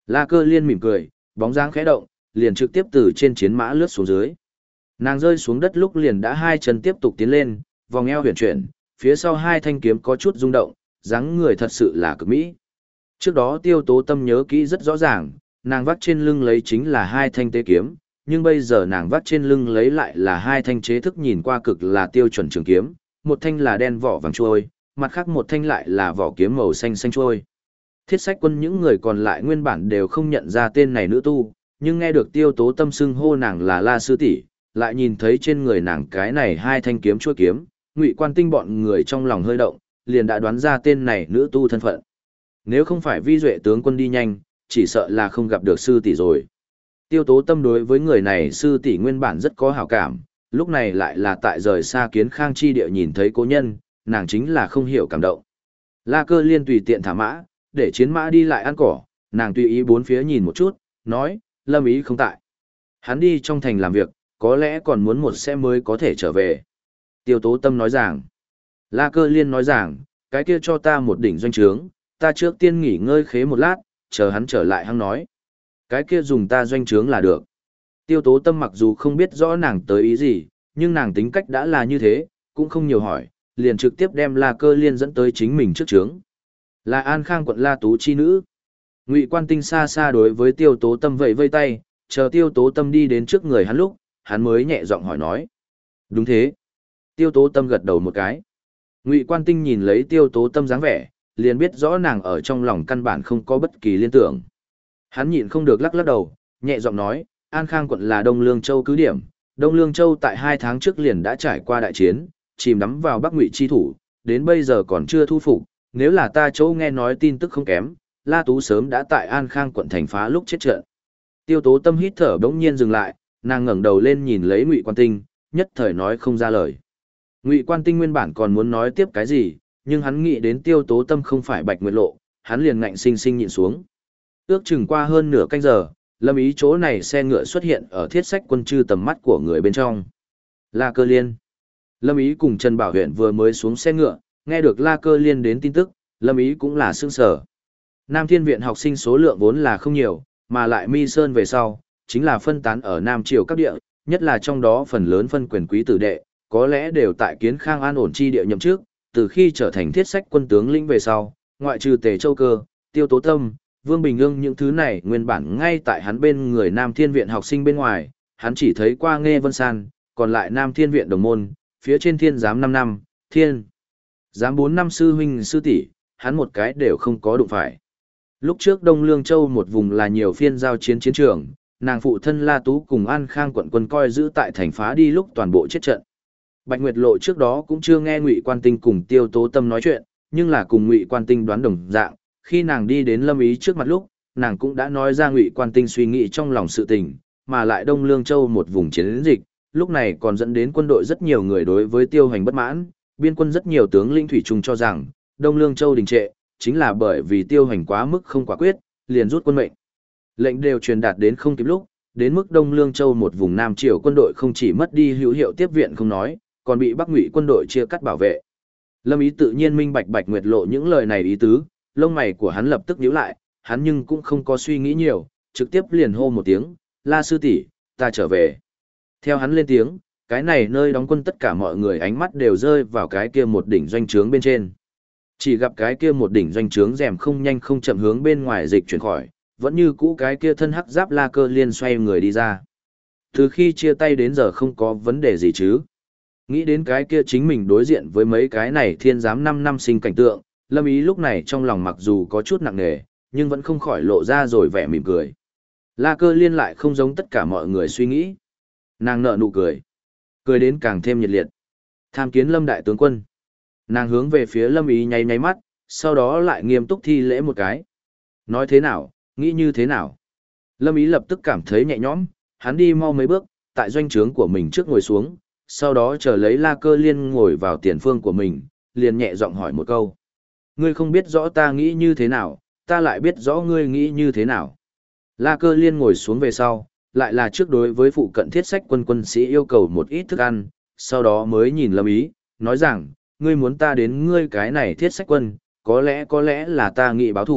La Cơ Liên mỉm cười, bóng dáng khẽ động, liền trực tiếp từ trên chiến mã lướt xuống dưới. Nàng rơi xuống đất lúc liền đã hai chân tiếp tục tiến lên, vòng eo huyền chuyển, phía sau hai thanh kiếm có chút rung động, dáng người thật sự là cực mỹ. Trước đó Tiêu Tố Tâm nhớ kỹ rất rõ ràng, nàng vác trên lưng lấy chính là hai thanh tế kiếm, nhưng bây giờ nàng vác trên lưng lấy lại là hai thanh chế thức nhìn qua cực là tiêu chuẩn trường kiếm, một thanh là đen vỏ vàng trôi, mặt khác một thanh lại là vỏ kiếm màu xanh xanh trôi. Thiết Sách Quân những người còn lại nguyên bản đều không nhận ra tên này nữ tu, nhưng nghe được Tiêu Tố Tâm xưng hô nàng là La sư tỷ, lại nhìn thấy trên người nàng cái này hai thanh kiếm chuôi kiếm, Ngụy Quan Tinh bọn người trong lòng hơi động, liền đã đoán ra tên này nữ tu thân phận. Nếu không phải Vi Duệ tướng quân đi nhanh, chỉ sợ là không gặp được sư tỷ rồi. Tiêu Tố Tâm đối với người này sư tỷ nguyên bản rất có hảo cảm, lúc này lại là tại rời xa Kiến Khang chi địa nhìn thấy cố nhân, nàng chính là không hiểu cảm động. La Cơ Liên tùy tiện thả mã, để chiến mã đi lại ăn cỏ, nàng tùy ý bốn phía nhìn một chút, nói, Lâm Ý không tại. Hắn đi trong thành làm việc, có lẽ còn muốn một xe mới có thể trở về. Tiêu Tố Tâm nói rằng, La Cơ Liên nói rằng, cái kia cho ta một đỉnh doanh trướng, ta trước tiên nghỉ ngơi khế một lát, chờ hắn trở lại hắn nói. Cái kia dùng ta doanh trướng là được. Tiêu Tố Tâm mặc dù không biết rõ nàng tới ý gì, nhưng nàng tính cách đã là như thế, cũng không nhiều hỏi, liền trực tiếp đem La Cơ Liên dẫn tới chính mình trước trướng. Là An Khang quận La Tú chi nữ. Ngụy Quan Tinh xa xa đối với Tiêu Tố Tâm vẫy vây tay, chờ Tiêu Tố Tâm đi đến trước người hắn lúc, hắn mới nhẹ giọng hỏi nói. Đúng thế. Tiêu Tố Tâm gật đầu một cái. Ngụy Quan Tinh nhìn lấy Tiêu Tố Tâm dáng vẻ, liền biết rõ nàng ở trong lòng căn bản không có bất kỳ liên tưởng. Hắn nhịn không được lắc lắc đầu, nhẹ giọng nói, An Khang quận là Đông Lương Châu cứ điểm. Đông Lương Châu tại 2 tháng trước liền đã trải qua đại chiến, chìm đắm vào Bắc Ngụy chi thủ, đến bây giờ còn chưa thu phục. Nếu là ta chỗ nghe nói tin tức không kém, La Tú sớm đã tại An Khang quận thành phá lúc chết trận. Tiêu Tố Tâm hít thở bỗng nhiên dừng lại, nàng ngẩng đầu lên nhìn lấy Ngụy Quan Tinh, nhất thời nói không ra lời. Ngụy Quan Tinh nguyên bản còn muốn nói tiếp cái gì, nhưng hắn nghĩ đến Tiêu Tố Tâm không phải Bạch Nguyệt Lộ, hắn liền ngạnh sinh sinh nhịn xuống. Ước chừng qua hơn nửa canh giờ, Lâm Ý chỗ này xe ngựa xuất hiện ở Thiết Sách Quân chư tầm mắt của người bên trong. La Cơ Liên. Lâm Ý cùng Trần Bảo Huyện vừa mới xuống xe ngựa, nghe được La Cơ Liên đến tin tức, Lâm Ý cũng là sững sờ. Nam Thiên Viện học sinh số lượng vốn là không nhiều, mà lại Mi Sơn về sau, chính là phân tán ở Nam Triều các địa, nhất là trong đó phần lớn phân quyền quý tử đệ, có lẽ đều tại Kiến Khang an ổn chi địa nhậm chức, từ khi trở thành Thiết Sách Quân tướng lĩnh về sau, ngoại trừ Tề Châu Cơ, Tiêu Tố Tâm, Vương Bình Ương những thứ này nguyên bản ngay tại hắn bên người Nam Thiên Viện học sinh bên ngoài, hắn chỉ thấy qua Nghê Vân San, còn lại Nam Thiên Viện đồng môn, phía trên Thiên giám 5 năm, Thiên giám 4 năm sư huynh sư tỷ, hắn một cái đều không có đụng phải. Lúc trước Đông Lương Châu một vùng là nhiều phiên giao chiến chiến trường, nàng phụ thân La Tú cùng An Khang quận quân coi giữ tại thành phá đi lúc toàn bộ chết trận. Bạch Nguyệt Lộ trước đó cũng chưa nghe Ngụy Quan Tinh cùng Tiêu Tố Tâm nói chuyện, nhưng là cùng Ngụy Quan Tinh đoán đồng dạng, khi nàng đi đến Lâm Ý trước mặt lúc, nàng cũng đã nói ra Ngụy Quan Tinh suy nghĩ trong lòng sự tình, mà lại Đông Lương Châu một vùng chiến dịch, lúc này còn dẫn đến quân đội rất nhiều người đối với Tiêu Hành bất mãn, biên quân rất nhiều tướng lĩnh thủy chung cho rằng, Đông Lương Châu đình trệ, chính là bởi vì Tiêu Hành quá mức không quả quyết, liền rút quân mệnh. Lệnh đều truyền đạt đến không kịp lúc, đến mức Đông Lương Châu một vùng Nam Triều quân đội không chỉ mất đi hữu hiệu tiếp viện không nói, còn bị Bắc Ngụy quân đội chia cắt bảo vệ. Lâm Ý tự nhiên minh bạch Bạch Nguyệt Lộ những lời này ý tứ, lông mày của hắn lập tức nhíu lại, hắn nhưng cũng không có suy nghĩ nhiều, trực tiếp liền hô một tiếng, La sư tỷ, ta trở về. Theo hắn lên tiếng, cái này nơi đóng quân tất cả mọi người ánh mắt đều rơi vào cái kia một đỉnh doanh trướng bên trên. Chỉ gặp cái kia một đỉnh doanh trướng rèm không nhanh không chậm hướng bên ngoài dịch chuyển khỏi, vẫn như cũ cái kia thân hắc giáp La Cơ Liên xoay người đi ra. Từ khi chia tay đến giờ không có vấn đề gì chứ. Nghĩ đến cái kia chính mình đối diện với mấy cái này thiên giám 5 năm sinh cảnh tượng, Lâm Ý lúc này trong lòng mặc dù có chút nặng nề, nhưng vẫn không khỏi lộ ra rồi vẻ mỉm cười. La Cơ Liên lại không giống tất cả mọi người suy nghĩ. Nàng nở nụ cười. Cười đến càng thêm nhiệt liệt. Tham kiến Lâm đại tướng quân. Nàng hướng về phía Lâm Ý nháy nháy mắt, sau đó lại nghiêm túc thi lễ một cái. Nói thế nào, nghĩ như thế nào? Lâm Ý lập tức cảm thấy nhẹ nhõm, hắn đi mau mấy bước, tại doanh trướng của mình trước ngồi xuống, sau đó chờ lấy La Cơ Liên ngồi vào tiền phương của mình, liền nhẹ giọng hỏi một câu. Ngươi không biết rõ ta nghĩ như thế nào, ta lại biết rõ ngươi nghĩ như thế nào. La Cơ Liên ngồi xuống về sau, lại là trước đối với phụ cận Thiết Sách Quân quân sĩ yêu cầu một ít thức ăn, sau đó mới nhìn Lâm Ý, nói rằng, ngươi muốn ta đến ngươi cái này Thiết Sách Quân, có lẽ là ta nghĩ báo thủ,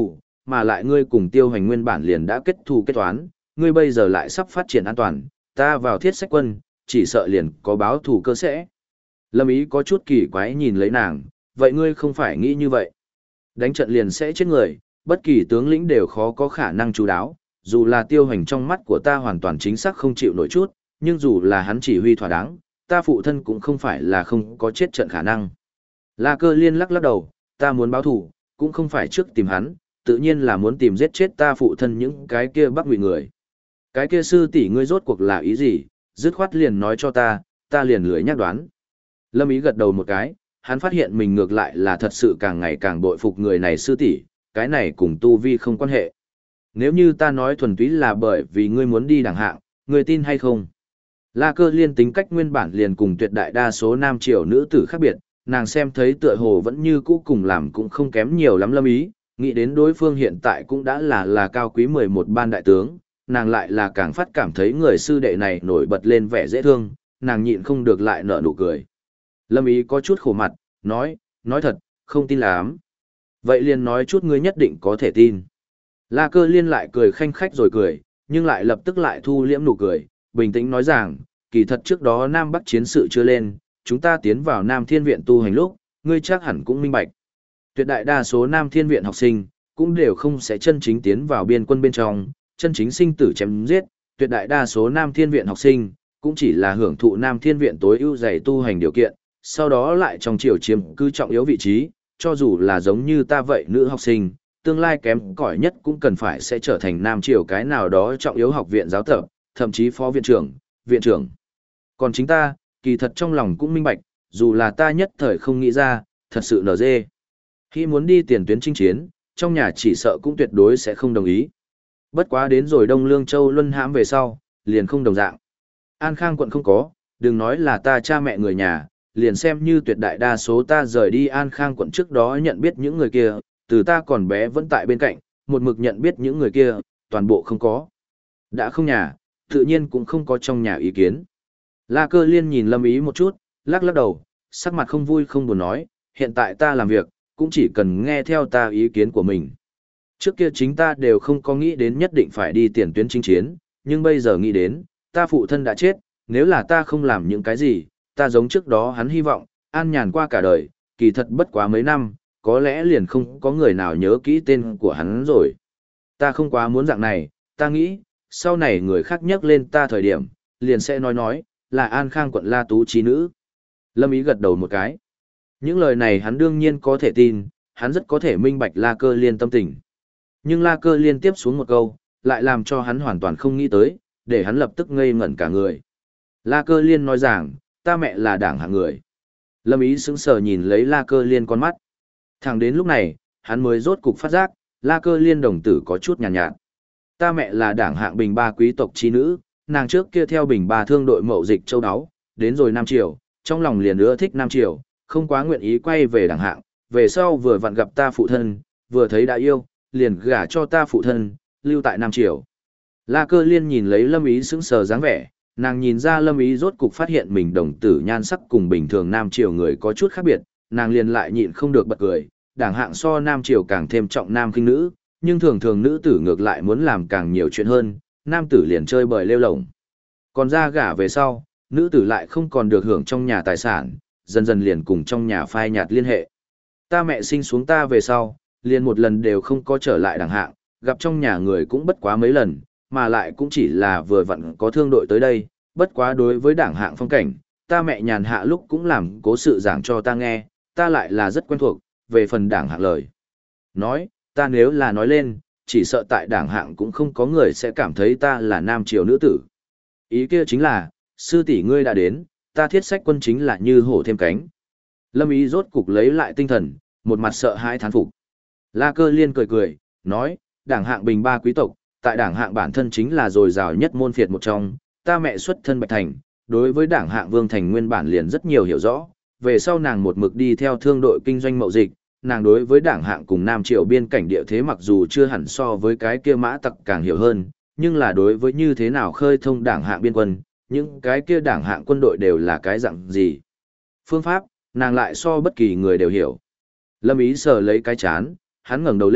mà lại ngươi cùng Tiêu Hành nguyên bản liền đã kết thù kết toán, ngươi bây giờ lại sắp phát triển an toàn, ta vào thiết sách quân, chỉ sợ liền có báo thù cơ sẽ. Lâm Ý có chút kỳ quái nhìn lấy nàng, vậy ngươi không phải nghĩ như vậy. Đánh trận liền sẽ chết người, bất kỳ tướng lĩnh đều khó có khả năng chú đáo, dù là Tiêu Hành trong mắt của ta hoàn toàn chính xác không chịu nổi chút, nhưng dù là hắn chỉ huy thỏa đáng, ta phụ thân cũng không phải là không có chết trận khả năng. La Cơ Liên lắc lắc đầu, ta muốn báo thù, cũng không phải trước tìm hắn, tự nhiên là muốn tìm giết chết ta phụ thân những cái kia Bắc Ngụy người. Cái kia sư tỷ ngươi rốt cuộc là ý gì, dứt khoát liền nói cho ta liền lười nhắc đoán. Lâm Ý gật đầu một cái, hắn phát hiện mình ngược lại là thật sự càng ngày càng bội phục người này sư tỷ, cái này cùng tu vi không quan hệ. Nếu như ta nói thuần túy là bởi vì ngươi muốn đi đẳng hạng, ngươi tin hay không? La Cơ Liên tính cách nguyên bản liền cùng tuyệt đại đa số nam triều nữ tử khác biệt, nàng xem thấy tựa hồ vẫn như cũ cùng làm cũng không kém nhiều lắm Lâm Ý, nghĩ đến đối phương hiện tại cũng đã là cao quý 11 ban đại tướng, nàng lại là càng phát cảm thấy người sư đệ này nổi bật lên vẻ dễ thương, nàng nhịn không được lại nở nụ cười. Lâm Ý có chút khổ mặt, nói thật, không tin lắm. Vậy liền nói chút ngươi nhất định có thể tin. La Cơ Liên lại cười khanh khách rồi cười, nhưng lại lập tức lại thu liễm nụ cười, bình tĩnh nói rằng, kỳ thật trước đó Nam Bắc chiến sự chưa lên, chúng ta tiến vào Nam Thiên Viện tu hành lúc, ngươi chắc hẳn cũng minh bạch. Tuyệt đại đa số Nam Thiên Viện học sinh, cũng đều không sẽ chân chính tiến vào biên quân bên trong, chân chính sinh tử chém giết, tuyệt đại đa số Nam Thiên Viện học sinh, cũng chỉ là hưởng thụ Nam Thiên Viện tối ưu dày tu hành điều kiện, sau đó lại trong triều chiếm cứ trọng yếu vị trí, cho dù là giống như ta vậy nữ học sinh, tương lai kém cỏi nhất cũng cần phải sẽ trở thành Nam triều cái nào đó trọng yếu học viện giáo tập, thậm chí phó viện trưởng, viện trưởng. Còn chính ta, kỳ thật trong lòng cũng minh bạch, dù là ta nhất thời không nghĩ ra, thật sự nở dê. Khi muốn đi tiền tuyến chinh chiến, trong nhà chỉ sợ cũng tuyệt đối sẽ không đồng ý. Bất quá đến rồi Đông Lương Châu luân hãm về sau, liền không đồng dạng. An Khang quận không có, đừng nói là ta cha mẹ người nhà, liền xem như tuyệt đại đa số ta rời đi An Khang quận trước đó nhận biết những người kia, từ ta còn bé vẫn tại bên cạnh, một mực nhận biết những người kia, toàn bộ không có. Đã không nhà, tự nhiên cũng không có trong nhà ý kiến. La Cơ Liên nhìn Lâm Ý một chút, lắc lắc đầu, sắc mặt không vui không buồn nói, hiện tại ta làm việc, cũng chỉ cần nghe theo ta ý kiến của mình. Trước kia chính ta đều không có nghĩ đến nhất định phải đi tiền tuyến chinh chiến, nhưng bây giờ nghĩ đến, ta phụ thân đã chết, nếu là ta không làm những cái gì, ta giống trước đó hắn hy vọng, an nhàn qua cả đời, kỳ thật bất quá mấy năm, có lẽ liền không có người nào nhớ kỹ tên của hắn rồi. Ta không quá muốn dạng này, ta nghĩ, sau này người khác nhắc lên ta thời điểm, liền sẽ nói, là An Khang quận La Tú trí nữ. Lâm Ý gật đầu một cái. Những lời này hắn đương nhiên có thể tin, hắn rất có thể minh bạch La Cơ Liên tâm tình. Nhưng La Cơ Liên tiếp xuống một câu, lại làm cho hắn hoàn toàn không nghĩ tới, để hắn lập tức ngây ngẩn cả người. La Cơ Liên nói rằng, ta mẹ là đảng hạng người. Lâm Ý sững sờ nhìn lấy La Cơ Liên con mắt. Thẳng đến lúc này, hắn mới rốt cục phát giác, La Cơ Liên đồng tử có chút nhàn nhạt. Ta mẹ là đảng hạng bình ba quý tộc chi nữ, nàng trước kia theo bình ba thương đội mậu dịch châu đáo, đến rồi Nam Triều, trong lòng liền ưa thích Nam Triều, không quá nguyện ý quay về đảng hạng, về sau vừa vặn gặp ta phụ thân, vừa thấy đã yêu, liền gả cho ta phụ thân, lưu tại Nam Triều. La Cơ Liên nhìn lấy Lâm Ý sững sờ dáng vẻ, nàng nhìn ra Lâm Ý rốt cục phát hiện mình đồng tử nhan sắc cùng bình thường Nam Triều người có chút khác biệt, nàng liền lại nhịn không được bật cười, đảng hạng so Nam Triều càng thêm trọng nam khinh nữ, nhưng thường thường nữ tử ngược lại muốn làm càng nhiều chuyện hơn, nam tử liền chơi bời lêu lổng. Còn ra gả về sau, nữ tử lại không còn được hưởng trong nhà tài sản, dần dần liền cùng trong nhà phai nhạt liên hệ. Ta mẹ sinh xuống ta về sau, liền một lần đều không có trở lại đẳng hạng, gặp trong nhà người cũng bất quá mấy lần, mà lại cũng chỉ là vừa vặn có thương đội tới đây, bất quá đối với đảng hạng phong cảnh, ta mẹ nhàn hạ lúc cũng làm cố sự giảng cho ta nghe, ta lại là rất quen thuộc, về phần đảng hạng lời. Nói, ta nếu là nói lên, chỉ sợ tại đảng hạng cũng không có người sẽ cảm thấy ta là nam triều nữ tử. Ý kia chính là, sư tỷ ngươi đã đến, ta thiết sách quân chính là như hổ thêm cánh. Lâm Ý rốt cục lấy lại tinh thần, một mặt sợ hãi thán phục. La Cơ Liên cười cười, nói, đảng hạng bình ba quý tộc, tại đảng hạng bản thân chính là dồi dào nhất môn phiệt một trong, ta mẹ xuất thân Bạch Thành, đối với đảng hạng Vương Thành nguyên bản liền rất nhiều hiểu rõ, về sau nàng một mực đi theo thương đội kinh doanh mậu dịch, nàng đối với đảng hạng cùng Nam Triều biên cảnh địa thế mặc dù chưa hẳn so với cái kia mã tặc càng hiểu hơn, nhưng là đối với như thế nào khơi thông đảng hạng biên quân, những cái kia đảng hạng quân đội đều là cái dạng gì. Phương pháp, nàng lại so bất kỳ người đều hiểu. Lâm Ý sờ lấy cái chán, hắn ngẩng đầu lên,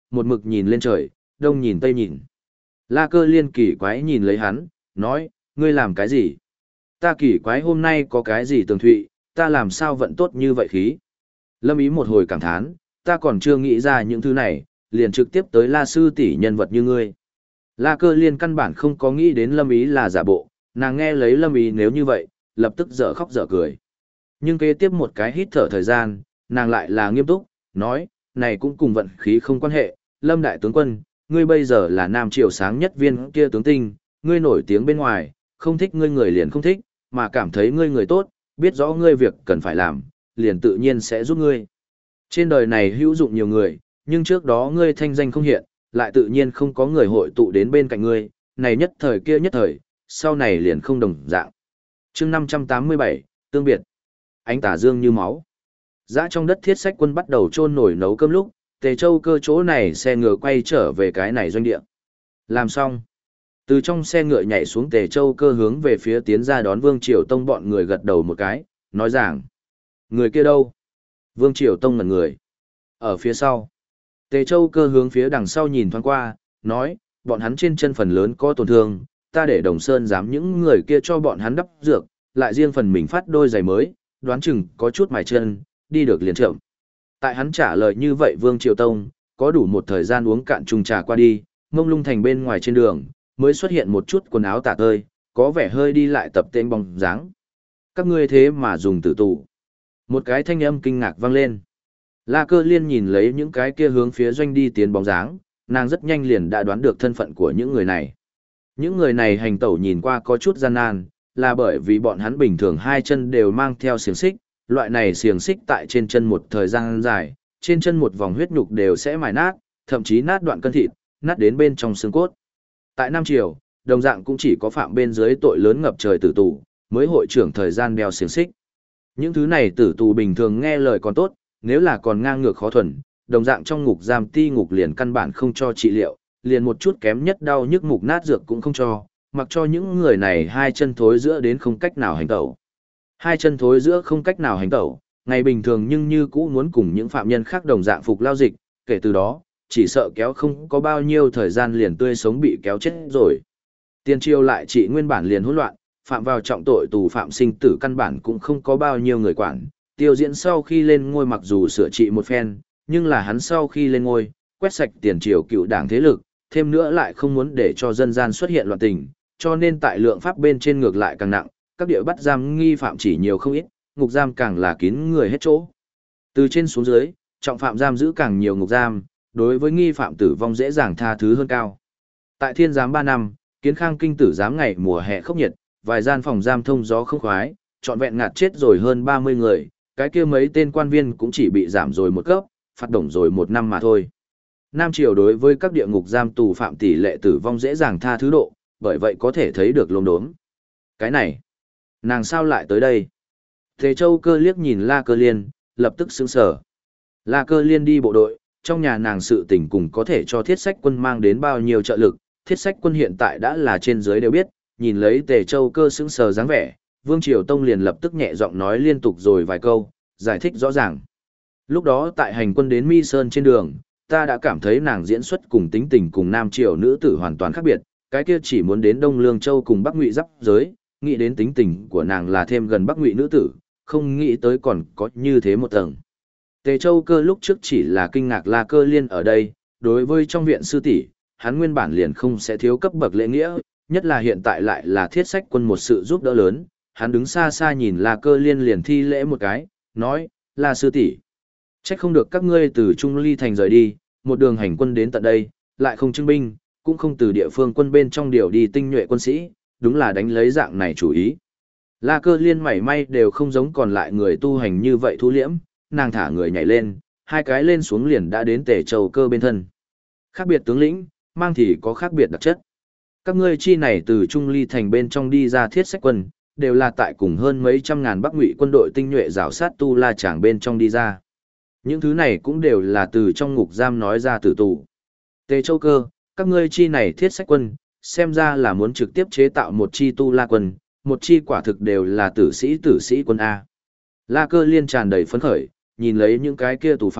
một mực nhìn lên trời, đông nhìn tây nhìn. La Cơ Liên kỳ quái nhìn lấy hắn, nói, ngươi làm cái gì? Ta kỳ quái hôm nay có cái gì tường thụy, ta làm sao vận tốt như vậy khí? Lâm Ý một hồi cảm thán, ta còn chưa nghĩ ra những thứ này, liền trực tiếp tới La sư tỷ nhân vật như ngươi. La Cơ Liên căn bản không có nghĩ đến Lâm Ý là giả bộ, nàng nghe lấy Lâm Ý nếu như vậy, lập tức dở khóc dở cười. Nhưng kế tiếp một cái hít thở thời gian, nàng lại là nghiêm túc, nói, này cũng cùng vận khí không quan hệ, Lâm đại tướng quân, ngươi bây giờ là Nam Triều sáng nhất viên kia tướng tinh, ngươi nổi tiếng bên ngoài, không thích ngươi người liền không thích, mà cảm thấy ngươi người tốt, biết rõ ngươi việc cần phải làm, liền tự nhiên sẽ giúp ngươi. Trên đời này hữu dụng nhiều người, nhưng trước đó ngươi thanh danh không hiện, lại tự nhiên không có người hội tụ đến bên cạnh ngươi, này nhất thời kia nhất thời, sau này liền không đồng dạng. Chương 587, tương biệt. Ánh tà dương như máu. Dã trong đất Thiết Sách Quân bắt đầu chôn nổi nấu cơm lúc, Tề Châu Cơ chỗ này xe ngựa quay trở về cái này doanh địa. Làm xong, từ trong xe ngựa nhảy xuống Tề Châu Cơ hướng về phía tiến ra đón Vương Triều Tông bọn người gật đầu một cái, nói rằng: người kia đâu? Vương Triều Tông ngẩn người. Ở phía sau. Tề Châu Cơ hướng phía đằng sau nhìn thoáng qua, nói, bọn hắn trên chân phần lớn có tổn thương, ta để Đồng Sơn dám những người kia cho bọn hắn đắp dược, lại riêng phần mình phát đôi giày mới, đoán chừng có chút mài chân, đi được liền chậm. Tại hắn trả lời như vậy Vương Triều Tông, có đủ một thời gian uống cạn chung trà qua đi, mông lung thành bên ngoài trên đường, mới xuất hiện một chút quần áo tả tơi, có vẻ hơi đi lại tập tên bóng dáng. Các ngươi thế mà dùng tử tù. Một cái thanh âm kinh ngạc vang lên. La Cơ Liên nhìn lấy những cái kia hướng phía doanh đi tiến bóng dáng, nàng rất nhanh liền đã đoán được thân phận của những người này. Những người này hành tẩu nhìn qua có chút gian nan, là bởi vì bọn hắn bình thường hai chân đều mang theo xiềng xích, loại này xiềng xích tại trên chân một thời gian dài, trên chân một vòng huyết nhục đều sẽ mài nát, thậm chí nát đoạn cân thịt, nát đến bên trong xương cốt. Tại Nam Triều, đồng dạng cũng chỉ có phạm bên dưới tội lớn ngập trời tử tù, mới hội trưởng thời gian đeo xiềng xích. Những thứ này tử tù bình thường nghe lời còn tốt, nếu là còn ngang ngược khó thuần, đồng dạng trong ngục giam ti ngục liền căn bản không cho trị liệu, liền một chút kém nhất đau nhức mục nát dược cũng không cho, mặc cho những người này hai chân thối giữa đến không cách nào hành tẩu. Hai chân thối giữa không cách nào hành tẩu, ngày bình thường nhưng như cũ muốn cùng những phạm nhân khác đồng dạng phục lao dịch, kể từ đó, chỉ sợ kéo không có bao nhiêu thời gian liền tươi sống bị kéo chết rồi. Tiên triều lại trị nguyên bản liền hỗn loạn, phạm vào trọng tội tù phạm sinh tử căn bản cũng không có bao nhiêu người quản. Tiêu Diễn sau khi lên ngôi mặc dù sửa trị một phen, nhưng là hắn sau khi lên ngôi, quét sạch tiền triều cựu đảng thế lực, thêm nữa lại không muốn để cho dân gian xuất hiện loạn tình, cho nên tại lượng pháp bên trên ngược lại càng nặng, các địa bắt giam nghi phạm chỉ nhiều không ít, ngục giam càng là kín người hết chỗ. Từ trên xuống dưới, trọng phạm giam giữ càng nhiều ngục giam, đối với nghi phạm tử vong dễ dàng tha thứ hơn cao. Tại thiên giám 3 năm, Kiến Khang kinh tử giám ngày mùa hè khốc nhiệt, vài gian phòng giam thông gió không khoái, trọn vẹn ngạt chết rồi hơn 30 người, cái kia mấy tên quan viên cũng chỉ bị giảm rồi một cấp, phạt đồng rồi 1 năm mà thôi. Nam Triều đối với các địa ngục giam tù phạm tỷ lệ tử vong dễ dàng tha thứ độ, bởi vậy có thể thấy được lồn đốm. Cái này, nàng sao lại tới đây? Tề Châu Cơ liếc nhìn La Cơ Liên, lập tức sững sờ. La Cơ Liên đi bộ đội, trong nhà nàng sự tình cùng có thể cho Thiết Sách Quân mang đến bao nhiêu trợ lực, Thiết Sách Quân hiện tại đã là trên dưới đều biết, nhìn lấy Tề Châu Cơ sững sờ dáng vẻ, Vương Triều Tông liền lập tức nhẹ giọng nói liên tục rồi vài câu, giải thích rõ ràng. Lúc đó tại hành quân đến Mi Sơn trên đường, ta đã cảm thấy nàng diễn xuất cùng tính tình cùng Nam Triều nữ tử hoàn toàn khác biệt, cái kia chỉ muốn đến Đông Lương Châu cùng Bắc Ngụy giáp giới, nghĩ đến tính tình của nàng là thêm gần Bắc Ngụy nữ tử, không nghĩ tới còn có như thế một tầng. Tề Châu Cơ lúc trước chỉ là kinh ngạc La Cơ Liên ở đây, đối với trong viện sư tỷ, hắn nguyên bản liền không sẽ thiếu cấp bậc lễ nghĩa, nhất là hiện tại lại là Thiết Sách Quân một sự giúp đỡ lớn, hắn đứng xa xa nhìn La Cơ Liên liền thi lễ một cái, nói, La sư tỷ, trách không được các ngươi từ Trung Ly thành rời đi, một đường hành quân đến tận đây, lại không trưng binh, cũng không từ địa phương quân bên trong điều đi tinh nhuệ quân sĩ, đúng là đánh lấy dạng này chủ ý. La Cơ Liên mảy may đều không giống còn lại người tu hành như vậy thu liễm, nàng thả người nhảy lên, hai cái lên xuống liền đã đến Tề Châu Cơ bên thân. Khác biệt tướng lĩnh, mang thì có khác biệt đặc chất. Các ngươi chi này từ Trung Ly thành bên trong đi ra Thiết Sách Quân, đều là tại cùng hơn mấy trăm ngàn Bắc Ngụy quân đội tinh nhuệ rảo sát tu la chàng bên trong đi ra. Những thứ này cũng đều là từ trong ngục giam nói ra tử tù. Tề Châu Cơ, các ngươi chi này Thiết Sách Quân, xem ra là muốn trực tiếp chế tạo một chi tu la quân, một chi quả thực đều là tử sĩ quân A. La Cơ Liên tràn đầy phấn khởi, nhìn lấy những cái kia tù phạm,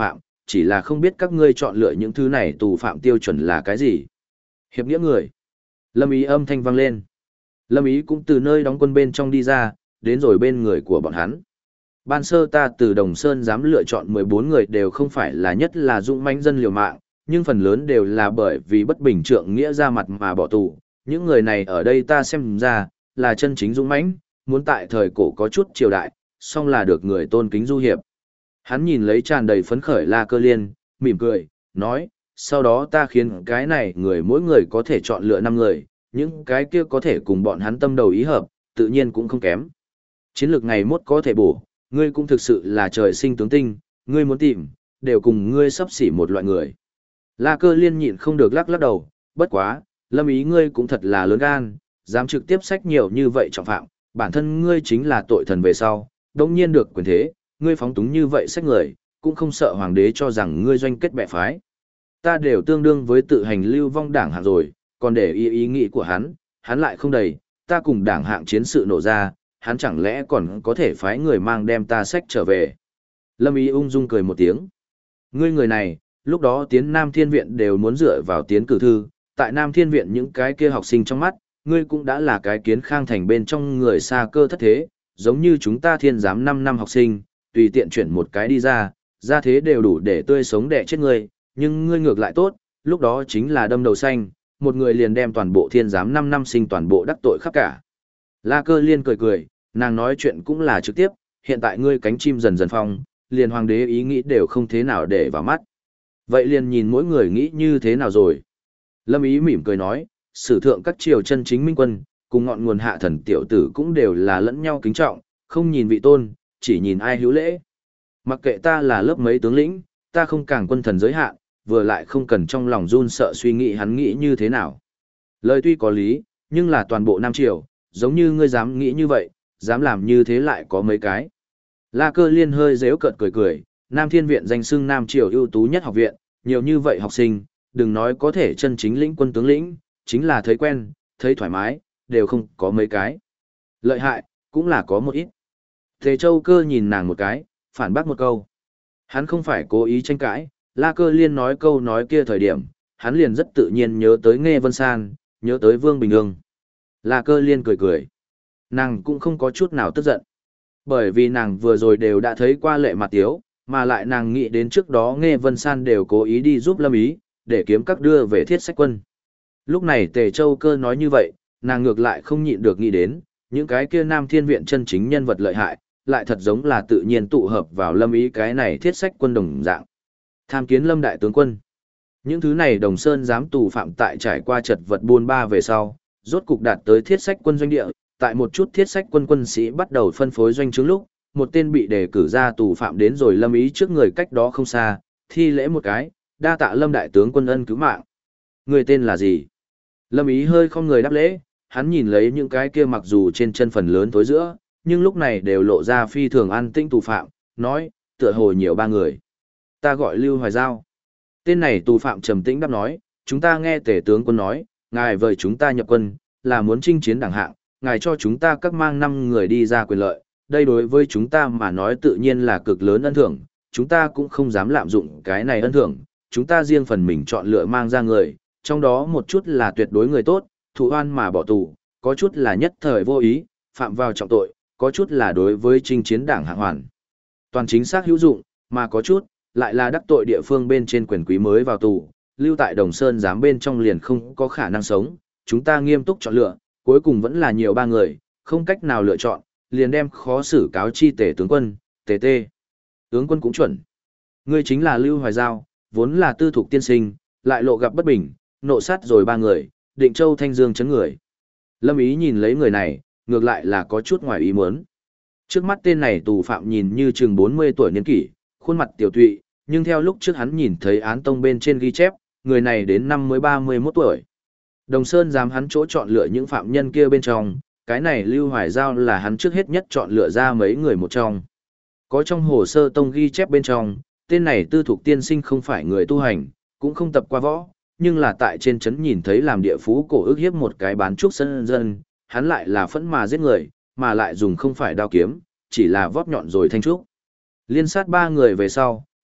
chỉ là không biết các ngươi chọn lựa những thứ này tù phạm tiêu chuẩn là cái gì. Hiệp nghĩa người. Lâm Ý âm thanh vang lên. Lâm Ý cũng từ nơi đóng quân bên trong đi ra, đến rồi bên người của bọn hắn. Ban sơ ta từ Đồng Sơn dám lựa chọn 14 người đều không phải là nhất là dũng mãnh dân liều mạng, nhưng phần lớn đều là bởi vì bất bình trượng nghĩa ra mặt mà bỏ tù. Những người này ở đây ta xem ra, là chân chính dũng mãnh, muốn tại thời cổ có chút triều đại, song là được người tôn kính du hiệp. Hắn nhìn lấy tràn đầy phấn khởi La Cơ Liên, mỉm cười, nói, sau đó ta khiến cái này người mỗi người có thể chọn lựa 5 người, những cái kia có thể cùng bọn hắn tâm đầu ý hợp, tự nhiên cũng không kém. Chiến lược ngày mốt có thể bổ, ngươi cũng thực sự là trời sinh tướng tinh, ngươi muốn tìm, đều cùng ngươi sắp xỉ một loại người. La Cơ Liên nhịn không được lắc lắc đầu, bất quá, Lâm Ý ngươi cũng thật là lớn gan, dám trực tiếp sách nhiều như vậy trọng phạm, bản thân ngươi chính là tội thần về sau, đồng nhiên được quyền thế, ngươi phóng túng như vậy sách người, cũng không sợ hoàng đế cho rằng ngươi doanh kết bè phái. Ta đều tương đương với tự hành lưu vong đảng hạng rồi, còn để ý nghĩ của hắn lại không đầy, ta cùng đảng hạng chiến sự nổ ra, hắn chẳng lẽ còn có thể phái người mang đem ta sách trở về. Lâm Ý ung dung cười một tiếng. Ngươi người này, lúc đó tiến Nam Thiên Viện đều muốn dựa vào tiến cử thư, tại Nam Thiên Viện những cái kia học sinh trong mắt, ngươi cũng đã là cái kiến khang thành bên trong người xa cơ thất thế, giống như chúng ta thiên giám 5 năm học sinh, tùy tiện chuyển một cái đi ra thế đều đủ để tươi sống đẻ chết ngươi, nhưng ngươi ngược lại tốt, lúc đó chính là đâm đầu xanh, một người liền đem toàn bộ thiên giám 5 năm sinh toàn bộ đắc tội khắp cả. La Cơ Liên cười cười, nàng nói chuyện cũng là trực tiếp, hiện tại ngươi cánh chim dần dần phong, liền hoàng đế ý nghĩ đều không thế nào để vào mắt. Vậy liền nhìn mỗi người nghĩ như thế nào rồi. Lâm Ý mỉm cười nói, sử thượng các triều chân chính minh quân, cùng ngọn nguồn hạ thần tiểu tử cũng đều là lẫn nhau kính trọng, không nhìn vị tôn, chỉ nhìn ai hữu lễ. Mặc kệ ta là lớp mấy tướng lĩnh, ta không càng quân thần giới hạn, vừa lại không cần trong lòng run sợ suy nghĩ hắn nghĩ như thế nào. Lời tuy có lý, nhưng là toàn bộ Nam Triều, giống như ngươi dám nghĩ như vậy, dám làm như thế lại có mấy cái. La Cơ Liên hơi giễu cợt cười cười, Nam Thiên Viện danh xưng Nam Triều ưu tú nhất học viện, nhiều như vậy học sinh, đừng nói có thể chân chính lĩnh quân tướng lĩnh, chính là thấy quen, thấy thoải mái, đều không có mấy cái. Lợi hại, cũng là có một ít. Tề Châu Cơ nhìn nàng một cái, phản bác một câu. Hắn không phải cố ý tranh cãi, La Cơ Liên nói câu nói kia thời điểm, hắn liền rất tự nhiên nhớ tới Nghe Vân San, nhớ tới Vương Bình Ương. La Cơ Liên cười cười. Nàng cũng không có chút nào tức giận. Bởi vì nàng vừa rồi đều đã thấy qua Lệ Mặt Tiếu, mà lại nàng nghĩ đến trước đó Nghe Vân San đều cố ý đi giúp Lâm Ý, để kiếm các đưa về Thiết Sách Quân. Lúc này Tề Châu Cơ nói như vậy, nàng ngược lại không nhịn được nghĩ đến, những cái kia Nam Thiên Viện chân chính nhân vật lợi hại, lại thật giống là tự nhiên tụ hợp vào Lâm Ý cái này Thiết Sách Quân đồng dạng. Tham kiến Lâm đại tướng quân. Những thứ này Đồng Sơn giám tù phạm tại trải qua chật vật buôn ba về sau, rốt cục đạt tới Thiết Sách Quân doanh địa, tại một chút Thiết Sách Quân quân sĩ bắt đầu phân phối doanh trướng lúc, một tên bị đề cử ra tù phạm đến rồi Lâm Ý trước người cách đó không xa, thi lễ một cái, đa tạ Lâm đại tướng quân ân cứu mạng. Người tên là gì? Lâm Ý hơi không người đáp lễ, hắn nhìn lấy những cái kia mặc dù trên chân phần lớn tối giữa, nhưng lúc này đều lộ ra phi thường an tĩnh tù phạm, nói, tựa hồ nhiều 3 người. Ta gọi Lưu Hoài Giao. Tên này tù phạm trầm tĩnh đáp nói, chúng ta nghe Tề tướng quân nói, ngài vời chúng ta nhập quân, là muốn chinh chiến đẳng hạng, ngài cho chúng ta các mang 5 người đi ra quyền lợi, đây đối với chúng ta mà nói tự nhiên là cực lớn ân thưởng, chúng ta cũng không dám lạm dụng cái này ân thưởng, chúng ta riêng phần mình chọn lựa mang ra người, trong đó một chút là tuyệt đối người tốt, thụ oan mà bỏ tù, có chút là nhất thời vô ý, phạm vào trọng tội, có chút là đối với chinh chiến đảng hạng hoàn. Toàn chính xác hữu dụng, mà có chút, lại là đắc tội địa phương bên trên quyền quý mới vào tù, lưu tại Đồng Sơn giám bên trong liền không có khả năng sống, chúng ta nghiêm túc chọn lựa, cuối cùng vẫn là nhiều 3 người, không cách nào lựa chọn, liền đem khó xử cáo chi Tề tướng quân, Tề. Tướng quân cũng chuẩn. Ngươi chính là Lưu Hoài Giao, vốn là tư thục tiên sinh, lại lộ gặp bất bình, nộ sát rồi 3 người, Định Châu Thanh Dương chấn người. Lâm Ý nhìn lấy người này, ngược lại là có chút ngoài ý muốn. Trước mắt tên này tù phạm nhìn như chừng 40 tuổi niên kỷ, khuôn mặt tiểu tụy, nhưng theo lúc trước hắn nhìn thấy án tông bên trên ghi chép, người này đến năm mới 31 tuổi. Đồng Sơn dám hắn chỗ chọn lựa những phạm nhân kia bên trong, cái này Lưu Hoài Giao là hắn trước hết nhất chọn lựa ra mấy người một trong. Có trong hồ sơ tông ghi chép bên trong, tên này tư thục tiên sinh không phải người tu hành, cũng không tập qua võ, nhưng là tại trên trấn nhìn thấy làm địa phú cổ ức hiếp một cái bán trúc sân dân, hắn lại là phẫn mà giết người, mà lại dùng không phải đao kiếm, chỉ là vót nhọn rồi thanh trúc. Liên sát 3 người về sau,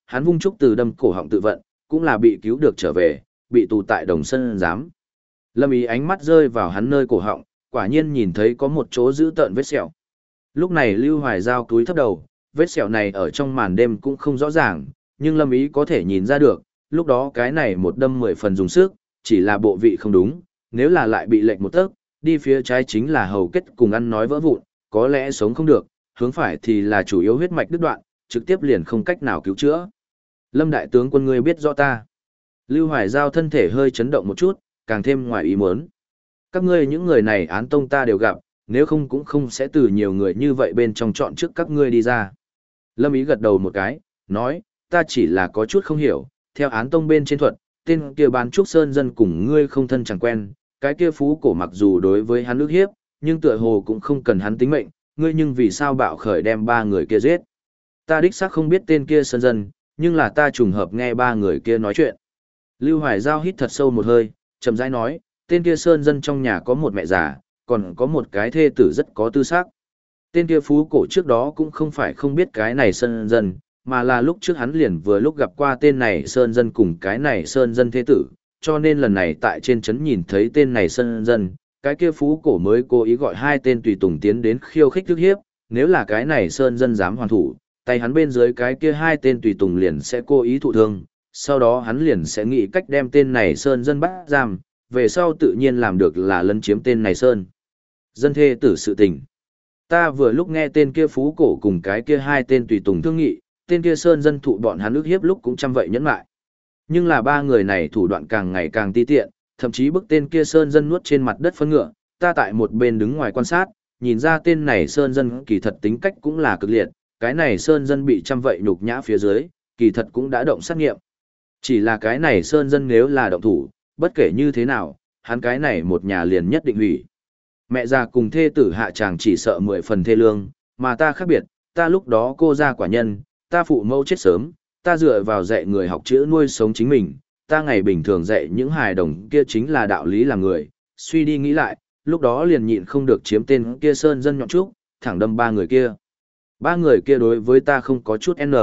hắn vung trúc từ đâm cổ họng tự vận, cũng là bị cứu được trở về, bị tù tại Đồng Sơn giám. Lâm Ý ánh mắt rơi vào hắn nơi cổ họng, quả nhiên nhìn thấy có một chỗ dữ tợn vết sẹo. Lúc này Lưu Hoài Giao cúi thấp đầu, vết sẹo này ở trong màn đêm cũng không rõ ràng, nhưng Lâm Ý có thể nhìn ra được, lúc đó cái này một đâm 10 phần dùng sức, chỉ là bộ vị không đúng, nếu là lại bị lệch một tấc, đi phía trái chính là hầu kết cùng ăn nói vỡ vụn, có lẽ sống không được, hướng phải thì là chủ yếu huyết mạch đứt đoạn, trực tiếp liền không cách nào cứu chữa. Lâm đại tướng quân ngươi biết rõ ta. Lưu Hoài Giao thân thể hơi chấn động một chút, càng thêm ngoài ý muốn. Các ngươi những người này án tông ta đều gặp, nếu không cũng không sẽ từ nhiều người như vậy bên trong chọn trước các ngươi đi ra. Lâm Ý gật đầu một cái, nói, ta chỉ là có chút không hiểu, theo án tông bên trên thuật, tên kia bán trúc sơn dân cùng ngươi không thân chẳng quen, cái kia phú cổ mặc dù đối với hắn ức hiếp, nhưng tựa hồ cũng không cần hắn tính mệnh, ngươi nhưng vì sao bạo khởi đem 3 người kia giết. Ta đích xác không biết tên kia sơn dân, nhưng là ta trùng hợp nghe 3 người kia nói chuyện. Lưu Hoài Giao hít thật sâu một hơi, chậm rãi nói, tên kia sơn dân trong nhà có một mẹ già, còn có một cái thê tử rất có tư sắc. Tên kia phú cổ trước đó cũng không phải không biết cái này sơn dân, mà là lúc trước hắn liền vừa lúc gặp qua tên này sơn dân cùng cái này sơn dân thế tử, cho nên lần này tại trên trấn nhìn thấy tên này sơn dân, cái kia phú cổ mới cố ý gọi 2 tên tùy tùng tiến đến khiêu khích ức hiếp, nếu là cái này sơn dân dám hoàn thủ, tay hắn bên dưới cái kia 2 tên tùy tùng liền sẽ cố ý thụ thương, sau đó hắn liền sẽ nghĩ cách đem tên này sơn dân bắt giam, về sau tự nhiên làm được là lấn chiếm tên này sơn dân thê tử sự tình. Ta vừa lúc nghe tên kia phú cổ cùng cái kia 2 tên tùy tùng thương nghị, tên kia sơn dân thụ bọn hắn ức hiếp lúc cũng chăm vậy nhẫn lại. Nhưng là 3 người này thủ đoạn càng ngày càng ti tiện, thậm chí bức tên kia sơn dân nuốt trên mặt đất phân ngựa, ta tại một bên đứng ngoài quan sát, nhìn ra tên này sơn dân kỳ thật tính cách cũng là cực liệt, cái này sơn dân bị chăm vậy nhục nhã phía dưới, kỳ thật cũng đã động sát nghiệm. Chỉ là cái này sơn dân nếu là động thủ, bất kể như thế nào, hắn cái này một nhà liền nhất định hủy. Mẹ già cùng thê tử hạ chàng chỉ sợ 10 phần thê lương, mà ta khác biệt, ta lúc đó cô ra quả nhân, ta phụ mẫu chết sớm, ta dựa vào dạy người học chữ nuôi sống chính mình, ta ngày bình thường dạy những hài đồng kia chính là đạo lý làm người, suy đi nghĩ lại, lúc đó liền nhịn không được chiếm tên kia sơn dân nhọn trúc, thẳng đâm 3 người kia. 3 người kia đối với ta không có chút n.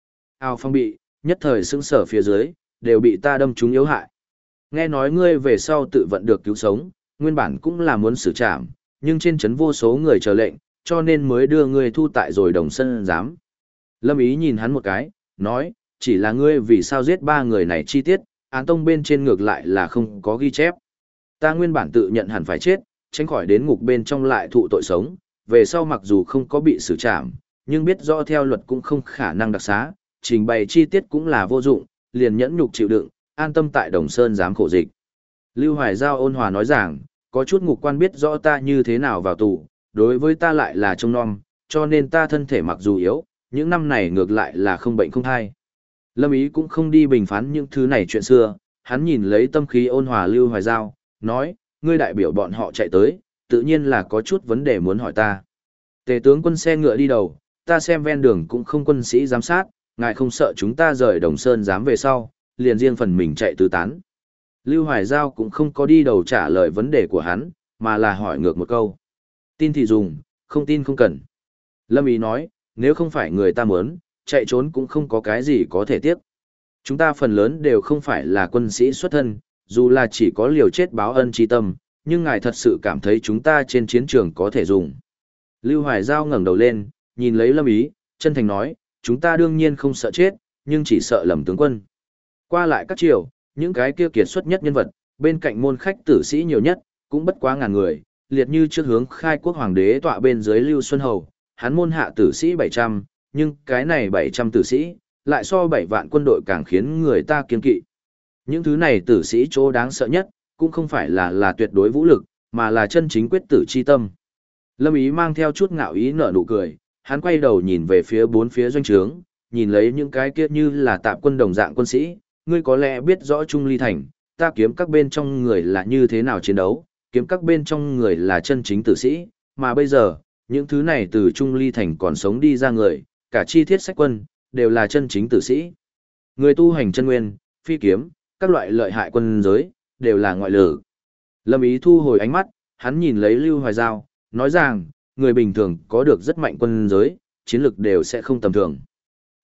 Ao phong bị, nhất thời sững sở phía dưới, đều bị ta đâm trúng yếu hại. Nghe nói ngươi về sau tự vận được cứu sống, nguyên bản cũng là muốn xử trảm, nhưng trên trấn vô số người chờ lệnh, cho nên mới đưa ngươi thu tại rồi Đồng Sơn giám. Lâm Ý nhìn hắn một cái, nói, chỉ là ngươi vì sao giết 3 người này chi tiết, án tông bên trên ngược lại là không có ghi chép. Ta nguyên bản tự nhận hẳn phải chết, tránh khỏi đến ngục bên trong lại thụ tội sống, về sau mặc dù không có bị xử trảm, nhưng biết rõ theo luật cũng không khả năng đặc xá, trình bày chi tiết cũng là vô dụng, liền nhẫn nhục chịu đựng, an tâm tại Đồng Sơn giám khổ dịch. Lưu Hoài Giao ôn hòa nói rằng, có chút ngục quan biết rõ ta như thế nào vào tù, đối với ta lại là trông nom, cho nên ta thân thể mặc dù yếu, những năm này ngược lại là không bệnh không thai. Lâm Ý cũng không đi bình phán những thứ này chuyện xưa, hắn nhìn lấy tâm khí ôn hòa Lưu Hoài Giao, nói, ngươi đại biểu bọn họ chạy tới, tự nhiên là có chút vấn đề muốn hỏi ta. Tề tướng quân xe ngựa đi đầu, ta xem ven đường cũng không quân sĩ giám sát, ngài không sợ chúng ta rời Đồng Sơn giám về sau, liền riêng phần mình chạy tứ tán. Lưu Hoài Giao cũng không có đi đầu trả lời vấn đề của hắn, mà là hỏi ngược một câu. Tin thì dùng, không tin không cần. Lâm Ý nói, nếu không phải người ta muốn, chạy trốn cũng không có cái gì có thể tiếc. Chúng ta phần lớn đều không phải là quân sĩ xuất thân, dù là chỉ có liều chết báo ân tri tâm, nhưng ngài thật sự cảm thấy chúng ta trên chiến trường có thể dùng. Lưu Hoài Giao ngẩng đầu lên, nhìn lấy Lâm Ý, chân thành nói, chúng ta đương nhiên không sợ chết, nhưng chỉ sợ lầm tướng quân. Qua lại các triều, những cái kia kiệt xuất nhất nhân vật, bên cạnh môn khách tử sĩ nhiều nhất, cũng bất quá ngàn người, liệt như trước hướng khai quốc hoàng đế tọa bên dưới Lưu Xuân Hầu, hắn môn hạ tử sĩ 700, nhưng cái này 700 tử sĩ, lại so 7 vạn quân đội càng khiến người ta kiên kỵ. Những thứ này tử sĩ chỗ đáng sợ nhất, cũng không phải là tuyệt đối vũ lực, mà là chân chính quyết tử chi tâm. Lâm Ý mang theo chút ngạo ý nở nụ cười, hắn quay đầu nhìn về phía 4 phía doanh trướng, nhìn lấy những cái kia như là tạp quân đồng dạng quân sĩ, ngươi có lẽ biết rõ Trung Ly Thành, ta kiếm các bên trong người là như thế nào chiến đấu, kiếm các bên trong người là chân chính tử sĩ, mà bây giờ, những thứ này từ Trung Ly Thành còn sống đi ra người, cả chi thiết sách quân, đều là chân chính tử sĩ. Người tu hành chân nguyên, phi kiếm, các loại lợi hại quân giới, đều là ngoại lử. Lâm Ý thu hồi ánh mắt, hắn nhìn lấy Lưu Hoài Giao, nói rằng, người bình thường có được rất mạnh quân giới, chiến lực đều sẽ không tầm thường.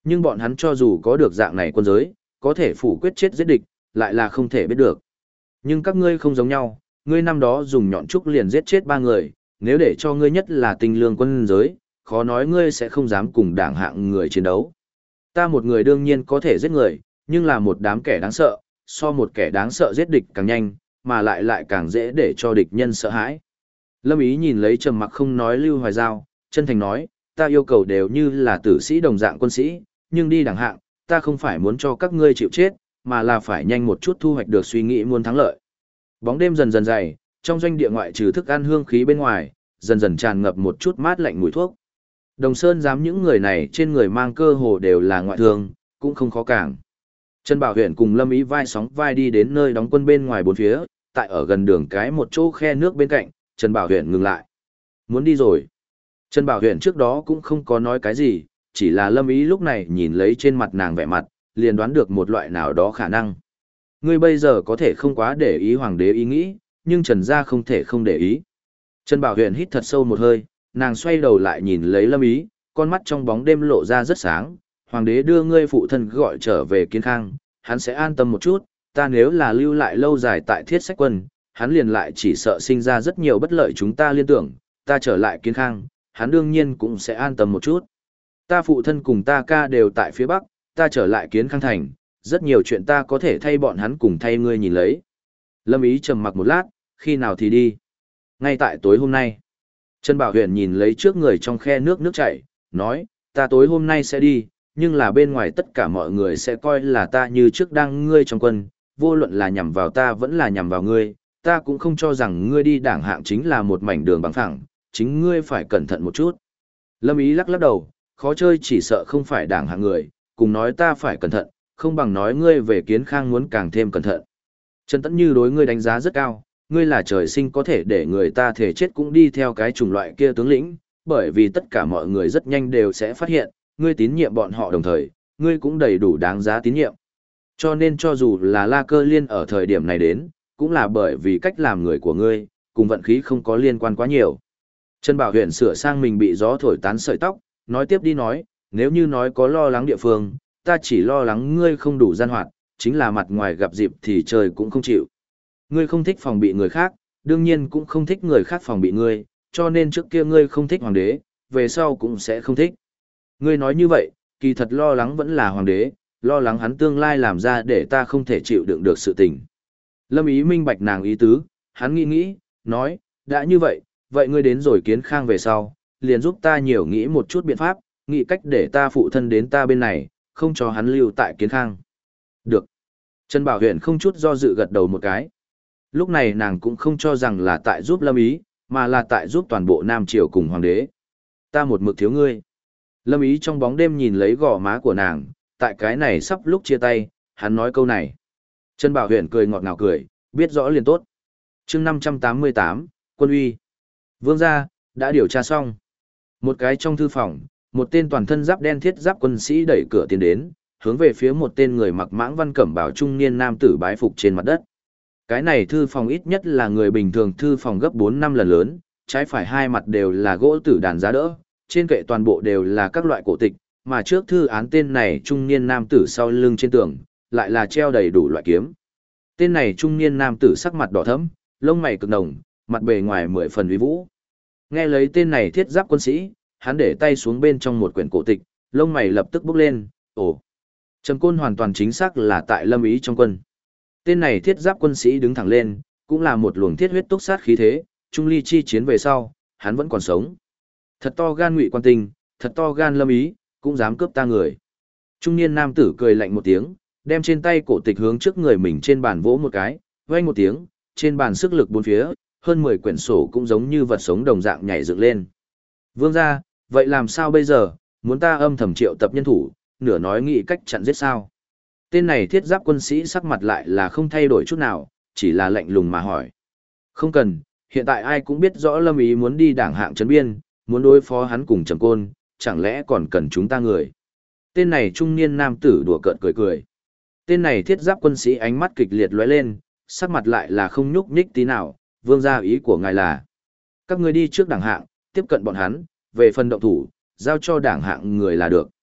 Nhưng bọn hắn cho dù có được dạng này quân giới, có thể phủ quyết chết giết địch, lại là không thể biết được. Nhưng các ngươi không giống nhau, ngươi năm đó dùng nhọn trúc liền giết chết 3 người, nếu để cho ngươi nhất là tinh lương quân giới, khó nói ngươi sẽ không dám cùng đảng hạng người chiến đấu. Ta một người đương nhiên có thể giết người, nhưng là một đám kẻ đáng sợ, so một kẻ đáng sợ giết địch càng nhanh, mà lại càng dễ để cho địch nhân sợ hãi. Lâm Ý nhìn lấy trầm mặc không nói Lưu Hoài Giao, chân thành nói, ta yêu cầu đều như là tử sĩ đồng dạng quân sĩ, nhưng đi đẳng hạng, ta không phải muốn cho các ngươi chịu chết, mà là phải nhanh một chút thu hoạch được suy nghĩ muốn thắng lợi. Bóng đêm dần dần dày, trong doanh địa ngoại trừ thức ăn hương khí bên ngoài, dần dần tràn ngập một chút mát lạnh mùi thuốc. Đồng Sơn dám những người này trên người mang cơ hồ đều là ngoại thương, cũng không khó cản. Trần Bảo Huyền cùng Lâm Ý vai sóng vai đi đến nơi đóng quân bên ngoài bốn phía, tại ở gần đường cái một chỗ khe nước bên cạnh, Trần Bảo Huyền ngừng lại. Muốn đi rồi. Trần Bảo Huyền trước đó cũng không có nói cái gì, chỉ là Lâm Ý lúc này nhìn lấy trên mặt nàng vẻ mặt, liền đoán được một loại nào đó khả năng. Ngươi bây giờ có thể không quá để ý hoàng đế ý nghĩ, nhưng Trần gia không thể không để ý. Trần Bảo Huyền hít thật sâu một hơi, nàng xoay đầu lại nhìn lấy Lâm Ý, con mắt trong bóng đêm lộ ra rất sáng. Hoàng đế đưa ngươi phụ thân gọi trở về Kiến Khang, hắn sẽ an tâm một chút, ta nếu là lưu lại lâu dài tại Thiết Sách Quân, hắn liền lại chỉ sợ sinh ra rất nhiều bất lợi chúng ta liên tưởng, ta trở lại Kiến Khang, hắn đương nhiên cũng sẽ an tâm một chút. Ta phụ thân cùng ta ca đều tại phía Bắc, ta trở lại Kiến Khang thành, rất nhiều chuyện ta có thể thay bọn hắn cùng thay ngươi nhìn lấy. Lâm Ý trầm mặc một lát, khi nào thì đi. Ngay tại tối hôm nay. Trần Bảo Huyền nhìn lấy trước người trong khe nước chảy, nói, ta tối hôm nay sẽ đi, nhưng là bên ngoài tất cả mọi người sẽ coi là ta như trước đang ngươi trong quân, vô luận là nhằm vào ta vẫn là nhằm vào ngươi, ta cũng không cho rằng ngươi đi đảng hạng chính là một mảnh đường bằng phẳng, chính ngươi phải cẩn thận một chút. Lâm Ý lắc đầu, khó chơi chỉ sợ không phải đảng hạng người, cùng nói ta phải cẩn thận, không bằng nói ngươi về Kiến Khang muốn càng thêm cẩn thận. Trần Tẫn Như đối ngươi đánh giá rất cao, ngươi là trời sinh có thể để người ta thể chết cũng đi theo cái chủng loại kia tướng lĩnh, bởi vì tất cả mọi người rất nhanh đều sẽ phát hiện, ngươi tín nhiệm bọn họ đồng thời, ngươi cũng đầy đủ đáng giá tín nhiệm. Cho nên cho dù là La Cơ Liên ở thời điểm này đến, cũng là bởi vì cách làm người của ngươi, cùng vận khí không có liên quan quá nhiều. Trần Bảo Huyền sửa sang mình bị gió thổi tán sợi tóc, nói tiếp đi nói, nếu như nói có lo lắng địa phương, ta chỉ lo lắng ngươi không đủ gian hoạt, chính là mặt ngoài gặp dịp thì trời cũng không chịu. Ngươi không thích phòng bị người khác, đương nhiên cũng không thích người khác phòng bị ngươi, cho nên trước kia ngươi không thích hoàng đế, về sau cũng sẽ không thích. Ngươi nói như vậy, kỳ thật lo lắng vẫn là hoàng đế, lo lắng hắn tương lai làm ra để ta không thể chịu đựng được sự tình. Lâm Ý minh bạch nàng ý tứ, hắn nghĩ, nói, đã như vậy, vậy ngươi đến rồi Kiến Khang về sau, liền giúp ta nhiều nghĩ một chút biện pháp, nghĩ cách để ta phụ thân đến ta bên này, không cho hắn lưu tại Kiến Khang. Được. Trần Bảo Huyền không chút do dự gật đầu một cái. Lúc này nàng cũng không cho rằng là tại giúp Lâm Ý, mà là tại giúp toàn bộ Nam Triều cùng hoàng đế. Ta một mực thiếu ngươi. Lâm Ý trong bóng đêm nhìn lấy gò má của nàng, tại cái này sắp lúc chia tay, hắn nói câu này. Trần Bảo Huyền cười ngọt ngào cười, biết rõ liền tốt. chương 588, Quân uy. Vương gia, đã điều tra xong. Một cái trong thư phòng, một tên toàn thân giáp đen thiết giáp quân sĩ đẩy cửa tiến đến, hướng về phía một tên người mặc mãng văn cẩm bào trung niên nam tử bái phục trên mặt đất. Cái này thư phòng ít nhất là người bình thường thư phòng gấp 4-5 lần lớn, trái phải hai mặt đều là gỗ tử đàn giá đỡ, trên kệ toàn bộ đều là các loại cổ tịch, mà trước thư án tên này trung niên nam tử sau lưng trên tường, lại là treo đầy đủ loại kiếm. Tên này trung niên nam tử sắc mặt đỏ thẫm, lông mày cực nồng, mặt bề ngoài 10 phần uy vũ. Nghe lấy tên này thiết giáp quân sĩ, hắn để tay xuống bên trong một quyển cổ tịch, lông mày lập tức bốc lên, ồ. Trầm Côn hoàn toàn chính xác là tại Lâm Ý trong quân. Tên này thiết giáp quân sĩ đứng thẳng lên, cũng là một luồng thiết huyết túc sát khí thế, trung ly chi chiến về sau, hắn vẫn còn sống. Thật to gan Ngụy Quan Tinh, thật to gan Lâm Ý, cũng dám cướp ta người. Trung niên nam tử cười lạnh một tiếng, đem trên tay cổ tịch hướng trước người mình trên bàn vỗ một cái, vang một tiếng, trên bàn sức lực bốn phía, hơn 10 quyển sổ cũng giống như vật sống đồng dạng nhảy dựng lên. Vương gia, vậy làm sao bây giờ, muốn ta âm thầm triệu tập nhân thủ, nửa nói nghĩ cách chặn giết sao? Tên này thiết giáp quân sĩ sắc mặt lại là không thay đổi chút nào, chỉ là lạnh lùng mà hỏi. Không cần, hiện tại ai cũng biết rõ Lâm Ý muốn đi đảng hạng trấn biên, muốn đối phó hắn cùng Trầm Côn, chẳng lẽ còn cần chúng ta người? Tên này trung niên nam tử đùa cợt cười cười. Tên này thiết giáp quân sĩ ánh mắt kịch liệt lóe lên, sắc mặt lại là không nhúc nhích tí nào, vương gia ý của ngài là. Các ngươi đi trước đảng hạng, tiếp cận bọn hắn, về phần động thủ, giao cho đảng hạng người là được.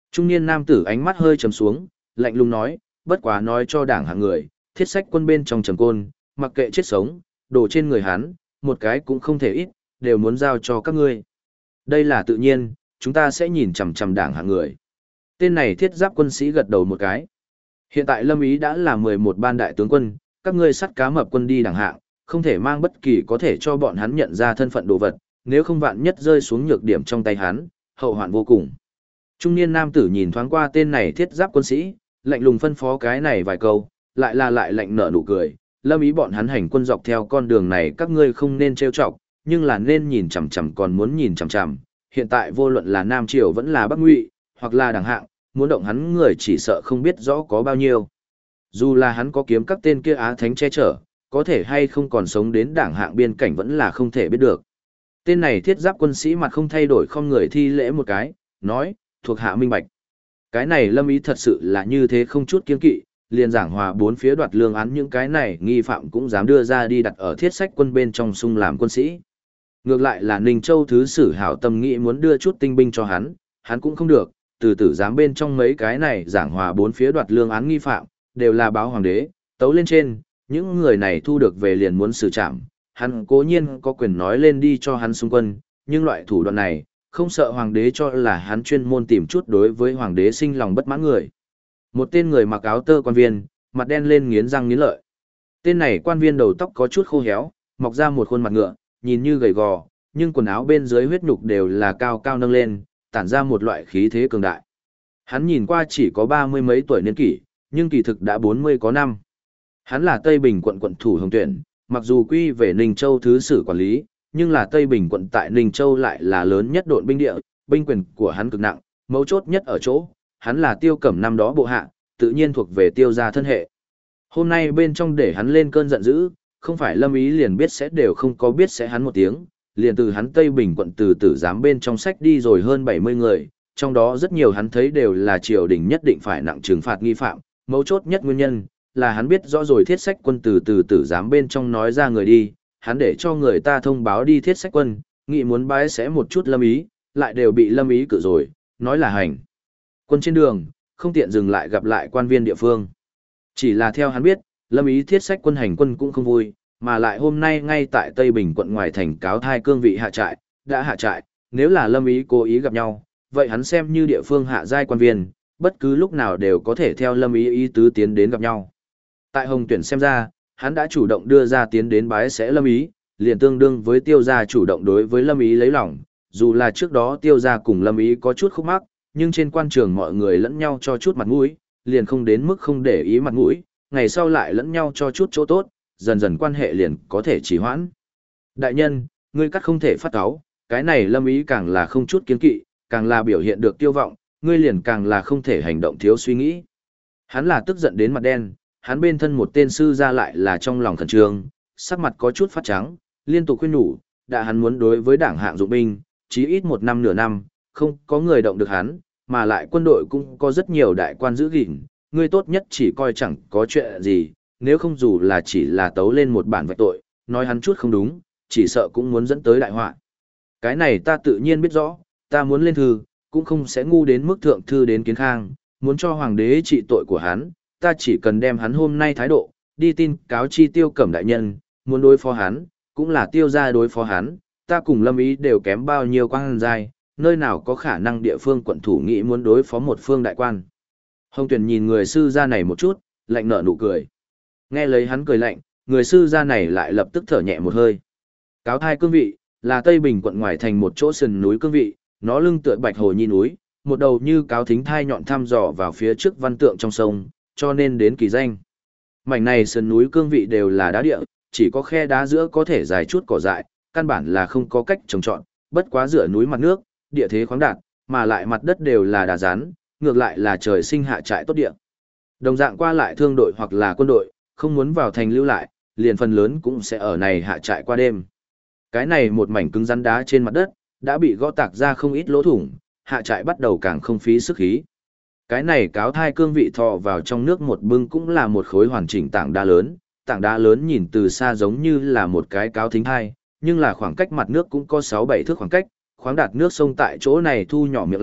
Trung niên nam tử ánh mắt hơi trầm xuống, lạnh lùng nói, bất quá nói cho đảng hạng người, thiết sách quân bên trong trầm côn, mặc kệ chết sống, đổ trên người hắn, một cái cũng không thể ít, đều muốn giao cho các ngươi. Đây là tự nhiên, chúng ta sẽ nhìn chằm chằm đảng hạng người. Tên này thiết giáp quân sĩ gật đầu một cái. Hiện tại Lâm Ý đã là 11 ban đại tướng quân, các ngươi sắt cá mập quân đi đảng hạng, không thể mang bất kỳ có thể cho bọn hắn nhận ra thân phận đồ vật, nếu không vạn nhất rơi xuống nhược điểm trong tay hắn, hậu hoạn vô cùng. Trung niên nam tử nhìn thoáng qua tên này thiết giáp quân sĩ, lạnh lùng phân phó cái này vài câu, lại lạnh nở nụ cười. Lâm Ý bọn hắn hành quân dọc theo con đường này các ngươi không nên trêu chọc, nhưng là nên nhìn chằm chằm còn muốn nhìn chằm chằm. Hiện tại vô luận là Nam Triều vẫn là Bắc Ngụy, hoặc là đảng hạng, muốn động hắn người chỉ sợ không biết rõ có bao nhiêu. Dù là hắn có kiếm các tên kia Á Thánh che chở, có thể hay không còn sống đến đảng hạng biên cảnh vẫn là không thể biết được. Tên này thiết giáp quân sĩ mặt không thay đổi không người thi lễ một cái, nói, thuộc hạ minh bạch. Cái này Lâm Ý thật sự là như thế không chút kiêng kỵ, liền giảng hòa bốn phía đoạt lương án những cái này nghi phạm cũng dám đưa ra đi đặt ở thiết sách quân bên trong sung làm quân sĩ. Ngược lại là Ninh Châu thứ sử hảo tâm nghĩ muốn đưa chút tinh binh cho hắn cũng không được, từ tử giám bên trong mấy cái này giảng hòa bốn phía đoạt lương án nghi phạm, đều là báo hoàng đế, tấu lên trên, những người này thu được về liền muốn xử trảm, hắn cố nhiên có quyền nói lên đi cho hắn xung quân, nhưng loại thủ đoạn này, không sợ hoàng đế cho là hắn chuyên môn tìm chút đối với hoàng đế sinh lòng bất mãn người. Một tên người mặc áo tơ quan viên, mặt đen lên nghiến răng nghiến lợi. Tên này quan viên đầu tóc có chút khô héo, mọc ra một khuôn mặt ngựa, nhìn như gầy gò, nhưng quần áo bên dưới huyết nhục đều là cao cao nâng lên, tản ra một loại khí thế cường đại. Hắn nhìn qua chỉ có 30 mấy tuổi niên kỷ, nhưng kỳ thực đã 40 có năm. Hắn là Tây Bình quận quận thủ Hồng Tuyển, mặc dù quy về Ninh Châu thứ sử quản lý, nhưng là Tây Bình quận tại Ninh Châu lại là lớn nhất độn binh địa, binh quyền của hắn cực nặng, mấu chốt nhất ở chỗ, hắn là Tiêu Cẩm năm đó bộ hạ, tự nhiên thuộc về Tiêu gia thân hệ. Hôm nay bên trong để hắn lên cơn giận dữ, không phải Lâm Ý liền biết sẽ đều không có biết sẽ hắn một tiếng, liền từ hắn Tây Bình quận từ tử giám bên trong sách đi rồi hơn 70 người, trong đó rất nhiều hắn thấy đều là triều đình nhất định phải nặng trừng phạt nghi phạm, mấu chốt nhất nguyên nhân là hắn biết rõ rồi thiết sách quân từ tử giám bên trong nói ra người đi, hắn để cho người ta thông báo đi thiết sách quân, nghĩ muốn bái sẽ một chút Lâm Ý, lại đều bị Lâm Ý cự rồi, nói là hành quân trên đường, không tiện dừng lại gặp lại quan viên địa phương. Chỉ là theo hắn biết, Lâm Ý thiết sách quân hành quân cũng không vui, mà lại hôm nay ngay tại Tây Bình quận ngoài thành cáo thai cương vị hạ trại, đã hạ trại, nếu là Lâm Ý cố ý gặp nhau, vậy hắn xem như địa phương hạ giai quan viên, bất cứ lúc nào đều có thể theo Lâm Ý ý tứ tiến đến gặp nhau. Tại Hồng Tuyển xem ra, hắn đã chủ động đưa ra tiến đến bái sẽ Lâm Ý, liền tương đương với Tiêu gia chủ động đối với Lâm Ý lấy lòng, dù là trước đó Tiêu gia cùng Lâm Ý có chút khúc mắc, nhưng trên quan trường mọi người lẫn nhau cho chút mặt mũi, liền không đến mức không để ý mặt mũi, ngày sau lại lẫn nhau cho chút chỗ tốt, dần dần quan hệ liền có thể trì hoãn. Đại nhân, ngươi cắt không thể phát cáu, cái này Lâm Ý càng là không chút kiến kỵ, càng là biểu hiện được tiêu vọng, ngươi liền càng là không thể hành động thiếu suy nghĩ. Hắn là tức giận đến mặt đen, hắn bên thân một tên sư ra lại là trong lòng khẩn trương, sắc mặt có chút phát trắng, liên tục khuyên nhủ, đã hắn muốn đối với đảng hạng dụng binh, chí ít một năm nửa năm, không có người động được hắn, mà lại quân đội cũng có rất nhiều đại quan giữ gìn, ngươi tốt nhất chỉ coi chẳng có chuyện gì, nếu không dù là chỉ là tấu lên một bản vạch tội, nói hắn chút không đúng, chỉ sợ cũng muốn dẫn tới đại họa. Cái này ta tự nhiên biết rõ, ta muốn lên thư, cũng không sẽ ngu đến mức thượng thư đến kiến khang, muốn cho hoàng đế trị tội của hắn, ta chỉ cần đem hắn hôm nay thái độ, đi tin cáo chi Tiêu Cẩm đại nhân, muốn đối phó hắn, cũng là Tiêu gia đối phó hắn, ta cùng Lâm Ý đều kém bao nhiêu quan giai, nơi nào có khả năng địa phương quận thủ nghĩ muốn đối phó một phương đại quan. Hồng Tuyển nhìn người sư gia này một chút, lạnh nở nụ cười. Nghe lấy hắn cười lạnh, người sư gia này lại lập tức thở nhẹ một hơi. Cáo thai cương vị, là Tây Bình quận ngoài thành một chỗ sườn núi cương vị, nó lưng tựa Bạch Hồ Nhi núi, một đầu như cáo thính thai nhọn thăm dò vào phía trước văn tượng trong sông, cho nên đến kỳ danh. Mảnh này sườn núi cương vị đều là đá địa, chỉ có khe đá giữa có thể dài chút cỏ dại, căn bản là không có cách trồng trọt, bất quá giữa núi mặt nước, địa thế khoáng đạt, mà lại mặt đất đều là đá rắn, ngược lại là trời sinh hạ trại tốt địa. Đồng dạng qua lại thương đội hoặc là quân đội, không muốn vào thành lưu lại, liền phần lớn cũng sẽ ở này hạ trại qua đêm. Cái này một mảnh cứng rắn đá trên mặt đất, đã bị gõ tạc ra không ít lỗ thủng, hạ trại bắt đầu càng không phí sức khí. Cái này cáo thai cương vị thọ vào trong nước một bưng cũng là một khối hoàn chỉnh tảng đá lớn nhìn từ xa giống như là một cái cáo thính thai, nhưng là khoảng cách mặt nước cũng có 6-7 thước khoảng cách, khoáng đạt nước sông tại chỗ này thu nhỏ miệng lại,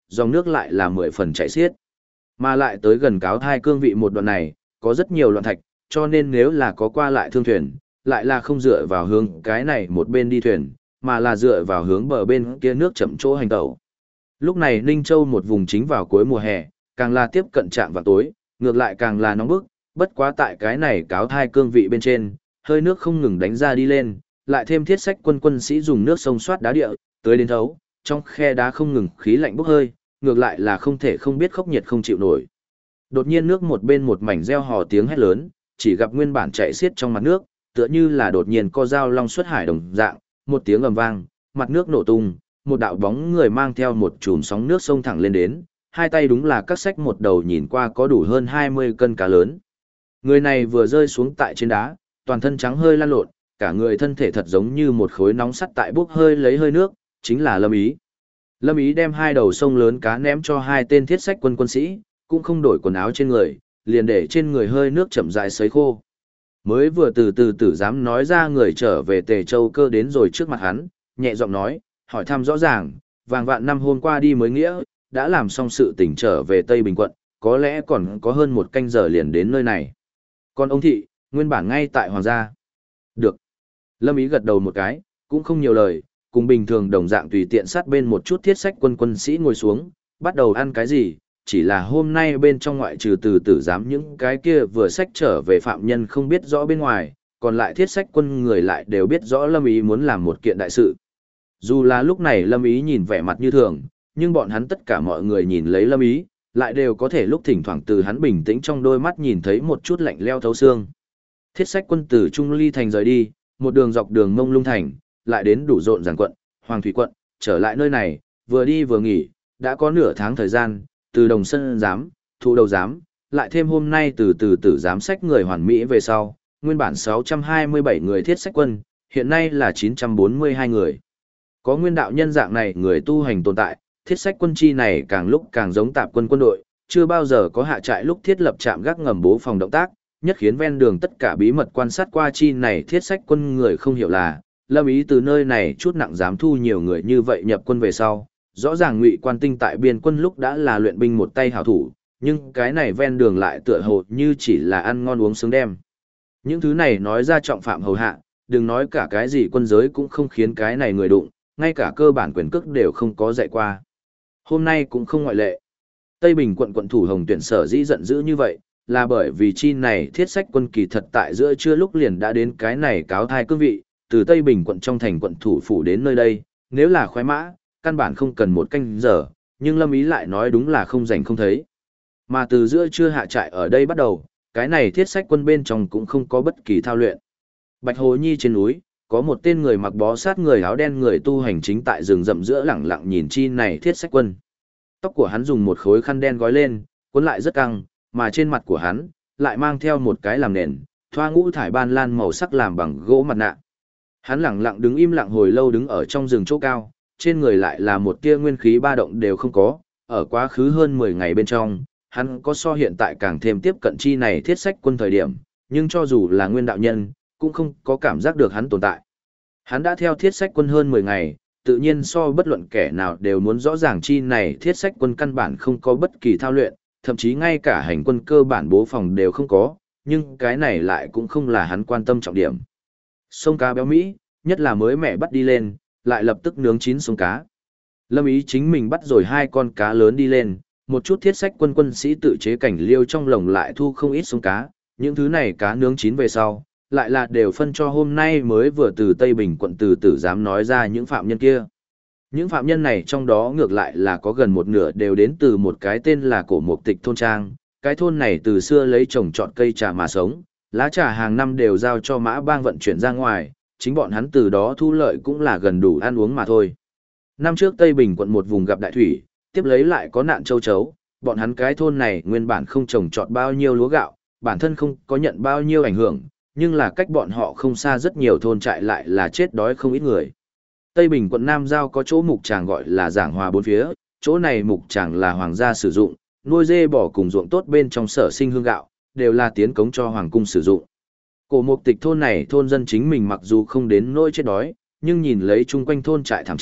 dòng nước lại là 10 phần chảy xiết. Mà lại tới gần cáo thai cương vị một đoạn này, có rất nhiều loạn thạch, cho nên nếu là có qua lại thương thuyền, lại là không dựa vào hướng cái này một bên đi thuyền, mà là dựa vào hướng bờ bên kia nước chậm chỗ hành tẩu. Lúc này Ninh Châu một vùng chính vào cuối mùa hè, càng là tiếp cận trạm vào tối, ngược lại càng là nóng bức, bất quá tại cái này cáo thai cương vị bên trên, hơi nước không ngừng đánh ra đi lên, lại thêm thiết sách quân sĩ dùng nước sông xoát đá địa, tới đến thấu, trong khe đá không ngừng khí lạnh bốc hơi, ngược lại là không thể không biết khốc nhiệt không chịu nổi. Đột nhiên nước một bên một mảnh reo hò tiếng hét lớn, chỉ gặp nguyên bản chạy xiết trong mặt nước, tựa như là đột nhiên co dao long xuất hải đồng dạng, một tiếng ầm vang, mặt nước nổ tung, một đạo bóng người mang theo một chùm sóng nước sông thẳng lên đến, hai tay đúng là các sách một đầu nhìn qua có đủ hơn 20 cân cá lớn. Người này vừa rơi xuống tại trên đá, toàn thân trắng hơi lăn lộn, cả người thân thể thật giống như một khối nóng sắt tại bốc hơi lấy hơi nước, chính là Lâm Ý. Lâm Ý đem hai đầu sông lớn cá ném cho hai tên thiết sách quân sĩ, cũng không đổi quần áo trên người, liền để trên người hơi nước chậm rãi sấy khô. Mới vừa từ từ dám nói ra người trở về Tề Châu Cơ đến rồi trước mặt hắn, nhẹ giọng nói, hỏi thăm rõ ràng, vàng vạn năm hôm qua đi mới nghĩa, đã làm xong sự tỉnh trở về Tây Bình quận, có lẽ còn có hơn một canh giờ liền đến nơi này. Còn ông thị, nguyên bản ngay tại Hoàng gia. Được. Lâm Ý gật đầu một cái, cũng không nhiều lời, cùng bình thường đồng dạng tùy tiện sát bên một chút thiết sách quân sĩ ngồi xuống, bắt đầu ăn cái gì, chỉ là hôm nay bên trong ngoại trừ từ tử giám những cái kia vừa sách trở về phạm nhân không biết rõ bên ngoài, còn lại thiết sách quân người lại đều biết rõ Lâm Ý muốn làm một kiện đại sự. Dù là lúc này Lâm Ý nhìn vẻ mặt như thường, nhưng bọn hắn tất cả mọi người nhìn lấy Lâm Ý, lại đều có thể lúc thỉnh thoảng từ hắn bình tĩnh trong đôi mắt nhìn thấy một chút lạnh leo thấu xương. Thiết sách quân từ Trung Ly Thành rời đi, một đường dọc đường Mông Lung Thành, lại đến đủ rộn ràng quận, Hoàng Thủy quận, trở lại nơi này, vừa đi vừa nghỉ, đã có nửa tháng thời gian, từ Đồng Sân giám, Thụ Đầu giám, lại thêm hôm nay từ tử giám sách người hoàn mỹ về sau, nguyên bản 627 người thiết sách quân, hiện nay là 942 người. Có nguyên đạo nhân dạng này người tu hành tồn tại, thiết sách quân chi này càng lúc càng giống tạp quân quân đội, chưa bao giờ có hạ trại lúc thiết lập trạm gác ngầm bố phòng động tác, nhất khiến ven đường tất cả bí mật quan sát qua chi này thiết sách quân người không hiểu là, Lâm Ý từ nơi này chút nặng dám thu nhiều người như vậy nhập quân về sau, rõ ràng Ngụy Quan Tinh tại biên quân lúc đã là luyện binh một tay hảo thủ, nhưng cái này ven đường lại tựa hồ như chỉ là ăn ngon uống sướng đem. Những thứ này nói ra trọng phạm hầu hạ, đừng nói cả cái gì quân giới cũng không khiến cái này người đụng, ngay cả cơ bản quyền cước đều không có dạy qua. Hôm nay cũng không ngoại lệ. Tây Bình quận quận thủ Hồng Tuyển sở dĩ giận dữ như vậy, là bởi vì chi này thiết sách quân kỳ thật tại giữa trưa lúc liền đã đến cái này cáo thai cương vị, từ Tây Bình quận trong thành quận thủ phủ đến nơi đây, nếu là khoái mã, căn bản không cần một canh giờ, nhưng Lâm Ý lại nói đúng là không rảnh không thấy. Mà từ giữa trưa hạ trại ở đây bắt đầu, cái này thiết sách quân bên trong cũng không có bất kỳ thao luyện. Bạch Hồ Nhi trên núi, có một tên người mặc bó sát người áo đen người tu hành chính tại rừng rậm giữa lẳng lặng nhìn chi này thiết sách quân. Tóc của hắn dùng một khối khăn đen gói lên, cuốn lại rất căng, mà trên mặt của hắn lại mang theo một cái làm nền, thoa ngũ thải ban lan màu sắc làm bằng gỗ mặt nạ. Hắn lẳng lặng đứng im lặng hồi lâu đứng ở trong rừng chỗ cao, trên người lại là một tia nguyên khí ba động đều không có, ở quá khứ hơn 10 ngày bên trong, hắn có so hiện tại càng thêm tiếp cận chi này thiết sách quân thời điểm, nhưng cho dù là nguyên đạo nhân, cũng không có cảm giác được hắn tồn tại. Hắn đã theo thiết sách quân hơn 10 ngày, tự nhiên so bất luận kẻ nào đều muốn rõ ràng chi này thiết sách quân căn bản không có bất kỳ thao luyện, thậm chí ngay cả hành quân cơ bản bố phòng đều không có, nhưng cái này lại cũng không là hắn quan tâm trọng điểm. Sông cá béo Mỹ, nhất là mới mẹ bắt đi lên, lại lập tức nướng chín sông cá. Lâm Ý chính mình bắt rồi 2 con cá lớn đi lên, một chút thiết sách quân sĩ tự chế cảnh liêu trong lồng lại thu không ít sông cá, những thứ này cá nướng chín về sau, lại là đều phân cho hôm nay mới vừa từ Tây Bình quận từ tử dám nói ra những phạm nhân kia. Những phạm nhân này trong đó ngược lại là có gần một nửa đều đến từ một cái tên là Cổ Mục Tịch thôn trang, cái thôn này từ xưa lấy trồng trọt cây trà mà sống, lá trà hàng năm đều giao cho Mã Bang vận chuyển ra ngoài, chính bọn hắn từ đó thu lợi cũng là gần đủ ăn uống mà thôi. Năm trước Tây Bình quận một vùng gặp đại thủy, tiếp lấy lại có nạn châu chấu, bọn hắn cái thôn này nguyên bản không trồng trọt bao nhiêu lúa gạo, bản thân không có nhận bao nhiêu ảnh hưởng, nhưng là cách bọn họ không xa rất nhiều thôn trại lại là chết đói không ít người. Tây Bình quận Nam Giao có chỗ mục tràng gọi là Giảng Hòa bốn phía, chỗ này mục tràng là hoàng gia sử dụng, nuôi dê bò cùng ruộng tốt bên trong sở sinh hương gạo, đều là tiến cống cho hoàng cung sử dụng. Cổ Mục Tịch thôn này thôn dân chính mình mặc dù không đến nỗi chết đói, nhưng nhìn lấy chung quanh thôn trại thảm trạng,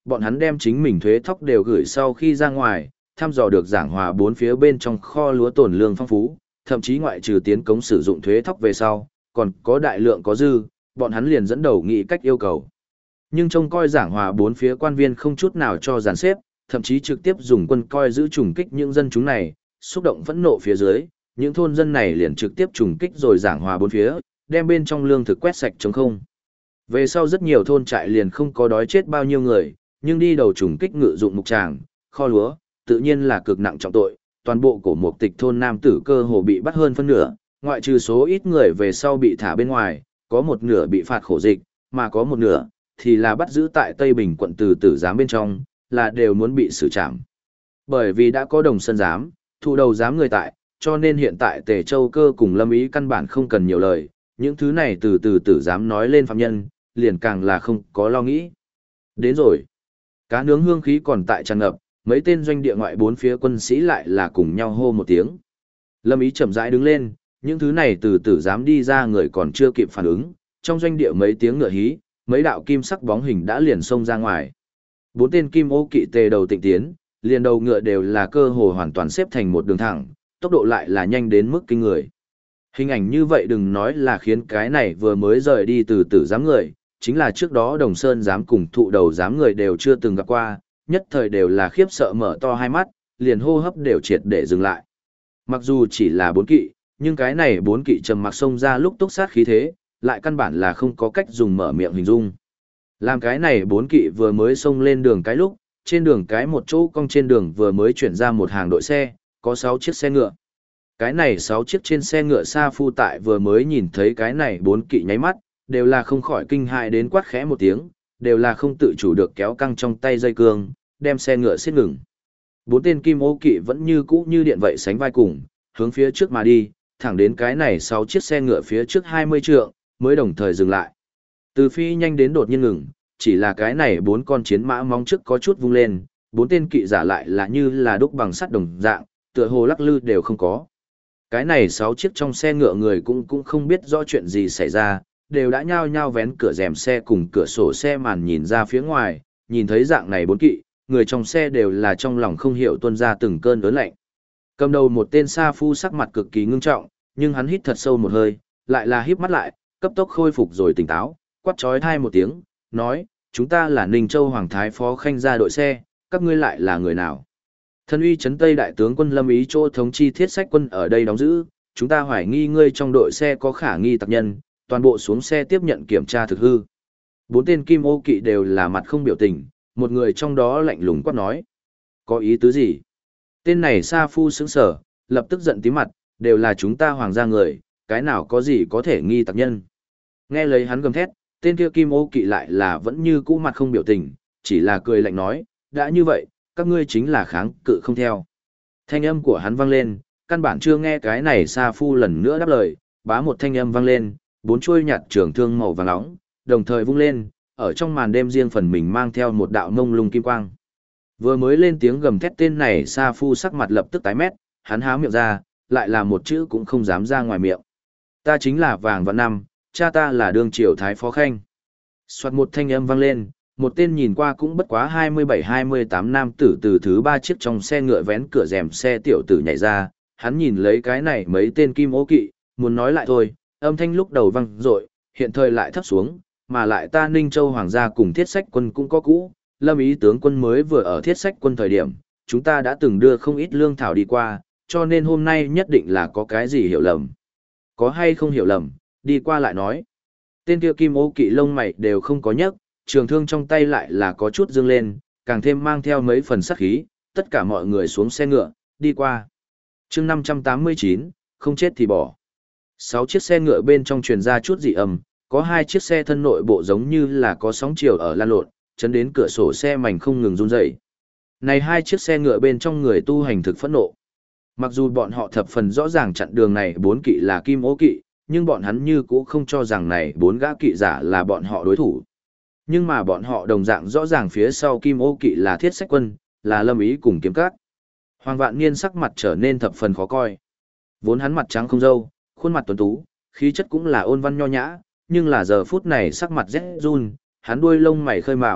bọn hắn đem chính mình thuế thóc đều gửi sau khi ra ngoài, thăm dò được giảng hòa bốn phía bên trong kho lúa tồn lương phong phú, thậm chí ngoại trừ tiến cống sử dụng thuế thóc về sau, còn có đại lượng có dư, bọn hắn liền dẫn đầu nghĩ cách yêu cầu. Nhưng trông coi giảng hòa bốn phía quan viên không chút nào cho dàn xếp, thậm chí trực tiếp dùng quân coi giữ trùng kích những dân chúng này, xúc động phẫn nộ phía dưới, những thôn dân này liền trực tiếp trùng kích rồi giảng hòa bốn phía, đem bên trong lương thực quét sạch trống không. Về sau rất nhiều thôn trại liền không có đói chết bao nhiêu người, nhưng đi đầu trùng kích ngự dụng mục tràng, kho lúa, tự nhiên là cực nặng trọng tội, toàn bộ cổ mục tịch thôn nam tử cơ hồ bị bắt hơn phân nửa, ngoại trừ số ít người về sau bị thả bên ngoài, có một nửa bị phạt khổ dịch, mà có một nửa thì là bắt giữ tại Tây Bình quận từ tử giám bên trong, là đều muốn bị xử trảm. Bởi vì đã có đồng sân giám, thụ đầu giám người tại, cho nên hiện tại Tề Châu Cơ cùng Lâm Ý căn bản không cần nhiều lời, những thứ này từ tử giám nói lên phạm nhân, liền càng là không có lo nghĩ. Đến rồi. Cá nướng hương khí còn tại tràn ngập, mấy tên doanh địa ngoại bốn phía quân sĩ lại là cùng nhau hô một tiếng. Lâm Ý chậm rãi đứng lên, những thứ này từ tử giám đi ra người còn chưa kịp phản ứng, trong doanh địa mấy tiếng ngựa hí, mấy đạo kim sắc bóng hình đã liền xông ra ngoài. Bốn tên kim ô kỵ tề đầu tịnh tiến, liền đầu ngựa đều là cơ hồ hoàn toàn xếp thành một đường thẳng, tốc độ lại là nhanh đến mức kinh người. Hình ảnh như vậy đừng nói là khiến cái này vừa mới rời đi từ tử giám người, chính là trước đó Đồng Sơn giám cùng thụ đầu giám người đều chưa từng gặp qua, nhất thời đều là khiếp sợ mở to hai mắt, liền hô hấp đều triệt để dừng lại. Mặc dù chỉ là bốn kỵ, nhưng cái này bốn kỵ trầm mặc xông ra lúc túc sát khí thế, lại căn bản là không có cách dùng mở miệng hình dung. Làm cái này bốn kỵ vừa mới xông lên đường cái lúc, trên đường cái một chỗ cong trên đường vừa mới chuyển ra một hàng đội xe, có 6 chiếc xe ngựa. Cái này 6 chiếc trên xe ngựa Sa Phu tại vừa mới nhìn thấy cái này bốn kỵ nháy mắt, đều là không khỏi kinh hại đến quát khẽ một tiếng, đều là không tự chủ được kéo căng trong tay dây cương, đem xe ngựa xiết ngừng. Bốn tên kim ô kỵ vẫn như cũ như điện vậy sánh vai cùng, hướng phía trước mà đi, thẳng đến cái này 6 chiếc xe ngựa phía trước 20 trượng, mới đồng thời dừng lại. Từ phi nhanh đến đột nhiên ngừng, chỉ là cái này bốn con chiến mã móng trước có chút vung lên, bốn tên kỵ giả lại là như là đúc bằng sắt đồng dạng, tựa hồ lắc lư đều không có. Cái này 6 chiếc trong xe ngựa người cũng không biết rõ chuyện gì xảy ra, đều đã nhao nhao vén cửa rèm xe cùng cửa sổ xe màn nhìn ra phía ngoài, nhìn thấy dạng này bốn kỵ, người trong xe đều là trong lòng không hiểu tuôn ra từng cơn ớn lạnh. Cầm đầu một tên Sa Phu sắc mặt cực kỳ ngưng trọng, nhưng hắn hít thật sâu một hơi, lại là híp mắt lại, cấp tốc khôi phục rồi tỉnh táo, quát chói tai một tiếng, nói, chúng ta là Ninh Châu Hoàng Thái Phó Khanh gia đội xe, các ngươi lại là người nào? Thân uy trấn Tây Đại tướng quân Lâm Ý chỗ thống chi thiết sách quân ở đây đóng giữ, chúng ta hoài nghi ngươi trong đội xe có khả nghi tặc nhân, toàn bộ xuống xe tiếp nhận kiểm tra thực hư. Bốn tên kim ô kỵ đều là mặt không biểu tình, một người trong đó lạnh lùng quát nói. Có ý tứ gì? Tên này Sa Phu sững sờ, lập tức giận tím mặt, đều là chúng ta hoàng gia người, cái nào có gì có thể nghi tặc nhân. Nghe lấy hắn gầm thét, tên kia kim ô kỵ lại là vẫn như cũ mặt không biểu tình, chỉ là cười lạnh nói, đã như vậy, các ngươi chính là kháng cự không theo. Thanh âm của hắn vang lên, căn bản chưa nghe cái này Sa Phu lần nữa đáp lời, bá một thanh âm vang lên, bốn chuôi nhạt trường thương màu vàng nóng, đồng thời vung lên, ở trong màn đêm riêng phần mình mang theo một đạo mông lung kim quang. Vừa mới lên tiếng gầm thét tên này Sa Phu sắc mặt lập tức tái mét, hắn há miệng ra, lại là một chữ cũng không dám ra ngoài miệng. Ta chính là Vàng Vạn Năm, cha ta là đương triều Thái Phó Khanh. Soạt một thanh âm vang lên, một tên nhìn qua cũng bất quá 27-28 nam tử từ thứ 3 chiếc trong xe ngựa vén cửa rèm xe tiểu tử nhảy ra, hắn nhìn lấy cái này mấy tên kim ô kỵ, muốn nói lại thôi, âm thanh lúc đầu vang dội, hiện thời lại thấp xuống, mà lại ta Ninh Châu Hoàng gia cùng thiết sách quân cũng có cũ, Lâm Ý tướng quân mới vừa ở thiết sách quân thời điểm, chúng ta đã từng đưa không ít lương thảo đi qua, cho nên hôm nay nhất định là có cái gì hiểu lầm. Có hay không hiểu lầm, đi qua lại nói. Tên kia kim ô kỵ lông mày đều không có nhấc, trường thương trong tay lại là có chút dương lên, càng thêm mang theo mấy phần sát khí, tất cả mọi người xuống xe ngựa, đi qua. chương 589, không chết thì bỏ. 6 chiếc xe ngựa bên trong truyền ra chút dị âm, có 2 chiếc xe thân nội bộ giống như là có sóng chiều ở lan lộn, chấn đến cửa sổ xe mảnh không ngừng run rẩy. Này 2 chiếc xe ngựa bên trong người tu hành thực phẫn nộ. Mặc dù bọn họ thập phần rõ ràng chặn đường này 4 kỵ là kim ô kỵ, nhưng bọn hắn như cũ không cho rằng này 4 gã kỵ giả là bọn họ đối thủ. Nhưng mà bọn họ đồng dạng rõ ràng phía sau kim ô kỵ là thiết sách quân, là Lâm Ý cùng kiếm cát. Hoàng Vạn Niên sắc mặt trở nên thập phần khó coi. Vốn hắn mặt trắng không râu, khuôn mặt tuấn tú, khí chất cũng là ôn văn nho nhã, nhưng là giờ phút này sắc mặt rét run, hắn đuôi lông mày khơi mào,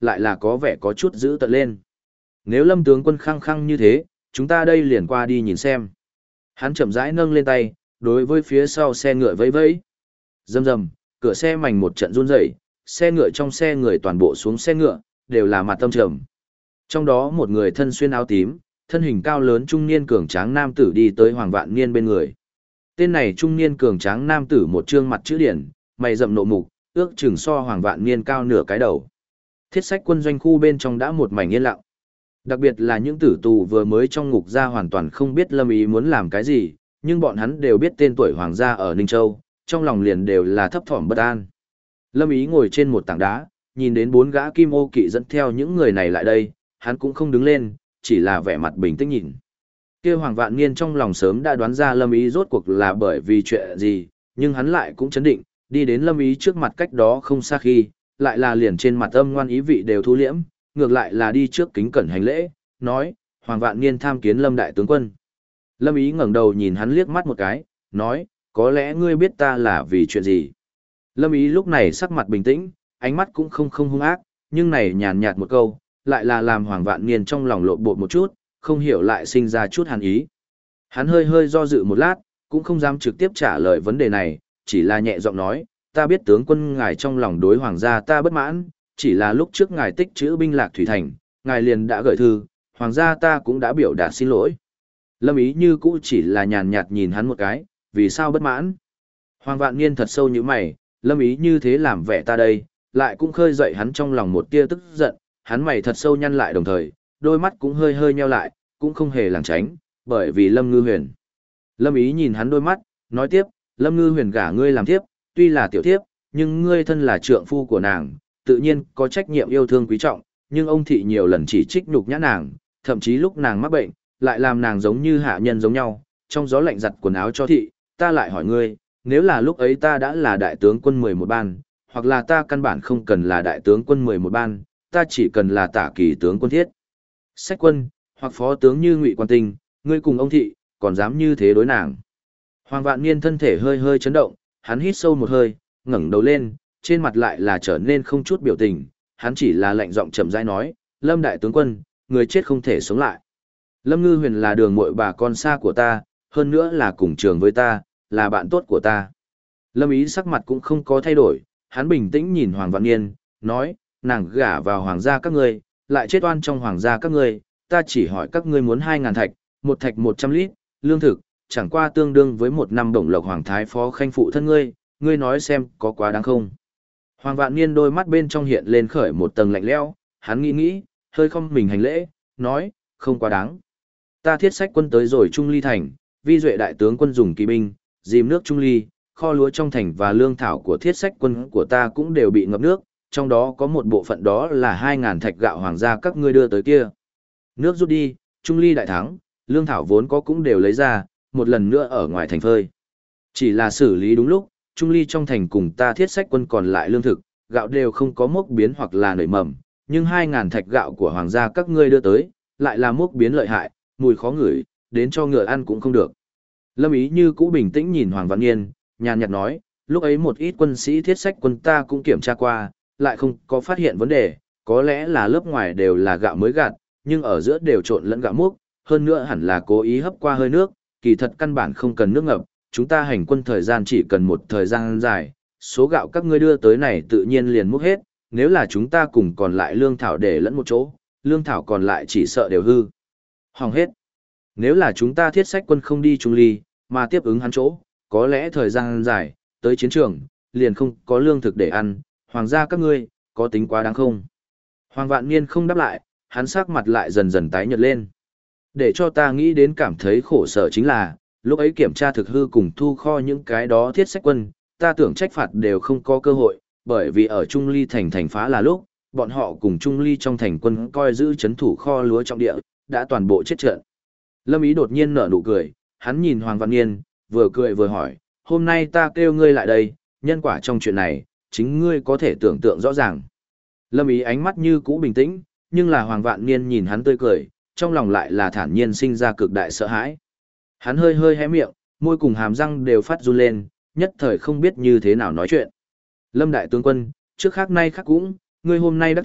lại là có vẻ có chút dữ tợn lên. Nếu Lâm tướng quân khăng khăng như thế, chúng ta đây liền qua đi nhìn xem. Hắn chậm rãi nâng lên tay, đối với phía sau xe ngựa vẫy vẫy. Rầm rầm, cửa xe mảnh một trận run rẩy, xe ngựa trong xe người toàn bộ xuống xe ngựa, đều là mặt tâm trầm. Trong đó một người thân xuyên áo tím, thân hình cao lớn trung niên cường tráng nam tử đi tới Hoàng Vạn Niên bên người. Tên này trung niên cường tráng nam tử một trương mặt chữ điển, mày rậm nộ mục, ước chừng so Hoàng Vạn Niên cao nửa cái đầu. Thiết sách quân doanh khu bên trong đã một mảnh yên lặng. Đặc biệt là những tử tù vừa mới trong ngục ra hoàn toàn không biết Lâm Ý muốn làm cái gì, nhưng bọn hắn đều biết tên tuổi hoàng gia ở Ninh Châu, trong lòng liền đều là thấp thỏm bất an. Lâm Ý ngồi trên một tảng đá, nhìn đến 4 gã kim ô kỵ dẫn theo những người này lại đây, hắn cũng không đứng lên, chỉ là vẻ mặt bình tĩnh nhìn. Kia Hoàng Vạn Niên trong lòng sớm đã đoán ra Lâm Ý rốt cuộc là bởi vì chuyện gì, nhưng hắn lại cũng chấn định, đi đến Lâm Ý trước mặt cách đó không xa khi, lại là liền trên mặt âm ngoan ý vị đều thu liễm, ngược lại là đi trước kính cẩn hành lễ, nói, Hoàng Vạn Niên tham kiến Lâm đại tướng quân. Lâm Ý ngẩng đầu nhìn hắn liếc mắt một cái, nói, có lẽ ngươi biết ta là vì chuyện gì. Lâm Ý lúc này sắc mặt bình tĩnh, ánh mắt cũng không hung ác, nhưng này nhàn nhạt một câu, lại là làm Hoàng Vạn Niên trong lòng lộn bột một chút, không hiểu lại sinh ra chút hàn ý. Hắn hơi hơi do dự một lát, cũng không dám trực tiếp trả lời vấn đề này, chỉ là nhẹ giọng nói, ta biết tướng quân ngài trong lòng đối hoàng gia ta bất mãn, chỉ là lúc trước ngài tích trữ binh lạc thủy thành, ngài liền đã gửi thư, hoàng gia ta cũng đã biểu đạt xin lỗi. Lâm Ý như cũ chỉ là nhàn nhạt nhìn hắn một cái, vì sao bất mãn? Hoàng Vạn Niên thật sâu như mày, Lâm Ý như thế làm vẻ ta đây, lại cũng khơi dậy hắn trong lòng một tia tức giận, hắn mày thật sâu nhăn lại đồng thời, đôi mắt cũng hơi hơi nheo lại, cũng không hề lảng tránh, bởi vì Lâm Ngư Huyền. Lâm Ý nhìn hắn đôi mắt, nói tiếp, Lâm Ngư Huyền gả ngươi làm thiếp, tuy là tiểu thiếp, nhưng ngươi thân là trượng phu của nàng, tự nhiên có trách nhiệm yêu thương quý trọng, nhưng ông thị nhiều lần chỉ trích nhục nhã nàng, thậm chí lúc nàng mắc bệnh, lại làm nàng giống như hạ nhân giống nhau, trong gió lạnh giặt quần áo cho thị, ta lại hỏi ngươi, nếu là lúc ấy ta đã là đại tướng quân 11 ban, hoặc là ta căn bản không cần là đại tướng quân 11 ban, ta chỉ cần là tả kỳ tướng quân thiết sách quân, hoặc phó tướng như Ngụy Quan Tinh, ngươi cùng ông thị, còn dám như thế đối nàng. Hoàng Vạn Niên thân thể hơi hơi chấn động, hắn hít sâu một hơi, ngẩng đầu lên, trên mặt lại là trở nên không chút biểu tình, hắn chỉ là lạnh giọng chậm rãi nói, Lâm đại tướng quân, người chết không thể sống lại. Lâm Ngư Huyền là đường muội bà con xa của ta, hơn nữa là cùng trường với ta, là bạn tốt của ta. Lâm Ý sắc mặt cũng không có thay đổi, hắn bình tĩnh nhìn Hoàng Vạn Niên, nói, nàng gả vào hoàng gia các ngươi, lại chết oan trong hoàng gia các ngươi, ta chỉ hỏi các ngươi muốn 2.000 thạch, một thạch 100 lít, lương thực, chẳng qua tương đương với 1 năm đồng lộc hoàng thái phó khanh phụ thân ngươi, ngươi nói xem có quá đáng không. Hoàng Vạn Niên đôi mắt bên trong hiện lên khởi một tầng lạnh lẽo, hắn nghĩ, hơi không mình hành lễ, nói, không quá đáng. Ta thiết sách quân tới rồi Trung Ly thành, vi duệ đại tướng quân dùng kỳ binh, dìm nước Trung Ly, kho lúa trong thành và lương thảo của thiết sách quân của ta cũng đều bị ngập nước, trong đó có một bộ phận đó là 2.000 thạch gạo hoàng gia các ngươi đưa tới kia. Nước rút đi, Trung Ly đại thắng, lương thảo vốn có cũng đều lấy ra, một lần nữa ở ngoài thành phơi. Chỉ là xử lý đúng lúc, Trung Ly trong thành cùng ta thiết sách quân còn lại lương thực, gạo đều không có mốc biến hoặc là nảy mầm, nhưng 2.000 thạch gạo của hoàng gia các ngươi đưa tới, lại là mốc biến lợi hại, mùi khó ngửi, đến cho ngựa ăn cũng không được. Lâm Ý như cũ bình tĩnh nhìn Hoàng Vạn Niên, nhàn nhạt nói, lúc ấy một ít quân sĩ thiết sách quân ta cũng kiểm tra qua, lại không có phát hiện vấn đề, có lẽ là lớp ngoài đều là gạo mới gạt, nhưng ở giữa đều trộn lẫn gạo múc, hơn nữa hẳn là cố ý hấp qua hơi nước, kỳ thật căn bản không cần nước ngập, chúng ta hành quân thời gian chỉ cần một thời gian dài, số gạo các ngươi đưa tới này tự nhiên liền múc hết, nếu là chúng ta cùng còn lại lương thảo để lẫn một chỗ, lương thảo còn lại chỉ sợ đều hư hỏng hết. Nếu là chúng ta thiết sách quân không đi Trung Ly, mà tiếp ứng hắn chỗ, có lẽ thời gian dài, tới chiến trường, liền không có lương thực để ăn, hoàng gia các ngươi, có tính quá đáng không? Hoàng Vạn Niên không đáp lại, hắn sắc mặt lại dần dần tái nhợt lên. Để cho ta nghĩ đến cảm thấy khổ sở chính là, lúc ấy kiểm tra thực hư cùng thu kho những cái đó thiết sách quân, ta tưởng trách phạt đều không có cơ hội, bởi vì ở Trung Ly thành phá là lúc, bọn họ cùng Trung Ly trong thành quân coi giữ chấn thủ kho lúa trọng địa, đã toàn bộ chết trận. Lâm Ý đột nhiên nở nụ cười, hắn nhìn Hoàng Vạn Niên, vừa cười vừa hỏi, hôm nay ta kêu ngươi lại đây, nhân quả trong chuyện này, chính ngươi có thể tưởng tượng rõ ràng. Lâm Ý ánh mắt như cũ bình tĩnh, nhưng là Hoàng Vạn Niên nhìn hắn tươi cười, trong lòng lại là thản nhiên sinh ra cực đại sợ hãi. Hắn hơi hơi hé miệng, môi cùng hàm răng đều phát run lên, nhất thời không biết như thế nào nói chuyện. Lâm đại tướng quân, trước khác nay khác cũng, ngươi hôm nay đã thế,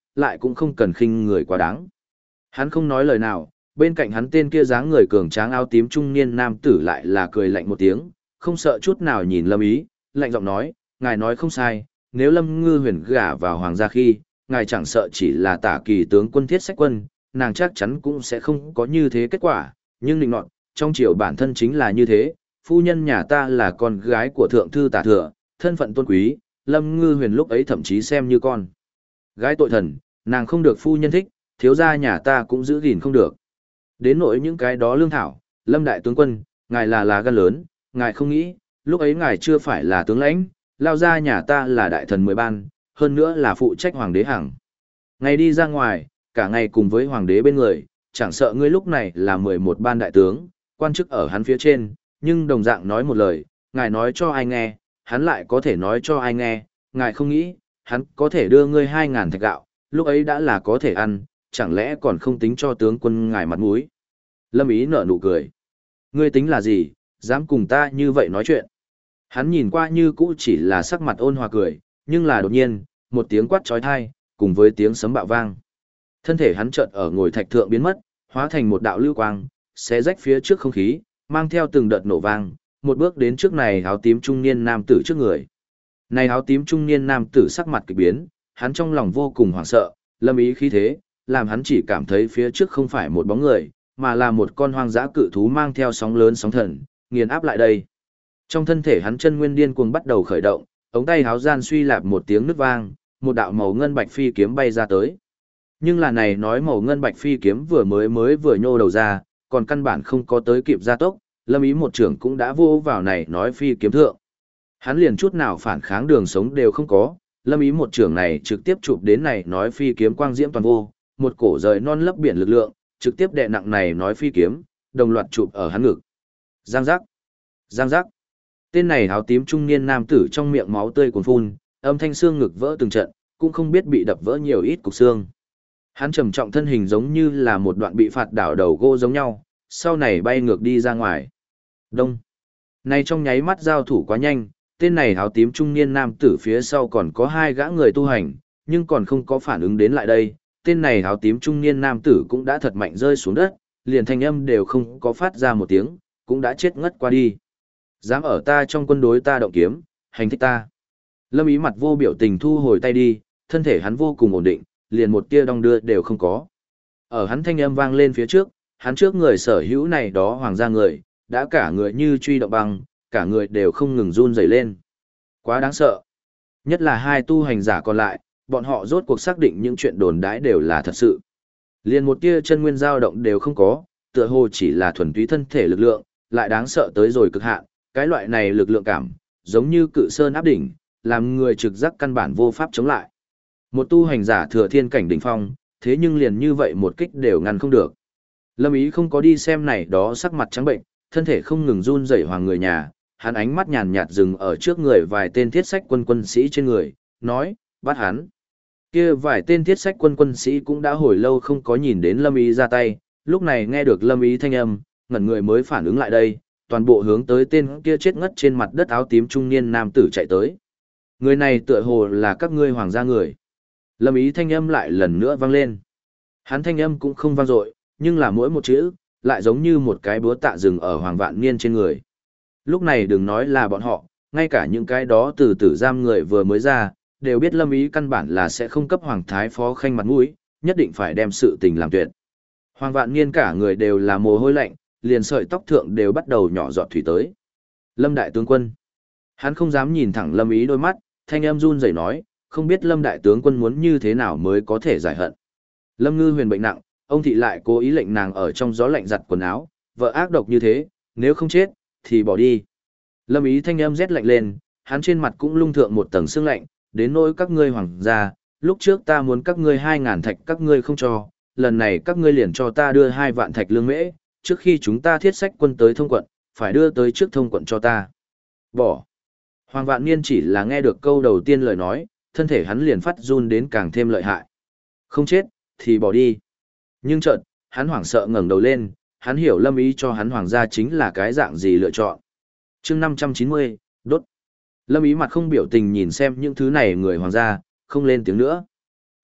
lại cũng không cần khinh người quá đáng. Hắn không nói lời nào, bên cạnh hắn tên kia dáng người cường tráng áo tím trung niên nam tử lại là cười lạnh một tiếng, không sợ chút nào nhìn Lâm Ý, lạnh giọng nói, ngài nói không sai, nếu Lâm Ngư Huyền gả vào hoàng gia khi, ngài chẳng sợ chỉ là tả kỳ tướng quân Thiết Sách Quân, nàng chắc chắn cũng sẽ không có như thế kết quả, nhưng định nọt, trong triều bản thân chính là như thế, phu nhân nhà ta là con gái của thượng thư tả thừa, thân phận tôn quý, Lâm Ngư Huyền lúc ấy thậm chí xem như con gái tội thần, nàng không được phu nhân thích, thiếu gia nhà ta cũng giữ gìn không được. Đến nỗi những cái đó lương thảo, Lâm đại tướng quân, ngài là gan lớn, ngài không nghĩ, lúc ấy ngài chưa phải là tướng lãnh, lao ra nhà ta là đại thần 10 ban, hơn nữa là phụ trách hoàng đế hàng. Ngày đi ra ngoài, cả ngày cùng với hoàng đế bên người, chẳng sợ ngươi lúc này là 11 ban đại tướng, quan chức ở hắn phía trên, nhưng đồng dạng nói một lời, ngài nói cho ai nghe, hắn lại có thể nói cho ai nghe, ngài không nghĩ, hắn có thể đưa ngươi 2.000 thạch gạo, lúc ấy đã là có thể ăn, chẳng lẽ còn không tính cho tướng quân ngài mặt mũi. Lâm Ý nở nụ cười. Ngươi tính là gì, dám cùng ta như vậy nói chuyện. Hắn nhìn qua như cũ chỉ là sắc mặt ôn hòa cười, nhưng là đột nhiên, một tiếng quát trói thai, cùng với tiếng sấm bạo vang. Thân thể hắn chợt ở ngồi thạch thượng biến mất, hóa thành một đạo lưu quang, xé rách phía trước không khí, mang theo từng đợt nổ vang, một bước đến trước này áo tím trung niên nam tử trước người. Này áo tím trung niên nam tử sắc mặt kỳ biến, hắn trong lòng vô cùng hoảng sợ, Lâm Ý khí thế, làm hắn chỉ cảm thấy phía trước không phải một bóng người, mà là một con hoang dã cự thú mang theo sóng lớn sóng thần, nghiền áp lại đây. Trong thân thể hắn chân nguyên điên cuồng bắt đầu khởi động, ống tay háo gian suy lạp một tiếng nứt vang, một đạo màu ngân bạch phi kiếm bay ra tới. Nhưng là này nói màu ngân bạch phi kiếm vừa nhô đầu ra, còn căn bản không có tới kịp gia tốc, Lâm Ý một trưởng cũng đã vô vào này nói phi kiếm thượng. Hắn liền chút nào phản kháng đường sống đều không có, Lâm Ý một trưởng này trực tiếp chụp đến này nói phi kiếm quang diễm toàn vô, một cổ rời non lấp biển lực lượng, trực tiếp đè nặng này nói phi kiếm, đồng loạt chụp ở hắn ngực. Giang giác, giang giác. Tên này áo tím trung niên nam tử trong miệng máu tươi cuồn phun, âm thanh xương ngực vỡ từng trận, cũng không biết bị đập vỡ nhiều ít cục xương. Hắn trầm trọng thân hình giống như là một đoạn bị phạt đảo đầu gỗ giống nhau, sau này bay ngược đi ra ngoài. Đông. Này trong nháy mắt giao thủ quá nhanh, tên này áo tím trung niên nam tử phía sau còn có 2 gã người tu hành, nhưng còn không có phản ứng đến lại đây. Tên này áo tím trung niên nam tử cũng đã thật mạnh rơi xuống đất, liền thanh âm đều không có phát ra một tiếng, cũng đã chết ngất qua đi. Dám ở ta trong quân đối ta động kiếm, hành thích ta. Lâm Ý mặt vô biểu tình thu hồi tay đi, thân thể hắn vô cùng ổn định, liền một tia đong đưa đều không có. Ở hắn thanh âm vang lên phía trước, hắn trước người sở hữu này đó hoàng gia người, đã cả người như truy động băng, cả người đều không ngừng run rẩy lên. Quá đáng sợ. Nhất là 2 tu hành giả còn lại, bọn họ rốt cuộc xác định những chuyện đồn đãi đều là thật sự. Liền một tia chân nguyên dao động đều không có, tựa hồ chỉ là thuần túy thân thể lực lượng, lại đáng sợ tới rồi cực hạn, cái loại này lực lượng cảm, giống như cự sơn áp đỉnh, làm người trực giác căn bản vô pháp chống lại. Một tu hành giả thừa thiên cảnh đỉnh phong, thế nhưng liền như vậy một kích đều ngăn không được. Lâm Ý không có đi xem này đó sắc mặt trắng bệnh, thân thể không ngừng run rẩy hoàng người nhà, hắn ánh mắt nhàn nhạt dừng ở trước người vài tên thiết sách quân sĩ trên người, nói, bắt hắn. Kia vài tên thiết sách quân sĩ cũng đã hồi lâu không có nhìn đến Lâm Ý ra tay, lúc này nghe được Lâm Ý thanh âm, ngẩn người mới phản ứng lại đây, toàn bộ hướng tới tên kia chết ngất trên mặt đất áo tím trung niên nam tử chạy tới. Người này tựa hồ là các ngươi hoàng gia người. Lâm Ý thanh âm lại lần nữa vang lên. Hắn thanh âm cũng không vang dội, nhưng là mỗi một chữ, lại giống như một cái búa tạ rừng ở Hoàng Vạn Niên trên người. Lúc này đừng nói là bọn họ, ngay cả những cái đó từ tử giam người vừa mới ra, đều biết Lâm Ý căn bản là sẽ không cấp Hoàng Thái Phó Khanh mặt mũi, nhất định phải đem sự tình làm tuyệt. Hoàng Vạn Niên cả người đều là mồ hôi lạnh, liền sợi tóc thượng đều bắt đầu nhỏ giọt thủy tới. Lâm Đại Tướng Quân. Hắn không dám nhìn thẳng Lâm Ý đôi mắt, thanh âm run rẩy nói, không biết Lâm Đại Tướng Quân muốn như thế nào mới có thể giải hận. Lâm Ngư Huyền bệnh nặng, ông thị lại cố ý lệnh nàng ở trong gió lạnh giặt quần áo, vợ ác độc như thế, nếu không chết, thì bỏ đi. Lâm Ý thanh âm rét lạnh lên, hắn trên mặt cũng lung thượng một tầng sương lạnh, đến nỗi các ngươi hoàng gia, lúc trước ta muốn các ngươi 2.000 thạch các ngươi không cho, lần này các ngươi liền cho ta đưa 2 vạn thạch lương mễ, trước khi chúng ta thiết sách quân tới thông quận, phải đưa tới trước thông quận cho ta. Bỏ. Hoàng Vạn Niên chỉ là nghe được câu đầu tiên lời nói, thân thể hắn liền phát run đến càng thêm lợi hại. Không chết, thì bỏ đi. Nhưng chợt, hắn hoảng sợ ngẩng đầu lên, hắn hiểu Lâm Ý cho hắn hoàng gia chính là cái dạng gì lựa chọn. Chương 590, đốt. Lâm Ý mặt không biểu tình nhìn xem những thứ này người hoàng gia, không lên tiếng nữa.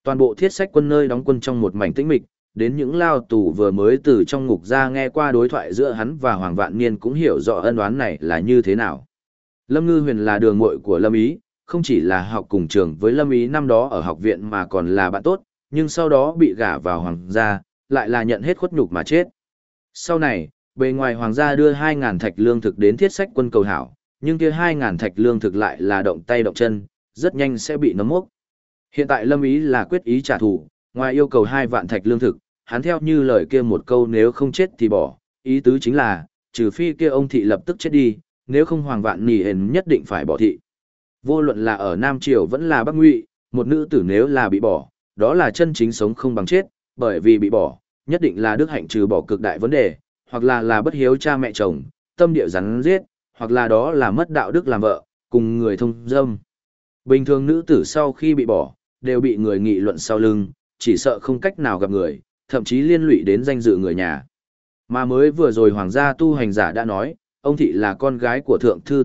Toàn bộ thiết sách quân nơi đóng quân trong một mảnh tĩnh mịch, đến những lao tù vừa mới từ trong ngục ra nghe qua đối thoại giữa hắn và Hoàng Vạn Niên cũng hiểu rõ ân oán này là như thế nào. Lâm Ngư Huyền là đường muội của Lâm Ý, không chỉ là học cùng trường với Lâm Ý năm đó ở học viện mà còn là bạn tốt, nhưng sau đó bị gả vào Hoàng gia, lại là nhận hết khuất nhục mà chết. Sau này, bề ngoài Hoàng gia đưa 2.000 thạch lương thực đến thiết sách quân cầu hảo, nhưng kia 2.000 thạch lương thực lại là động tay động chân, rất nhanh sẽ bị nấm mốc. Hiện tại Lâm Ý là quyết ý trả thù, ngoài yêu cầu 2 vạn thạch lương thực, hắn theo như lời kia một câu nếu không chết thì bỏ, ý tứ chính là, trừ phi kia ông thị lập tức chết đi, nếu không Hoàng Vạn Niên nhất định phải bỏ thị. Vô luận là ở Nam Triều vẫn là Bắc Ngụy, một nữ tử nếu là bị bỏ, đó là chân chính sống không bằng chết, bởi vì bị bỏ, nhất định là đức hạnh trừ bỏ cực đại vấn đề, hoặc là bất hiếu cha mẹ chồng, tâm địa rắn giết, hoặc là đó là mất đạo đức làm vợ, cùng người thông dâm. Bình thường nữ tử sau khi bị bỏ, đều bị người nghị luận sau lưng, chỉ sợ không cách nào gặp người, thậm chí liên lụy đến danh dự người nhà. Mà mới vừa rồi hoàng gia tu hành giả đã nói, ông thị là con gái của thượng thư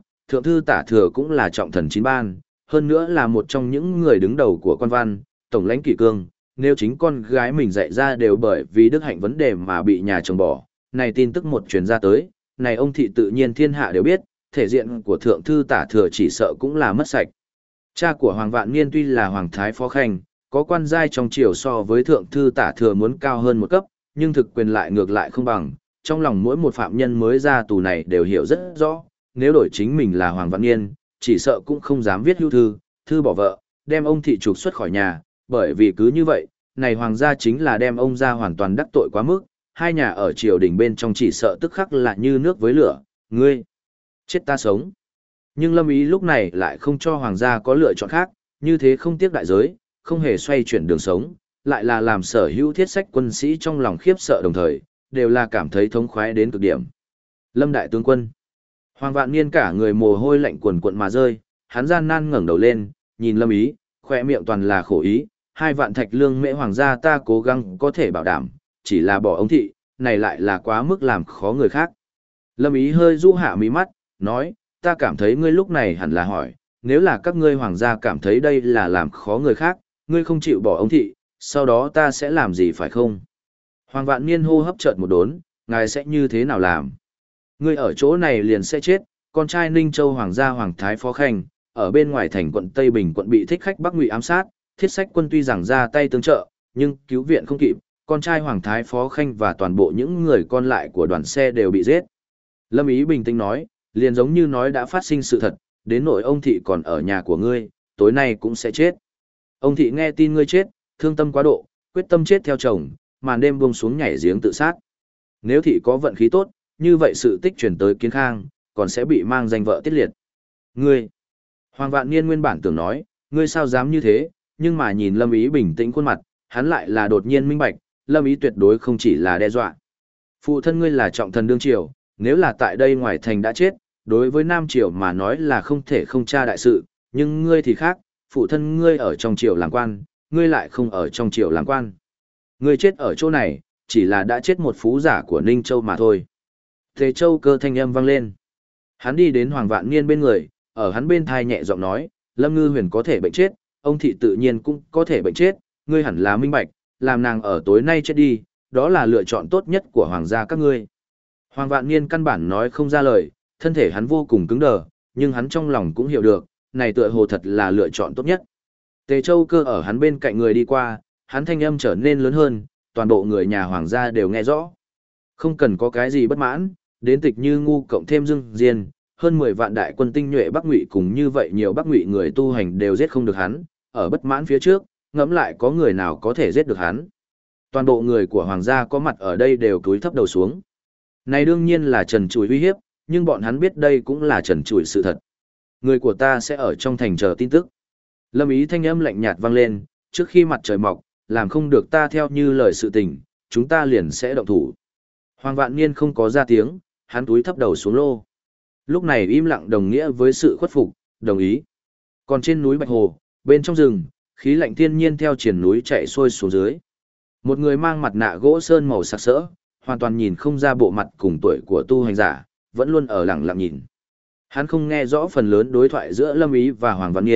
tả thừa cũng là trọng thần chín ban, hơn nữa là một trong những người đứng đầu của quan văn, tổng lãnh kỷ cương, nếu chính con gái mình dạy ra đều bởi vì đức hạnh vấn đề mà bị nhà chồng bỏ, này tin tức một truyền ra tới, này ông thị tự nhiên thiên hạ đều biết, thể diện của thượng thư tả thừa chỉ sợ cũng là mất sạch. Cha của Hoàng Vạn Niên tuy là Hoàng Thái Phó Khanh, có quan giai trong triều so với thượng thư tả thừa muốn cao hơn một cấp, nhưng thực quyền lại ngược lại không bằng, trong lòng mỗi một phạm nhân mới ra tù này đều hiểu rất rõ, nếu đổi chính mình là Hoàng Vạn Niên, chỉ sợ cũng không dám viết hưu thư bỏ vợ, đem ông thị trục xuất khỏi nhà, bởi vì cứ như vậy, này hoàng gia chính là đem ông ra hoàn toàn đắc tội quá mức, hai nhà ở triều đình bên trong chỉ sợ tức khắc là như nước với lửa, ngươi chết ta sống. Nhưng Lâm Ý lúc này lại không cho hoàng gia có lựa chọn khác, như thế không tiếc đại giới, không hề xoay chuyển đường sống, lại là làm sở hữu thiết sách quân sĩ trong lòng khiếp sợ đồng thời, đều là cảm thấy thống khoái đến cực điểm. Lâm đại tướng quân, Hoàng Vạn Niên cả người mồ hôi lạnh quần quận mà rơi, hắn gian nan ngẩng đầu lên, nhìn Lâm Ý, khỏe miệng toàn là khổ ý, 2 vạn thạch lương mễ hoàng gia ta cố gắng có thể bảo đảm, chỉ là bỏ ông thị, này lại là quá mức làm khó người khác. Lâm Ý hơi rũ hạ mí mắt, nói, ta cảm thấy ngươi lúc này hẳn là hỏi, nếu là các ngươi hoàng gia cảm thấy đây là làm khó người khác, ngươi không chịu bỏ ông thị, sau đó ta sẽ làm gì phải không? Hoàng Vạn Niên hô hấp chợt một đốn, ngài sẽ như thế nào làm? Ngươi ở chỗ này liền sẽ chết, con trai Ninh Châu hoàng gia Hoàng Thái Phó Khanh, ở bên ngoài thành quận Tây Bình quận bị thích khách Bắc Ngụy ám sát, thiết sách quân tuy rằng ra tay tương trợ, nhưng cứu viện không kịp, con trai Hoàng Thái Phó Khanh và toàn bộ những người còn lại của đoàn xe đều bị giết. Lâm Ý bình tĩnh nói, liền giống như nói đã phát sinh sự thật, đến nỗi ông thị còn ở nhà của ngươi, tối nay cũng sẽ chết. Ông thị nghe tin ngươi chết, thương tâm quá độ, quyết tâm chết theo chồng, màn đêm buông xuống nhảy giếng tự sát. Nếu thị có vận khí tốt, như vậy sự tích chuyển tới Kiến Khang, còn sẽ bị mang danh vợ tiết liệt. Ngươi, Hoàng Vạn Niên nguyên bản tưởng nói, ngươi sao dám như thế, nhưng mà nhìn Lâm Ý bình tĩnh khuôn mặt, hắn lại là đột nhiên minh bạch, Lâm Ý tuyệt đối không chỉ là đe dọa. Phụ thân ngươi là trọng thần đương triều, nếu là tại đây ngoài thành đã chết, đối với Nam triều mà nói là không thể không tra đại sự, nhưng ngươi thì khác, phụ thân ngươi ở trong triều làm quan, ngươi lại không ở trong triều làm quan. Ngươi chết ở chỗ này, chỉ là đã chết một phú giả của Ninh Châu mà thôi. Tề Châu Cơ thanh âm vang lên. Hắn đi đến Hoàng Vạn Niên bên người, ở hắn bên thai nhẹ giọng nói, Lâm Ngư Huyền có thể bệnh chết, ông thị tự nhiên cũng có thể bệnh chết, ngươi hẳn là minh bạch, làm nàng ở tối nay chết đi, đó là lựa chọn tốt nhất của hoàng gia các ngươi. Hoàng Vạn Niên căn bản nói không ra lời, thân thể hắn vô cùng cứng đờ, nhưng hắn trong lòng cũng hiểu được, này tựa hồ thật là lựa chọn tốt nhất. Tề Châu Cơ ở hắn bên cạnh người đi qua, hắn thanh âm trở nên lớn hơn, toàn bộ người nhà hoàng gia đều nghe rõ. Không cần có cái gì bất mãn, đến Tịch Như Ngu cộng thêm Dương Diên, hơn 10 vạn đại quân tinh nhuệ Bắc Ngụy cùng như vậy nhiều Bắc Ngụy người tu hành đều giết không được hắn, ở bất mãn phía trước, ngẫm lại có người nào có thể giết được hắn. Toàn bộ người của hoàng gia có mặt ở đây đều cúi thấp đầu xuống. Này đương nhiên là trần trụi uy hiếp, nhưng bọn hắn biết đây cũng là trần trụi sự thật. Người của ta sẽ ở trong thành chờ tin tức. Lâm Ý thanh âm lạnh nhạt vang lên, trước khi mặt trời mọc, làm không được ta theo như lời sự tình, chúng ta liền sẽ động thủ. Hoàng Vạn Niên không có ra tiếng, hắn túi thấp đầu xuống lô. Lúc này im lặng đồng nghĩa với sự khuất phục, đồng ý. Còn trên núi Bạch Hồ, bên trong rừng, khí lạnh thiên nhiên theo triển núi chạy xuôi xuống dưới. Một người mang mặt nạ gỗ sơn màu sặc sỡ, hoàn toàn nhìn không ra bộ mặt cùng tuổi của tu hành giả, vẫn luôn ở lặng lặng nhìn. Hắn không nghe rõ phần lớn đối thoại giữa Lâm Ý và Hoàng Vạn Niên,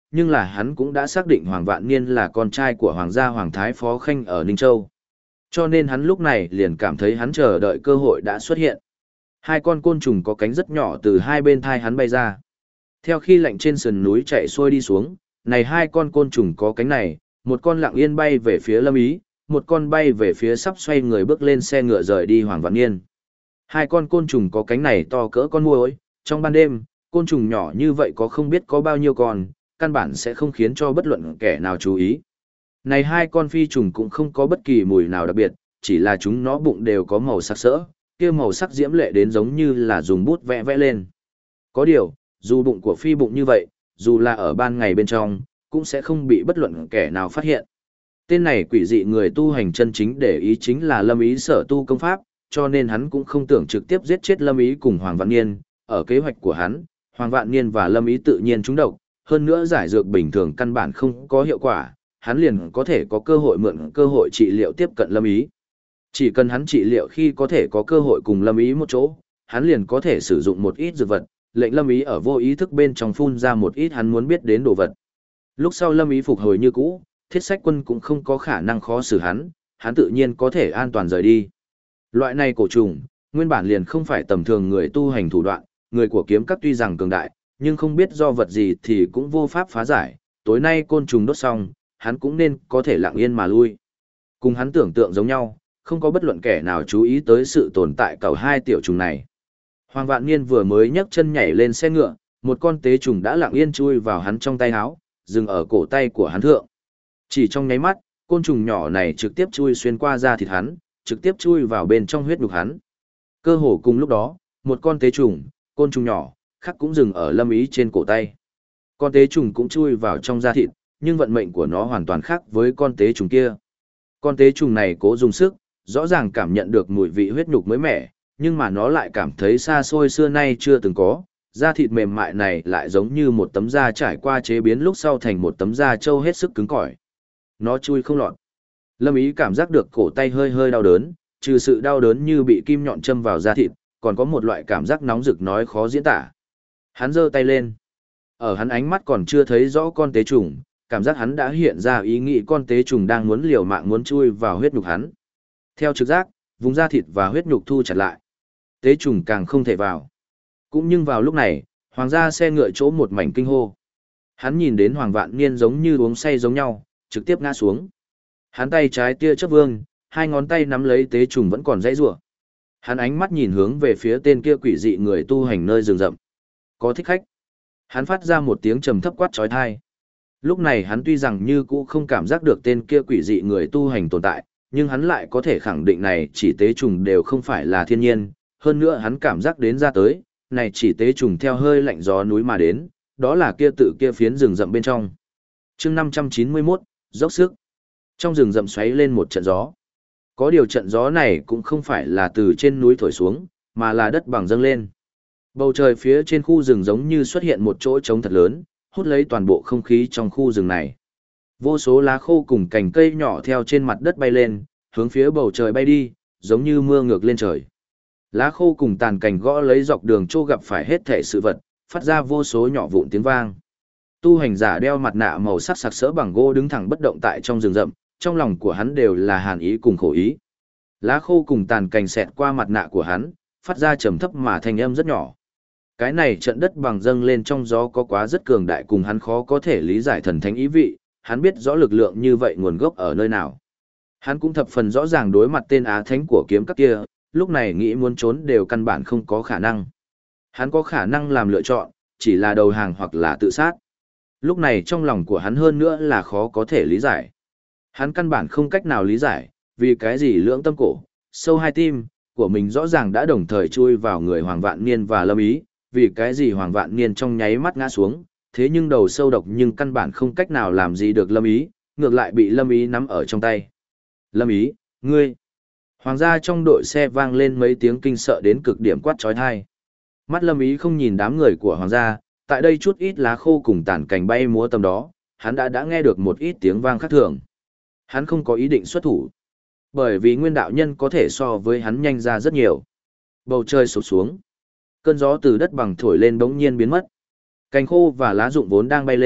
nhưng là hắn cũng đã xác định Hoàng Vạn Niên là con trai của Hoàng gia Hoàng Thái Phó Khanh ở Ninh Châu. Cho nên hắn lúc này liền cảm thấy hắn chờ đợi cơ hội đã xuất hiện. Hai con côn trùng có cánh rất nhỏ từ hai bên thai hắn bay ra. Theo khi lạnh trên sườn núi chạy xuôi đi xuống, này hai con côn trùng có cánh này, một con lặng yên bay về phía Lâm Ý, một con bay về phía sắp xoay người bước lên xe ngựa rời đi Hoàng Vạn Niên. Hai con côn trùng có cánh này to cỡ con muỗi, trong ban đêm, côn trùng nhỏ như vậy có không biết có bao nhiêu con, căn bản sẽ không khiến cho bất luận kẻ nào chú ý. Này hai con phi trùng cũng không có bất kỳ mùi nào đặc biệt, chỉ là chúng nó bụng đều có màu sắc sỡ, kia màu sắc diễm lệ đến giống như là dùng bút vẽ vẽ lên. Có điều, dù bụng của phi bụng như vậy, dù là ở ban ngày bên trong, cũng sẽ không bị bất luận kẻ nào phát hiện. Tên này quỷ dị người tu hành chân chính để ý chính là Lâm Ý sở tu công pháp, cho nên hắn cũng không tưởng trực tiếp giết chết Lâm Ý cùng Hoàng Vạn Niên. Ở kế hoạch của hắn, Hoàng Vạn Niên và Lâm Ý tự nhiên trúng độc, hơn nữa giải dược bình thường căn bản không có hiệu quả, hắn liền có thể có cơ hội mượn cơ hội trị liệu tiếp cận Lâm Ý. Chỉ cần hắn trị liệu khi có thể có cơ hội cùng Lâm Ý một chỗ, hắn liền có thể sử dụng một ít dược vật, lệnh Lâm Ý ở vô ý thức bên trong phun ra một ít hắn muốn biết đến đồ vật. Lúc sau Lâm Ý phục hồi như cũ, Thiết Sách Quân cũng không có khả năng khó xử hắn, hắn tự nhiên có thể an toàn rời đi. Loại này cổ trùng, nguyên bản liền không phải tầm thường người tu hành thủ đoạn, người của kiếm các tuy rằng cường đại, nhưng không biết do vật gì thì cũng vô pháp phá giải, tối nay côn trùng đốt xong, hắn cũng nên có thể lặng yên mà lui. Cùng hắn tưởng tượng giống nhau, không có bất luận kẻ nào chú ý tới sự tồn tại cầu hai tiểu trùng này. Hoàng Vạn Niên vừa mới nhấc chân nhảy lên xe ngựa, một con tế trùng đã lặng yên chui vào hắn trong tay áo, dừng ở cổ tay của hắn thượng. Chỉ trong nháy mắt, côn trùng nhỏ này trực tiếp chui xuyên qua da thịt hắn, trực tiếp chui vào bên trong huyết nhục hắn. Cơ hồ cùng lúc đó, một con tế trùng, côn trùng nhỏ, khác cũng dừng ở Lâm Ý trên cổ tay. Con tế trùng cũng chui vào trong da thịt, nhưng vận mệnh của nó hoàn toàn khác với con tế trùng kia. Con tế trùng này cố dùng sức, rõ ràng cảm nhận được mùi vị huyết nhục mới mẻ, nhưng mà nó lại cảm thấy xa xôi xưa nay chưa từng có. Da thịt mềm mại này lại giống như một tấm da trải qua chế biến lúc sau thành một tấm da trâu hết sức cứng cỏi. Nó chui không lọt. Lâm Ý cảm giác được cổ tay hơi hơi đau đớn, trừ sự đau đớn như bị kim nhọn châm vào da thịt, còn có một loại cảm giác nóng rực nói khó diễn tả. Hắn giơ tay lên. Ở hắn ánh mắt còn chưa thấy rõ con tế trùng, cảm giác hắn đã hiện ra ý nghĩ con tế trùng đang muốn liều mạng muốn chui vào huyết nhục hắn. Theo trực giác, vùng da thịt và huyết nhục thu chặt lại. Tế trùng càng không thể vào. Cũng nhưng vào lúc này, Hoàng gia xe ngựa chỗ một mảnh kinh hô. Hắn nhìn đến Hoàng Vạn Niên giống như uống say giống nhau, trực tiếp ngã xuống. Hắn tay trái tia chớp vương, hai ngón tay nắm lấy tế trùng vẫn còn dãy rủa. Hắn ánh mắt nhìn hướng về phía tên kia quỷ dị người tu hành nơi rừng rậm. Có thích khách. Hắn phát ra một tiếng trầm thấp quát chói tai. Lúc này hắn tuy rằng như cũ không cảm giác được tên kia quỷ dị người tu hành tồn tại, nhưng hắn lại có thể khẳng định này chỉ tế trùng đều không phải là thiên nhiên, hơn nữa hắn cảm giác đến ra tới, này chỉ tế trùng theo hơi lạnh gió núi mà đến, đó là kia tự kia phiến rừng rậm bên trong. Chương 591, dốc sức. Trong rừng rậm xoáy lên một trận gió. Có điều trận gió này cũng không phải là từ trên núi thổi xuống, mà là đất bằng dâng lên. Bầu trời phía trên khu rừng giống như xuất hiện một chỗ trống thật lớn, hút lấy toàn bộ không khí trong khu rừng này. Vô số lá khô cùng cành cây nhỏ theo trên mặt đất bay lên, hướng phía bầu trời bay đi, giống như mưa ngược lên trời. Lá khô cùng tàn cành gõ lấy dọc đường trô gặp phải hết thể sự vật, phát ra vô số nhỏ vụn tiếng vang. Tu hành giả đeo mặt nạ màu sắc sặc sỡ bằng gỗ đứng thẳng bất động tại trong rừng rậm, trong lòng của hắn đều là hàn ý cùng khổ ý. Lá khô cùng tàn cành xẹt qua mặt nạ của hắn, phát ra trầm thấp mà thanh âm rất nhỏ. Cái này trận đất bằng dâng lên trong gió có quá rất cường đại cùng hắn khó có thể lý giải thần thánh ý vị, hắn biết rõ lực lượng như vậy nguồn gốc ở nơi nào. Hắn cũng thập phần rõ ràng đối mặt tên Á Thánh của kiếm các kia, lúc này nghĩ muốn trốn đều căn bản không có khả năng. Hắn có khả năng làm lựa chọn, chỉ là đầu hàng hoặc là tự sát. Lúc này trong lòng của hắn hơn nữa là khó có thể lý giải. Hắn căn bản không cách nào lý giải, vì cái gì lưỡng tâm cổ, sâu hai tim, của mình rõ ràng đã đồng thời chui vào người Hoàng Vạn Niên và Lâm Ý, vì cái gì Hoàng Vạn Niên trong nháy mắt ngã xuống, thế nhưng đầu sâu độc nhưng căn bản không cách nào làm gì được Lâm Ý, ngược lại bị Lâm Ý nắm ở trong tay. Lâm Ý, ngươi! Hoàng gia trong đội xe vang lên mấy tiếng kinh sợ đến cực điểm quát trói thai. Mắt Lâm Ý không nhìn đám người của Hoàng gia, tại đây chút ít lá khô cùng tàn cành bay múa tầm đó, hắn đã nghe được một ít tiếng vang khác thường. Hắn không có ý định xuất thủ, bởi vì nguyên đạo nhân có thể so với hắn nhanh ra rất nhiều. Bầu trời sụp xuống, cơn gió từ đất bằng thổi lên bỗng nhiên biến mất. Cành khô và lá rụng vốn đang bay lên,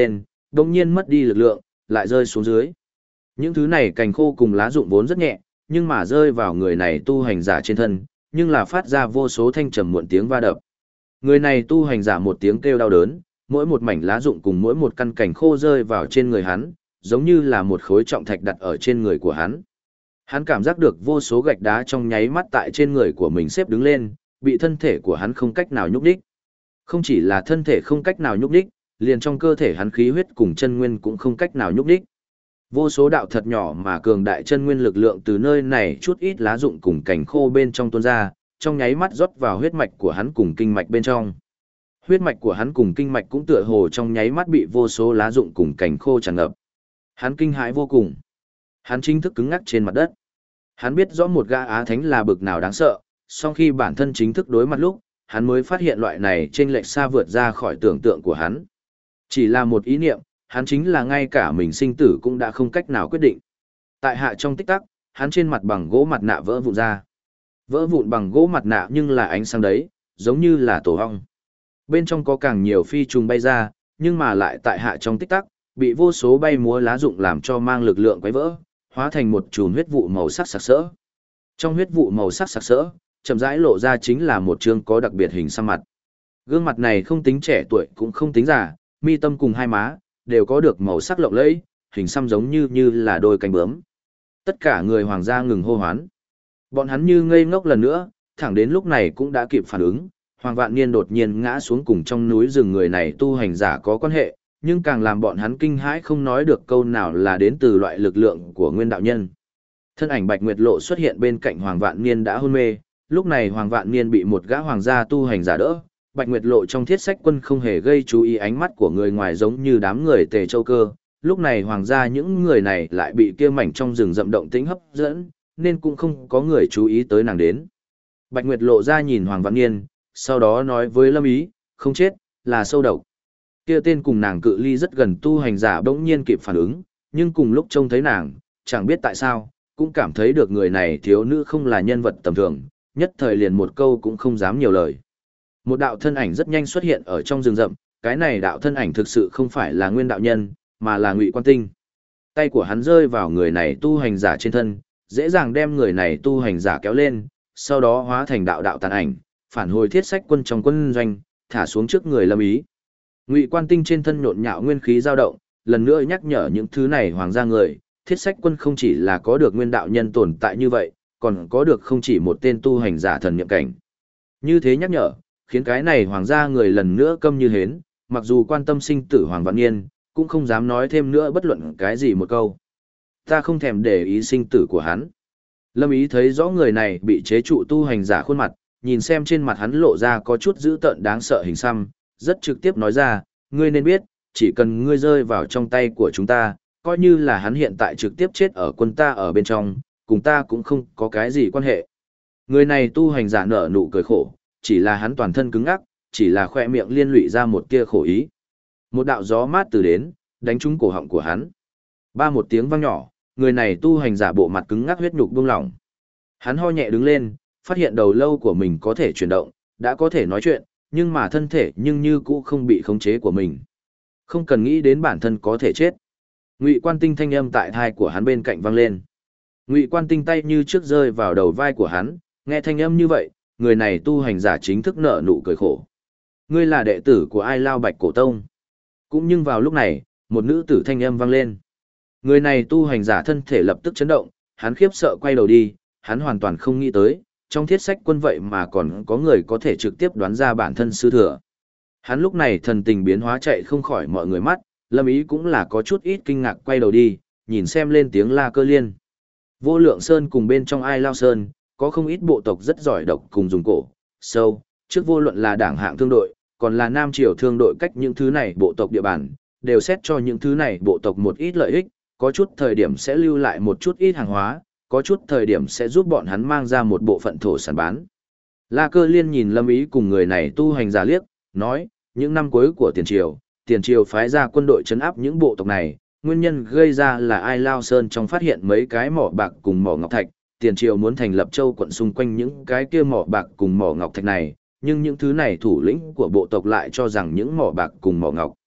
đồng nhiên mất đi lực lượng, lại rơi xuống dưới. Những thứ này cành khô cùng lá rụng vốn rất nhẹ, nhưng mà rơi vào người này tu hành giả trên thân, nhưng là phát ra vô số thanh trầm muộn tiếng va đập. Người này tu hành giả một tiếng kêu đau đớn, mỗi một mảnh lá rụng cùng mỗi một căn cành khô rơi vào trên người hắn, giống như là một khối trọng thạch đặt ở trên người của hắn. Hắn cảm giác được vô số gạch đá trong nháy mắt tại trên người của mình xếp đứng lên, bị thân thể của hắn không cách nào nhúc đích. Không chỉ là thân thể không cách nào nhúc đích, liền trong cơ thể hắn khí huyết cùng chân nguyên cũng không cách nào nhúc đích. Vô số đạo thật nhỏ mà cường đại chân nguyên lực lượng từ nơi này chút ít lá rụng cùng cành khô bên trong tuôn ra, trong nháy mắt rót vào huyết mạch của hắn cùng kinh mạch bên trong. Huyết mạch của hắn cùng kinh mạch cũng tựa hồ trong nháy mắt bị vô số lá rụng cùng cành khô tràn ngập. Hắn kinh hãi vô cùng. Hắn chính thức cứng ngắc trên mặt đất. Hắn biết rõ một gã Á Thánh là bực nào đáng sợ, sau khi bản thân chính thức đối mặt lúc, hắn mới phát hiện loại này chênh lệch xa vượt ra khỏi tưởng tượng của hắn. Chỉ là một ý niệm, hắn chính là ngay cả mình sinh tử cũng đã không cách nào quyết định. Tại hạ trong tích tắc, hắn trên mặt bằng gỗ mặt nạ vỡ vụn ra. Vỡ vụn bằng gỗ mặt nạ nhưng là ánh sáng đấy, giống như là tổ ong. Bên trong có càng nhiều phi trùng bay ra, nhưng mà lại tại hạ trong tích tắc, bị vô số bay múa lá rụng làm cho mang lực lượng quấy vỡ, hóa thành một chùm huyết vụ màu sắc sặc sỡ. Trong huyết vụ màu sắc sặc sỡ, chậm rãi lộ ra chính là một trương có đặc biệt hình xăm mặt. Gương mặt này không tính trẻ tuổi cũng không tính già, mi tâm cùng hai má đều có được màu sắc lộng lẫy, hình xăm giống như là đôi cánh bướm. Tất cả người hoàng gia ngừng hô hoán. Bọn hắn như ngây ngốc lần nữa, thẳng đến lúc này cũng đã kịp phản ứng, Hoàng Vạn Niên đột nhiên ngã xuống cùng trong núi rừng người này tu hành giả có quan hệ, nhưng càng làm bọn hắn kinh hãi không nói được câu nào là đến từ loại lực lượng của nguyên đạo nhân. Thân ảnh Bạch Nguyệt Lộ xuất hiện bên cạnh Hoàng Vạn Niên đã hôn mê, lúc này Hoàng Vạn Niên bị một gã hoàng gia tu hành giả đỡ, Bạch Nguyệt Lộ trong thiết sách quân không hề gây chú ý ánh mắt của người ngoài giống như đám người Tề Châu Cơ, lúc này hoàng gia những người này lại bị kia mảnh trong rừng rậm động tĩnh hấp dẫn, nên cũng không có người chú ý tới nàng đến. Bạch Nguyệt Lộ ra nhìn Hoàng Vạn Niên, sau đó nói với Lâm Ý, không chết, là sâu độc. Kia tên cùng nàng cự ly rất gần tu hành giả bỗng nhiên kịp phản ứng, nhưng cùng lúc trông thấy nàng, chẳng biết tại sao, cũng cảm thấy được người này thiếu nữ không là nhân vật tầm thường, nhất thời liền một câu cũng không dám nhiều lời. Một đạo thân ảnh rất nhanh xuất hiện ở trong rừng rậm, cái này đạo thân ảnh thực sự không phải là nguyên đạo nhân, mà là Ngụy Quan Tinh. Tay của hắn rơi vào người này tu hành giả trên thân, dễ dàng đem người này tu hành giả kéo lên, sau đó hóa thành đạo đạo tàn ảnh, phản hồi thiết sách quân trong quân doanh, thả xuống trước người Lâm Ý. Ngụy Quan Tinh trên thân nhộn nhạo nguyên khí dao động, lần nữa nhắc nhở những thứ này hoàng gia người, thiết sách quân không chỉ là có được nguyên đạo nhân tồn tại như vậy, còn có được không chỉ một tên tu hành giả thần niệm cảnh. Như thế nhắc nhở, khiến cái này hoàng gia người lần nữa câm như hến, mặc dù quan tâm sinh tử Hoàng Vạn Niên, cũng không dám nói thêm nữa bất luận cái gì một câu. Ta không thèm để ý sinh tử của hắn. Lâm Ý thấy rõ người này bị chế trụ tu hành giả khuôn mặt, nhìn xem trên mặt hắn lộ ra có chút dữ tợn đáng sợ hình xăm, rất trực tiếp nói ra, ngươi nên biết, chỉ cần ngươi rơi vào trong tay của chúng ta, coi như là hắn hiện tại trực tiếp chết ở quân ta ở bên trong, cùng ta cũng không có cái gì quan hệ. Người này tu hành giả nở nụ cười khổ, chỉ là hắn toàn thân cứng ngắc, chỉ là khoe miệng liên lụy ra một tia khổ ý. Một đạo gió mát từ đến, đánh trúng cổ họng của hắn. Ba một tiếng vang nhỏ, người này tu hành giả bộ mặt cứng ngắc huyết nhục buông lỏng. Hắn ho nhẹ đứng lên, phát hiện đầu lâu của mình có thể chuyển động, đã có thể nói chuyện, nhưng mà thân thể nhưng như cũ không bị khống chế của mình. Không cần nghĩ đến bản thân có thể chết. Ngụy Quan Tinh thanh âm tại thai của hắn bên cạnh vang lên. Ngụy Quan Tinh tay như trước rơi vào đầu vai của hắn, nghe thanh âm như vậy, người này tu hành giả chính thức nở nụ cười khổ. Ngươi là đệ tử của Ai Lao Bạch Cổ Tông. Cũng nhưng vào lúc này, một nữ tử thanh âm vang lên. Người này tu hành giả thân thể lập tức chấn động, hắn khiếp sợ quay đầu đi, hắn hoàn toàn không nghĩ tới, trong thiết sách quân vậy mà còn có người có thể trực tiếp đoán ra bản thân sư thừa. Hắn lúc này thần tình biến hóa chạy không khỏi mọi người mắt, Lâm Ý cũng là có chút ít kinh ngạc quay đầu đi, nhìn xem lên tiếng La Cơ Liên. Vô Lượng Sơn cùng bên trong Ai Lao Sơn, có không ít bộ tộc rất giỏi độc cùng dùng cổ, sâu, trước vô luận là đảng hạng thương đội, còn là Nam Triều thương đội cách những thứ này bộ tộc địa bàn, đều xét cho những thứ này bộ tộc một ít lợi ích, có chút thời điểm sẽ lưu lại một chút ít hàng hóa, có chút thời điểm sẽ giúp bọn hắn mang ra một bộ phận thổ sản bán. La Cơ Liên nhìn Lâm Ý cùng người này tu hành giả liếc, nói, những năm cuối của Tiền Triều phái ra quân đội trấn áp những bộ tộc này, nguyên nhân gây ra là Ai Lao Sơn trong phát hiện mấy cái mỏ bạc cùng mỏ ngọc thạch, Tiền Triều muốn thành lập châu quận xung quanh những cái kia mỏ bạc cùng mỏ ngọc thạch này, nhưng những thứ này thủ lĩnh của bộ tộc lại cho rằng những mỏ bạc cùng mỏ ngọc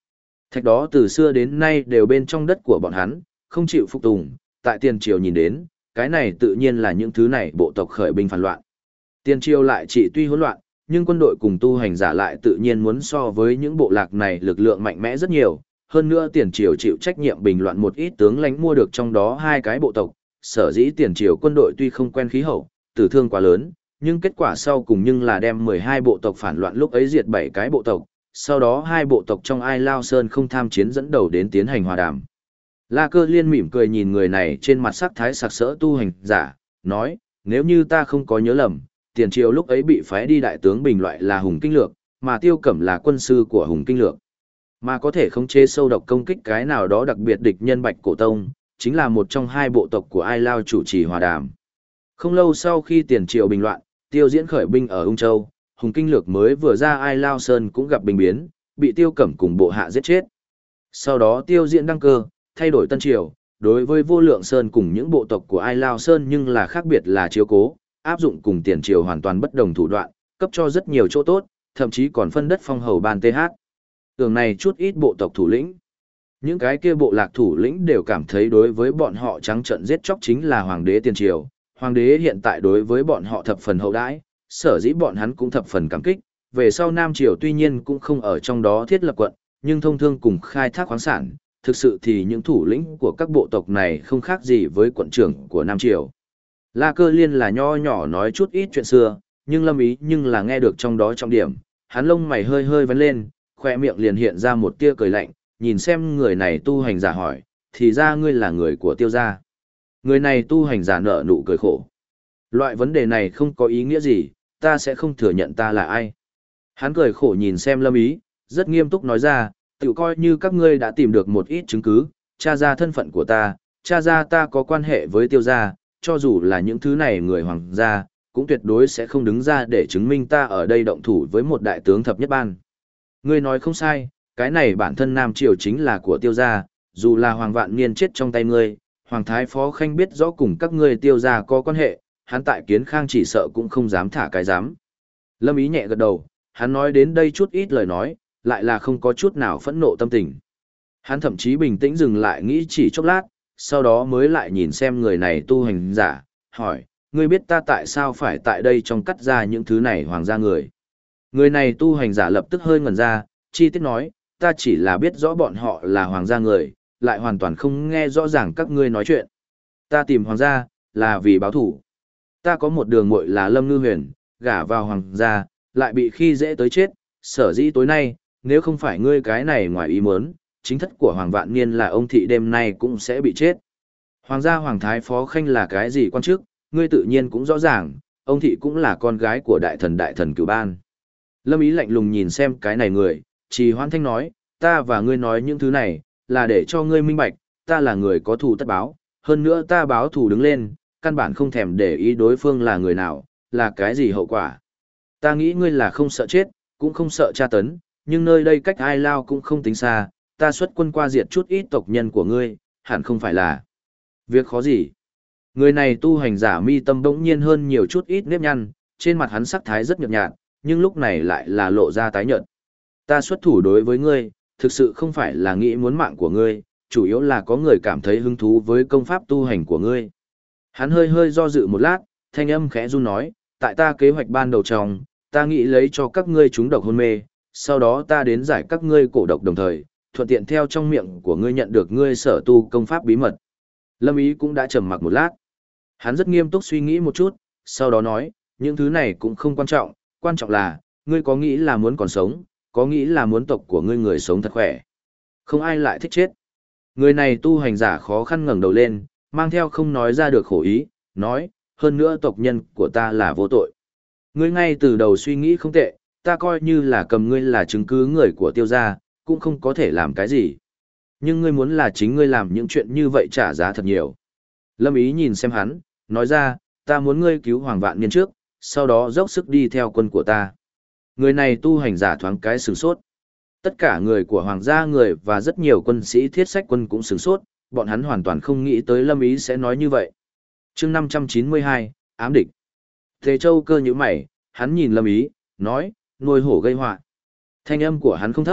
Thạch đó từ xưa đến nay đều bên trong đất của bọn hắn, không chịu phục tùng, tại tiền triều nhìn đến, cái này tự nhiên là những thứ này bộ tộc khởi binh phản loạn. Tiền triều lại chỉ tuy hỗn loạn, nhưng quân đội cùng tu hành giả lại tự nhiên muốn so với những bộ lạc này lực lượng mạnh mẽ rất nhiều. Hơn nữa tiền triều chịu trách nhiệm bình loạn một ít tướng lãnh mua được trong đó hai cái bộ tộc, sở dĩ tiền triều quân đội tuy không quen khí hậu, tử thương quá lớn, nhưng kết quả sau cùng nhưng là đem 12 bộ tộc phản loạn lúc ấy diệt 7 cái bộ tộc, sau đó hai bộ tộc trong Ai Lao Sơn không tham chiến dẫn đầu đến tiến hành hòa đàm. La Cơ Liên mỉm cười nhìn người này trên mặt sắc thái sặc sỡ tu hành giả, nói, nếu như ta không có nhớ lầm, tiền triều lúc ấy bị phái đi đại tướng bình loại là Hùng Kinh Lược, mà Tiêu Cẩm là quân sư của Hùng Kinh Lược. Mà có thể khống chế sâu độc công kích cái nào đó đặc biệt địch nhân Bạch Cổ Tông, chính là một trong hai bộ tộc của Ai Lao chủ trì hòa đàm. Không lâu sau khi tiền triều bình loạn, Tiêu Diễn khởi binh ở Ung Châu, Hùng Kinh Lược mới vừa ra Ai Lao Sơn cũng gặp bình biến, bị Tiêu Cẩm cùng bộ hạ giết chết. Sau đó Tiêu Diễn đăng cơ, thay đổi tân triều, đối với Vô Lượng Sơn cùng những bộ tộc của Ai Lao Sơn nhưng là khác biệt là chiếu cố, áp dụng cùng tiền triều hoàn toàn bất đồng thủ đoạn, cấp cho rất nhiều chỗ tốt, thậm chí còn phân đất phong hầu ban TH. Tưởng này chút ít bộ tộc thủ lĩnh. Những cái kia bộ lạc thủ lĩnh đều cảm thấy đối với bọn họ trắng trợn giết chóc chính là hoàng đế tiền triều. Hoàng đế hiện tại đối với bọn họ thập phần hậu đãi, sở dĩ bọn hắn cũng thập phần cảm kích. Về sau Nam Triều tuy nhiên cũng không ở trong đó thiết lập quận, nhưng thông thương cùng khai thác khoáng sản, thực sự thì những thủ lĩnh của các bộ tộc này không khác gì với quận trưởng của Nam Triều. La Cơ Liên là nho nhỏ nói chút ít chuyện xưa, nhưng Lâm Ý nhưng là nghe được trong đó trọng điểm, hắn lông mày hơi hơi vấn lên, khoe miệng liền hiện ra một tia cười lạnh, nhìn xem người này tu hành giả hỏi, thì ra ngươi là người của Tiêu gia. Người này tu hành giả nở nụ cười khổ. Loại vấn đề này không có ý nghĩa gì, ta sẽ không thừa nhận ta là ai. Hắn cười khổ nhìn xem Lâm Ý, rất nghiêm túc nói ra, tự coi như các ngươi đã tìm được một ít chứng cứ, tra ra thân phận của ta, tra ra ta có quan hệ với Tiêu gia, cho dù là những thứ này người hoàng gia, cũng tuyệt đối sẽ không đứng ra để chứng minh ta ở đây động thủ với một đại tướng thập nhất ban. Ngươi nói không sai, cái này bản thân Nam Triều chính là của Tiêu gia, dù là Hoàng Vạn Niên chết trong tay ngươi, Hoàng Thái Phó Khanh biết rõ cùng các ngươi Tiêu gia có quan hệ, hắn tại Kiến Khang chỉ sợ cũng không dám thả cái dám. Lâm Ý nhẹ gật đầu, hắn nói đến đây chút ít lời nói, lại là không có chút nào phẫn nộ tâm tình. Hắn thậm chí bình tĩnh dừng lại nghĩ chỉ chốc lát, sau đó mới lại nhìn xem người này tu hành giả, hỏi, ngươi biết ta tại sao phải tại đây trong cắt ra những thứ này hoàng gia người. Người này tu hành giả lập tức hơi ngẩn ra, chi tiết nói, ta chỉ là biết rõ bọn họ là hoàng gia người, lại hoàn toàn không nghe rõ ràng các ngươi nói chuyện. Ta tìm hoàng gia, là vì báo thủ. Ta có một đường muội là Lâm Ngư Huyền, gả vào hoàng gia, lại bị khi dễ tới chết, sở dĩ tối nay, nếu không phải ngươi cái này ngoài ý muốn, chính thất của Hoàng Vạn Niên là ông thị đêm nay cũng sẽ bị chết. Hoàng gia Hoàng Thái Phó Khanh là cái gì quan chức, ngươi tự nhiên cũng rõ ràng, ông thị cũng là con gái của đại thần Cửu Ban. Lâm Ý lạnh lùng nhìn xem cái này người, trì hoãn thanh nói, ta và ngươi nói những thứ này, là để cho ngươi minh bạch, ta là người có thù tất báo, hơn nữa ta báo thù đứng lên, căn bản không thèm để ý đối phương là người nào, là cái gì hậu quả. Ta nghĩ ngươi là không sợ chết, cũng không sợ tra tấn, nhưng nơi đây cách Ai Lao cũng không tính xa, ta xuất quân qua diệt chút ít tộc nhân của ngươi, hẳn không phải là việc khó gì. Người này tu hành giả mi tâm bỗng nhiên hơn nhiều chút ít nếp nhăn, trên mặt hắn sắc thái rất nhợt nhạt, nhưng lúc này lại là lộ ra tái nhợt. Ta xuất thủ đối với ngươi, thực sự không phải là nghĩ muốn mạng của ngươi, chủ yếu là có người cảm thấy hứng thú với công pháp tu hành của ngươi. Hắn hơi hơi do dự một lát, thanh âm khẽ run nói, tại ta kế hoạch ban đầu trong, ta nghĩ lấy cho các ngươi chúng độc hôn mê, sau đó ta đến giải các ngươi cổ độc đồng thời, thuận tiện theo trong miệng của ngươi nhận được ngươi sở tu công pháp bí mật. Lâm Ý cũng đã trầm mặc một lát. Hắn rất nghiêm túc suy nghĩ một chút, sau đó nói, những thứ này cũng không quan trọng là, ngươi có nghĩ là muốn còn sống, có nghĩ là muốn tộc của ngươi người sống thật khỏe. Không ai lại thích chết. Người này tu hành giả khó khăn ngẩng đầu lên, mang theo không nói ra được khổ ý, nói, hơn nữa tộc nhân của ta là vô tội. Ngươi ngay từ đầu suy nghĩ không tệ, ta coi như là cầm ngươi là chứng cứ người của Tiêu gia, cũng không có thể làm cái gì. Nhưng ngươi muốn là chính ngươi làm những chuyện như vậy trả giá thật nhiều. Lâm Ý nhìn xem hắn, nói ra, ta muốn ngươi cứu Hoàng Vạn Niên trước, sau đó dốc sức đi theo quân của ta. Người này tu hành giả thoáng cái sửng sốt. Tất cả người của Hoàng gia người và rất nhiều quân sĩ thiết sách quân cũng sửng sốt, bọn hắn hoàn toàn không nghĩ tới Lâm Ý sẽ nói như vậy. chương 592, ám địch. Tề Châu Cơ nhíu mày, hắn nhìn Lâm Ý, nói, nuôi hổ gây họa. Thanh âm của hắn không thấp,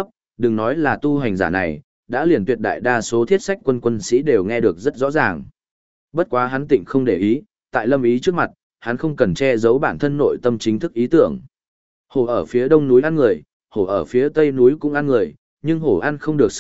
Đừng nói là tu hành giả này, đã liền tuyệt đại đa số thiết sách quân quân sĩ đều nghe được rất rõ ràng. Bất quá hắn tịnh không để ý, tại Lâm Ý trước mặt, hắn không cần che giấu bản thân nội tâm chính thức ý tưởng. Hổ ở phía đông núi ăn người, hổ ở phía tây núi cũng ăn người, nhưng hổ ăn không được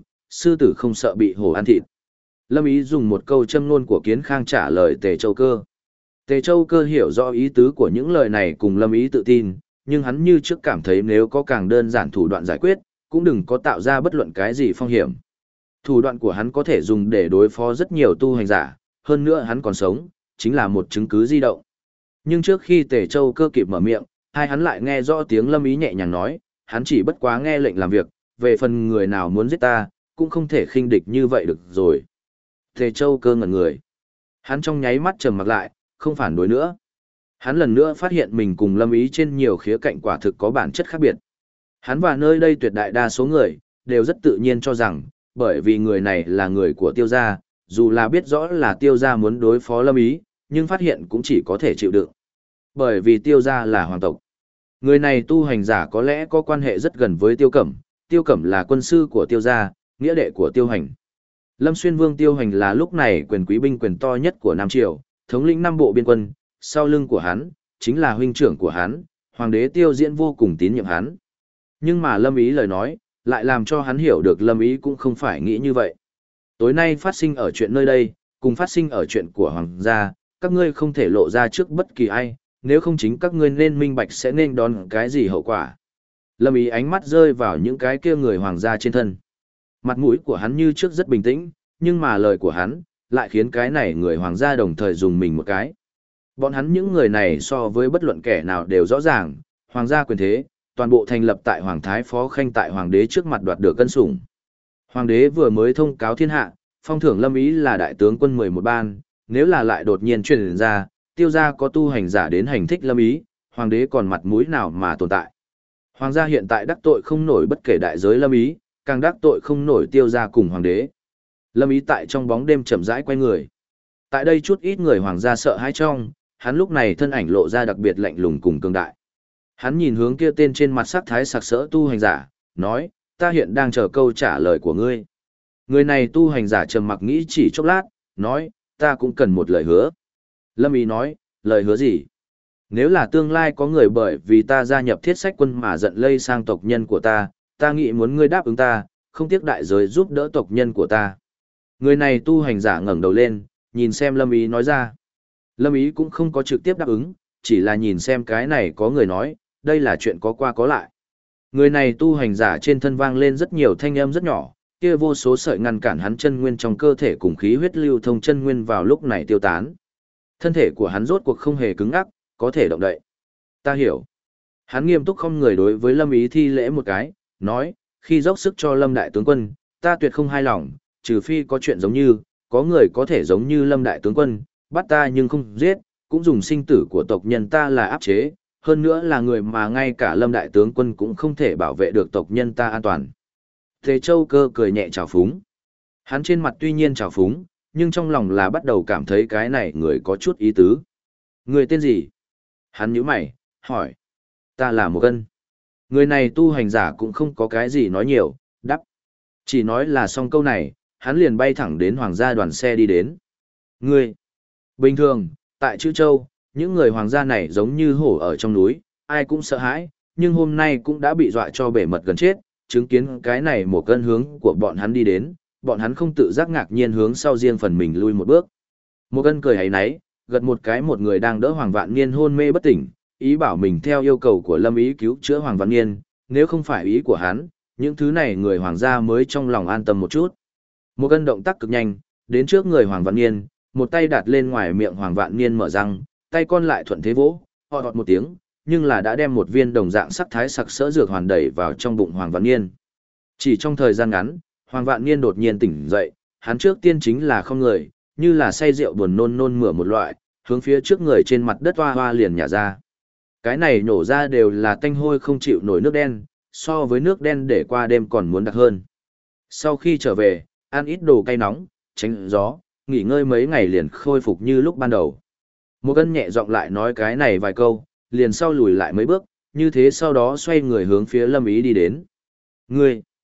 sư tử không sợ bị hổ ăn thịt. Lâm Ý dùng một câu châm ngôn của Kiến Khang trả lời Tề Châu Cơ. Tề Châu Cơ hiểu rõ ý tứ của những lời này cùng Lâm Ý tự tin, nhưng hắn như trước cảm thấy nếu có càng đơn giản thủ đoạn giải quyết, cũng đừng có tạo ra bất luận cái gì phong hiểm. Thủ đoạn của hắn có thể dùng để đối phó rất nhiều tu hành giả, hơn nữa hắn còn sống, chính là một chứng cứ di động. Nhưng trước khi Tề Châu Cơ kịp mở miệng, hai hắn lại nghe rõ tiếng Lâm Ý nhẹ nhàng nói, hắn chỉ bất quá nghe lệnh làm việc, về phần người nào muốn giết ta, cũng không thể khinh địch như vậy được rồi. Tề Châu Cơ ngẩn người. Hắn trong nháy mắt trầm mặc lại, không phản đối nữa. Hắn lần nữa phát hiện mình cùng Lâm Ý trên nhiều khía cạnh quả thực có bản chất khác biệt. Hắn và nơi đây tuyệt đại đa số người, đều rất tự nhiên cho rằng, bởi vì người này là người của Tiêu gia, dù là biết rõ là Tiêu gia muốn đối phó Lâm Ý, nhưng phát hiện cũng chỉ có thể chịu đựng. Bởi vì Tiêu gia là hoàng tộc. Người này tu hành giả có lẽ có quan hệ rất gần với Tiêu Cẩm là quân sư của Tiêu gia, nghĩa đệ của Tiêu Hành. Lâm Xuyên Vương Tiêu Hành là lúc này quyền quý binh quyền to nhất của Nam Triều, thống lĩnh 5 bộ biên quân, sau lưng của hắn, chính là huynh trưởng của hắn, hoàng đế Tiêu Diễn vô cùng tín nhiệm hắn. Nhưng mà Lâm Ý lời nói, lại làm cho hắn hiểu được Lâm Ý cũng không phải nghĩ như vậy. Tối nay phát sinh ở chuyện nơi đây, cùng phát sinh ở chuyện của hoàng gia, các ngươi không thể lộ ra trước bất kỳ ai, nếu không chính các ngươi nên minh bạch sẽ nên đón cái gì hậu quả. Lâm Ý ánh mắt rơi vào những cái kia người hoàng gia trên thân. Mặt mũi của hắn như trước rất bình tĩnh, nhưng mà lời của hắn, lại khiến cái này người hoàng gia đồng thời dùng mình một cái. Bọn hắn những người này so với bất luận kẻ nào đều rõ ràng, hoàng gia quyền thế, toàn bộ thành lập tại hoàng thái phó khanh tại hoàng đế trước mặt đoạt được cân sủng. Hoàng đế vừa mới thông cáo thiên hạ, phong thưởng Lâm Ý là đại tướng quân 11 ban, nếu là lại đột nhiên truyền ra, Tiêu gia có tu hành giả đến hành thích Lâm Ý, hoàng đế còn mặt mũi nào mà tồn tại. Hoàng gia hiện tại đắc tội không nổi bất kể đại giới Lâm Ý, càng đắc tội không nổi Tiêu gia cùng hoàng đế. Lâm Ý tại trong bóng đêm chậm rãi quay người. Tại đây chút ít người hoàng gia sợ hãi trong, hắn lúc này thân ảnh lộ ra đặc biệt lạnh lùng cùng cường đại. Hắn nhìn hướng kia tên trên mặt sắc thái sặc sỡ tu hành giả, nói, ta hiện đang chờ câu trả lời của ngươi. Người này tu hành giả trầm mặc nghĩ chỉ chốc lát, nói, ta cũng cần một lời hứa. Lâm Ý nói, lời hứa gì? Nếu là tương lai có người bởi vì ta gia nhập thiết sách quân mà giận lây sang tộc nhân của ta nghĩ muốn ngươi đáp ứng ta, không tiếc đại giới giúp đỡ tộc nhân của ta. Người này tu hành giả ngẩng đầu lên, nhìn xem Lâm Ý nói ra. Lâm Ý cũng không có trực tiếp đáp ứng, chỉ là nhìn xem cái này có người nói, đây là chuyện có qua có lại. Người này tu hành giả trên thân vang lên rất nhiều thanh âm rất nhỏ, kia vô số sợi ngăn cản hắn chân nguyên trong cơ thể cùng khí huyết lưu thông chân nguyên vào lúc này tiêu tán. Thân thể của hắn rốt cuộc không hề cứng ngắc, có thể động đậy. Ta hiểu. Hắn nghiêm túc không người đối với Lâm Ý thi lễ một cái, nói, khi dốc sức cho Lâm đại tướng quân, ta tuyệt không hài lòng, trừ phi có chuyện giống như, có người có thể giống như Lâm đại tướng quân, bắt ta nhưng không giết, cũng dùng sinh tử của tộc nhân ta là áp chế, hơn nữa là người mà ngay cả Lâm đại tướng quân cũng không thể bảo vệ được tộc nhân ta an toàn. Tề Châu Cơ cười nhẹ trào phúng. Hắn trên mặt tuy nhiên trào phúng, nhưng trong lòng là bắt đầu cảm thấy cái này người có chút ý tứ. Người tên gì? Hắn nhíu mày, hỏi. Ta là một cân. Người này tu hành giả cũng không có cái gì nói nhiều, đắp. Chỉ nói là xong câu này, hắn liền bay thẳng đến hoàng gia đoàn xe đi đến. Ngươi! Bình thường, tại Chữ Châu, những người hoàng gia này giống như hổ ở trong núi, ai cũng sợ hãi, nhưng hôm nay cũng đã bị dọa cho bể mật gần chết, chứng kiến cái này một cân hướng của bọn hắn đi đến, bọn hắn không tự giác ngạc nhiên hướng sau riêng phần mình lui một bước. Một cân cười hấy náy, gật một cái một người đang đỡ Hoàng Vạn Niên hôn mê bất tỉnh, ý bảo mình theo yêu cầu của Lâm Ý cứu chữa Hoàng Vạn Niên, nếu không phải ý của hắn, những thứ này người hoàng gia mới trong lòng an tâm một chút. Một cân động tác cực nhanh, đến trước người Hoàng Vạn Niên, một tay đặt lên ngoài miệng Hoàng Vạn Niên mở răng, tay con lại thuận thế vỗ, họt một tiếng, nhưng là đã đem một viên đồng dạng sắc thái sặc sỡ dược hoàn đẩy vào trong bụng Hoàng Vạn Niên. Chỉ trong thời gian ngắn, Hoàng Vạn Niên đột nhiên tỉnh dậy, hắn trước tiên chính là không người, như là say rượu buồn nôn nôn mửa một loại, hướng phía trước người trên mặt đất hoa hoa liền nhả ra. Cái này nổ ra đều là tanh hôi không chịu nổi nước đen, so với nước đen để qua đêm còn muốn đặc hơn. Sau khi trở về, ăn ít đồ cay nóng, tránh gió, nghỉ ngơi mấy ngày liền khôi phục như lúc ban đầu. Một cân nhẹ giọng lại nói cái này vài câu, liền sau lùi lại mấy bước, như thế sau đó xoay người hướng phía Lâm Ý đi đến. Ngươi!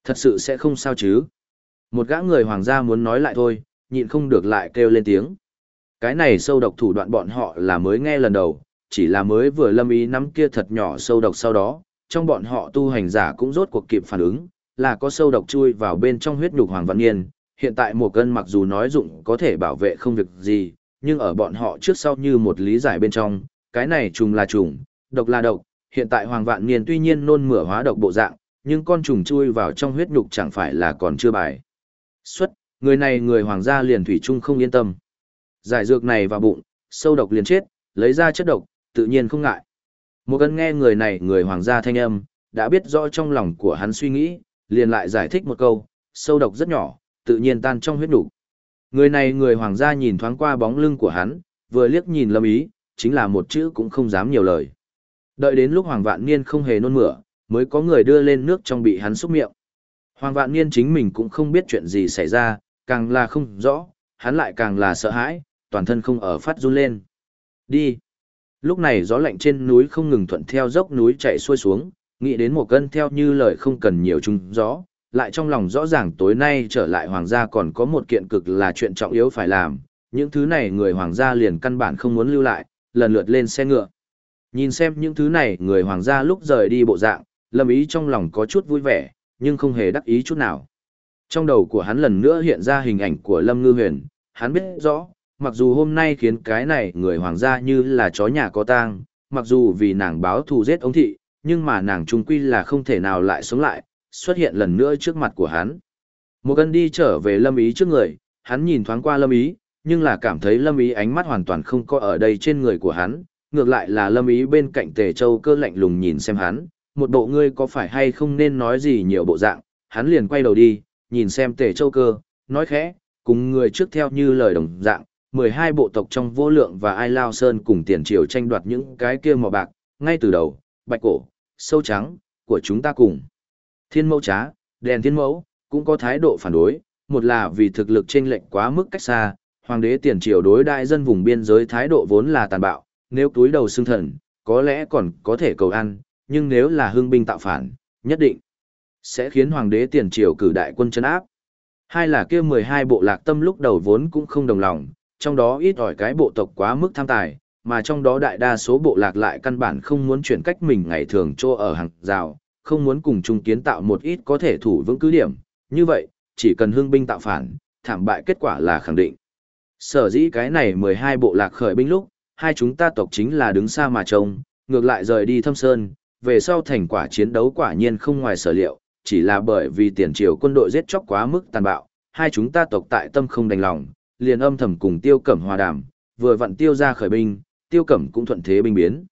Thật sự sẽ không sao chứ. Một gã người hoàng gia muốn nói lại thôi, nhịn không được lại kêu lên tiếng. Cái này sâu độc thủ đoạn bọn họ là mới nghe lần đầu, chỉ là mới vừa Lâm Ý nắm kia thật nhỏ sâu độc sau đó, trong bọn họ tu hành giả cũng rốt cuộc kịp phản ứng, là có sâu độc chui vào bên trong huyết nhục Hoàng Vạn Niên. Hiện tại một cân mặc dù nói dụng có thể bảo vệ không việc gì, nhưng ở bọn họ trước sau như một lý giải bên trong, cái này trùng là trùng, độc là độc. Hiện tại Hoàng Vạn Niên tuy nhiên nôn mửa hóa độc bộ dạng, nhưng con trùng chui vào trong huyết nhục chẳng phải là còn chưa bài xuất, người này người hoàng gia liền thủy chung không yên tâm. Giải dược này vào bụng, sâu độc liền chết, lấy ra chất độc, tự nhiên không ngại. Một cân nghe người này người hoàng gia thanh âm, đã biết rõ trong lòng của hắn suy nghĩ, liền lại giải thích một câu, sâu độc rất nhỏ, tự nhiên tan trong huyết nhục. Người này người hoàng gia nhìn thoáng qua bóng lưng của hắn, vừa liếc nhìn Lâm Ý, chính là một chữ cũng không dám nhiều lời. Đợi đến lúc Hoàng Vạn Niên không hề nôn mửa, mới có người đưa lên nước trong bị hắn xúc miệng. Hoàng Vạn Niên chính mình cũng không biết chuyện gì xảy ra, càng là không rõ, hắn lại càng là sợ hãi, toàn thân không ở phát run lên. Đi. Lúc này gió lạnh trên núi không ngừng thuận theo dốc núi chạy xuôi xuống, nghĩ đến một cân theo như lời không cần nhiều trung gió, lại trong lòng rõ ràng tối nay trở lại hoàng gia còn có một kiện cực là chuyện trọng yếu phải làm, những thứ này người hoàng gia liền căn bản không muốn lưu lại, lần lượt lên xe ngựa. Nhìn xem những thứ này người hoàng gia lúc rời đi bộ dạng, Lâm Ý trong lòng có chút vui vẻ, nhưng không hề đắc ý chút nào. Trong đầu của hắn lần nữa hiện ra hình ảnh của Lâm Ngư Huyền, hắn biết rõ, mặc dù hôm nay khiến cái này người hoàng gia như là chó nhà có tang, mặc dù vì nàng báo thù giết ông thị, nhưng mà nàng trung quy là không thể nào lại sống lại, xuất hiện lần nữa trước mặt của hắn. Một cân đi trở về Lâm Ý trước người, hắn nhìn thoáng qua Lâm Ý, nhưng là cảm thấy Lâm Ý ánh mắt hoàn toàn không có ở đây trên người của hắn, ngược lại là Lâm Ý bên cạnh Tề Châu Cơ lạnh lùng nhìn xem hắn, một bộ ngươi có phải hay không nên nói gì nhiều bộ dạng, hắn liền quay đầu đi, nhìn xem Tề Châu Cơ, nói khẽ, cùng người trước theo như lời đồng dạng, 12 bộ tộc trong Vô Lượng và Ai Lao Sơn cùng tiền triều tranh đoạt những cái kia mỏ bạc, ngay từ đầu, Bạch Cổ, Sâu Trắng, của chúng ta cùng. Thiên Mẫu Trá, Đèn Thiên Mẫu, cũng có thái độ phản đối, một là vì thực lực chênh lệch quá mức cách xa, hoàng đế tiền triều đối đại dân vùng biên giới thái độ vốn là tàn bạo, nếu túi đầu xương thần, có lẽ còn có thể cầu ăn, nhưng nếu là hưng binh tạo phản, nhất định sẽ khiến hoàng đế tiền triều cử đại quân trấn áp. Hai là kia 12 bộ lạc tâm lúc đầu vốn cũng không đồng lòng, trong đó ít ỏi cái bộ tộc quá mức tham tài, mà trong đó đại đa số bộ lạc lại căn bản không muốn chuyển cách mình ngày thường trô ở hàng rào, không muốn cùng chung kiến tạo một ít có thể thủ vững cứ điểm. Như vậy, chỉ cần hưng binh tạo phản, thảm bại kết quả là khẳng định. Sở dĩ cái này 12 bộ lạc khởi binh lúc, hai chúng ta tộc chính là đứng xa mà trông, ngược lại rời đi Thâm Sơn, về sau thành quả chiến đấu quả nhiên không ngoài sở liệu, chỉ là bởi vì tiền triều quân đội giết chóc quá mức tàn bạo, hai chúng ta tộc tại tâm không đành lòng, liền âm thầm cùng Tiêu Cẩm hòa đàm, vừa vặn Tiêu ra khởi binh, Tiêu Cẩm cũng thuận thế binh biến,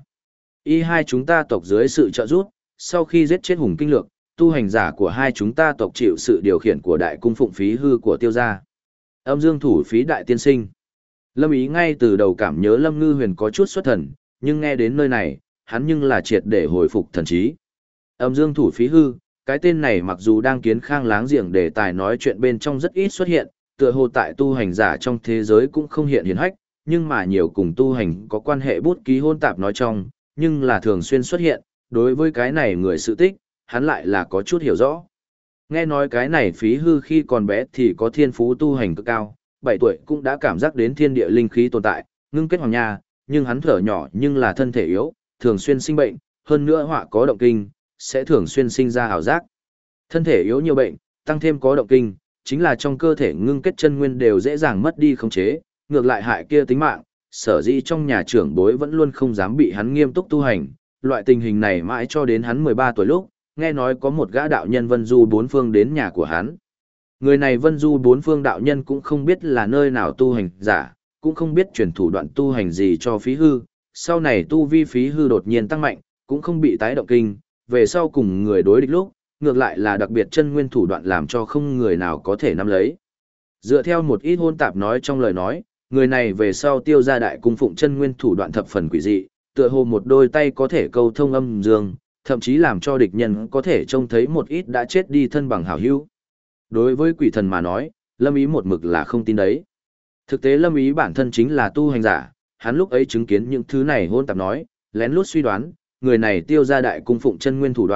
y hai chúng ta tộc dưới sự trợ giúp, sau khi giết chết Hùng Kinh Lược, tu hành giả của hai chúng ta tộc chịu sự điều khiển của đại cung phụng phí hư của Tiêu gia. Âm dương thủ phí đại tiên sinh. Lâm Ý ngay từ đầu cảm nhớ Lâm Ngư Huyền có chút xuất thần, nhưng nghe đến nơi này, hắn nhưng là triệt để hồi phục thần trí. Âm dương thủ phí hư, cái tên này mặc dù đang kiến khang láng giềng đề tài nói chuyện bên trong rất ít xuất hiện, tựa hồ tại tu hành giả trong thế giới cũng không hiện hiển hách, nhưng mà nhiều cùng tu hành có quan hệ bút ký hôn tạp nói trong, nhưng là thường xuyên xuất hiện, đối với cái này người sự tích, hắn lại là có chút hiểu rõ. Nghe nói cái này phí hư khi còn bé thì có thiên phú tu hành cực cao, 7 tuổi cũng đã cảm giác đến thiên địa linh khí tồn tại, ngưng kết hoàng nha, nhưng hắn thở nhỏ nhưng là thân thể yếu, thường xuyên sinh bệnh, hơn nữa họa có động kinh, sẽ thường xuyên sinh ra ảo giác. Thân thể yếu nhiều bệnh, tăng thêm có động kinh, chính là trong cơ thể ngưng kết chân nguyên đều dễ dàng mất đi khống chế, ngược lại hại kia tính mạng, sở dĩ trong nhà trưởng bối vẫn luôn không dám bị hắn nghiêm túc tu hành, loại tình hình này mãi cho đến hắn 13 tuổi lúc, nghe nói có một gã đạo nhân Vân Du bốn phương đến nhà của hắn. Người này Vân Du bốn phương đạo nhân cũng không biết là nơi nào tu hành giả, cũng không biết truyền thủ đoạn tu hành gì cho phí hư, sau này tu vi phí hư đột nhiên tăng mạnh, cũng không bị tái động kinh, về sau cùng người đối địch lúc, ngược lại là đặc biệt chân nguyên thủ đoạn làm cho không người nào có thể nắm lấy. Dựa theo một ít hôn tạp nói trong lời nói, người này về sau Tiêu gia đại cung phụng chân nguyên thủ đoạn thập phần quỷ dị, tựa hồ một đôi tay có thể câu thông âm dương, thậm chí làm cho địch nhân có thể trông thấy một ít đã chết đi thân bằng hảo hữu. Đối với quỷ thần mà nói, Lâm Ý một mực là không tin đấy. Thực tế Lâm Ý bản thân chính là tu hành giả, hắn lúc ấy chứng kiến những thứ này hôn tạp nói, lén lút suy đoán, người này Tiêu gia đại cung phụng chân nguyên thủ đoạn,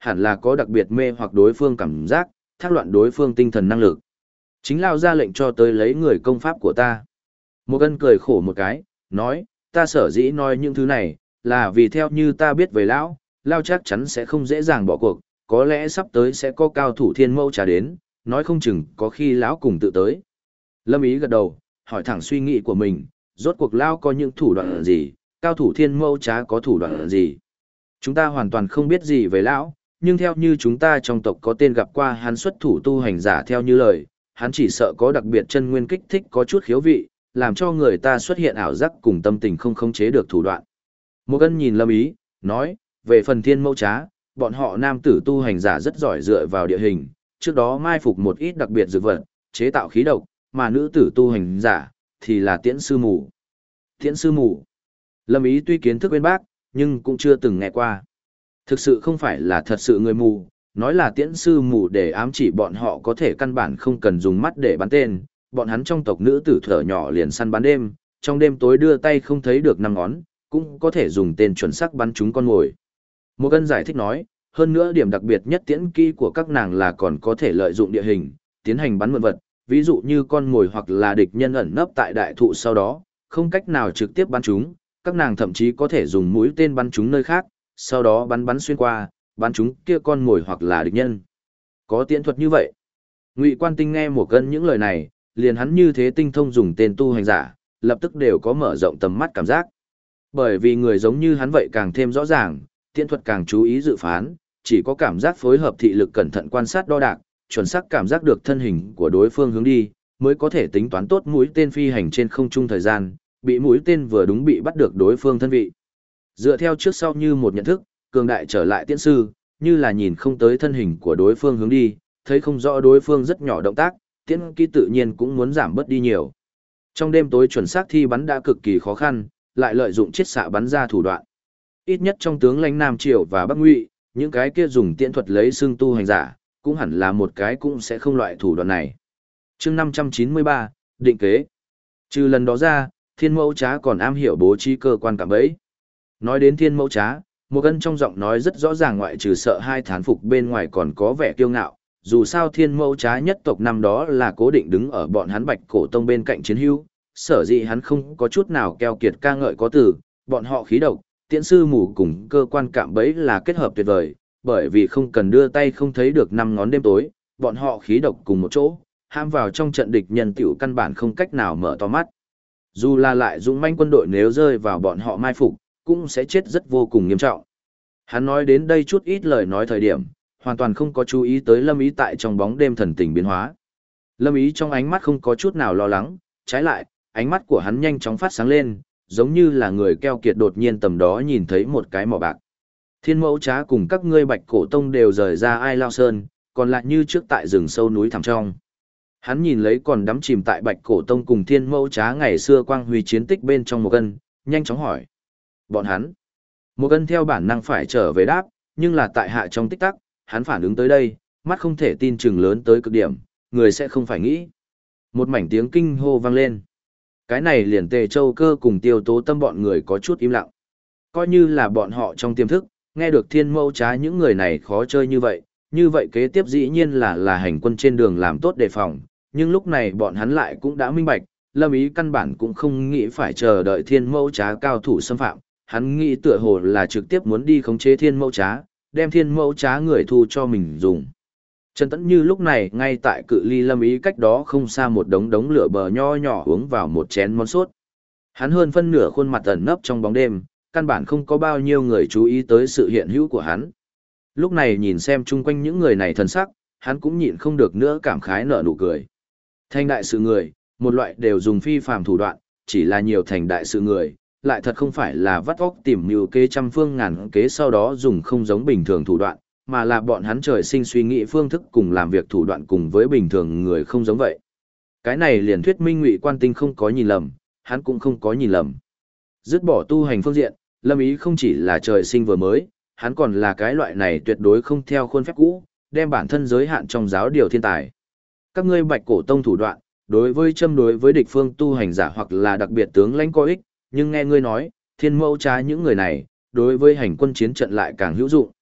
hẳn là có đặc biệt mê hoặc đối phương cảm giác, thác loạn đối phương tinh thần năng lực. Chính lao ra lệnh cho tới lấy người công pháp của ta. Một Ân cười khổ một cái, nói, ta sở dĩ nói những thứ này, là vì theo như ta biết về lão, lao chắc chắn sẽ không dễ dàng bỏ cuộc, có lẽ sắp tới sẽ có cao thủ thiên mâu trà đến, nói không chừng có khi lão cùng tự tới. Lâm Ý gật đầu, hỏi thẳng suy nghĩ của mình, rốt cuộc lao có những thủ đoạn gì, cao thủ thiên mâu trá có thủ đoạn gì. Chúng ta hoàn toàn không biết gì về lão, nhưng theo như chúng ta trong tộc có tên gặp qua hắn xuất thủ tu hành giả theo như lời, hắn chỉ sợ có đặc biệt chân nguyên kích thích có chút khiếu vị, làm cho người ta xuất hiện ảo giác cùng tâm tình không khống chế được thủ đoạn. Một Ân nhìn Lâm Ý, nói, về phần thiên mâu trá, bọn họ nam tử tu hành giả rất giỏi dựa vào địa hình, trước đó mai phục một ít đặc biệt dược vật, chế tạo khí độc, mà nữ tử tu hành giả, thì là tiễn sư mù. Tiễn sư mù. Lâm Ý tuy kiến thức bên bác, nhưng cũng chưa từng nghe qua. Thực sự không phải là thật sự người mù, nói là tiễn sư mù để ám chỉ bọn họ có thể căn bản không cần dùng mắt để bắn tên, bọn hắn trong tộc nữ tử thở nhỏ liền săn bắn đêm, trong đêm tối đưa tay không thấy được năm ngón, cũng có thể dùng tên chuẩn xác bắn trúng con mồi. Một Ân giải thích nói, hơn nữa điểm đặc biệt nhất tiễn kỹ của các nàng là còn có thể lợi dụng địa hình, tiến hành bắn mượn vật, ví dụ như con mồi hoặc là địch nhân ẩn nấp tại đại thụ sau đó, không cách nào trực tiếp bắn chúng, các nàng thậm chí có thể dùng mũi tên bắn chúng nơi khác, sau đó bắn xuyên qua, bắn chúng kia con mồi hoặc là địch nhân. Có tiễn thuật như vậy. Ngụy Quan Tinh nghe Một Ân những lời này, liền hắn như thế tinh thông dùng tên tu hành giả, lập tức đều có mở rộng tầm mắt cảm giác. Bởi vì người giống như hắn vậy càng thêm rõ ràng, tiễn thuật càng chú ý dự phán, chỉ có cảm giác phối hợp thị lực cẩn thận quan sát đo đạc, chuẩn xác cảm giác được thân hình của đối phương hướng đi, mới có thể tính toán tốt mũi tên phi hành trên không trung thời gian, bị mũi tên vừa đúng bị bắt được đối phương thân vị. Dựa theo trước sau như một nhận thức, cường đại trở lại tiễn sư, như là nhìn không tới thân hình của đối phương hướng đi, thấy không rõ đối phương rất nhỏ động tác, tiễn kỹ tự nhiên cũng muốn giảm bớt đi nhiều. Trong đêm tối chuẩn xác thi bắn đã cực kỳ khó khăn, lại lợi dụng chiết xạ bắn ra thủ đoạn. Ít nhất trong tướng lãnh Nam Triều và Bắc Ngụy, những cái kia dùng tiễn thuật lấy xương tu hành giả, cũng hẳn là một cái cũng sẽ không loại thủ đoạn này. Chương 593, định kế. Trừ lần đó ra, Thiên Mẫu Trá còn am hiểu bố trí cơ quan cạm bẫy. Nói đến Thiên Mẫu Trá, Một Ân trong giọng nói rất rõ ràng ngoại trừ sợ hai thán phục bên ngoài còn có vẻ kiêu ngạo, dù sao Thiên Mẫu Trá nhất tộc năm đó là cố định đứng ở bọn hắn Bạch Cổ Tông bên cạnh chiến hữu, sở dĩ hắn không có chút nào keo kiệt ca ngợi có từ, bọn họ khí độc, tiễn sư mù cùng cơ quan cạm bẫy là kết hợp tuyệt vời, bởi vì không cần đưa tay không thấy được năm ngón đêm tối, bọn họ khí độc cùng một chỗ, ham vào trong trận địch nhân tiểu căn bản không cách nào mở to mắt. Dù là lại dũng manh quân đội nếu rơi vào bọn họ mai phục, cũng sẽ chết rất vô cùng nghiêm trọng. Hắn nói đến đây chút ít lời nói thời điểm, hoàn toàn không có chú ý tới Lâm Ý tại trong bóng đêm thần tình biến hóa. Lâm Ý trong ánh mắt không có chút nào lo lắng, trái lại, ánh mắt của hắn nhanh chóng phát sáng lên, giống như là người keo kiệt đột nhiên tầm đó nhìn thấy một cái mỏ bạc. Thiên Mẫu Trá cùng các ngươi Bạch Cổ Tông đều rời ra Ai Lao Sơn, còn lại như trước tại rừng sâu núi thẳm trong. Hắn nhìn lấy còn đắm chìm tại Bạch Cổ Tông cùng Thiên Mẫu Trá ngày xưa quang huy chiến tích bên trong Một Ân, nhanh chóng hỏi. Bọn hắn. Một Ân theo bản năng phải trở về đáp, nhưng là tại hạ trong tích tắc, hắn phản ứng tới đây, mắt không thể tin chừng lớn tới cực điểm, người sẽ không phải nghĩ. Một mảnh tiếng kinh hô vang lên. Cái này liền Tề Châu Cơ cùng Tiêu Tố Tâm bọn người có chút im lặng. Coi như là bọn họ trong tiềm thức, nghe được Thiên Mẫu Trá những người này khó chơi như vậy kế tiếp dĩ nhiên là hành quân trên đường làm tốt đề phòng, nhưng lúc này bọn hắn lại cũng đã minh bạch, Lâm Ý căn bản cũng không nghĩ phải chờ đợi Thiên Mẫu Trá cao thủ xâm phạm, hắn nghĩ tựa hồ là trực tiếp muốn đi khống chế Thiên Mẫu Trá, đem Thiên Mẫu Trá người thu cho mình dùng. Trần Tẫn Như lúc này ngay tại cự ly Lâm Ý cách đó không xa một đống lửa bờ nho nhỏ uống vào một chén món sốt. Hắn hơn phân nửa khuôn mặt ẩn nấp trong bóng đêm, căn bản không có bao nhiêu người chú ý tới sự hiện hữu của hắn. Lúc này nhìn xem chung quanh những người này thần sắc, hắn cũng nhịn không được nữa cảm khái nở nụ cười. Thành đại sự người, một loại đều dùng phi phàm thủ đoạn, chỉ là nhiều thành đại sự người, lại thật không phải là vắt óc tìm mưu kế trăm phương ngàn kế sau đó dùng không giống bình thường thủ đoạn, mà là bọn hắn trời sinh suy nghĩ phương thức cùng làm việc thủ đoạn cùng với bình thường người không giống vậy. Cái này liền thuyết minh Ngụy Quan Tinh không có nhìn lầm, hắn cũng không có nhìn lầm. Dứt bỏ tu hành phương diện, Lâm Ý không chỉ là trời sinh vừa mới, hắn còn là cái loại này tuyệt đối không theo khuôn phép cũ, đem bản thân giới hạn trong giáo điều thiên tài. Các ngươi Bạch Cổ Tông thủ đoạn, đối với địch phương tu hành giả hoặc là đặc biệt tướng lãnh có ích, nhưng nghe ngươi nói, Thiên Mẫu Trá những người này, đối với hành quân chiến trận lại càng hữu dụng.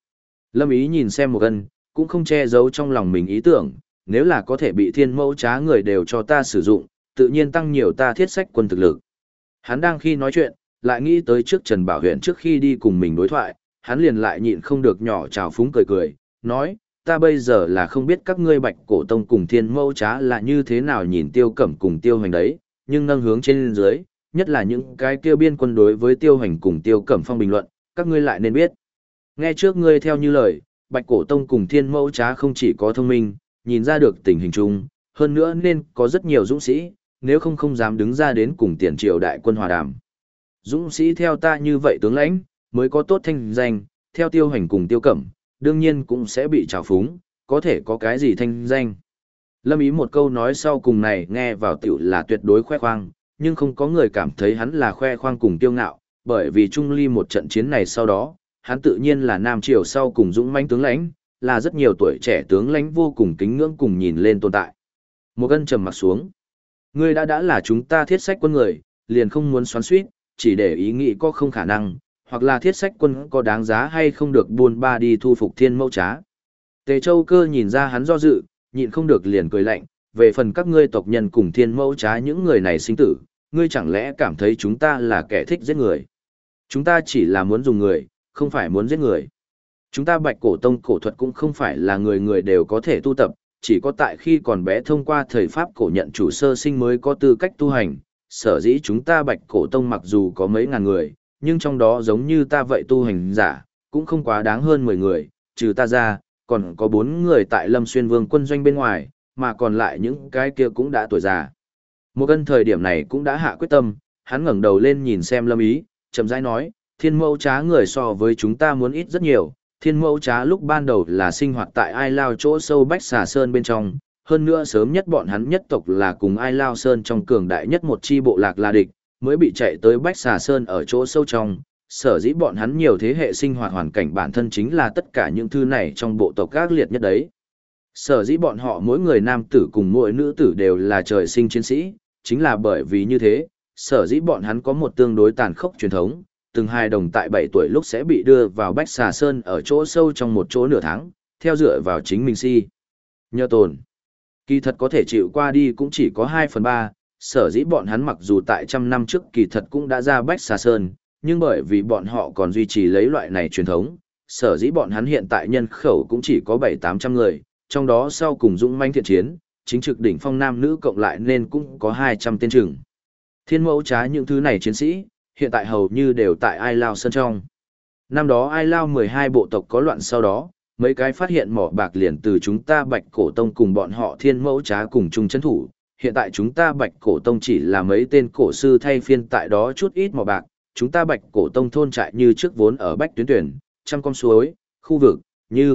Lâm Ý nhìn xem Một Ân, cũng không che giấu trong lòng mình ý tưởng, nếu là có thể bị thiên mẫu trá người đều cho ta sử dụng, tự nhiên tăng nhiều ta thiết sách quân thực lực. Hắn đang khi nói chuyện, lại nghĩ tới trước Trần Bảo Huyện trước khi đi cùng mình đối thoại, hắn liền lại nhịn không được nhỏ trào phúng cười cười, nói, ta bây giờ là không biết các ngươi Bạch Cổ Tông cùng thiên mẫu trá là như thế nào nhìn Tiêu Cẩm cùng Tiêu Hoành đấy, nhưng nâng hướng trên dưới, nhất là những cái kia biên quân đối với Tiêu Hoành cùng Tiêu Cẩm phong bình luận, các ngươi lại nên biết. Nghe trước ngươi theo như lời, Bạch Cổ Tông cùng thiên mẫu trá không chỉ có thông minh, nhìn ra được tình hình chung, hơn nữa nên có rất nhiều dũng sĩ, nếu không không dám đứng ra đến cùng tiền triều đại quân hòa đàm. Dũng sĩ theo ta như vậy tướng lãnh, mới có tốt thanh danh, theo Tiêu Hoành cùng Tiêu Cẩm, đương nhiên cũng sẽ bị trào phúng, có thể có cái gì thanh danh. Lâm Ý một câu nói sau cùng này nghe vào tiểu là tuyệt đối khoe khoang, nhưng không có người cảm thấy hắn là khoe khoang cùng tiêu ngạo, bởi vì Trung Ly một trận chiến này sau đó, hắn tự nhiên là Nam Triều sau cùng dũng mãnh tướng lãnh, là rất nhiều tuổi trẻ tướng lãnh vô cùng kính ngưỡng cùng nhìn lên tồn tại. Một Ân trầm mặt xuống. Ngươi đã là chúng ta thiết sách quân người, liền không muốn xoắn xuýt, chỉ để ý nghĩ có không khả năng, hoặc là thiết sách quân có đáng giá hay không được buôn ba đi thu phục thiên mẫu trá. Tề Châu Cơ nhìn ra hắn do dự, nhịn không được liền cười lạnh, về phần các ngươi tộc nhân cùng thiên mẫu trá những người này sinh tử, ngươi chẳng lẽ cảm thấy chúng ta là kẻ thích giết người. Chúng ta chỉ là muốn dùng người, không phải muốn giết người. Chúng ta Bạch Cổ Tông cổ thuật cũng không phải là người người đều có thể tu tập, chỉ có tại khi còn bé thông qua thời pháp cổ nhận chủ sơ sinh mới có tư cách tu hành. Sở dĩ chúng ta Bạch Cổ Tông mặc dù có mấy ngàn người, nhưng trong đó giống như ta vậy tu hành giả, cũng không quá đáng hơn 10 người, trừ ta ra, còn có 4 người tại Lâm Xuyên Vương quân doanh bên ngoài, mà còn lại những cái kia cũng đã tuổi già. Một Ân thời điểm này cũng đã hạ quyết tâm, hắn ngẩng đầu lên nhìn xem Lâm Ý, chậm rãi nói, thiên mẫu trá người so với chúng ta muốn ít rất nhiều, thiên mẫu trá lúc ban đầu là sinh hoạt tại Ai Lao chỗ sâu Bách Xà Sơn bên trong, hơn nữa sớm nhất bọn hắn nhất tộc là cùng Ai Lao Sơn trong cường đại nhất một chi bộ lạc là địch, mới bị chạy tới Bách Xà Sơn ở chỗ sâu trong, sở dĩ bọn hắn nhiều thế hệ sinh hoạt hoàn cảnh bản thân chính là tất cả những thứ này trong bộ tộc gác liệt nhất đấy. Sở dĩ bọn họ mỗi người nam tử cùng mỗi nữ tử đều là trời sinh chiến sĩ, chính là bởi vì như thế, sở dĩ bọn hắn có một tương đối tàn khốc truyền thống, từng hài đồng tại 7 tuổi lúc sẽ bị đưa vào Bách Xà Sơn ở chỗ sâu trong một chỗ nửa tháng, theo dựa vào chính mình si. Nhờ tồn. Kỳ thật có thể chịu qua đi cũng chỉ có 2/3, sở dĩ bọn hắn mặc dù tại trăm năm trước kỳ thật cũng đã ra Bách Xà Sơn, nhưng bởi vì bọn họ còn duy trì lấy loại này truyền thống, sở dĩ bọn hắn hiện tại nhân khẩu cũng chỉ có 700-800 người, trong đó sau cùng dũng mãnh thiện chiến, chính trực đỉnh phong nam nữ cộng lại nên cũng có 200 tên chừng. Thiên mẫu trá những thứ này chiến sĩ, hiện tại hầu như đều tại Ai Lao Sơn trong. Năm đó Ai Lao 12 bộ tộc có loạn sau đó, mấy cái phát hiện mỏ bạc liền từ chúng ta Bạch Cổ Tông cùng bọn họ thiên mẫu trá cùng chung chấn thủ. Hiện tại chúng ta Bạch Cổ Tông chỉ là mấy tên cổ sư thay phiên tại đó chút ít mỏ bạc, chúng ta Bạch Cổ Tông thôn trại như trước vốn ở Bách Tuyến Tuyển, trăm con suối, khu vực, như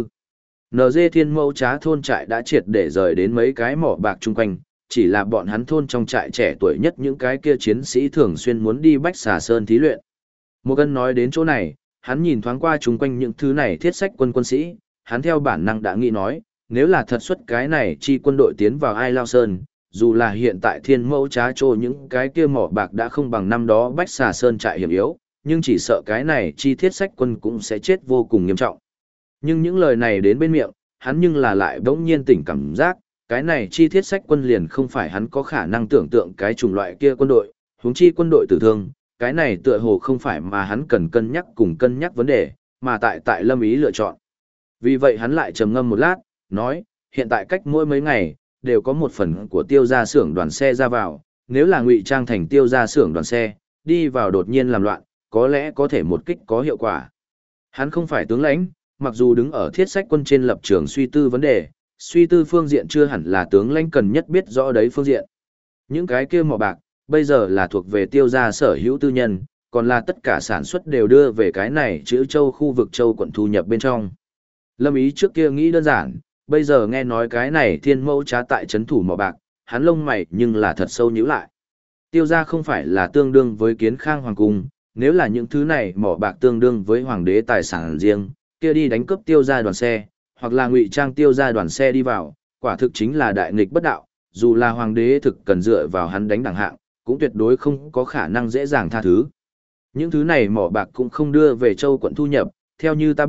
NG thiên mẫu trá thôn trại đã triệt để rời đến mấy cái mỏ bạc chung quanh, chỉ là bọn hắn thôn trong trại trẻ tuổi nhất những cái kia chiến sĩ thường xuyên muốn đi Bách Xà Sơn thí luyện. Một Ân nói đến chỗ này, hắn nhìn thoáng qua chung quanh những thứ này thiết sách quân sĩ, hắn theo bản năng đã nghĩ nói, nếu là thật xuất cái này chi quân đội tiến vào Ai Lao Sơn, dù là hiện tại thiên mẫu trá trô những cái kia mỏ bạc đã không bằng năm đó Bách Xà Sơn trại hiểm yếu, nhưng chỉ sợ cái này chi thiết sách quân cũng sẽ chết vô cùng nghiêm trọng. Nhưng những lời này đến bên miệng, hắn nhưng là lại bỗng nhiên tỉnh cảm giác, cái này chi thiết sách quân liền không phải hắn có khả năng tưởng tượng cái chủng loại kia quân đội, huống chi quân đội tử thương, cái này tựa hồ không phải mà hắn cần cân nhắc cùng cân nhắc vấn đề, mà tại Lâm Ý lựa chọn. Vì vậy hắn lại trầm ngâm một lát, nói, hiện tại cách mỗi mấy ngày, đều có một phần của tiêu gia xưởng đoàn xe ra vào, nếu là ngụy trang thành tiêu gia xưởng đoàn xe, đi vào đột nhiên làm loạn, có lẽ có thể một kích có hiệu quả. Hắn không phải tướng lãnh, mặc dù đứng ở thiết sách quân trên lập trường suy tư vấn đề, suy tư phương diện chưa hẳn là tướng lãnh cần nhất biết rõ đấy phương diện. Những cái kia mỏ bạc, bây giờ là thuộc về tiêu gia sở hữu tư nhân, còn là tất cả sản xuất đều đưa về cái này chữ châu khu vực châu quận thu nhập bên trong. Lâm Ý trước kia nghĩ đơn giản, bây giờ nghe nói cái này thiên mẫu trá tại trấn thủ mỏ bạc, hắn lông mày nhưng là thật sâu nhíu lại. Tiêu gia không phải là tương đương với kiến khang hoàng cung, nếu là những thứ này mỏ bạc tương đương với hoàng đế tài sản riêng, kia đi đánh cướp tiêu gia đoàn xe, hoặc là ngụy trang tiêu gia đoàn xe đi vào, quả thực chính là đại nghịch bất đạo, dù là hoàng đế thực cần dựa vào hắn đánh đẳng hạng, cũng tuyệt đối không có khả năng dễ dàng tha thứ. Những thứ này mỏ bạc cũng không đưa về châu quận thu nhập, theo như ta biết,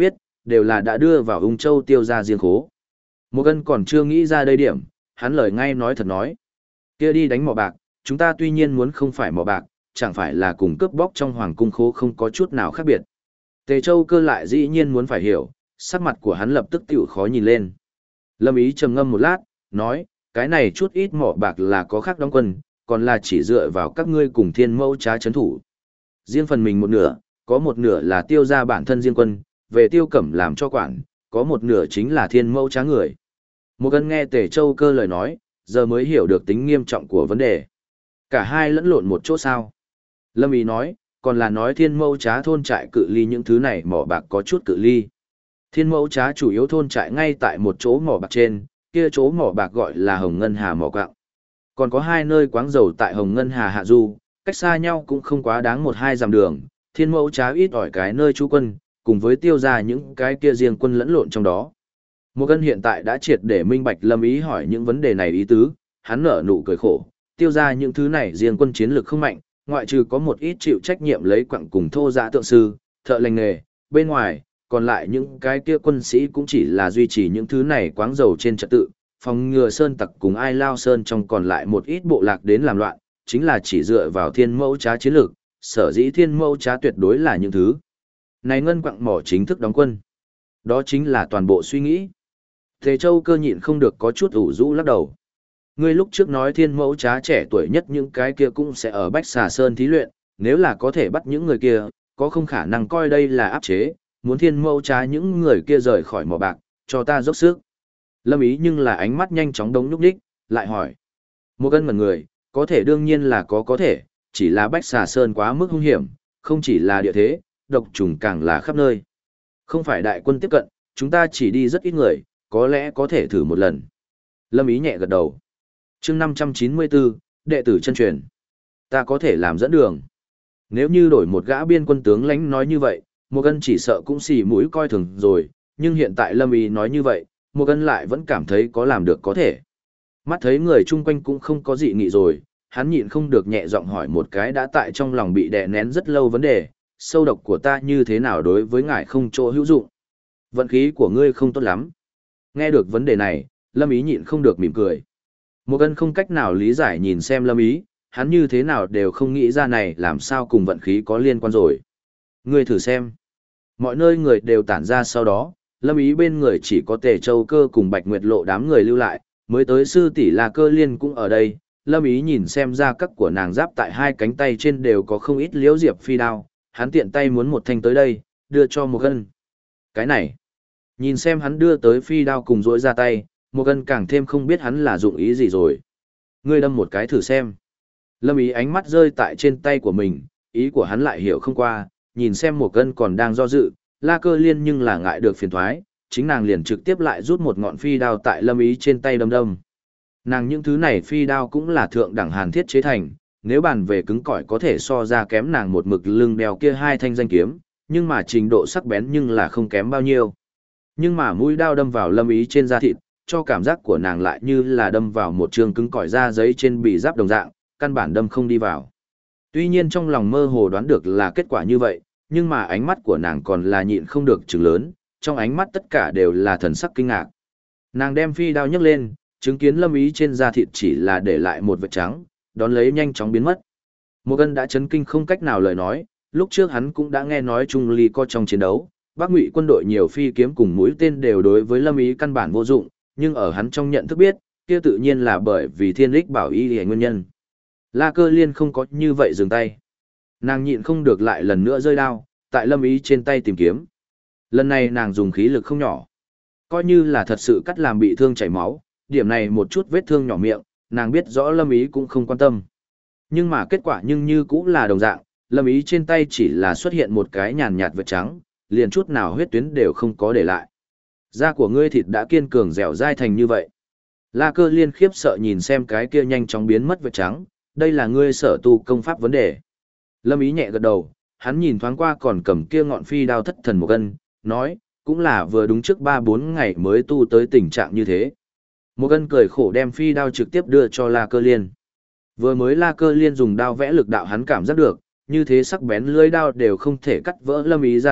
đều là đã đưa vào Ung Châu Tiêu gia riêng khố. Một Ân còn chưa nghĩ ra đây điểm, hắn lời ngay nói thật nói. Kia đi đánh mỏ bạc, chúng ta tuy nhiên muốn không phải mỏ bạc, chẳng phải là cùng cướp bóc trong hoàng cung khố không có chút nào khác biệt. Tề Châu Cơ lại dĩ nhiên muốn phải hiểu, sắc mặt của hắn lập tức tiểu khó nhìn lên. Lâm Ý trầm ngâm một lát, nói, cái này chút ít mỏ bạc là có khác đóng quân, còn là chỉ dựa vào các ngươi cùng Thiên Mẫu Trá chấn thủ. Riêng phần mình một nửa, có một nửa là Tiêu gia bản thân riêng quân, về Tiêu Cẩm làm cho quản, có một nửa chính là Thiên Mẫu Trá người. Một Ân nghe Tề Châu Cơ lời nói, giờ mới hiểu được tính nghiêm trọng của vấn đề. Cả hai lẫn lộn một chỗ sao? Lâm Ý nói, còn là nói Thiên Mẫu Trá thôn trại cự ly những thứ này mỏ bạc có chút cự ly. Thiên Mẫu Trá chủ yếu thôn trại ngay tại một chỗ mỏ bạc trên, kia chỗ mỏ bạc gọi là Hồng Ngân Hà mỏ quặng. Còn có hai nơi quáng dầu tại Hồng Ngân Hà hạ du, cách xa nhau cũng không quá đáng 1-2 dặm đường. Thiên Mẫu Trá ít ỏi cái nơi trú quân, cùng với Tiêu gia những cái kia riêng quân lẫn lộn trong đó. Một Ân hiện tại đã triệt để minh bạch Lâm Ý hỏi những vấn đề này ý tứ, hắn nở nụ cười khổ, Tiêu gia những thứ này riêng quân chiến lược không mạnh, ngoại trừ có một ít chịu trách nhiệm lấy quặng cùng thô giã tượng sư, thợ lành nghề, bên ngoài, còn lại những cái kia quân sĩ cũng chỉ là duy trì những thứ này quáng dầu trên trật tự, phòng ngừa sơn tặc cùng ai lao sơn trong còn lại một ít bộ lạc đến làm loạn, chính là chỉ dựa vào Thiên Mẫu Trá chiến lược, sở dĩ Thiên Mẫu Trá tuyệt đối là những thứ này ngân quặng mỏ chính thức đóng quân. Đó chính là toàn bộ suy nghĩ. Tề Châu Cơ nhịn không được có chút ủ rũ lắc đầu. Ngươi lúc trước nói Thiên Mẫu Trá trẻ tuổi nhất những cái kia cũng sẽ ở Bách Xà Sơn thí luyện, nếu là có thể bắt những người kia, có không khả năng coi đây là áp chế, muốn Thiên Mẫu Trá những người kia rời khỏi mỏ bạc, cho ta dốc sức. Lâm Ý nhưng là ánh mắt nhanh chóng đống nhúc đích, lại hỏi. Một Ân ngẩn người, có thể đương nhiên là có thể, chỉ là Bách Xà Sơn quá mức hung hiểm, không chỉ là địa thế, độc trùng càng là khắp nơi. Không phải đại quân tiếp cận, chúng ta chỉ đi rất ít người, có lẽ có thể thử một lần. Lâm Ý nhẹ gật đầu. Chương 594, đệ tử chân truyền. Ta có thể làm dẫn đường. Nếu như đổi một gã biên quân tướng lãnh nói như vậy, Một Ân chỉ sợ cũng xì mũi coi thường rồi, nhưng hiện tại Lâm Ý nói như vậy, Một Ân lại vẫn cảm thấy có làm được có thể. Mắt thấy người chung quanh cũng không có dị nghị rồi, hắn nhịn không được nhẹ giọng hỏi một cái đã tại trong lòng bị đè nén rất lâu vấn đề, sâu độc của ta như thế nào đối với ngài không chỗ hữu dụng. Vận khí của ngươi không tốt lắm. Nghe được vấn đề này, Lâm Ý nhịn không được mỉm cười. Một Ân không cách nào lý giải nhìn xem Lâm Ý, hắn như thế nào đều không nghĩ ra này làm sao cùng vận khí có liên quan rồi. Ngươi thử xem. Mọi nơi người đều tản ra sau đó, Lâm Ý bên người chỉ có Tề Châu Cơ cùng Bạch Nguyệt Lộ đám người lưu lại, mới tới sư tỷ là Cơ Liên cũng ở đây. Lâm Ý nhìn xem ra các của nàng giáp tại hai cánh tay trên đều có không ít liễu diệp phi đao, hắn tiện tay muốn một thanh tới đây, đưa cho Một Ân. Cái này, nhìn xem hắn đưa tới phi đao cùng rỗi ra tay, Một Ân càng thêm không biết hắn là dụng ý gì rồi. Ngươi đâm một cái thử xem. Lâm Ý ánh mắt rơi tại trên tay của mình, ý của hắn lại hiểu không qua, nhìn xem Một Ân còn đang do dự, La Cơ Liên nhưng là ngại được phiền thoái, chính nàng liền trực tiếp lại rút một ngọn phi đao tại Lâm Ý trên tay đâm đâm. Nàng những thứ này phi đao cũng là thượng đẳng hàn thiết chế thành, nếu bàn về cứng cỏi có thể so ra kém nàng một mực lưng đeo kia hai thanh danh kiếm, nhưng mà trình độ sắc bén nhưng là không kém bao nhiêu. Nhưng mà mũi đao đâm vào Lâm Ý trên da thịt, cho cảm giác của nàng lại như là đâm vào một trường cứng cỏi da giấy trên bì giáp đồng dạng, căn bản đâm không đi vào. Tuy nhiên trong lòng mơ hồ đoán được là kết quả như vậy, nhưng mà ánh mắt của nàng còn là nhịn không được trừng lớn, trong ánh mắt tất cả đều là thần sắc kinh ngạc. Nàng đem phi đao nhấc lên, chứng kiến Lâm Ý trên da thịt chỉ là để lại một vệt trắng, đón lấy nhanh chóng biến mất. Một Ân đã chấn kinh không cách nào lời nói, lúc trước hắn cũng đã nghe nói Trung Ly có trong chiến đấu, Bắc Ngụy quân đội nhiều phi kiếm cùng mũi tên đều đối với Lâm Ý căn bản vô dụng, nhưng ở hắn trong nhận thức biết, kia tự nhiên là bởi vì Thiên Lích Bảo Y là nguyên nhân. La Cơ Liên không có như vậy dừng tay. Nàng nhịn không được lại lần nữa rơi đao, tại Lâm Ý trên tay tìm kiếm. Lần này nàng dùng khí lực không nhỏ. Coi như là thật sự cắt làm bị thương chảy máu, điểm này một chút vết thương nhỏ miệng, nàng biết rõ Lâm Ý cũng không quan tâm. Nhưng mà kết quả nhưng như cũng là đồng dạng, Lâm Ý trên tay chỉ là xuất hiện một cái nhàn nhạt vệt trắng, liền chút nào huyết tuyến đều không có để lại. Da của ngươi thịt đã kiên cường dẻo dai thành như vậy. La Cơ Liên khiếp sợ nhìn xem cái kia nhanh chóng biến mất vệt trắng, đây là ngươi sở tu công pháp vấn đề. Lâm Ý nhẹ gật đầu, hắn nhìn thoáng qua còn cầm kia ngọn phi đao thất thần một cân, nói, cũng là vừa đúng trước 3-4 ngày mới tu tới tình trạng như thế. Một cân cười khổ đem phi đao trực tiếp đưa cho La Cơ Liên. Vừa mới La Cơ Liên dùng đao vẽ lực đạo hắn cảm giác được, như thế sắc bén lưỡi đao đều không thể cắt vỡ Lâm Ý ra thịt,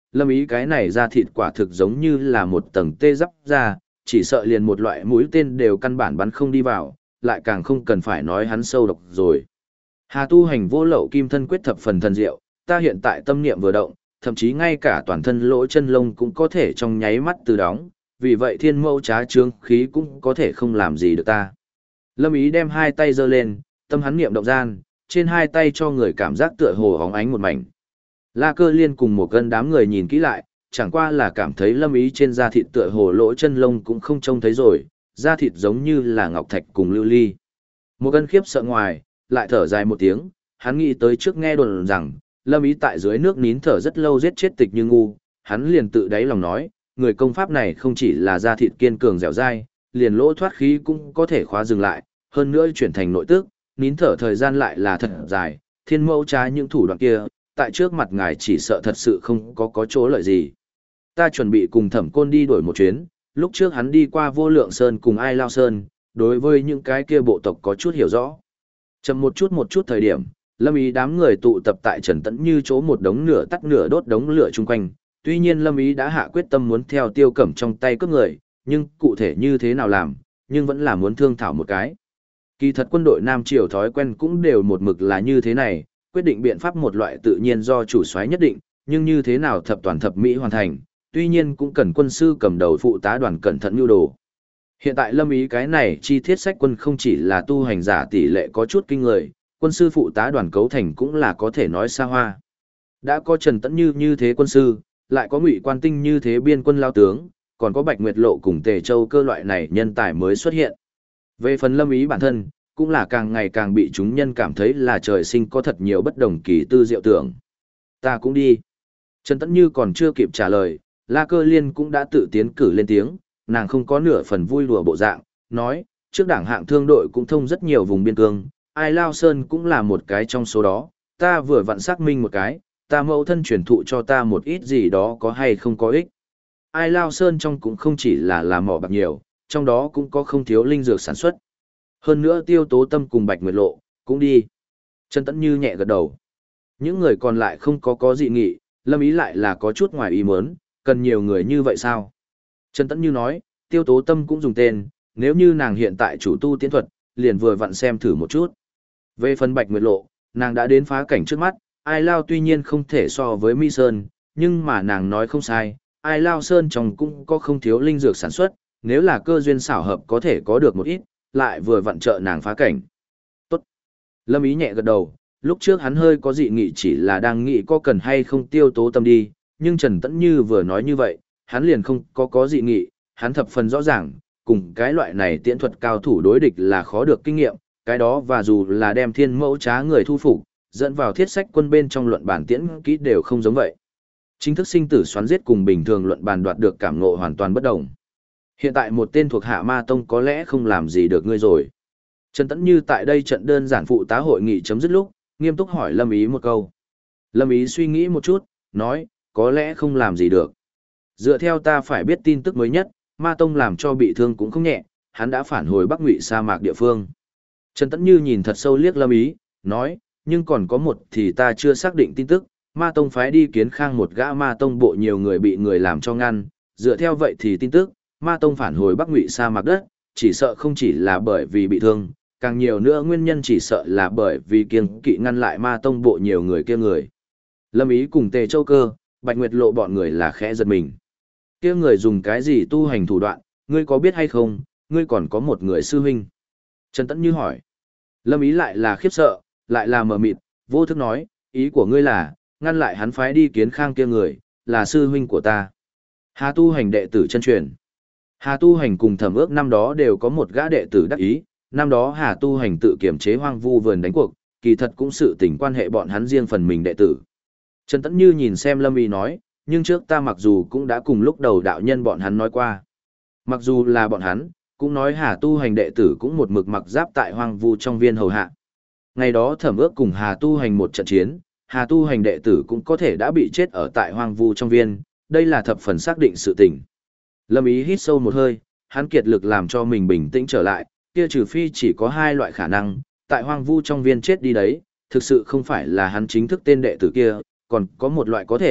Lâm Ý cái này da thịt quả thực giống như là một tầng tê giáp da, chỉ sợ liền một loại mũi tên đều căn bản bắn không đi vào, lại càng không cần phải nói hắn sâu độc rồi. Hà tu hành vô lậu kim thân quyết thập phần thần diệu, ta hiện tại tâm niệm vừa động, thậm chí ngay cả toàn thân lỗ chân lông cũng có thể trong nháy mắt từ đóng, vì vậy thiên mâu trá trướng khí cũng có thể không làm gì được ta. Lâm Ý đem hai tay giơ lên, tâm hắn niệm động gian, trên hai tay cho người cảm giác tựa hồ hóng ánh một mảnh. La Cơ Liên cùng một gân đám người nhìn kỹ lại, chẳng qua là cảm thấy Lâm Ý trên da thịt tựa hồ lỗ chân lông cũng không trông thấy rồi, da thịt giống như là ngọc thạch cùng lưu ly. Một gân khiếp sợ ngoài, lại thở dài một tiếng, hắn nghĩ tới trước nghe đồn rằng, Lâm Ý tại dưới nước nín thở rất lâu giết chết Tịch Như Ngu, hắn liền tự đáy lòng nói, người công pháp này không chỉ là da thịt kiên cường dẻo dai, liền lỗ thoát khí cũng có thể khóa dừng lại, hơn nữa chuyển thành nội tức, nín thở thời gian lại là thật dài, thiên mẫu trái những thủ đoạn kia, tại trước mặt ngài chỉ sợ thật sự không có chỗ lợi gì. Ta chuẩn bị cùng Thẩm Côn đi đổi một chuyến, lúc trước hắn đi qua Vô Lượng Sơn cùng Ai Lao Sơn, đối với những cái kia bộ tộc có chút hiểu rõ. Chậm một chút thời điểm, Lâm Ý đám người tụ tập tại Trần Tẫn Như chỗ một đống nửa tắt nửa đốt đống lửa chung quanh, tuy nhiên Lâm Ý đã hạ quyết tâm muốn theo Tiêu Cẩm trong tay cướp người, nhưng cụ thể như thế nào làm, nhưng vẫn là muốn thương thảo một cái. Kỳ thật quân đội Nam Triều thói quen cũng đều một mực là như thế này, quyết định biện pháp một loại tự nhiên do chủ soái nhất định, nhưng như thế nào thập toàn thập mỹ hoàn thành, tuy nhiên cũng cần quân sư cầm đầu phụ tá đoàn cẩn thận nhu đồ. Hiện tại Lâm Ý cái này chi thiết sách quân không chỉ là tu hành giả tỷ lệ có chút kinh người, quân sư phụ tá đoàn cấu thành cũng là có thể nói xa hoa. Đã có Trần Tẫn như thế quân sư, lại có Ngụy Quan Tinh như thế biên quân lao tướng, còn có Bạch Nguyệt Lộ cùng Tề Châu Cơ loại này nhân tài mới xuất hiện. Về phần Lâm Ý bản thân, cũng là càng ngày càng bị chúng nhân cảm thấy là trời sinh có thật nhiều bất đồng kỳ tư diệu tưởng. Ta cũng đi. Trần Tẫn Như còn chưa kịp trả lời, La Cơ Liên cũng đã tự tiến cử lên tiếng, nàng không có nửa phần vui đùa bộ dạng, nói, trước đảng hạng thương đội cũng thông rất nhiều vùng biên cương, Ai Lao Sơn cũng là một cái trong số đó, ta vừa vặn xác minh một cái, ta mẫu thân truyền thụ cho ta một ít gì đó có hay không có ích. Ai Lao Sơn trong cũng không chỉ là mỏ bạc nhiều, trong đó cũng có không thiếu linh dược sản xuất. Hơn nữa Tiêu Tố Tâm cùng Bạch Nguyệt Lộ, cũng đi. Trần Tẫn Như nhẹ gật đầu. Những người còn lại không có dị nghị, Lâm Ý lại là có chút ngoài ý muốn, cần nhiều người như vậy sao? Trần Tẫn Như nói, Tiêu Tố Tâm cũng dùng tên, nếu như nàng hiện tại chủ tu tiến thuật, liền vừa vặn xem thử một chút. Về phần Bạch Nguyệt Lộ, nàng đã đến phá cảnh trước mắt, Ai Lao tuy nhiên không thể so với Mi Sơn, nhưng mà nàng nói không sai, Ai Lao Sơn trong cũng có không thiếu linh dược sản xuất, nếu là cơ duyên xảo hợp có thể có được một ít, lại vừa vặn trợ nàng phá cảnh. Tốt. Lâm Ý nhẹ gật đầu, lúc trước hắn hơi có dị nghị chỉ là đang nghĩ có cần hay không Tiêu Tố Tâm đi, nhưng Trần Tẫn Như vừa nói như vậy, hắn liền không có dị nghị, hắn thập phần rõ ràng, cùng cái loại này tiễn thuật cao thủ đối địch là khó được kinh nghiệm, cái đó và dù là đem thiên mẫu trá người thu phục, dẫn vào thiết sách quân bên trong luận bản tiễn kỹ đều không giống vậy. Chính thức sinh tử xoắn giết cùng bình thường luận bàn đoạt được cảm ngộ hoàn toàn bất đồng. Hiện tại một tên thuộc hạ ma tông có lẽ không làm gì được ngươi rồi. Trần Tẫn Như tại đây trận đơn giản phụ tá hội nghị chấm dứt lúc, nghiêm túc hỏi Lâm Ý một câu. Lâm Ý suy nghĩ một chút, nói, có lẽ không làm gì được. Dựa theo ta phải biết tin tức mới nhất, ma tông làm cho bị thương cũng không nhẹ, hắn đã phản hồi Bắc Ngụy sa mạc địa phương. Trần Tẫn Như nhìn thật sâu liếc Lâm Ý, nói, nhưng còn có một thì ta chưa xác định tin tức, ma tông phái đi Kiến Khang một gã ma tông bộ nhiều người bị người làm cho ngăn, dựa theo vậy thì tin tức, ma tông phản hồi Bắc Ngụy sa mạc đất, chỉ sợ không chỉ là bởi vì bị thương, càng nhiều nữa nguyên nhân chỉ sợ là bởi vì kiêng kỵ ngăn lại ma tông bộ nhiều người kia người. Lâm Ý cùng Tề Châu Cơ, Bạch Nguyệt Lộ bọn người là khẽ giật mình. Kia người dùng cái gì tu hành thủ đoạn, ngươi có biết hay không, ngươi còn có một người sư huynh. Trần Tẫn Như hỏi. Lâm Ý lại là khiếp sợ, lại là mờ mịt, vô thức nói, ý của ngươi là, ngăn lại hắn phái đi Kiến Khang kia người, là sư huynh của ta. Hà tu hành đệ tử chân truyền. Hà tu hành cùng Thẩm Ước năm đó đều có một gã đệ tử đắc ý, năm đó Hà tu hành tự kiểm chế hoang vu vườn đánh cuộc, kỳ thật cũng sự tình quan hệ bọn hắn riêng phần mình đệ tử. Trần Tẫn Như nhìn xem Lâm Ý nói, nhưng trước ta mặc dù cũng đã cùng lúc đầu đạo nhân bọn hắn nói qua. Mặc dù là bọn hắn, cũng nói Hà tu hành đệ tử cũng một mực mặc giáp tại hoang vu trong viên hầu hạ. Ngày đó Thẩm Ước cùng Hà tu hành một trận chiến, Hà tu hành đệ tử cũng có thể đã bị chết ở tại hoang vu trong viên, đây là thập phần xác định sự tình. Lâm Ý hít sâu một hơi, hắn kiệt lực làm cho mình bình tĩnh trở lại, kia trừ phi chỉ có hai loại khả năng, tại hoang vu trong viên chết đi đấy, thực sự không phải là hắn chính thức tên đệ tử kia, còn có một loại có thể,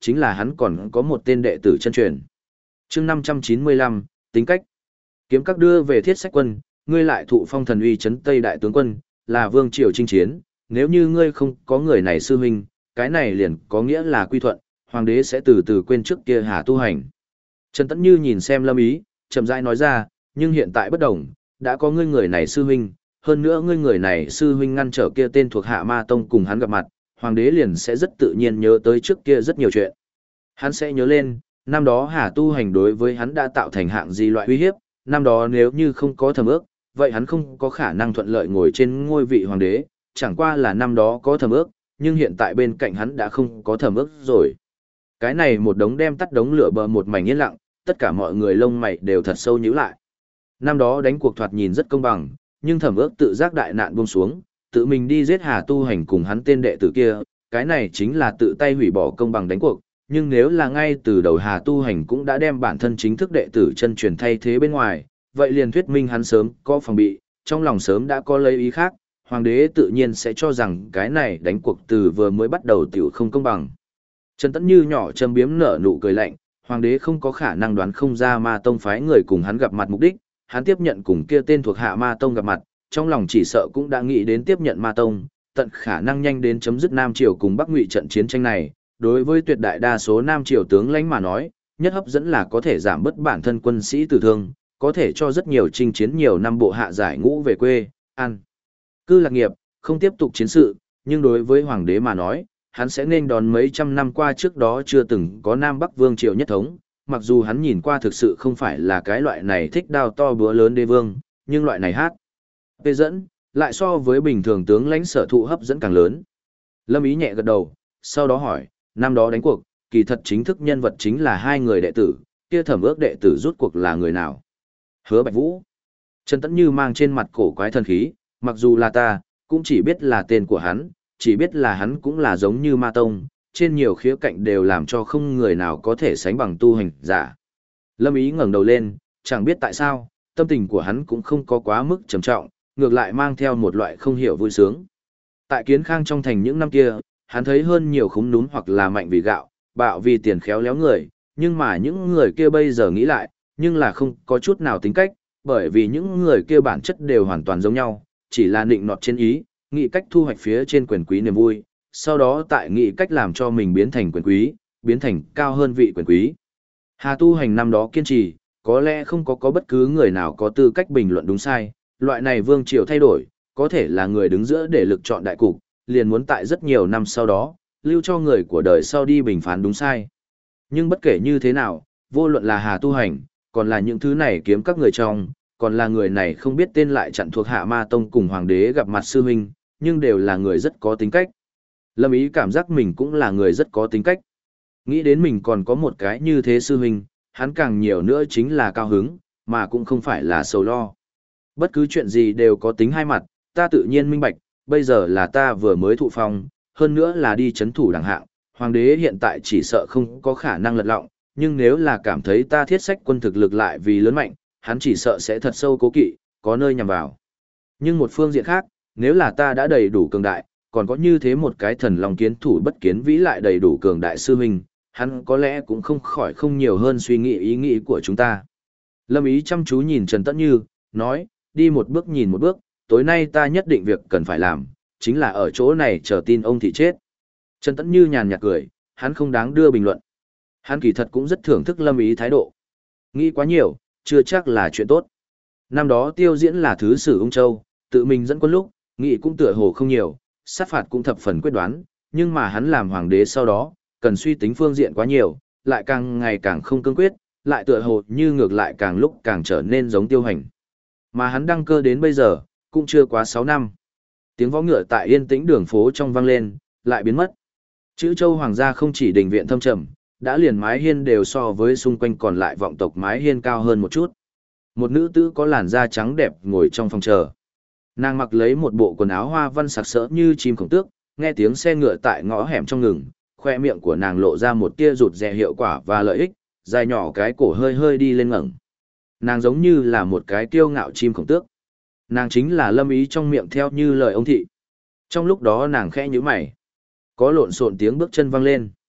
chính là hắn còn có một tên đệ tử chân truyền. Chương 595, tính cách. Kiếm các đưa về Thiết Sách Quân, ngươi lại thụ phong thần uy trấn Tây đại tướng quân, là vương triều chinh chiến, nếu như ngươi không có người này sư huynh, cái này liền có nghĩa là quy thuận, hoàng đế sẽ từ từ quên trước kia Hà Tu Hành. Trần Tẫn Như nhìn xem Lâm Ý, chậm rãi nói ra, nhưng hiện tại bất đồng, đã có ngươi người này sư huynh, hơn nữa ngươi người này sư huynh ngăn trở kia tên thuộc Hạ Ma Tông cùng hắn gặp mặt, hoàng đế liền sẽ rất tự nhiên nhớ tới trước kia rất nhiều chuyện. Hắn sẽ nhớ lên, năm đó Hà Tu Hành đối với hắn đã tạo thành hạng gì loại uy hiếp, năm đó nếu như không có thẩm ước, vậy hắn không có khả năng thuận lợi ngồi trên ngôi vị hoàng đế, chẳng qua là năm đó có thẩm ước, nhưng hiện tại bên cạnh hắn đã không có thẩm ước rồi. Cái này một đống đem tắt đống lửa bờ một mảnh yên lặng, tất cả mọi người lông mày đều thật sâu nhíu lại. Năm đó đánh cuộc thoạt nhìn rất công bằng, nhưng thẩm ước tự giác đại nạn buông xuống, tự mình đi giết Hà Tu Hành cùng hắn tên đệ tử kia, cái này chính là tự tay hủy bỏ công bằng đánh cuộc, nhưng nếu là ngay từ đầu Hà Tu Hành cũng đã đem bản thân chính thức đệ tử chân truyền thay thế bên ngoài, vậy liền thuyết minh hắn sớm có phòng bị, trong lòng sớm đã có lấy ý khác, hoàng đế tự nhiên sẽ cho rằng cái này đánh cuộc từ vừa mới bắt đầu tiểu không công bằng. Trần Tẫn Như nhỏ châm biếm nở nụ cười lạnh, hoàng đế không có khả năng đoán không ra Ma Tông phái người cùng hắn gặp mặt mục đích, hắn tiếp nhận cùng kia tên thuộc hạ Ma Tông gặp mặt, trong lòng chỉ sợ cũng đã nghĩ đến tiếp nhận Ma Tông, tận khả năng nhanh đến chấm dứt Nam Triều cùng Bắc Ngụy trận chiến tranh này. Đối với tuyệt đại đa số Nam Triều tướng lãnh mà nói, nhất hấp dẫn là có thể giảm bớt bản thân quân sĩ tử thương, có thể cho rất nhiều chinh chiến nhiều năm bộ hạ giải ngũ về quê, ăn cư lạc nghiệp, không tiếp tục chiến sự, nhưng đối với hoàng đế mà nói, hắn sẽ nên đón mấy trăm năm qua trước đó chưa từng có Nam Bắc Vương triều nhất thống, mặc dù hắn nhìn qua thực sự không phải là cái loại này thích đao to búa lớn đế vương, nhưng loại này hát phê dẫn, lại so với bình thường tướng lãnh sở thụ hấp dẫn càng lớn. Lâm Ý nhẹ gật đầu, sau đó hỏi, năm đó đánh cuộc, kỳ thật chính thức nhân vật chính là hai người đệ tử, kia thẩm ước đệ tử rút cuộc là người nào? Hứa Bạch Vũ. Trần Tẫn Như mang trên mặt cổ quái thần khí, mặc dù là ta, cũng chỉ biết là tên của hắn, chỉ biết là hắn cũng là giống như Ma Tông, trên nhiều khía cạnh đều làm cho không người nào có thể sánh bằng tu hành giả. Lâm Ý ngẩng đầu lên, chẳng biết tại sao, tâm tình của hắn cũng không có quá mức trầm trọng, ngược lại mang theo một loại không hiểu vui sướng. Tại Kiến Khang trong thành những năm kia, hắn thấy hơn nhiều khúm núm hoặc là mạnh vì gạo, bạo vì tiền khéo léo người, nhưng mà những người kia bây giờ nghĩ lại, nhưng là không có chút nào tính cách, bởi vì những người kia bản chất đều hoàn toàn giống nhau, chỉ là nịnh nọt trên ý, nghĩ cách thu hoạch phía trên quyền quý niềm vui, sau đó tại nghĩ cách làm cho mình biến thành quyền quý, biến thành cao hơn vị quyền quý. Hà Tu Hành năm đó kiên trì, có lẽ không có bất cứ người nào có tư cách bình luận đúng sai, loại này vương triều thay đổi, có thể là người đứng giữa để lực chọn đại cục, liền muốn tại rất nhiều năm sau đó, lưu cho người của đời sau đi bình phán đúng sai. Nhưng bất kể như thế nào, vô luận là Hà Tu Hành, còn là những thứ này kiếm các người trong, còn là người này không biết tên lại chặn thuộc Hạ Ma Tông cùng hoàng đế gặp mặt sư huynh, nhưng đều là người rất có tính cách. Lâm Ý cảm giác mình cũng là người rất có tính cách. Nghĩ đến mình còn có một cái như thế sư huynh, hắn càng nhiều nữa chính là cao hứng, mà cũng không phải là sầu lo. Bất cứ chuyện gì đều có tính hai mặt, ta tự nhiên minh bạch, bây giờ là ta vừa mới thụ phong, hơn nữa là đi chấn thủ đẳng hạng, hoàng đế hiện tại chỉ sợ không có khả năng lật lọng, nhưng nếu là cảm thấy ta Thiết Sách Quân thực lực lại vì lớn mạnh, hắn chỉ sợ sẽ thật sâu cố kỵ, có nơi nhằm vào. Nhưng một phương diện khác, nếu là ta đã đầy đủ cường đại, còn có như thế một cái thần lòng kiến thủ bất kiến vĩ lại đầy đủ cường đại sư huynh, hắn có lẽ cũng không khỏi không nhiều hơn suy nghĩ ý nghĩ của chúng ta. Lâm Ý chăm chú nhìn Trần Tẫn Như, nói, đi một bước nhìn một bước, tối nay ta nhất định việc cần phải làm, chính là ở chỗ này chờ tin ông thị chết. Trần Tẫn Như nhàn nhạt cười, hắn không đáng đưa bình luận. Hắn kỳ thật cũng rất thưởng thức Lâm Ý thái độ. Nghĩ quá nhiều, chưa chắc là chuyện tốt. Năm đó Tiêu Diễn là thứ sử Ung Châu, tự mình dẫn quân lúc, nghĩ cũng tựa hồ không nhiều, sát phạt cũng thập phần quyết đoán, nhưng mà hắn làm hoàng đế sau đó, cần suy tính phương diện quá nhiều, lại càng ngày càng không cương quyết, lại tựa hồ như ngược lại càng lúc càng trở nên giống Tiêu Hành. Mà hắn đăng cơ đến bây giờ, cũng chưa quá 6 năm. Tiếng võ ngựa tại yên tĩnh đường phố trong vang lên, lại biến mất. Chữ Châu hoàng gia không chỉ đình viện thâm trầm, đã liền mái hiên đều so với xung quanh còn lại vọng tộc mái hiên cao hơn một chút. Một nữ tử có làn da trắng đẹp ngồi trong phòng chờ. Nàng mặc lấy một bộ quần áo hoa văn sặc sỡ như chim khổng tước, nghe tiếng xe ngựa tại ngõ hẻm trong ngừng, khoe miệng của nàng lộ ra một tia rụt rè hiệu quả và lợi ích, dài nhỏ cái cổ hơi hơi đi lên ngẩng. Nàng giống như là một cái kiêu ngạo chim khổng tước. Nàng chính là Lâm Ý trong miệng theo như lời ông thị. Trong lúc đó nàng khẽ nhíu mày. Có lộn xộn tiếng bước chân vang lên.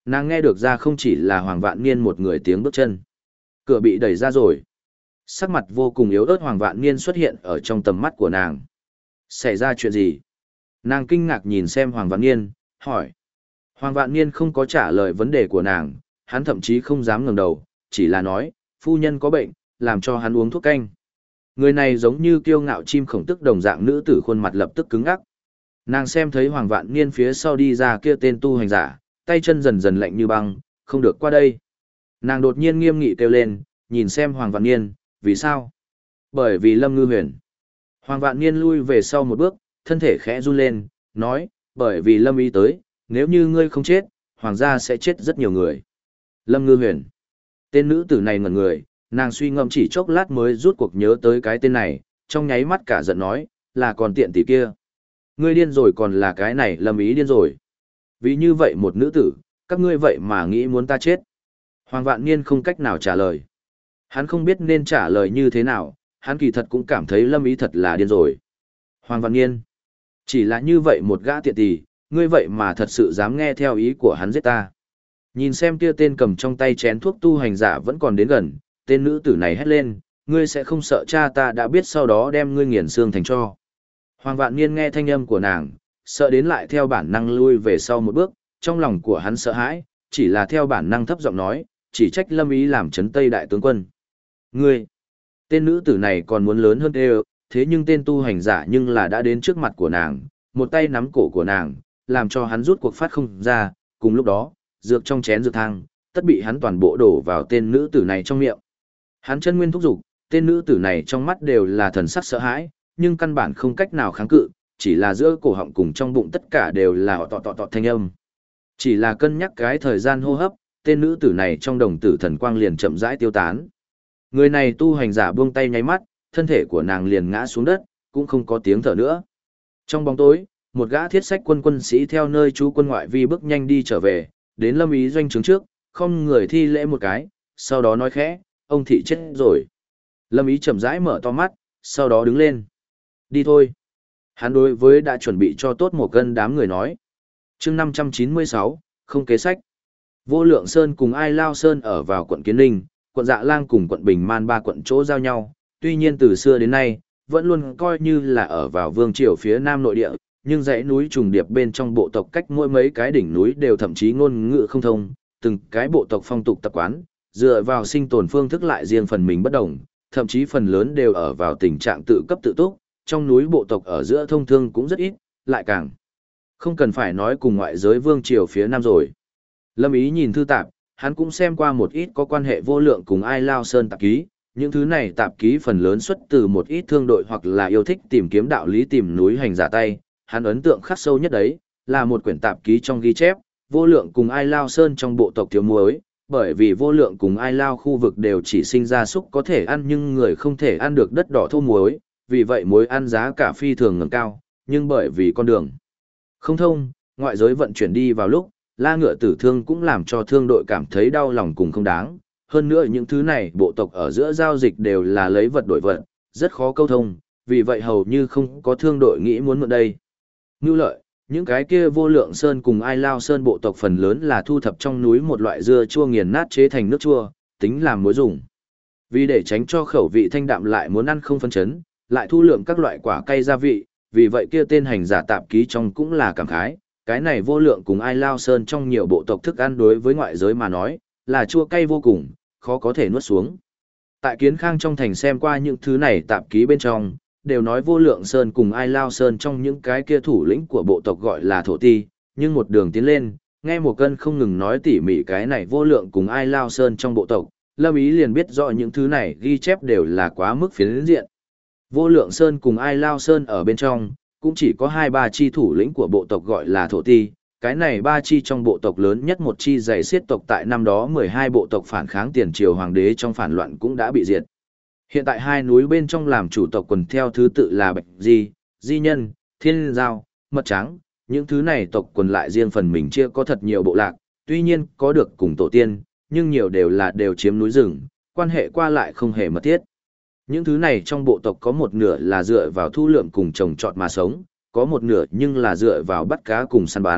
Nàng nghe được ra không chỉ là Hoàng Vạn Niên một người tiếng bước chân. Cửa bị đẩy ra rồi. Sắc mặt vô cùng yếu ớt Hoàng Vạn Niên xuất hiện ở trong tầm mắt của nàng. Xảy ra chuyện gì? Nàng kinh ngạc nhìn xem Hoàng Vạn Niên, hỏi. Hoàng Vạn Niên không có trả lời vấn đề của nàng, hắn thậm chí không dám ngẩng đầu, chỉ là nói, phu nhân có bệnh, làm cho hắn uống thuốc canh. Người này giống như kiêu ngạo chim khổng tức đồng dạng nữ tử khuôn mặt lập tức cứng ngắc. Nàng xem thấy Hoàng Vạn Niên phía sau đi ra kia tên tu hành giả, tay chân dần dần lạnh như băng, không được qua đây. Nàng đột nhiên nghiêm nghị kêu lên, nhìn xem Hoàng Vạn Niên, vì sao? Bởi vì Lâm Ngư Huyền. Hoàng Vạn Niên lui về sau một bước, thân thể khẽ run lên, nói, bởi vì Lâm ý tới, nếu như ngươi không chết, Hoàng gia sẽ chết rất nhiều người. Lâm Ngư Huyền. Tên nữ tử này ngẩn người, nàng suy ngẫm chỉ chốc lát mới rút cuộc nhớ tới cái tên này, trong nháy mắt cả giận nói, là còn tiện tỷ kia. Ngươi điên rồi còn là cái này Lâm ý điên rồi. Vì như vậy một nữ tử, các ngươi vậy mà nghĩ muốn ta chết. Hoàng Vạn Niên không cách nào trả lời. Hắn không biết nên trả lời như thế nào, hắn kỳ thật cũng cảm thấy Lâm ý thật là điên rồi. Hoàng Vạn Niên. Chỉ là như vậy một gã tiện tỷ, ngươi vậy mà thật sự dám nghe theo ý của hắn giết ta. Nhìn xem kia tên cầm trong tay chén thuốc tu hành giả vẫn còn đến gần, tên nữ tử này hét lên, ngươi sẽ không sợ cha ta đã biết sau đó đem ngươi nghiền xương thành tro. Hoàng Vạn Niên nghe thanh âm của nàng, sợ đến lại theo bản năng lui về sau một bước, trong lòng của hắn sợ hãi, chỉ là theo bản năng thấp giọng nói, chỉ trách Lâm ý làm chấn Tây đại tướng quân. Ngươi, tên nữ tử này còn muốn lớn hơn thế nhưng tên tu hành giả nhưng là đã đến trước mặt của nàng, một tay nắm cổ của nàng, làm cho hắn rút cuộc phát không ra, cùng lúc đó, dược trong chén dược thang, tất bị hắn toàn bộ đổ vào tên nữ tử này trong miệng. Hắn chân nguyên thúc giục, tên nữ tử này trong mắt đều là thần sắc sợ hãi, nhưng căn bản không cách nào kháng cự, chỉ là giữa cổ họng cùng trong bụng tất cả đều là tọ thanh âm. Chỉ là cân nhắc cái thời gian hô hấp, tên nữ tử này trong đồng tử thần quang liền chậm rãi tiêu tán. Người này tu hành giả buông tay nháy mắt, thân thể của nàng liền ngã xuống đất, cũng không có tiếng thở nữa. Trong bóng tối, một gã thiết sách quân sĩ theo nơi trú quân ngoại vi bước nhanh đi trở về, đến Lâm ý doanh trướng trước, không người thi lễ một cái, sau đó nói khẽ, ông thị chết rồi. Lâm ý chậm rãi mở to mắt, sau đó đứng lên. Đi thôi. Hắn đối với đã chuẩn bị cho tốt một cân đám người nói. chương 596, không kế sách. Vô Lượng Sơn cùng Ai Lao Sơn ở vào quận Kiến Ninh, quận Dạ Lang cùng quận Bình Man ba quận chỗ giao nhau. Tuy nhiên từ xưa đến nay, vẫn luôn coi như là ở vào vương triều phía nam nội địa, nhưng dãy núi trùng điệp bên trong bộ tộc cách mỗi mấy cái đỉnh núi đều thậm chí ngôn ngữ không thông, từng cái bộ tộc phong tục tập quán, dựa vào sinh tồn phương thức lại riêng phần mình bất đồng, thậm chí phần lớn đều ở vào tình trạng tự cấp tự túc, trong núi bộ tộc ở giữa thông thương cũng rất ít, lại càng không cần phải nói cùng ngoại giới vương triều phía nam rồi. Lâm ý nhìn thư tạp, hắn cũng xem qua một ít có quan hệ Vô Lượng cùng Ai Lao Sơn tạp ký, những thứ này tạp ký phần lớn xuất từ một ít thương đội hoặc là yêu thích tìm kiếm đạo lý tìm núi hành giả tay, hắn ấn tượng khắc sâu nhất đấy, là một quyển tạp ký trong ghi chép, Vô Lượng cùng Ai Lao Sơn trong bộ tộc thiếu muối, bởi vì Vô Lượng cùng Ai Lao khu vực đều chỉ sinh ra súc có thể ăn nhưng người không thể ăn được đất đỏ thô muối, vì vậy muối ăn giá cả phi thường ngẩng cao, nhưng bởi vì con đường không thông, ngoại giới vận chuyển đi vào lúc, la ngựa tử thương cũng làm cho thương đội cảm thấy đau lòng cùng không đáng. Hơn nữa những thứ này bộ tộc ở giữa giao dịch đều là lấy vật đổi vật, rất khó câu thông, vì vậy hầu như không có thương đội nghĩ muốn mượn đây. Ngưu lợi, những cái kia Vô Lượng Sơn cùng Ai Lao Sơn bộ tộc phần lớn là thu thập trong núi một loại dưa chua nghiền nát chế thành nước chua, tính làm muối dùng. Vì để tránh cho khẩu vị thanh đạm lại muốn ăn không phân chấn, lại thu lượm các loại quả cay gia vị, vì vậy kia tên hành giả tạp ký trong cũng là cảm khái, cái này Vô Lượng cùng Ai Lao Sơn trong nhiều bộ tộc thức ăn đối với ngoại giới mà nói, là chua cay vô cùng, khó có thể nuốt xuống. Tại Kiến Khang trong thành xem qua những thứ này tạp ký bên trong, đều nói Vô Lượng Sơn cùng Ai Lao Sơn trong những cái kia thủ lĩnh của bộ tộc gọi là thổ ti, nhưng một đường tiến lên, nghe một cân không ngừng nói tỉ mỉ cái này Vô Lượng cùng Ai Lao Sơn trong bộ tộc, Lâm ý liền biết rõ những thứ này ghi chép đều là quá mức phiến diện. Vô Lượng Sơn cùng Ai Lao Sơn ở bên trong, cũng chỉ có 2-3 chi thủ lĩnh của bộ tộc gọi là thổ ti, cái này 3 chi trong bộ tộc lớn nhất một chi dày xiết tộc tại năm đó 12 bộ tộc phản kháng tiền triều hoàng đế trong phản loạn cũng đã bị diệt. Hiện tại hai núi bên trong làm chủ tộc quần theo thứ tự là Bạch Di, Di Nhân, Thiên Giao, Mật Trắng, những thứ này tộc quần lại riêng phần mình chia có thật nhiều bộ lạc, tuy nhiên có được cùng tổ tiên, nhưng nhiều đều chiếm núi rừng, quan hệ qua lại không hề mật thiết. Những thứ này trong bộ tộc có một nửa là dựa vào thu lượm cùng trồng trọt mà sống, có một nửa nhưng là dựa vào bắt cá cùng săn bắn,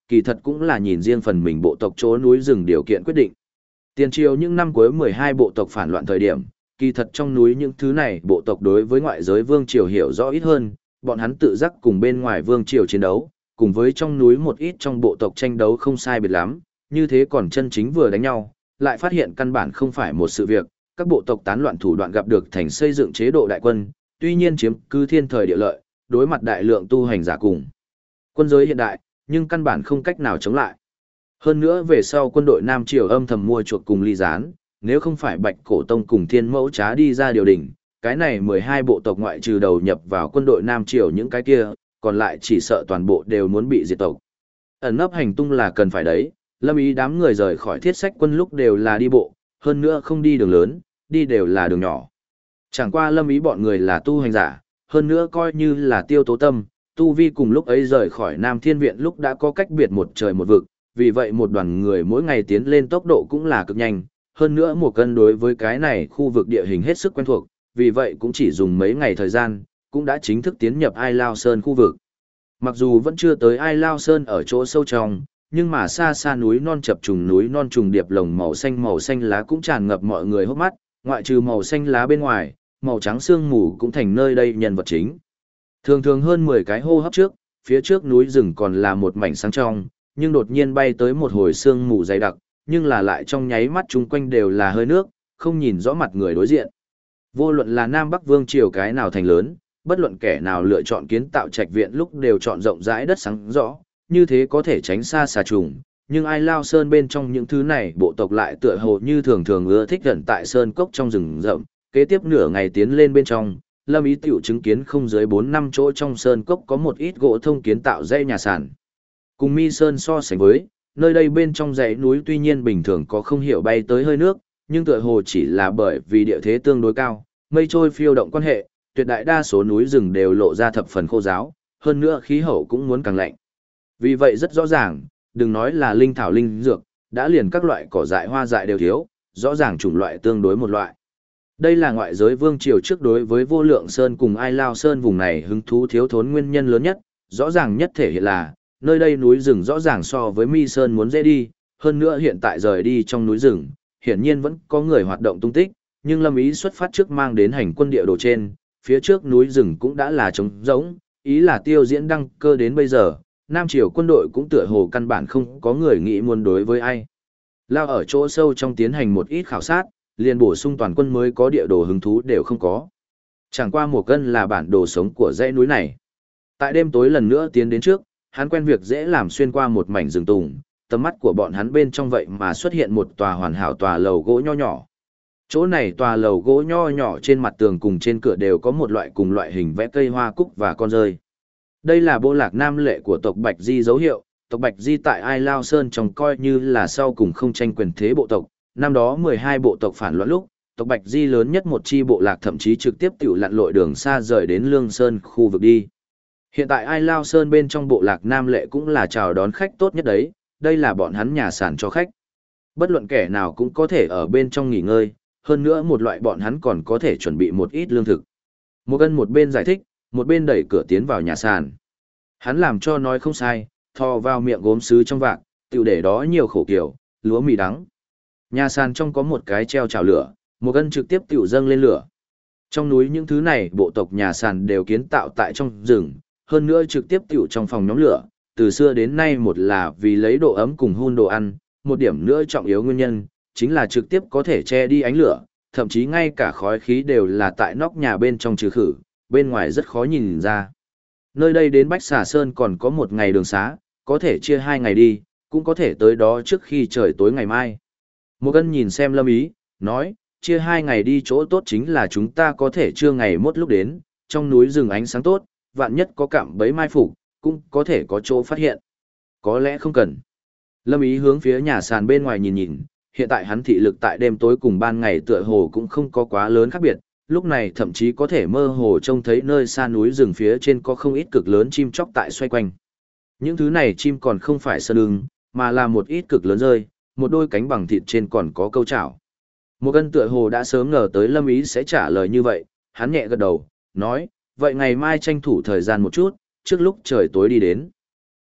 kỳ thật cũng là nhìn riêng phần mình bộ tộc chỗ núi rừng điều kiện quyết định. Tiền triều những năm cuối 12 bộ tộc phản loạn thời điểm, kỳ thật trong núi những thứ này bộ tộc đối với ngoại giới vương triều hiểu rõ ít hơn, bọn hắn tự giác cùng bên ngoài vương triều chiến đấu, cùng với trong núi một ít trong bộ tộc tranh đấu không sai biệt lắm, như thế còn chân chính vừa đánh nhau, lại phát hiện căn bản không phải một sự việc, các bộ tộc tán loạn thủ đoạn gặp được thành xây dựng chế độ đại quân, tuy nhiên chiếm cứ thiên thời địa lợi, đối mặt đại lượng tu hành giả cùng quân giới hiện đại, nhưng căn bản không cách nào chống lại. Hơn nữa về sau quân đội Nam Triều âm thầm mua chuộc cùng ly gián, nếu không phải Bạch Cổ Tông cùng Thiên Mẫu Trá đi ra điều đình, cái này 12 bộ tộc ngoại trừ đầu nhập vào quân đội Nam Triều những cái kia, còn lại chỉ sợ toàn bộ đều muốn bị diệt tộc. Ẩn nấp hành tung là cần phải đấy, Lâm Ý đám người rời khỏi Thiết Sách quân lúc đều là đi bộ, hơn nữa không đi đường lớn, đi đều là đường nhỏ. Chẳng qua Lâm Ý bọn người là tu hành giả, hơn nữa coi như là Tiêu Tố Tâm, tu vi cùng lúc ấy rời khỏi Nam Thiên Viện lúc đã có cách biệt một trời một vực, vì vậy một đoàn người mỗi ngày tiến lên tốc độ cũng là cực nhanh, hơn nữa một cân đối với cái này khu vực địa hình hết sức quen thuộc, vì vậy cũng chỉ dùng mấy ngày thời gian, cũng đã chính thức tiến nhập Ai Lao Sơn khu vực. Mặc dù vẫn chưa tới Ai Lao Sơn ở chỗ sâu trong, nhưng mà xa xa núi non chập trùng núi non trùng điệp lồng màu xanh lá cũng tràn ngập mọi người hốc mắt, ngoại trừ màu xanh lá bên ngoài, màu trắng sương mù cũng thành nơi đây nhân vật chính. Thường thường hơn 10 cái hô hấp trước, phía trước núi rừng còn là một mảnh sáng trong, nhưng đột nhiên bay tới một hồi sương mù dày đặc, nhưng là lại trong nháy mắt chung quanh đều là hơi nước, không nhìn rõ mặt người đối diện. Vô luận là Nam Bắc Vương triều cái nào thành lớn, bất luận kẻ nào lựa chọn kiến tạo trạch viện lúc đều chọn rộng rãi đất sáng rõ, như thế có thể tránh xa xà trùng, nhưng Ai Lao Sơn bên trong những thứ này bộ tộc lại tựa hồ như thường thường ưa thích gần tại sơn cốc trong rừng rậm, kế tiếp nửa ngày tiến lên bên trong, Lâm Ý tiểu chứng kiến không dưới 4-5 chỗ trong sơn cốc có một ít gỗ thông kiến tạo dãy nhà sàn. Cùng Mi Sơn so sánh với, nơi đây bên trong dãy núi tuy nhiên bình thường có không hiểu bay tới hơi nước, nhưng tựa hồ chỉ là bởi vì địa thế tương đối cao, mây trôi phiêu động quan hệ, tuyệt đại đa số núi rừng đều lộ ra thập phần khô giáo, hơn nữa khí hậu cũng muốn càng lạnh. Vì vậy rất rõ ràng, đừng nói là linh thảo linh dược, đã liền các loại cỏ dại hoa dại đều thiếu, rõ ràng chủng loại tương đối một loại. Đây là ngoại giới vương triều trước đối với Vô Lượng Sơn cùng Ai Lao Sơn vùng này hứng thú thiếu thốn nguyên nhân lớn nhất, rõ ràng nhất thể hiện là, nơi đây núi rừng rõ ràng so với Mi Sơn muốn dễ đi, hơn nữa hiện tại rời đi trong núi rừng, hiển nhiên vẫn có người hoạt động tung tích, nhưng Lâm Ý xuất phát trước mang đến hành quân địa đồ trên, phía trước núi rừng cũng đã là trống rỗng, ý là Tiêu Diễn đăng cơ đến bây giờ, Nam Triều quân đội cũng tựa hồ căn bản không có người nghĩ muốn đối với ai. Lao ở chỗ sâu trong tiến hành một ít khảo sát, liền bổ sung toàn quân mới có địa đồ hứng thú đều không có. Chẳng qua một cân là bản đồ sống của dãy núi này. Tại đêm tối lần nữa tiến đến trước, hắn quen việc dễ làm xuyên qua một mảnh rừng tùng, tầm mắt của bọn hắn bên trong vậy mà xuất hiện một tòa hoàn hảo tòa lầu gỗ nho nhỏ. Chỗ này tòa lầu gỗ nho nhỏ trên mặt tường cùng trên cửa đều có một loại cùng loại hình vẽ cây hoa cúc và con rơi. Đây là bộ lạc nam lệ của tộc Bạch Di dấu hiệu, tộc Bạch Di tại Ai Lao Sơn trông coi như là sau cùng không tranh quyền thế bộ tộc, năm đó 12 bộ tộc phản loạn lúc, tộc Bạch Di lớn nhất một chi bộ lạc thậm chí trực tiếp tiểu lặn lội đường xa rời đến Lương Sơn khu vực đi. Hiện tại Ai Lao Sơn bên trong bộ lạc nam lệ cũng là chào đón khách tốt nhất đấy, đây là bọn hắn nhà sản cho khách. Bất luận kẻ nào cũng có thể ở bên trong nghỉ ngơi, hơn nữa một loại bọn hắn còn có thể chuẩn bị một ít lương thực. Một cân một bên giải thích, một bên đẩy cửa tiến vào nhà sàn. Hắn làm cho nói không sai, thò vào miệng gốm sứ trong vạc, tiểu để đó nhiều khổ kiểu, lúa mì đắng. Nhà sàn trong có một cái treo chảo lửa, một cân trực tiếp tiểu dâng lên lửa. Trong núi những thứ này bộ tộc nhà sàn đều kiến tạo tại trong rừng, hơn nữa trực tiếp tiểu trong phòng nhóm lửa, từ xưa đến nay một là vì lấy độ ấm cùng hun đồ ăn, một điểm nữa trọng yếu nguyên nhân, chính là trực tiếp có thể che đi ánh lửa, thậm chí ngay cả khói khí đều là tại nóc nhà bên trong trừ khử, bên ngoài rất khó nhìn ra. Nơi đây đến Bách Xà Sơn còn có một ngày đường xá, có thể chia 2 ngày đi, cũng có thể tới đó trước khi trời tối ngày mai. Một cân nhìn xem Lâm Ý, nói, chia 2 ngày đi chỗ tốt chính là chúng ta có thể trưa ngày mốt lúc đến, trong núi rừng ánh sáng tốt, vạn nhất có cạm bẫy mai phục, cũng có thể có chỗ phát hiện. Có lẽ không cần. Lâm Ý hướng phía nhà sàn bên ngoài nhìn nhìn, hiện tại hắn thị lực tại đêm tối cùng ban ngày tựa hồ cũng không có quá lớn khác biệt, lúc này thậm chí có thể mơ hồ trông thấy nơi xa núi rừng phía trên có không ít cực lớn chim chóc tại xoay quanh. Những thứ này chim còn không phải sơn ưng, mà là một ít cực lớn rơi, một đôi cánh bằng thịt trên còn có câu chảo. Một cân tựa hồ đã sớm ngờ tới Lâm Ý sẽ trả lời như vậy, hắn nhẹ gật đầu, nói, vậy ngày mai tranh thủ thời gian một chút, trước lúc trời tối đi đến.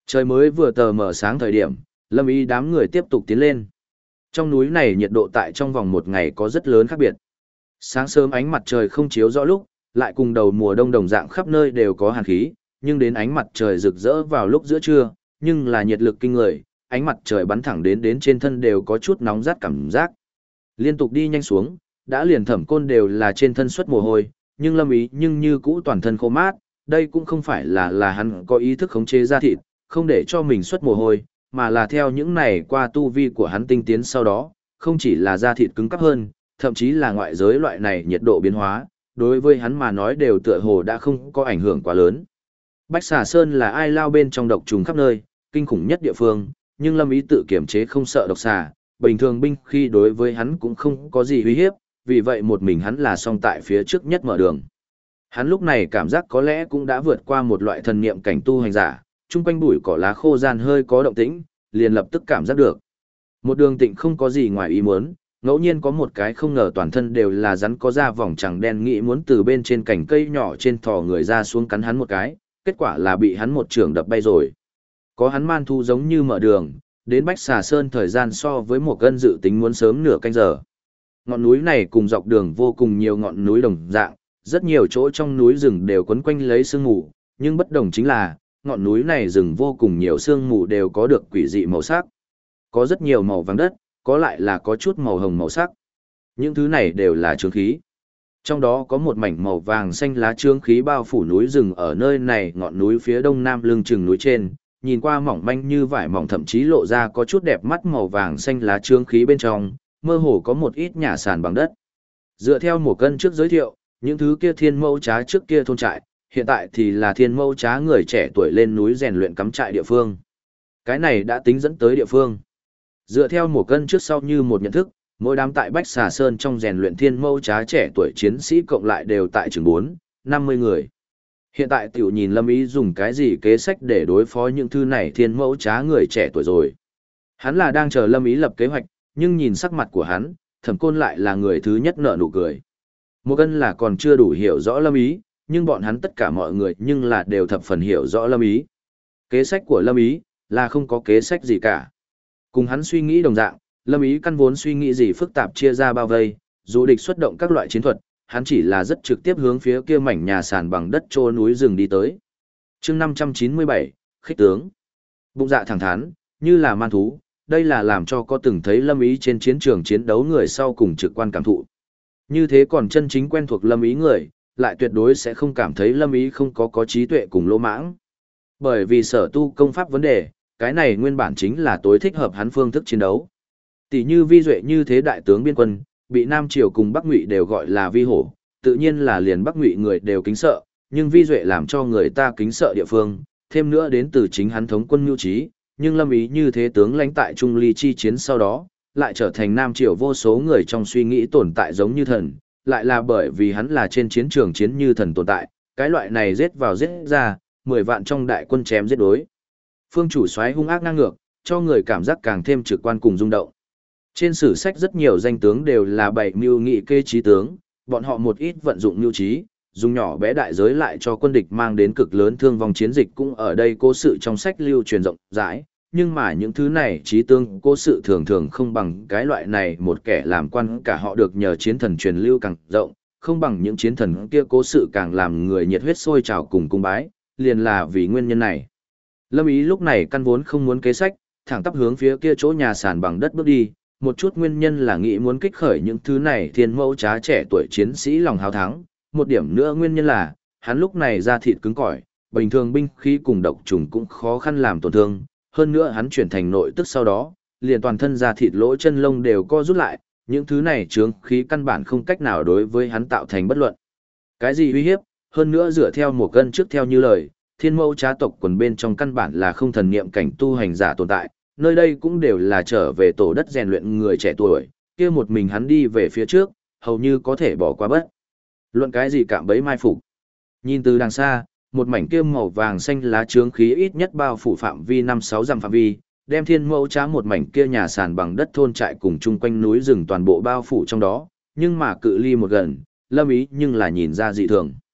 Trời mới vừa tờ mờ sáng thời điểm, Lâm Ý đám người tiếp tục tiến lên. Trong núi này nhiệt độ tại trong vòng một ngày có rất lớn khác biệt. Sáng sớm ánh mặt trời không chiếu rõ lúc, lại cùng đầu mùa đông đồng dạng khắp nơi đều có hàn khí, nhưng đến ánh mặt trời rực rỡ vào lúc giữa trưa, nhưng là nhiệt lực kinh người, ánh mặt trời bắn thẳng đến trên thân đều có chút nóng rát cảm giác. Liên tục đi nhanh xuống, đã liền Thẩm Côn đều là trên thân xuất mồ hôi, nhưng Lâm Ý nhưng như cũ toàn thân khô mát, đây cũng không phải là hắn có ý thức khống chế da thịt, không để cho mình xuất mồ hôi, mà là theo những này qua tu vi của hắn tinh tiến sau đó, không chỉ là da thịt cứng cáp hơn, thậm chí là ngoại giới loại này nhiệt độ biến hóa, đối với hắn mà nói đều tựa hồ đã không có ảnh hưởng quá lớn. Bách Xà Sơn là ai lao bên trong độc trùng khắp nơi, kinh khủng nhất địa phương, nhưng Lâm Ý tự kiểm chế không sợ độc xà, bình thường binh khi đối với hắn cũng không có gì uy hiếp, vì vậy một mình hắn là song tại phía trước nhất mở đường. Hắn lúc này cảm giác có lẽ cũng đã vượt qua một loại thần niệm cảnh tu hành giả, chung quanh bụi cỏ lá khô gian hơi có động tĩnh, liền lập tức cảm giác được. Một đường tịnh không có gì ngoài ý muốn, ngẫu nhiên có một cái không ngờ toàn thân đều là rắn có da vòng trắng đen nghĩ muốn từ bên trên cành cây nhỏ trên thò người ra xuống cắn hắn một cái, kết quả là bị hắn một trường đập bay rồi. Có hắn man thu giống như mở đường, đến Bách Xà Sơn thời gian so với một cân dự tính muốn sớm nửa canh giờ. Ngọn núi này cùng dọc đường vô cùng nhiều ngọn núi đồng dạng, rất nhiều chỗ trong núi rừng đều quấn quanh lấy sương mù, nhưng bất đồng chính là, ngọn núi này rừng vô cùng nhiều sương mù đều có được quỷ dị màu sắc. Có rất nhiều màu vàng đất, có lại là có chút màu hồng màu sắc. Những thứ này đều là chướng khí. Trong đó có một mảnh màu vàng xanh lá chướng khí bao phủ núi rừng ở nơi này ngọn núi phía đông nam lưng chừng núi trên, nhìn qua mỏng manh như vải mỏng thậm chí lộ ra có chút đẹp mắt màu vàng xanh lá chướng khí bên trong, mơ hồ có một ít nhà sàn bằng đất. Dựa theo một cân trước giới thiệu, những thứ kia thiên mẫu trá trước kia thôn trại, hiện tại thì là thiên mẫu trá người trẻ tuổi lên núi rèn luyện cắm trại địa phương. Cái này đã tính dẫn tới địa phương. Dựa theo một cân trước sau như một nhận thức, mỗi đám tại Bách Xà Sơn trong rèn luyện thiên mẫu trá trẻ tuổi chiến sĩ cộng lại đều tại chừng 4-50 người. Hiện tại tiểu nhìn Lâm Ý dùng cái gì kế sách để đối phó những thứ này thiên mẫu trá người trẻ tuổi rồi. Hắn là đang chờ Lâm Ý lập kế hoạch, nhưng nhìn sắc mặt của hắn, Thẩm Côn lại là người thứ nhất nở nụ cười. Một cân là còn chưa đủ hiểu rõ Lâm Ý, nhưng bọn hắn tất cả mọi người nhưng là đều thập phần hiểu rõ Lâm Ý. Kế sách của Lâm Ý là không có kế sách gì cả. Cùng hắn suy nghĩ đồng dạng, Lâm Ý căn vốn suy nghĩ gì phức tạp chia ra bao vây, dù địch xuất động các loại chiến thuật, hắn chỉ là rất trực tiếp hướng phía kia mảnh nhà sàn bằng đất trô núi rừng đi tới. chương 597, khích tướng. Bụng dạ thẳng thắn, như là man thú, đây là làm cho có từng thấy Lâm Ý trên chiến trường chiến đấu người sau cùng trực quan cảm thụ. Như thế còn chân chính quen thuộc Lâm Ý người, lại tuyệt đối sẽ không cảm thấy Lâm Ý không có trí tuệ cùng lỗ mãng. Bởi vì sở tu công pháp vấn đề, cái này nguyên bản chính là tối thích hợp hắn phương thức chiến đấu. Tỷ như Vi Duệ như thế đại tướng biên quân, bị Nam Triều cùng Bắc Ngụy đều gọi là Vi Hổ, tự nhiên là liền Bắc Ngụy người đều kính sợ, nhưng Vi Duệ làm cho người ta kính sợ địa phương, thêm nữa đến từ chính hắn thống quân nhu trí, nhưng Lâm Ý như thế tướng lãnh tại Trung Ly chi chiến sau đó, lại trở thành Nam Triều vô số người trong suy nghĩ tồn tại giống như thần, lại là bởi vì hắn là trên chiến trường chiến như thần tồn tại, cái loại này giết vào giết ra, 10 vạn trong đại quân chém giết đối. Phương chủ soái hung ác ngang ngược, cho người cảm giác càng thêm trực quan cùng rung động. Trên sử sách rất nhiều danh tướng đều là bảy mưu nghị kê trí tướng, bọn họ một ít vận dụng mưu trí, dùng nhỏ bé đại giới lại cho quân địch mang đến cực lớn thương vong chiến dịch cũng ở đây cố sự trong sách lưu truyền rộng rãi, nhưng mà những thứ này trí tướng cố sự thường thường không bằng cái loại này một kẻ làm quan cả họ được nhờ chiến thần truyền lưu càng rộng, không bằng những chiến thần kia cố sự càng làm người nhiệt huyết sôi trào cùng cung bái, liền là vì nguyên nhân này. Lâm Ý lúc này căn vốn không muốn kế sách, thẳng tắp hướng phía kia chỗ nhà sàn bằng đất bước đi, một chút nguyên nhân là nghĩ muốn kích khởi những thứ này thiên mẫu trá trẻ tuổi chiến sĩ lòng hào thắng, một điểm nữa nguyên nhân là, hắn lúc này da thịt cứng cỏi, bình thường binh khí cùng độc trùng cũng khó khăn làm tổn thương, hơn nữa hắn chuyển thành nội tức sau đó, liền toàn thân da thịt lỗ chân lông đều co rút lại, những thứ này chướng khí căn bản không cách nào đối với hắn tạo thành bất luận. Cái gì uy hiếp, hơn nữa dựa theo một cân trước theo như lời, thiên mẫu trá tộc quần bên trong căn bản là không thần niệm cảnh tu hành giả tồn tại, nơi đây cũng đều là trở về tổ đất rèn luyện người trẻ tuổi, kia một mình hắn đi về phía trước, hầu như có thể bỏ qua bất. Luận cái gì cạm bẫy mai phục. Nhìn từ đằng xa, một mảnh kia màu vàng xanh lá chướng khí ít nhất bao phủ phạm vi 5-6 dặm phạm vi, đem thiên mẫu trá một mảnh kia nhà sàn bằng đất thôn trại cùng chung quanh núi rừng toàn bộ bao phủ trong đó, nhưng mà cự ly một gần, Lâm Ý nhưng là nhìn ra dị thường.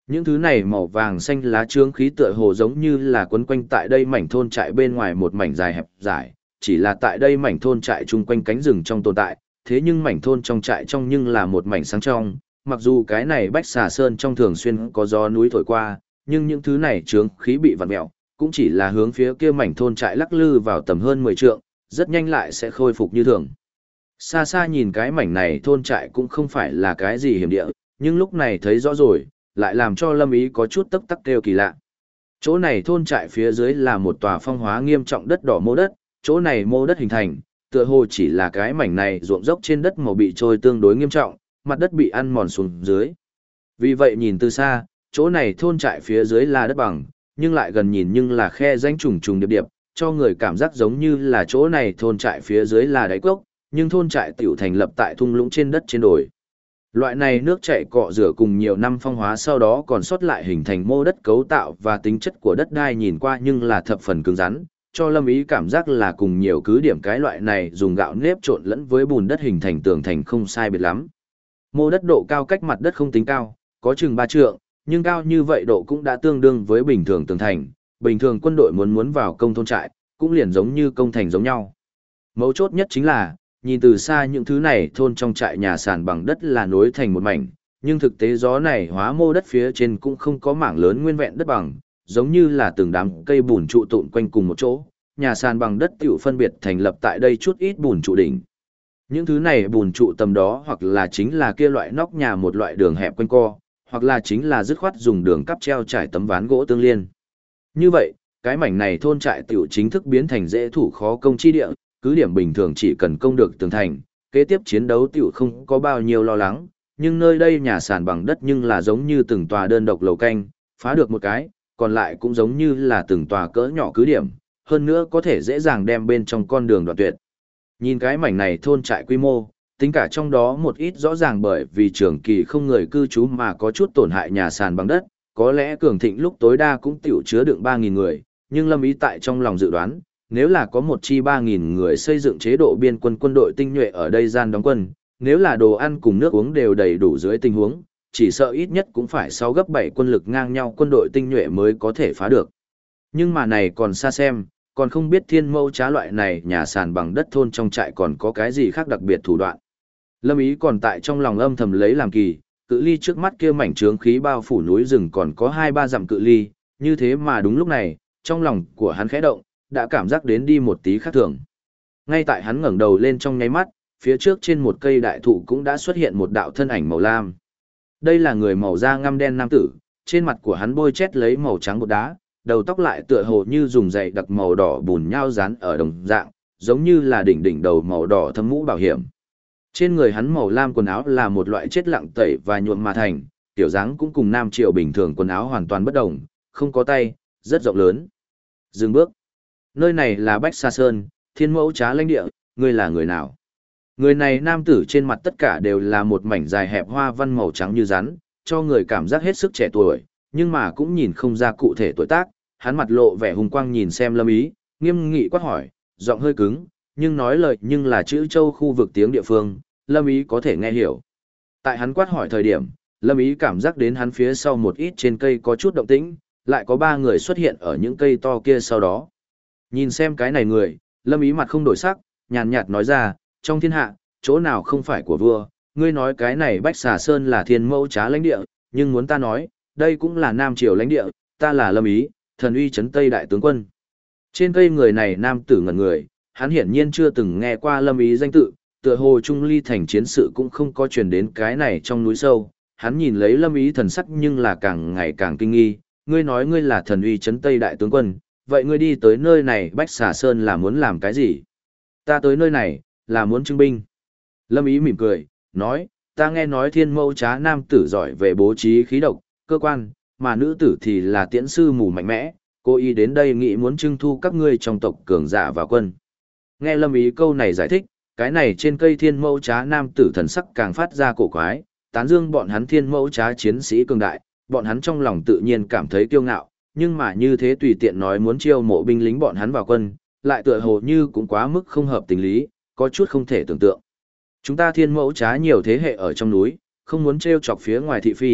Những thứ này màu vàng xanh lá trướng khí tựa hồ giống như là quấn quanh tại đây mảnh thôn trại bên ngoài một mảnh dài hẹp dài, chỉ là tại đây mảnh thôn trại chung quanh cánh rừng trong tồn tại, thế nhưng mảnh thôn trong trại trong nhưng là một mảnh sáng trong, mặc dù cái này Bách Xà Sơn trong thường xuyên có gió núi thổi qua, nhưng những thứ này trướng khí bị vặn mèo, cũng chỉ là hướng phía kia mảnh thôn trại lắc lư vào tầm hơn 10 trượng, rất nhanh lại sẽ khôi phục như thường. Xa xa nhìn cái mảnh này thôn trại cũng không phải là cái gì hiểm địa, nhưng lúc này thấy rõ rồi, lại làm cho Lâm Ý có chút tấp tắc kêu kỳ lạ. Chỗ này thôn trại phía dưới là một tòa phong hóa nghiêm trọng đất đỏ mô đất, chỗ này mô đất hình thành, tựa hồ chỉ là cái mảnh này ruộng dốc trên đất màu bị trôi tương đối nghiêm trọng, mặt đất bị ăn mòn xuống dưới. Vì vậy nhìn từ xa, chỗ này thôn trại phía dưới là đất bằng, nhưng lại gần nhìn nhưng là khe rãnh trùng trùng điệp điệp, cho người cảm giác giống như là chỗ này thôn trại phía dưới là đáy cốc, nhưng thôn trại tiểu thành lập tại thung lũng trên đất trên đồi. Loại này nước chảy cọ rửa cùng nhiều năm phong hóa sau đó còn sót lại hình thành mô đất cấu tạo và tính chất của đất đai nhìn qua nhưng là thập phần cứng rắn, cho Lâm Ý cảm giác là cùng nhiều cứ điểm cái loại này dùng gạo nếp trộn lẫn với bùn đất hình thành tường thành không sai biệt lắm. Mô đất độ cao cách mặt đất không tính cao, có chừng 3 trượng, nhưng cao như vậy độ cũng đã tương đương với bình thường tường thành, bình thường quân đội muốn vào công thôn trại, cũng liền giống như công thành giống nhau. Mấu chốt nhất chính là, nhìn từ xa những thứ này thôn trong trại nhà sàn bằng đất là nối thành một mảnh, nhưng thực tế gió này hóa mô đất phía trên cũng không có mảng lớn nguyên vẹn đất bằng, giống như là từng đám cây bùn trụ tụn quanh cùng một chỗ, nhà sàn bằng đất tiểu phân biệt thành lập tại đây chút ít bùn trụ đỉnh. Những thứ này bùn trụ tầm đó hoặc là chính là kia loại nóc nhà một loại đường hẹp quanh co, hoặc là chính là dứt khoát dùng đường cắp treo trải tấm ván gỗ tương liên. Như vậy, cái mảnh này thôn trại tiểu chính thức biến thành dễ thủ khó công chi địa, cứ điểm bình thường chỉ cần công được tường thành, kế tiếp chiến đấu tiểu không có bao nhiêu lo lắng, nhưng nơi đây nhà sàn bằng đất nhưng là giống như từng tòa đơn độc lầu canh, phá được một cái, còn lại cũng giống như là từng tòa cỡ nhỏ cứ điểm, hơn nữa có thể dễ dàng đem bên trong con đường đoạn tuyệt. Nhìn cái mảnh này thôn trại quy mô, tính cả trong đó một ít rõ ràng bởi vì trường kỳ không người cư trú mà có chút tổn hại nhà sàn bằng đất, có lẽ cường thịnh lúc tối đa cũng tiểu chứa đựng 3.000 người, nhưng Lâm Ý tại trong lòng dự đoán, nếu là có một chi 3.000 người xây dựng chế độ biên quân quân đội tinh nhuệ ở đây gian đóng quân, nếu là đồ ăn cùng nước uống đều đầy đủ dưới tình huống, chỉ sợ ít nhất cũng phải 6 gấp 7 quân lực ngang nhau quân đội tinh nhuệ mới có thể phá được. Nhưng mà này còn xa xem, còn không biết thiên mâu trá loại này nhà sàn bằng đất thôn trong trại còn có cái gì khác đặc biệt thủ đoạn. Lâm Ý còn tại trong lòng âm thầm lấy làm kỳ, cự ly trước mắt kia mảnh trướng khí bao phủ núi rừng còn có 2-3 dặm cự ly, như thế mà đúng lúc này, trong lòng của hắn khẽ động, đã cảm giác đến đi một tí khác thường. Ngay tại hắn ngẩng đầu lên trong nháy mắt, phía trước trên một cây đại thụ cũng đã xuất hiện một đạo thân ảnh màu lam. Đây là người màu da ngăm đen nam tử, trên mặt của hắn bôi chét lấy màu trắng bột đá, đầu tóc lại tựa hồ như dùng dày đặc màu đỏ bùn nhau dán ở đồng dạng, giống như là đỉnh đầu màu đỏ thâm mũ bảo hiểm. Trên người hắn màu lam quần áo là một loại chết lặng tẩy và nhuộm mà thành, tiểu dáng cũng cùng nam triều bình thường quần áo hoàn toàn bất đồng, không có tay, rất rộng lớn. Dừng bước. Nơi này là Bách Sa Sơn, thiên mẫu trá lãnh địa, ngươi là người nào? Người này nam tử trên mặt tất cả đều là một mảnh dài hẹp hoa văn màu trắng như rắn, cho người cảm giác hết sức trẻ tuổi, nhưng mà cũng nhìn không ra cụ thể tuổi tác, hắn mặt lộ vẻ hùng quang nhìn xem Lâm Ý, nghiêm nghị quát hỏi, giọng hơi cứng, nhưng nói lời nhưng là chữ châu khu vực tiếng địa phương, Lâm Ý có thể nghe hiểu. Tại hắn quát hỏi thời điểm, Lâm Ý cảm giác đến hắn phía sau một ít trên cây có chút động tĩnh, lại có 3 người xuất hiện ở những cây to kia sau đó. Nhìn xem cái này người, Lâm Ý mặt không đổi sắc, nhàn nhạt nói ra, trong thiên hạ, chỗ nào không phải của vua, ngươi nói cái này Bách Xà Sơn là thiên mẫu trá lãnh địa, nhưng muốn ta nói, đây cũng là Nam Triều lãnh địa, ta là Lâm Ý, thần uy trấn Tây đại tướng quân. Trên cây người này nam tử ngẩn người, hắn hiển nhiên chưa từng nghe qua Lâm Ý danh tự, tựa hồ Trung Ly thành chiến sự cũng không có truyền đến cái này trong núi sâu, hắn nhìn lấy Lâm Ý thần sắc nhưng là càng ngày càng kinh nghi, ngươi nói ngươi là thần uy trấn Tây đại tướng quân, vậy ngươi đi tới nơi này Bách Xà Sơn là muốn làm cái gì? Ta tới nơi này, là muốn trưng binh. Lâm Ý mỉm cười, nói, ta nghe nói thiên mẫu trá nam tử giỏi về bố trí khí độc, cơ quan, mà nữ tử thì là tiễn sư mù mạnh mẽ, cô ý đến đây nghĩ muốn trưng thu các ngươi trong tộc cường giả vào quân. Nghe Lâm Ý câu này giải thích, cái này trên cây thiên mẫu trá nam tử thần sắc càng phát ra cổ quái, tán dương bọn hắn thiên mẫu trá chiến sĩ cường đại, bọn hắn trong lòng tự nhiên cảm thấy kiêu ngạo, nhưng mà như thế tùy tiện nói muốn chiêu mộ binh lính bọn hắn vào quân, lại tựa hồ như cũng quá mức không hợp tình lý, có chút không thể tưởng tượng. Chúng ta thiên mẫu trá nhiều thế hệ ở trong núi, không muốn trêu chọc phía ngoài thị phi,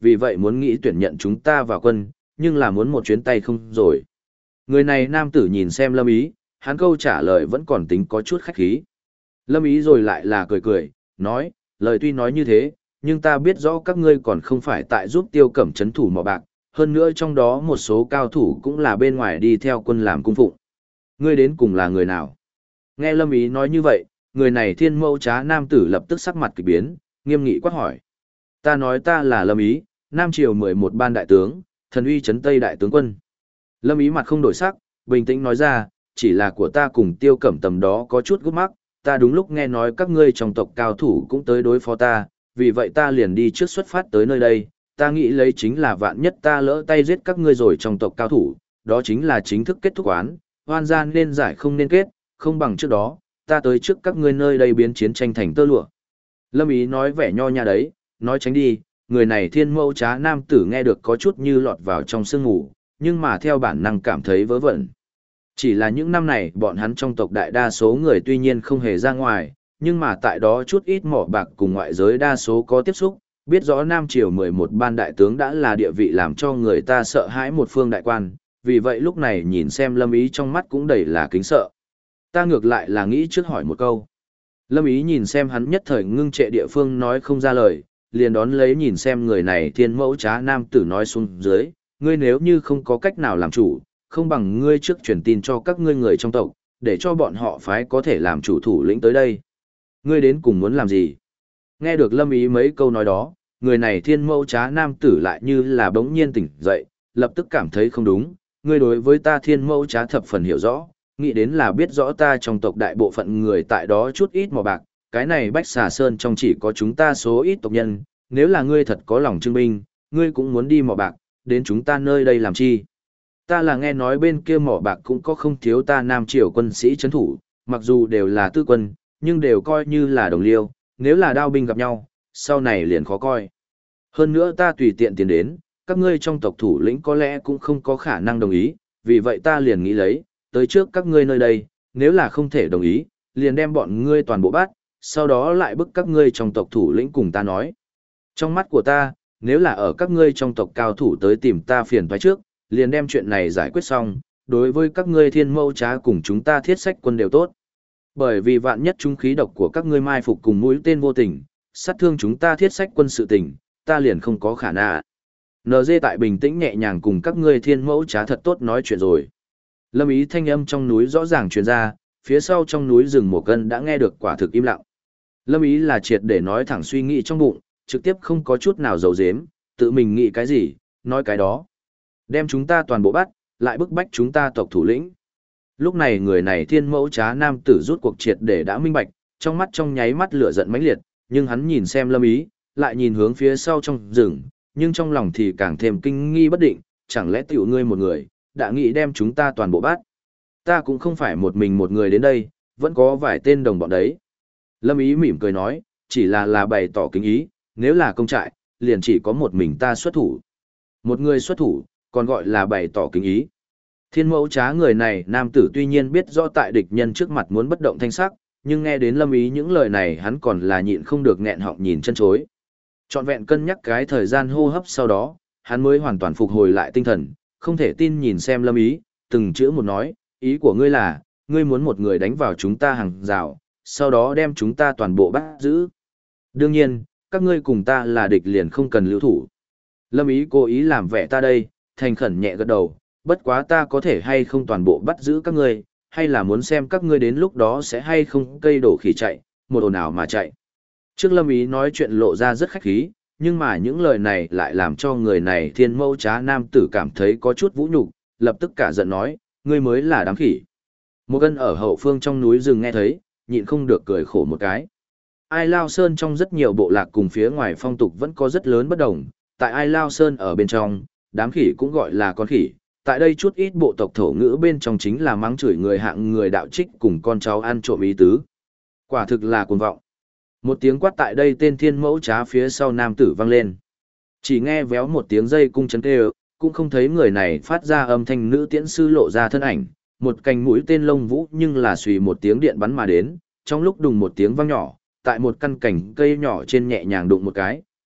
vì vậy muốn nghĩ tuyển nhận chúng ta vào quân, nhưng là muốn một chuyến tay không rồi. Người này nam tử nhìn xem Lâm Ý, hắn câu trả lời vẫn còn tính có chút khách khí. Lâm Ý rồi lại là cười cười, nói, lời tuy nói như thế, nhưng ta biết rõ các ngươi còn không phải tại giúp Tiêu Cẩm trấn thủ mỏ bạc, hơn nữa trong đó một số cao thủ cũng là bên ngoài đi theo quân làm cung phụng. Ngươi đến cùng là người nào? Nghe Lâm Ý nói như vậy, người này thiên mẫu trá nam tử lập tức sắc mặt kỳ biến, nghiêm nghị quát hỏi. Ta nói ta là Lâm Ý, Nam Triều 11 ban đại tướng, thần uy trấn Tây đại tướng quân. Lâm Ý mặt không đổi sắc, bình tĩnh nói ra, chỉ là của ta cùng Tiêu Cẩm tầm đó có chút gút mắc, ta đúng lúc nghe nói các ngươi trong tộc cao thủ cũng tới đối phó ta, vì vậy ta liền đi trước xuất phát tới nơi đây, ta nghĩ lấy chính là vạn nhất ta lỡ tay giết các ngươi rồi trong tộc cao thủ, đó chính là chính thức kết thúc án, hoan gian nên giải không nên kết, không bằng trước đó, ta tới trước các ngươi nơi đây biến chiến tranh thành tơ lụa. Lâm Ý nói vẻ nho nhã đấy, nói tránh đi, người này thiên mẫu trá nam tử nghe được có chút như lọt vào trong sương ngủ, nhưng mà theo bản năng cảm thấy vớ vẩn. Chỉ là những năm này bọn hắn trong tộc đại đa số người tuy nhiên không hề ra ngoài, nhưng mà tại đó chút ít mỏ bạc cùng ngoại giới đa số có tiếp xúc, biết rõ Nam Triều 11 ban đại tướng đã là địa vị làm cho người ta sợ hãi một phương đại quan, vì vậy lúc này nhìn xem Lâm Ý trong mắt cũng đầy là kính sợ. Ta ngược lại là nghĩ trước hỏi một câu. Lâm Ý nhìn xem hắn nhất thời ngưng trệ địa phương nói không ra lời, liền đón lấy nhìn xem người này thiên mẫu trá nam tử nói xuống dưới, ngươi nếu như không có cách nào làm chủ, không bằng ngươi trước truyền tin cho các ngươi người trong tộc, để cho bọn họ phái có thể làm chủ thủ lĩnh tới đây. Ngươi đến cùng muốn làm gì? Nghe được Lâm Ý mấy câu nói đó, người này thiên mẫu trá nam tử lại như là bỗng nhiên tỉnh dậy, lập tức cảm thấy không đúng, ngươi đối với ta thiên mẫu trá thập phần hiểu rõ, nghĩ đến là biết rõ ta trong tộc đại bộ phận người tại đó chút ít mỏ bạc, cái này Bách Xà Sơn trong chỉ có chúng ta số ít tộc nhân, nếu là ngươi thật có lòng trưng binh, ngươi cũng muốn đi mỏ bạc, đến chúng ta nơi đây làm chi? Ta là nghe nói bên kia mỏ bạc cũng có không thiếu ta Nam Triều quân sĩ trấn thủ, mặc dù đều là tư quân, nhưng đều coi như là đồng liêu, nếu là đao binh gặp nhau, sau này liền khó coi. Hơn nữa ta tùy tiện tiến đến, các ngươi trong tộc thủ lĩnh có lẽ cũng không có khả năng đồng ý, vì vậy ta liền nghĩ lấy, tới trước các ngươi nơi đây, nếu là không thể đồng ý, liền đem bọn ngươi toàn bộ bắt, sau đó lại bức các ngươi trong tộc thủ lĩnh cùng ta nói. Trong mắt của ta, nếu là ở các ngươi trong tộc cao thủ tới tìm ta phiền toái trước, liền đem chuyện này giải quyết xong, đối với các ngươi thiên mâu trá cùng chúng ta thiết sách quân đều tốt. Bởi vì vạn nhất trung khí độc của các ngươi mai phục cùng mũi tên vô tình, sát thương chúng ta thiết sách quân sự tình, ta liền không có khả năng. NG tại bình tĩnh nhẹ nhàng cùng các ngươi thiên mẫu trá thật tốt nói chuyện rồi. Lâm Ý thanh âm trong núi rõ ràng truyền ra, phía sau trong núi rừng một cân đã nghe được quả thực im lặng. Lâm Ý là triệt để nói thẳng suy nghĩ trong bụng, trực tiếp không có chút nào giấu giếm, tự mình nghĩ cái gì, nói cái đó. Đem chúng ta toàn bộ bắt, lại bức bách chúng ta tộc thủ lĩnh. Lúc này người này thiên mẫu trá nam tử rút cuộc triệt để đã minh bạch, trong mắt trong nháy mắt lửa giận mãnh liệt, nhưng hắn nhìn xem Lâm Ý, lại nhìn hướng phía sau trong rừng, nhưng trong lòng thì càng thêm kinh nghi bất định, chẳng lẽ tiểu ngươi một người, đã nghĩ đem chúng ta toàn bộ bắt. Ta cũng không phải một mình một người đến đây, vẫn có vài tên đồng bọn đấy. Lâm Ý mỉm cười nói, chỉ là bày tỏ kính ý, nếu là công trại, liền chỉ có một mình ta xuất thủ. Một người xuất thủ, còn gọi là bày tỏ kính ý. Thiên mẫu trá người này nam tử tuy nhiên biết rõ tại địch nhân trước mặt muốn bất động thanh sắc, nhưng nghe đến Lâm Ý những lời này hắn còn là nhịn không được nghẹn họng nhìn chân chối. Trọn vẹn cân nhắc cái thời gian hô hấp sau đó, hắn mới hoàn toàn phục hồi lại tinh thần, không thể tin nhìn xem Lâm Ý, từng chữ một nói, ý của ngươi là, ngươi muốn một người đánh vào chúng ta hàng rào, sau đó đem chúng ta toàn bộ bắt giữ. Đương nhiên, các ngươi cùng ta là địch liền không cần lưu thủ. Lâm Ý cố ý làm vẻ ta đây, thành khẩn nhẹ gật đầu, bất quá ta có thể hay không toàn bộ bắt giữ các ngươi, hay là muốn xem các ngươi đến lúc đó sẽ hay không cây đổ khỉ chạy, một ồn ào mà chạy. Trước Lâm Ý nói chuyện lộ ra rất khách khí, nhưng mà những lời này lại làm cho người này thiên mẫu trá nam tử cảm thấy có chút vũ nhục, lập tức cả giận nói, ngươi mới là đám khỉ. Một cân ở hậu phương trong núi rừng nghe thấy, nhịn không được cười khổ một cái. Ai Lao Sơn trong rất nhiều bộ lạc cùng phía ngoài phong tục vẫn có rất lớn bất đồng, tại Ai Lao Sơn ở bên trong, đám khỉ cũng gọi là con khỉ, tại đây chút ít bộ tộc thổ ngữ bên trong chính là mắng chửi người hạng người đạo trích cùng con cháu ăn trộm ý tứ. Quả thực là cuồng vọng. Một tiếng quát tại đây tên thiên mẫu trá phía sau nam tử vang lên. Chỉ nghe véo một tiếng dây cung chấn kêu, cũng không thấy người này phát ra âm thanh nữ tiễn sư lộ ra thân ảnh, một cành mũi tên lông vũ nhưng là xùy một tiếng điện bắn mà đến, trong lúc đùng một tiếng vang nhỏ, tại một căn cành cây nhỏ trên nhẹ nhàng đụng một cái,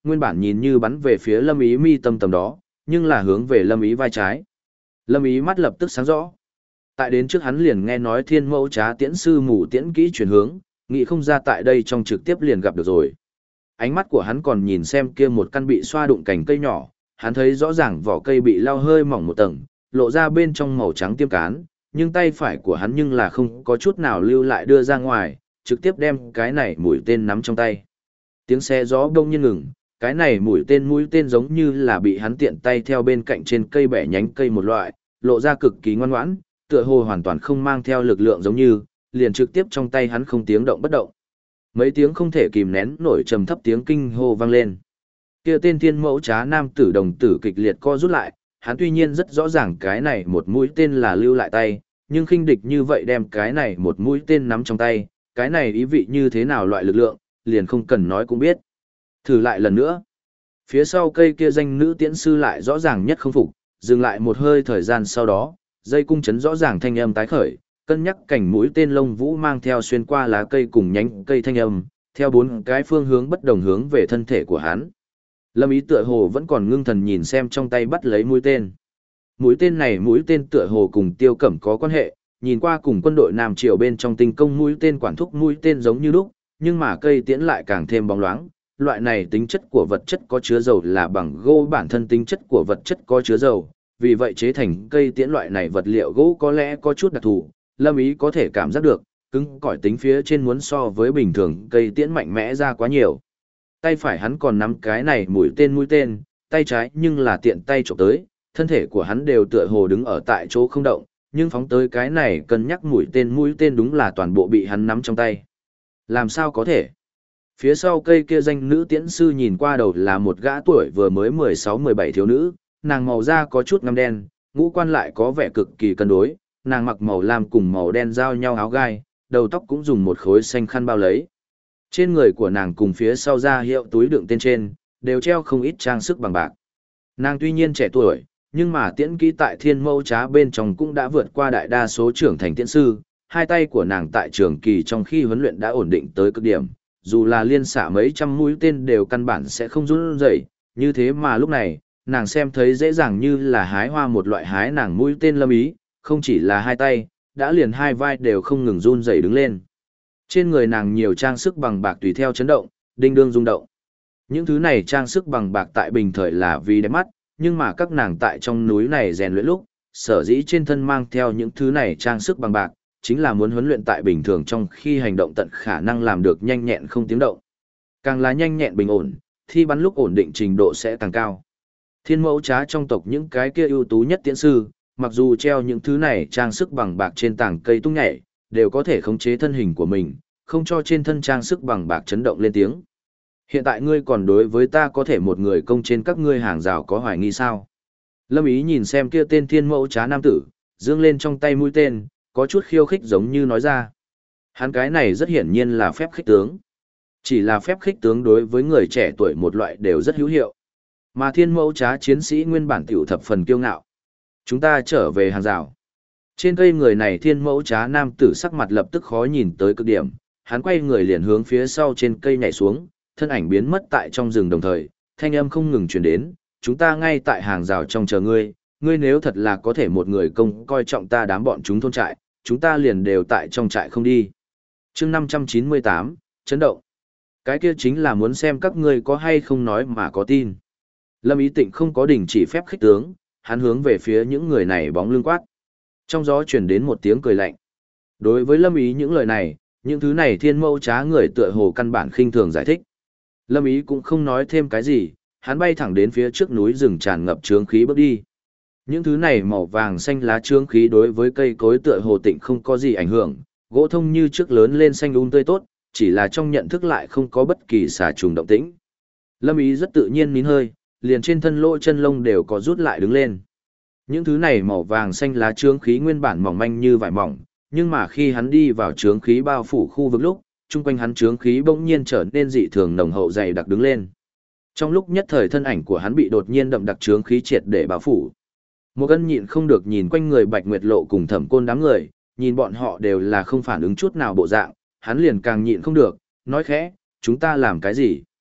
nguyên bản nhìn như bắn về phía Lâm Ý mi tâm tầm đó, nhưng là hướng về Lâm Ý vai trái. Lâm Ý mắt lập tức sáng rõ. Tại đến trước hắn liền nghe nói Thiên Mẫu Trá tiễn sư mù tiễn kỹ chuyển hướng, nghĩ không ra tại đây trong trực tiếp liền gặp được rồi. Ánh mắt của hắn còn nhìn xem kia một căn bị xoa đụng cành cây nhỏ, hắn thấy rõ ràng vỏ cây bị lau hơi mỏng một tầng, lộ ra bên trong màu trắng tiêm cán, nhưng tay phải của hắn nhưng là không có chút nào lưu lại đưa ra ngoài, trực tiếp đem cái này mũi tên nắm trong tay. Tiếng xe gió đông nhiên ngừng, cái này mũi tên giống như là bị hắn tiện tay theo bên cạnh trên cây bẻ nhánh cây một loại, lộ ra cực kỳ ngoan ngoãn, tựa hồ hoàn toàn không mang theo lực lượng giống như, liền trực tiếp trong tay hắn không tiếng động bất động. Mấy tiếng không thể kìm nén nổi trầm thấp tiếng kinh hô vang lên. Kia tên Thiên Mẫu Trá nam tử đồng tử kịch liệt co rút lại, hắn tuy nhiên rất rõ ràng cái này một mũi tên là lưu lại tay, nhưng khinh địch như vậy đem cái này một mũi tên nắm trong tay, cái này ý vị như thế nào loại lực lượng, liền không cần nói cũng biết. Thử lại lần nữa. Phía sau cây kia danh nữ tiễn sư lại rõ ràng nhất không phục, dừng lại một hơi thời gian sau đó, dây cung chấn rõ ràng thanh âm tái khởi, cân nhắc cảnh mũi tên lông vũ mang theo xuyên qua lá cây cùng nhánh cây thanh âm, theo bốn cái phương hướng bất đồng hướng về thân thể của hắn. Lâm Ý tựa hồ vẫn còn ngưng thần nhìn xem trong tay bắt lấy mũi tên. Mũi tên tựa hồ cùng Tiêu Cẩm có quan hệ, nhìn qua cùng quân đội Nam Triều bên trong tinh công mũi tên quản thúc mũi tên giống như lúc, nhưng mà cây tiễn lại càng thêm bóng loáng. Loại này tính chất của vật chất có chứa dầu là bằng gỗ, bản thân tính chất của vật chất có chứa dầu, vì vậy chế thành cây tiễn loại này vật liệu gỗ có lẽ có chút đặc thù. Lâm Ý có thể cảm giác được, cứng cỏi tính phía trên muốn so với bình thường cây tiễn mạnh mẽ ra quá nhiều. Tay phải hắn còn nắm cái này mũi tên, tay trái nhưng là tiện tay chụp tới, thân thể của hắn đều tựa hồ đứng ở tại chỗ không động, nhưng phóng tới cái này cân nhắc mũi tên đúng là toàn bộ bị hắn nắm trong tay. Làm sao có thể? Phía sau cây kia danh nữ tiễn sư nhìn qua đầu là một gã tuổi vừa mới 16-17 thiếu nữ, nàng màu da có chút ngăm đen, ngũ quan lại có vẻ cực kỳ cân đối, nàng mặc màu lam cùng màu đen giao nhau áo gai, đầu tóc cũng dùng một khối xanh khăn bao lấy. Trên người của nàng cùng phía sau da hiệu túi đựng tên trên, đều treo không ít trang sức bằng bạc. Nàng tuy nhiên trẻ tuổi, nhưng mà tiễn kỹ tại Thiên Mẫu Trá bên trong cũng đã vượt qua đại đa số trưởng thành tiễn sư, hai tay của nàng tại trường kỳ trong khi huấn luyện đã ổn định tới cực điểm, dù là liên xạ mấy trăm mũi tên đều căn bản sẽ không run rẩy, như thế mà lúc này, nàng xem thấy dễ dàng như là hái hoa một loại hái nàng mũi tên Lâm Ý, không chỉ là hai tay, đã liền hai vai đều không ngừng run rẩy đứng lên. Trên người nàng nhiều trang sức bằng bạc tùy theo chấn động, đinh đương rung động. Những thứ này trang sức bằng bạc tại bình thời là vì đẹp mắt, nhưng mà các nàng tại trong núi này rèn luyện lúc, sở dĩ trên thân mang theo những thứ này trang sức bằng bạc, chính là muốn huấn luyện tại bình thường trong khi hành động tận khả năng làm được nhanh nhẹn không tiếng động. Càng là nhanh nhẹn bình ổn, thi bắn lúc ổn định trình độ sẽ càng cao. Thiên Mẫu Trá trong tộc những cái kia ưu tú nhất tiễn sư, mặc dù treo những thứ này trang sức bằng bạc trên tảng cây tung nhảy, đều có thể khống chế thân hình của mình, không cho trên thân trang sức bằng bạc chấn động lên tiếng. Hiện tại ngươi còn đối với ta có thể một người công trên các ngươi hàng rào có hoài nghi sao? Lâm Ý nhìn xem kia tên Thiên Mẫu Trá nam tử, dương lên trong tay mũi tên, có chút khiêu khích giống như nói ra. Hắn cái này rất hiển nhiên là phép khích tướng. Chỉ là phép khích tướng đối với người trẻ tuổi một loại đều rất hữu hiệu. Mà Thiên Mẫu Trá chiến sĩ nguyên bản tiểu thập phần kiêu ngạo. Chúng ta trở về hàng rào. Trên cây người này Thiên Mẫu Trá nam tử sắc mặt lập tức khó nhìn tới cực điểm, hắn quay người liền hướng phía sau trên cây nhảy xuống, thân ảnh biến mất tại trong rừng đồng thời, thanh âm không ngừng truyền đến, chúng ta ngay tại hàng rào trong chờ ngươi, ngươi nếu thật là có thể một người công coi trọng ta đám bọn chúng thôn trại, chúng ta liền đều tại trong trại không đi. Chương 598, chấn động. Cái kia chính là muốn xem các ngươi có hay không nói mà có tin. Lâm Ý Tịnh không có đình chỉ phép khích tướng, hắn hướng về phía những người này bóng lưng quát. Trong gió truyền đến một tiếng cười lạnh. Đối với Lâm Ý những lời này, những thứ này Thiên Mẫu Trá người tựa hồ căn bản khinh thường giải thích. Lâm Ý cũng không nói thêm cái gì, hắn bay thẳng đến phía trước núi rừng tràn ngập chướng khí bước đi. Những thứ này màu vàng xanh lá chướng khí đối với cây cối tựa hồ tịnh không có gì ảnh hưởng, gỗ thông như trước lớn lên xanh tươi tốt, chỉ là trong nhận thức lại không có bất kỳ xà trùng động tĩnh. Lâm Ý rất tự nhiên nín hơi, liền trên thân lỗ chân lông đều có rút lại đứng lên. Những thứ này màu vàng xanh lá chướng khí nguyên bản mỏng manh như vải mỏng, nhưng mà khi hắn đi vào chướng khí bao phủ khu vực lúc, chung quanh hắn chướng khí bỗng nhiên trở nên dị thường nồng hậu dày đặc đứng lên. Trong lúc nhất thời thân ảnh của hắn bị đột nhiên đậm đặc chướng khí triệt để bao phủ. Một Ân nhịn không được nhìn quanh người Bạch Nguyệt Lộ cùng Thẩm Côn đám người, nhìn bọn họ đều là không phản ứng chút nào bộ dạng, hắn liền càng nhịn không được, nói khẽ, chúng ta làm cái gì?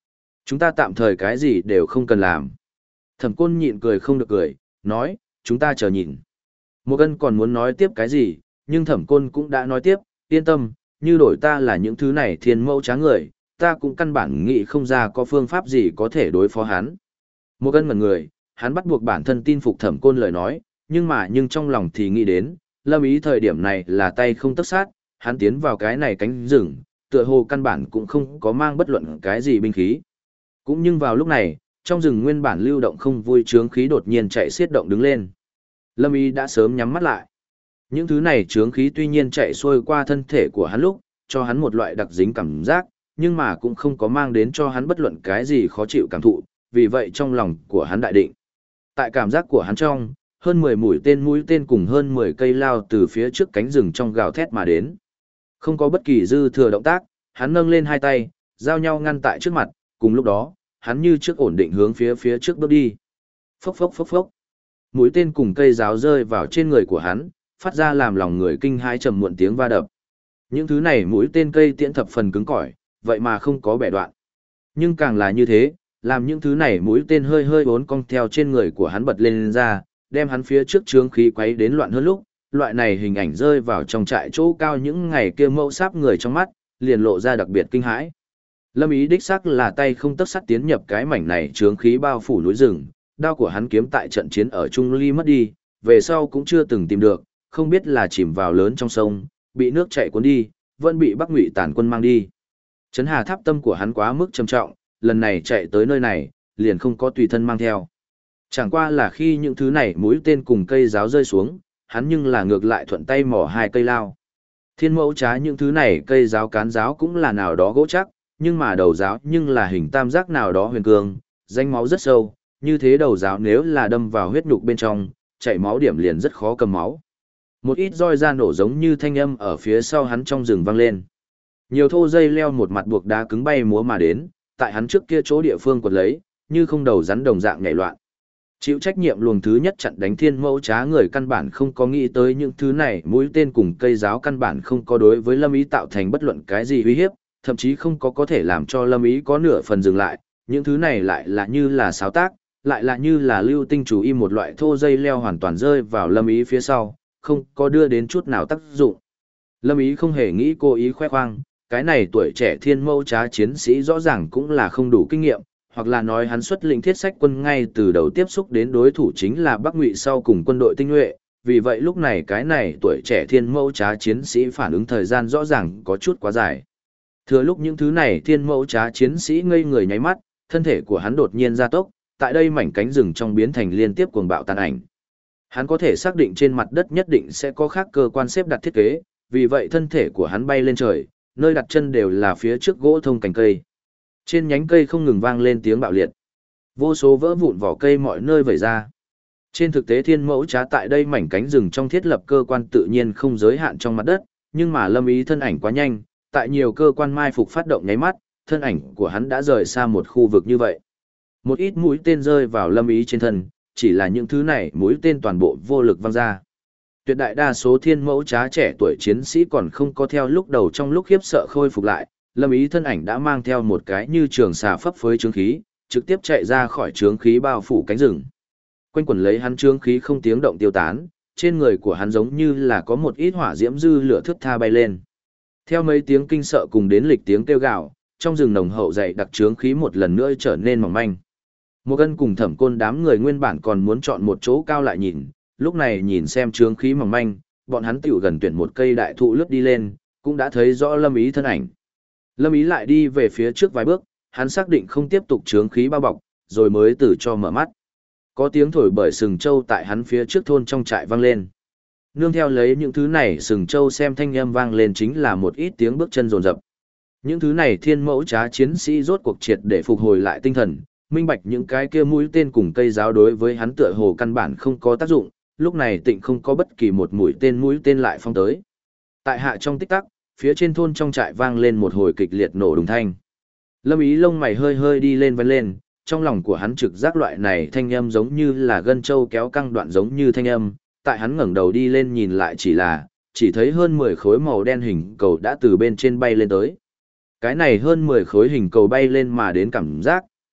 Chúng ta tạm thời cái gì đều không cần làm. Thẩm Côn nhịn cười không được cười, nói, chúng ta chờ nhìn. Một Ân còn muốn nói tiếp cái gì, nhưng Thẩm Côn cũng đã nói tiếp, yên tâm, như đổi ta là những thứ này thiên mẫu trá người, ta cũng căn bản nghĩ không ra có phương pháp gì có thể đối phó hắn. Một Ân ngẩn người, hắn bắt buộc bản thân tin phục Thẩm Côn lời nói, nhưng trong lòng thì nghĩ đến, Lâm Ý thời điểm này là tay không tấc sát, hắn tiến vào cái này cánh rừng, tựa hồ căn bản cũng không có mang bất luận cái gì binh khí. Cũng nhưng vào lúc này, trong rừng nguyên bản lưu động không vui chướng khí đột nhiên chạy xiết động đứng lên. Lâm Ý đã sớm nhắm mắt lại. Những thứ này chướng khí tuy nhiên chạy xuôi qua thân thể của hắn lúc, cho hắn một loại đặc dính cảm giác, nhưng mà cũng không có mang đến cho hắn bất luận cái gì khó chịu cảm thụ, vì vậy trong lòng của hắn đại định. Tại cảm giác của hắn trong, hơn 10 mũi tên cùng hơn 10 cây lao từ phía trước cánh rừng trong gào thét mà đến. Không có bất kỳ dư thừa động tác, hắn nâng lên hai tay, giao nhau ngăn tại trước mặt, cùng lúc đó, hắn như trước ổn định hướng phía trước bước đi. Phốc phốc phốc phốc. Mũi tên cùng cây giáo rơi vào trên người của hắn, phát ra làm lòng người kinh hãi trầm muộn tiếng va đập. Những thứ này mũi tên cây tiễn thập phần cứng cỏi, vậy mà không có bẻ đoạn. Nhưng càng là như thế, làm những thứ này mũi tên hơi hơi uốn cong theo trên người của hắn bật lên ra, đem hắn phía trước chướng khí quấy đến loạn hơn lúc, loại này hình ảnh rơi vào trong trại chỗ cao những ngày kia mâu sáp người trong mắt, liền lộ ra đặc biệt kinh hãi. Lâm Ý đích xác là tay không tấc sắt tiến nhập cái mảnh này chướng khí bao phủ núi rừng, đao của hắn kiếm tại trận chiến ở Trung Ly mất đi, về sau cũng chưa từng tìm được, không biết là chìm vào lớn trong sông, bị nước chảy cuốn đi, vẫn bị Bắc Ngụy tàn quân mang đi. Trấn Hà Tháp tâm của hắn quá mức trầm trọng, lần này chạy tới nơi này, liền không có tùy thân mang theo. Chẳng qua là khi những thứ này mũi tên cùng cây giáo rơi xuống, hắn nhưng là ngược lại thuận tay mỏ hai cây lao. Thiên mẫu trá những thứ này cây giáo cán giáo cũng là nào đó gỗ chắc, nhưng mà đầu giáo nhưng là hình tam giác nào đó huyền cương, danh máu rất sâu, như thế đầu giáo nếu là đâm vào huyết nhục bên trong, chảy máu điểm liền rất khó cầm máu. Một ít roi ra nổ giống như thanh âm ở phía sau hắn trong rừng vang lên. Nhiều thô dây leo một mặt buộc đá cứng bay múa mà đến, tại hắn trước kia chỗ địa phương quật lấy, như không đầu rắn đồng dạng nhảy loạn. Chịu trách nhiệm luồng thứ nhất chặn đánh thiên mẫu trá người căn bản không có nghĩ tới những thứ này, mũi tên cùng cây giáo căn bản không có đối với Lâm Ý tạo thành bất luận cái gì uy hiếp, thậm chí không có thể làm cho Lâm Ý có nửa phần dừng lại, những thứ này lại là như là xáo tác, lại là như là lưu tinh chủ im một loại thô dây leo hoàn toàn rơi vào Lâm Ý phía sau, không có đưa đến chút nào tác dụng. Lâm Ý không hề nghĩ cố ý khoe khoang, cái này tuổi trẻ thiên mẫu trá chiến sĩ rõ ràng cũng là không đủ kinh nghiệm, hoặc là nói hắn xuất lĩnh thiết sách quân ngay từ đầu tiếp xúc đến đối thủ chính là Bắc Ngụy sau cùng quân đội tinh nhuệ, vì vậy lúc này cái này tuổi trẻ thiên mẫu trá chiến sĩ phản ứng thời gian rõ ràng có chút quá dài. Thừa lúc những thứ này thiên mẫu trá chiến sĩ ngây người nháy mắt, thân thể của hắn đột nhiên gia tốc, tại đây mảnh cánh rừng trong biến thành liên tiếp cuồng bạo tàn ảnh. Hắn có thể xác định trên mặt đất nhất định sẽ có khác cơ quan xếp đặt thiết kế, vì vậy thân thể của hắn bay lên trời, nơi đặt chân đều là phía trước gỗ thông cành cây. Trên nhánh cây không ngừng vang lên tiếng bạo liệt. Vô số vỡ vụn vỏ cây mọi nơi vẩy ra. Trên thực tế thiên mẫu trá tại đây mảnh cánh rừng trong thiết lập cơ quan tự nhiên không giới hạn trong mặt đất, nhưng mà Lâm Ý thân ảnh quá nhanh, tại nhiều cơ quan mai phục phát động nháy mắt, thân ảnh của hắn đã rời xa một khu vực như vậy. Một ít mũi tên rơi vào Lâm Ý trên thân, chỉ là những thứ này mũi tên toàn bộ vô lực văng ra. Tuyệt đại đa số thiên mẫu trá trẻ tuổi chiến sĩ còn không có theo lúc đầu trong lúc khiếp sợ khôi phục lại, Lâm Ý thân ảnh đã mang theo một cái như trường xà phấp phới chướng khí, trực tiếp chạy ra khỏi chướng khí bao phủ cánh rừng. Quanh quẩn lấy hắn chướng khí không tiếng động tiêu tán, trên người của hắn giống như là có một ít hỏa diễm dư lửa thước tha bay lên. Theo mấy tiếng kinh sợ cùng đến lịch tiếng kêu gào, trong rừng nồng hậu dày đặc chướng khí một lần nữa trở nên mỏng manh. Một Ân cùng Thẩm Côn đám người nguyên bản còn muốn chọn một chỗ cao lại nhìn, lúc này nhìn xem chướng khí mỏng manh, bọn hắn tiểu gần tuyển một cây đại thụ lướt đi lên, cũng đã thấy rõ Lâm Ý thân ảnh. Lâm Ý lại đi về phía trước vài bước, hắn xác định không tiếp tục chướng khí bao bọc, rồi mới từ cho mở mắt. Có tiếng thổi bởi sừng trâu tại hắn phía trước thôn trong trại vang lên. Nương theo lấy những thứ này sừng trâu xem thanh âm vang lên chính là một ít tiếng bước chân rồn rập. Những thứ này thiên mẫu trá chiến sĩ rốt cuộc triệt để phục hồi lại tinh thần, minh bạch những cái kia mũi tên cùng cây giáo đối với hắn tựa hồ căn bản không có tác dụng, lúc này tịnh không có bất kỳ một mũi tên lại phong tới. Tại hạ trong tích tắc, phía trên thôn trong trại vang lên một hồi kịch liệt nổ đùng thanh. Lâm Ý lông mày hơi hơi đi lên vén lên, trong lòng của hắn trực giác loại này thanh âm giống như là gân trâu kéo căng đoạn giống như thanh âm, tại hắn ngẩng đầu đi lên nhìn lại chỉ thấy hơn 10 khối màu đen hình cầu đã từ bên trên bay lên tới. Cái này hơn 10 khối hình cầu bay lên mà đến cảm giác,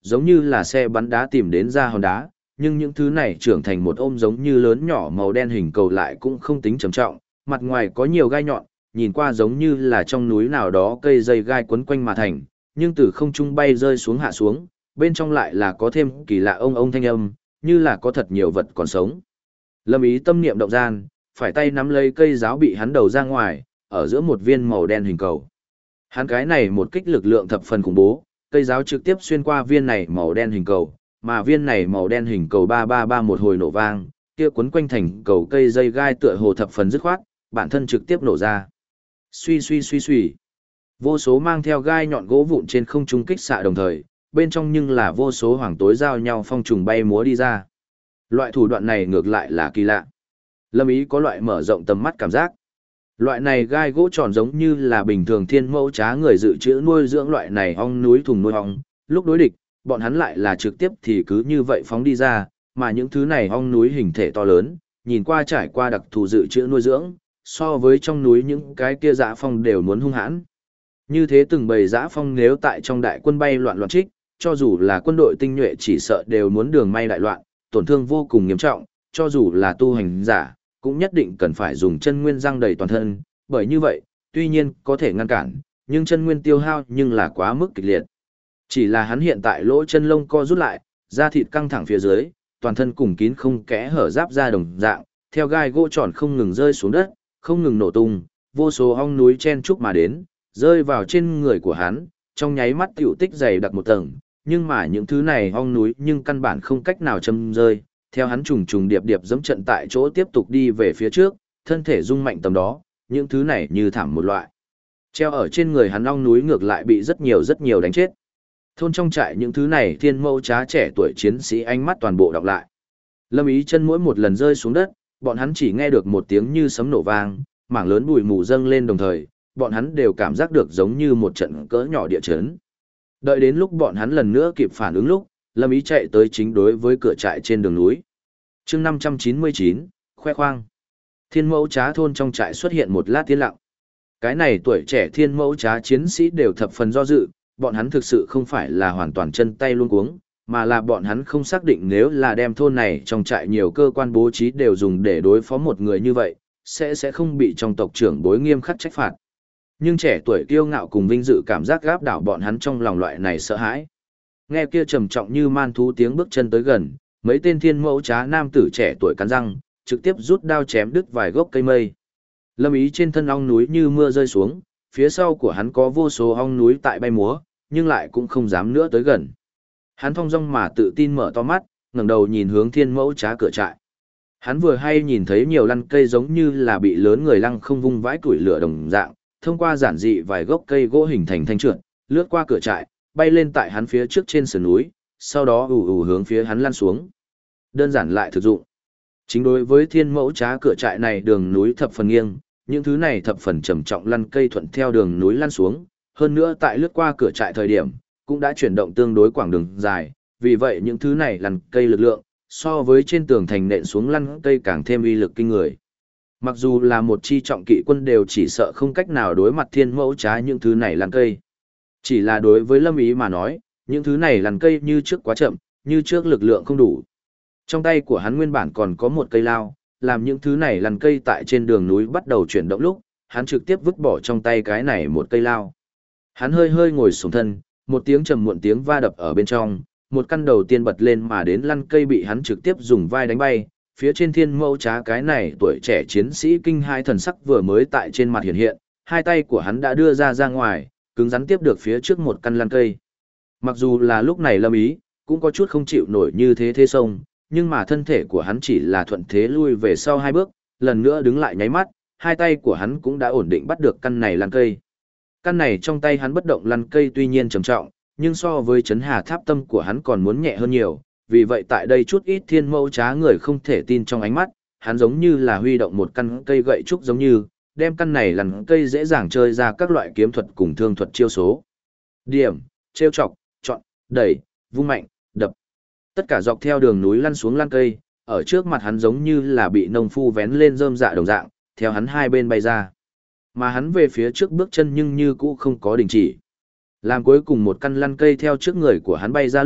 giống như là xe bắn đá tìm đến ra hòn đá, nhưng những thứ này trưởng thành một ôm giống như lớn nhỏ màu đen hình cầu lại cũng không tính trầm trọng, mặt ngoài có nhiều gai nhọn, nhìn qua giống như là trong núi nào đó cây dây gai quấn quanh mà thành, nhưng từ không trung bay rơi xuống hạ xuống, bên trong lại là có thêm kỳ lạ ông thanh âm, như là có thật nhiều vật còn sống. Lâm Ý tâm niệm động gian, phải tay nắm lấy cây giáo bị hắn đầu ra ngoài, ở giữa một viên màu đen hình cầu. Hắn cái này một kích lực lượng thập phần khủng bố, cây giáo trực tiếp xuyên qua viên này màu đen hình cầu, mà viên này màu đen hình cầu 333 một hồi nổ vang, kia quấn quanh thành cầu cây dây gai tựa hồ thập phần dứt khoát, bản thân trực tiếp nổ ra. Suy suy suy suy. Vô số mang theo gai nhọn gỗ vụn trên không trung kích xạ đồng thời, bên trong nhưng là vô số hoàng tối giao nhau phong trùng bay múa đi ra. Loại thủ đoạn này ngược lại là kỳ lạ. Lâm Ý có loại mở rộng tầm mắt cảm giác. Loại này gai gỗ tròn giống như là bình thường thiên mẫu trá người dự trữ nuôi dưỡng loại này ong núi thùng nuôi ong, lúc đối địch, bọn hắn lại là trực tiếp thì cứ như vậy phóng đi ra, mà những thứ này ong núi hình thể to lớn, nhìn qua trải qua đặc thù dự trữ nuôi dưỡng, so với trong núi những cái kia dã phong đều muốn hung hãn. Như thế từng bầy dã phong nếu tại trong đại quân bay loạn loạn trích, cho dù là quân đội tinh nhuệ chỉ sợ đều muốn đường may đại loạn, tổn thương vô cùng nghiêm trọng, cho dù là tu hành giả, cũng nhất định cần phải dùng chân nguyên răng đầy toàn thân, bởi như vậy, tuy nhiên có thể ngăn cản, nhưng chân nguyên tiêu hao nhưng là quá mức kịch liệt. Chỉ là hắn hiện tại lỗ chân lông co rút lại, da thịt căng thẳng phía dưới, toàn thân cùng kín không kẽ hở giáp ra đồng dạng, theo gai gỗ tròn không ngừng rơi xuống đất, không ngừng nổ tung, vô số ong núi chen chúc mà đến, rơi vào trên người của hắn, trong nháy mắt tiểu tích dày đặc một tầng, nhưng mà những thứ này ong núi nhưng căn bản không cách nào châm rơi, theo hắn trùng trùng điệp điệp giẫm trận tại chỗ tiếp tục đi về phía trước, thân thể rung mạnh tầm đó, những thứ này như thảm một loại. Treo ở trên người hắn ong núi ngược lại bị rất nhiều đánh chết. Thôn trong trại những thứ này thiên mâu trá trẻ tuổi chiến sĩ ánh mắt toàn bộ đọc lại. Lâm Ý chân mỗi một lần rơi xuống đất, bọn hắn chỉ nghe được một tiếng như sấm nổ vang, mảng lớn bụi mù dâng lên đồng thời, bọn hắn đều cảm giác được giống như một trận cỡ nhỏ địa chấn. Đợi đến lúc bọn hắn lần nữa kịp phản ứng lúc, Lâm Ý chạy tới chính đối với cửa trại trên đường núi. chương 599, khoe khoang. Thiên mẫu trá thôn trong trại xuất hiện một lát tiến lặng. Cái này tuổi trẻ thiên mẫu trá chiến sĩ đều thập phần do dự, bọn hắn thực sự không phải là hoàn toàn chân tay luôn cuống, mà là bọn hắn không xác định nếu là đem thôn này trong trại nhiều cơ quan bố trí đều dùng để đối phó một người như vậy, sẽ không bị trong tộc trưởng bối nghiêm khắc trách phạt. Nhưng trẻ tuổi kiêu ngạo cùng vinh dự cảm giác gáp đảo bọn hắn trong lòng loại này sợ hãi. Nghe kia trầm trọng như man thú tiếng bước chân tới gần, mấy tên thiên mẫu trá nam tử trẻ tuổi cắn răng, trực tiếp rút đao chém đứt vài gốc cây mây. Lâm Ý trên thân ong núi như mưa rơi xuống, phía sau của hắn có vô số ong núi tại bay múa, nhưng lại cũng không dám nữa tới gần. Hắn thong dong mà tự tin mở to mắt, ngẩng đầu nhìn hướng thiên mẫu trá cửa trại. Hắn vừa hay nhìn thấy nhiều lăn cây giống như là bị lớn người lăng không vung vãi củi lửa đồng dạng, thông qua giản dị vài gốc cây gỗ hình thành thanh trượt, lướt qua cửa trại, bay lên tại hắn phía trước trên sườn núi, sau đó ù ù hướng phía hắn lăn xuống. Đơn giản lại thực dụng. Chính đối với thiên mẫu trá cửa trại này đường núi thập phần nghiêng, những thứ này thập phần trầm trọng lăn cây thuận theo đường núi lăn xuống, hơn nữa tại lướt qua cửa trại thời điểm, cũng đã chuyển động tương đối quãng đường dài, vì vậy những thứ này lăn cây lực lượng, so với trên tường thành nện xuống lăn cây càng thêm uy lực kinh người. Mặc dù là một chi trọng kỵ quân đều chỉ sợ không cách nào đối mặt thiên mẫu trá những thứ này lăn cây. Chỉ là đối với Lâm Ý mà nói, những thứ này lăn cây như trước quá chậm, như trước lực lượng không đủ. Trong tay của hắn nguyên bản còn có một cây lao, làm những thứ này lăn cây tại trên đường núi bắt đầu chuyển động lúc, hắn trực tiếp vứt bỏ trong tay cái này một cây lao. Hắn hơi ngồi xổm thân, một tiếng trầm muộn tiếng va đập ở bên trong, một căn đầu tiên bật lên mà đến lăn cây bị hắn trực tiếp dùng vai đánh bay, phía trên thiên mẫu trá cái này tuổi trẻ chiến sĩ kinh hai thần sắc vừa mới tại trên mặt hiện hiện, hai tay của hắn đã đưa ra ngoài, cứng rắn tiếp được phía trước một căn lăn cây. Mặc dù là lúc này Lâm Ý, cũng có chút không chịu nổi như thế sông, nhưng mà thân thể của hắn chỉ là thuận thế lui về sau hai bước, lần nữa đứng lại nháy mắt, hai tay của hắn cũng đã ổn định bắt được căn này lăn cây. Căn này trong tay hắn bất động lăn cây tuy nhiên trầm trọng, nhưng so với chấn hà tháp tâm của hắn còn muốn nhẹ hơn nhiều, vì vậy tại đây chút ít thiên mẫu trá người không thể tin trong ánh mắt, hắn giống như là huy động một căn cây gậy trúc giống như, đem căn này lăn cây dễ dàng chơi ra các loại kiếm thuật cùng thương thuật chiêu số. Điểm, trêu chọc, chọn, đẩy, vung mạnh, đập. Tất cả dọc theo đường núi lăn xuống lăn cây, ở trước mặt hắn giống như là bị nông phu vén lên rơm dạ đồng dạng, theo hắn hai bên bay ra. Mà hắn về phía trước bước chân nhưng như cũ không có đình chỉ. Làm cuối cùng một căn lăn cây theo trước người của hắn bay ra lúc,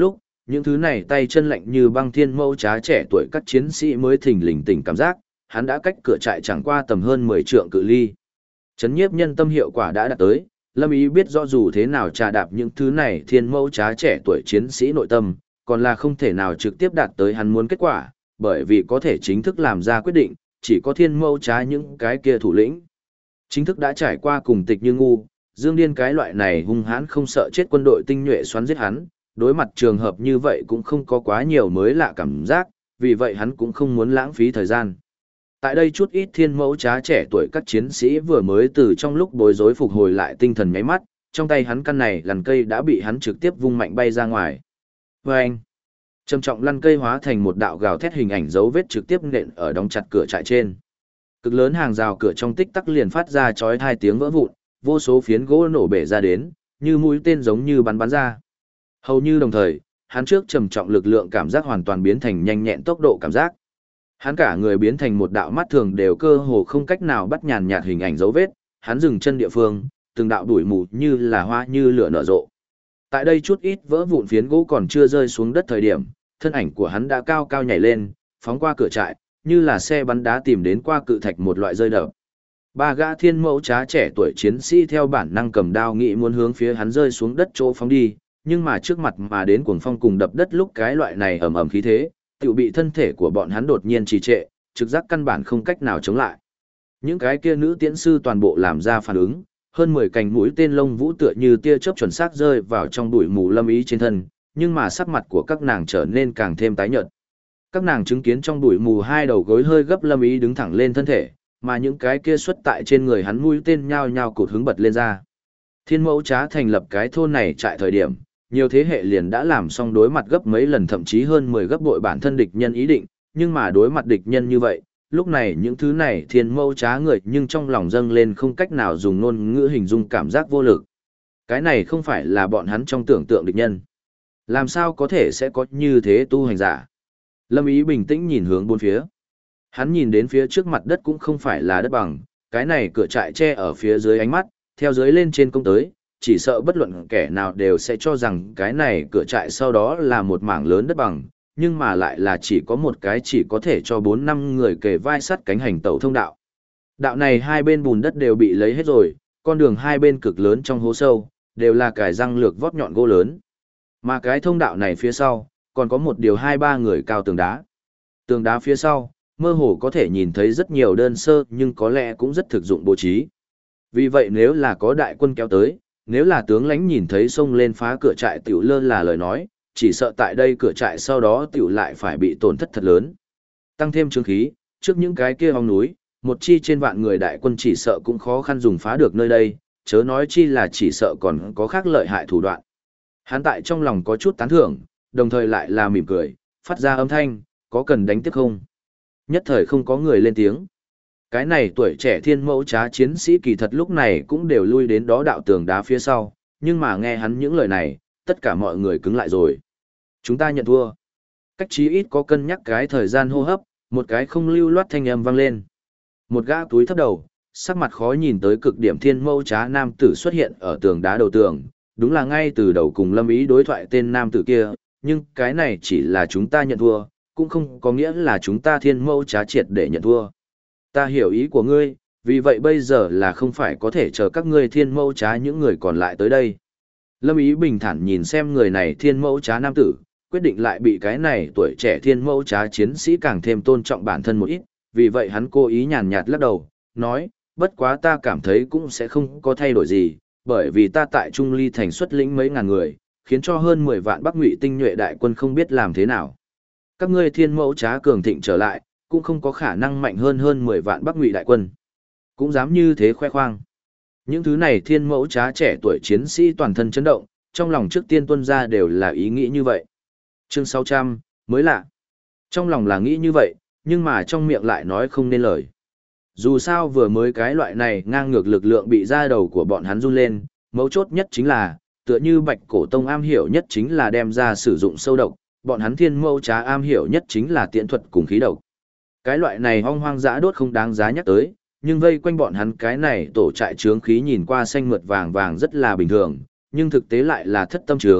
những thứ này tay chân lạnh như băng thiên mâu trá trẻ tuổi các chiến sĩ mới thình lình tỉnh cảm giác, hắn đã cách cửa trại chẳng qua tầm hơn 10 trượng cự ly. Chấn nhiếp nhân tâm hiệu quả đã đạt tới, Lâm Ý biết rõ dù thế nào trà đạp những thứ này thiên mâu trá trẻ tuổi chiến sĩ nội tâm, còn là không thể nào trực tiếp đạt tới hắn muốn kết quả, bởi vì có thể chính thức làm ra quyết định, chỉ có thiên mâu trá những cái kia thủ lĩnh. Chính thức đã trải qua cùng Tịch Như Ngu, Dương Điên cái loại này hung hãn không sợ chết quân đội tinh nhuệ xoắn giết hắn, đối mặt trường hợp như vậy cũng không có quá nhiều mới lạ cảm giác, vì vậy hắn cũng không muốn lãng phí thời gian. Tại đây chút ít thiên mẫu trá trẻ tuổi các chiến sĩ vừa mới từ trong lúc bối rối phục hồi lại tinh thần nháy mắt, trong tay hắn căn này lằn cây đã bị hắn trực tiếp vung mạnh bay ra ngoài. Vâng! Trầm trọng lăn cây hóa thành một đạo gào thét hình ảnh dấu vết trực tiếp nện ở đóng chặt cửa trại trên. Cực lớn hàng rào cửa trong tích tắc liền phát ra chói tai tiếng vỡ vụn, vô số phiến gỗ nổ bể ra đến, như mũi tên giống như bắn ra. Hầu như đồng thời, hắn trước trầm trọng lực lượng cảm giác hoàn toàn biến thành nhanh nhẹn tốc độ cảm giác. Hắn cả người biến thành một đạo mắt thường đều cơ hồ không cách nào bắt nhàn nhạt hình ảnh dấu vết, hắn dừng chân địa phương, từng đạo đuổi mù như là hoa như lửa nở rộ. Tại đây chút ít vỡ vụn phiến gỗ còn chưa rơi xuống đất thời điểm, thân ảnh của hắn đã cao cao nhảy lên, phóng qua cửa trại, như là xe bắn đá tìm đến qua cự thạch một loại rơi đập. Ba gã thiên mẫu trá trẻ tuổi chiến sĩ theo bản năng cầm đao nghĩ muốn hướng phía hắn rơi xuống đất chỗ phóng đi, nhưng mà trước mặt mà đến cuồng phong cùng đập đất lúc cái loại này ầm ầm khí thế, tự bị thân thể của bọn hắn đột nhiên trì trệ, trực giác căn bản không cách nào chống lại. Những cái kia nữ tiễn sư toàn bộ làm ra phản ứng, hơn 10 cành mũi tên lông vũ tựa như tia chớp chuẩn xác rơi vào trong bụi mù Lâm Ý trên thân, nhưng mà sắc mặt của các nàng trở nên càng thêm tái nhợt. Các nàng chứng kiến trong bụi mù hai đầu gối hơi gấp Lâm Ý đứng thẳng lên thân thể, mà những cái kia xuất tại trên người hắn mũi tên nhao nhao cụt hứng bật lên ra. Thiên mẫu trá thành lập cái thôn này trại thời điểm, nhiều thế hệ liền đã làm xong đối mặt gấp mấy lần thậm chí hơn 10 gấp bội bản thân địch nhân ý định, nhưng mà đối mặt địch nhân như vậy, lúc này những thứ này thiên mẫu trá người nhưng trong lòng dâng lên không cách nào dùng ngôn ngữ hình dung cảm giác vô lực. Cái này không phải là bọn hắn trong tưởng tượng địch nhân. Làm sao có thể sẽ có như thế tu hành giả? Lâm Ý bình tĩnh nhìn hướng bốn phía. Hắn nhìn đến phía trước mặt đất cũng không phải là đất bằng, cái này cửa trại che ở phía dưới ánh mắt, theo dưới lên trên công tới, chỉ sợ bất luận kẻ nào đều sẽ cho rằng cái này cửa trại sau đó là một mảng lớn đất bằng, nhưng mà lại là chỉ có một cái chỉ có thể cho 4-5 người kề vai sắt cánh hành tẩu thông đạo. Đạo này hai bên bùn đất đều bị lấy hết rồi, con đường hai bên cực lớn trong hố sâu, đều là cải răng lược vót nhọn gỗ lớn. Mà cái thông đạo này phía sau, còn có một điều 2-3 người cao tường đá. Tường đá phía sau, mơ hồ có thể nhìn thấy rất nhiều đơn sơ nhưng có lẽ cũng rất thực dụng bố trí. Vì vậy nếu là có đại quân kéo tới, nếu là tướng lãnh nhìn thấy xông lên phá cửa trại tiểu lơ là lời nói, chỉ sợ tại đây cửa trại sau đó tiểu lại phải bị tổn thất thật lớn. Tăng thêm chứng khí, trước những cái kia hông núi, một chi trên vạn người đại quân chỉ sợ cũng khó khăn dùng phá được nơi đây, chớ nói chi là chỉ sợ còn có khác lợi hại thủ đoạn. Hắn tại trong lòng có chút tán thưởng, đồng thời lại là mỉm cười, phát ra âm thanh, có cần đánh tiếp không? Nhất thời không có người lên tiếng. Cái này tuổi trẻ thiên mẫu trá chiến sĩ kỳ thật lúc này cũng đều lui đến đó đạo tường đá phía sau, nhưng mà nghe hắn những lời này, tất cả mọi người cứng lại rồi. Chúng ta nhận thua. Cách chí ít có cân nhắc cái thời gian hô hấp, một cái không lưu loát thanh âm vang lên. Một gã túi thấp đầu, sắc mặt khó nhìn tới cực điểm thiên mẫu trá nam tử xuất hiện ở tường đá đầu tường, đúng là ngay từ đầu cùng Lâm Ý đối thoại tên nam tử kia, nhưng cái này chỉ là chúng ta nhận thua, cũng không có nghĩa là chúng ta thiên mẫu trá triệt để nhận thua. Ta hiểu ý của ngươi, vì vậy bây giờ là không phải có thể chờ các ngươi thiên mẫu trá những người còn lại tới đây. Lâm Ý bình thản nhìn xem người này thiên mẫu trá nam tử, quyết định lại bị cái này tuổi trẻ thiên mẫu trá chiến sĩ càng thêm tôn trọng bản thân một ít, vì vậy hắn cố ý nhàn nhạt lắc đầu, nói, bất quá ta cảm thấy cũng sẽ không có thay đổi gì, bởi vì ta tại Trung Ly thành xuất lĩnh mấy ngàn người, khiến cho hơn 10 vạn Bắc Ngụy tinh nhuệ đại quân không biết làm thế nào. Các ngươi thiên mẫu trá cường thịnh trở lại, cũng không có khả năng mạnh hơn 10 vạn Bắc Ngụy đại quân. Cũng dám như thế khoe khoang. Những thứ này thiên mẫu trá trẻ tuổi chiến sĩ toàn thân chấn động, trong lòng trước tiên tuân ra đều là ý nghĩ như vậy. Chương 600, mới lạ. Trong lòng là nghĩ như vậy, nhưng mà trong miệng lại nói không nên lời. Dù sao vừa mới cái loại này ngang ngược lực lượng bị ra đầu của bọn hắn run lên, mấu chốt nhất chính là, tựa như Bạch Cổ Tông am hiểu nhất chính là đem ra sử dụng sâu độc, bọn hắn thiên mẫu trá am hiểu nhất chính là tiễn thuật cùng khí độc. Cái loại này hoang hoang dã đốt không đáng giá nhắc tới, nhưng vây quanh bọn hắn cái này tổ trại trướng khí nhìn qua xanh mượt vàng vàng rất là bình thường, nhưng thực tế lại là thất tâm trướng,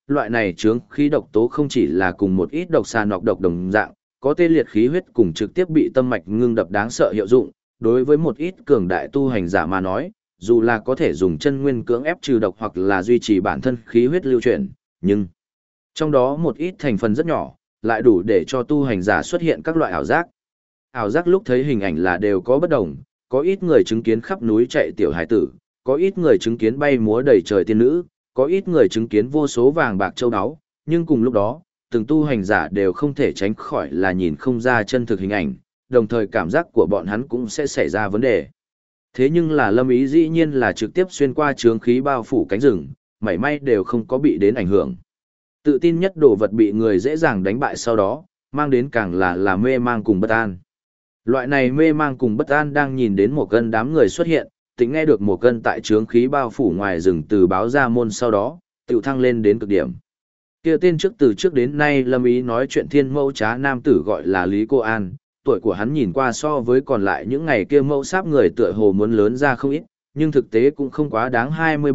loại này chướng khí độc tố không chỉ là cùng một ít độc xà nọc độc đồng dạng, có tê liệt khí huyết cùng trực tiếp bị tâm mạch ngưng đập đáng sợ hiệu dụng, đối với một ít cường đại tu hành giả mà nói, dù là có thể dùng chân nguyên cưỡng ép trừ độc hoặc là duy trì bản thân khí huyết lưu chuyển, nhưng trong đó một ít thành phần rất nhỏ, lại đủ để cho tu hành giả xuất hiện các loại ảo giác. Ảo giác lúc thấy hình ảnh là đều có bất đồng, có ít người chứng kiến khắp núi chạy tiểu hải tử, có ít người chứng kiến bay múa đầy trời tiên nữ, có ít người chứng kiến vô số vàng bạc châu áo, nhưng cùng lúc đó, từng tu hành giả đều không thể tránh khỏi là nhìn không ra chân thực hình ảnh, đồng thời cảm giác của bọn hắn cũng sẽ xảy ra vấn đề. Thế nhưng là Lâm Ý dĩ nhiên là trực tiếp xuyên qua chướng khí bao phủ cánh rừng, mảy may đều không có bị đến ảnh hưởng. Tự tin nhất đồ vật bị người dễ dàng đánh bại sau đó, mang đến càng là mê mang cùng bất an. Loại này mê mang cùng bất an đang nhìn đến một cân đám người xuất hiện, tính nghe được một cân tại chướng khí bao phủ ngoài rừng từ báo ra môn sau đó, tiểu thăng lên đến cực điểm. Kia tên trước từ trước đến nay Lâm Ý nói chuyện thiên mẫu trá nam tử gọi là Lý Cô An, tuổi của hắn nhìn qua so với còn lại những ngày kia mẫu sáp người tựa hồ muốn lớn ra không ít, nhưng thực tế cũng không quá đáng